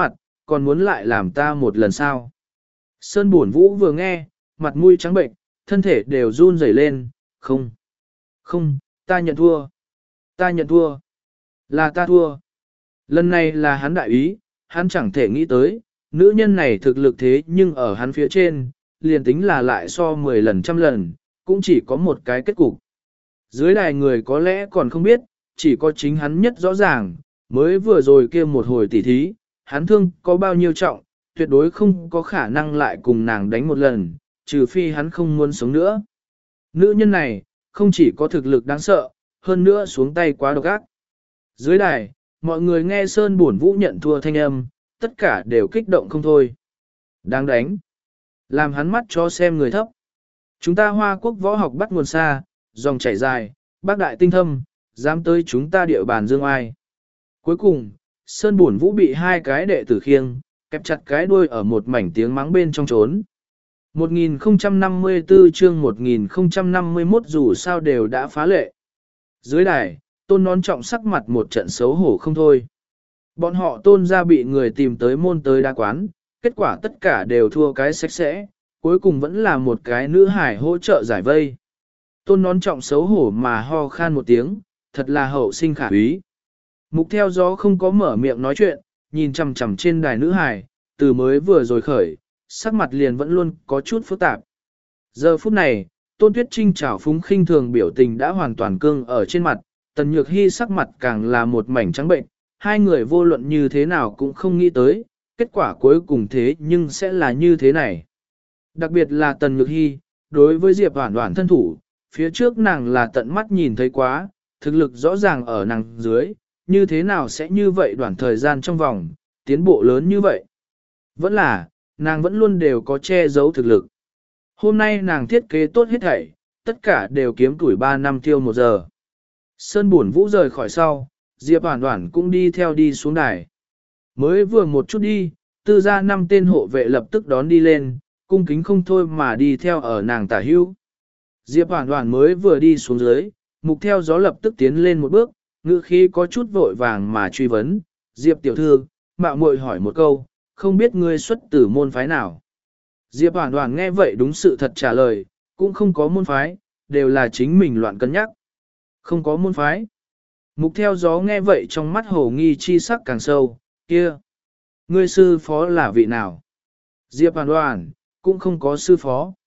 còn muốn lại làm ta một lần sao? Sơn Bổn Vũ vừa nghe, mặt mũi trắng bệnh, thân thể đều run rẩy lên, không, không, ta nhận thua, ta nhận thua, là ta thua. Lần này là hắn đại ý, hắn chẳng thể nghĩ tới, nữ nhân này thực lực thế nhưng ở hắn phía trên, liền tính là lại so mười lần trăm lần, cũng chỉ có một cái kết cục. Dưới đài người có lẽ còn không biết, chỉ có chính hắn nhất rõ ràng, mới vừa rồi kia một hồi tỉ thí, hắn thương có bao nhiêu trọng, tuyệt đối không có khả năng lại cùng nàng đánh một lần, trừ phi hắn không muốn sống nữa. Nữ nhân này, không chỉ có thực lực đáng sợ, hơn nữa xuống tay quá độc ác. Dưới đài, mọi người nghe Sơn Bổn Vũ nhận thua thanh âm, tất cả đều kích động không thôi. Đáng đánh. Làm hắn mắt cho xem người thấp. Chúng ta Hoa Quốc võ học bắt nguồn xa, dòng chảy dài, bác đại tinh thâm, dám tới chúng ta địa bàn dương ai. Cuối cùng, Sơn Bổn Vũ bị hai cái đệ tử khiêng, kẹp chặt cái đuôi ở một mảnh tiếng mắng bên trong trốn. một nghìn không trăm năm mươi tư chương một nghìn không trăm năm mươi mốt dù sao đều đã phá lệ. Dưới đài, Tôn Nón Trọng sắc mặt một trận xấu hổ không thôi. Bọn họ Tôn ra bị người tìm tới môn tới đa quán, kết quả tất cả đều thua cái sạch sẽ, cuối cùng vẫn là một cái nữ hải hỗ trợ giải vây. Tôn Nón Trọng xấu hổ mà ho khan một tiếng, thật là hậu sinh khả úy. Mục theo gió không có mở miệng nói chuyện, nhìn chằm chằm trên đài nữ hải, từ mới vừa rồi khởi, sắc mặt liền vẫn luôn có chút phức tạp. Giờ phút này, Tôn Tuyết Trinh trào phúng khinh thường biểu tình đã hoàn toàn cương ở trên mặt, Tần Nhược Hy sắc mặt càng là một mảnh trắng bệnh, hai người vô luận như thế nào cũng không nghĩ tới, kết quả cuối cùng thế nhưng sẽ là như thế này. Đặc biệt là Tần Nhược Hy, đối với Diệp Hoản Hoản thân thủ, phía trước nàng là tận mắt nhìn thấy quá, thực lực rõ ràng ở nàng dưới, như thế nào sẽ như vậy đoạn thời gian trong vòng, tiến bộ lớn như vậy. Vẫn là, nàng vẫn luôn đều có che giấu thực lực. Hôm nay nàng thiết kế tốt hết thảy, tất cả đều kiếm tuổi ba năm tiêu một giờ. Sơn Bổn Vũ rời khỏi sau, Diệp Hoản Hoản cũng đi theo đi xuống đài. Mới vừa một chút đi, tư ra năm tên hộ vệ lập tức đón đi lên, cung kính không thôi mà đi theo ở nàng tả hữu. Diệp Hoản Hoản mới vừa đi xuống dưới, Mục theo gió lập tức tiến lên một bước, ngữ khí có chút vội vàng mà truy vấn, Diệp tiểu thư, mạo muội hỏi một câu, không biết ngươi xuất từ môn phái nào. Diệp Hoản Hoản nghe vậy đúng sự thật trả lời, cũng không có môn phái, đều là chính mình loạn cân nhắc. Không có môn phái. Mục theo gió nghe vậy trong mắt hồ nghi chi sắc càng sâu, kia. Ngươi sư phó là vị nào? Diệp Hoản Hoản, cũng không có sư phó.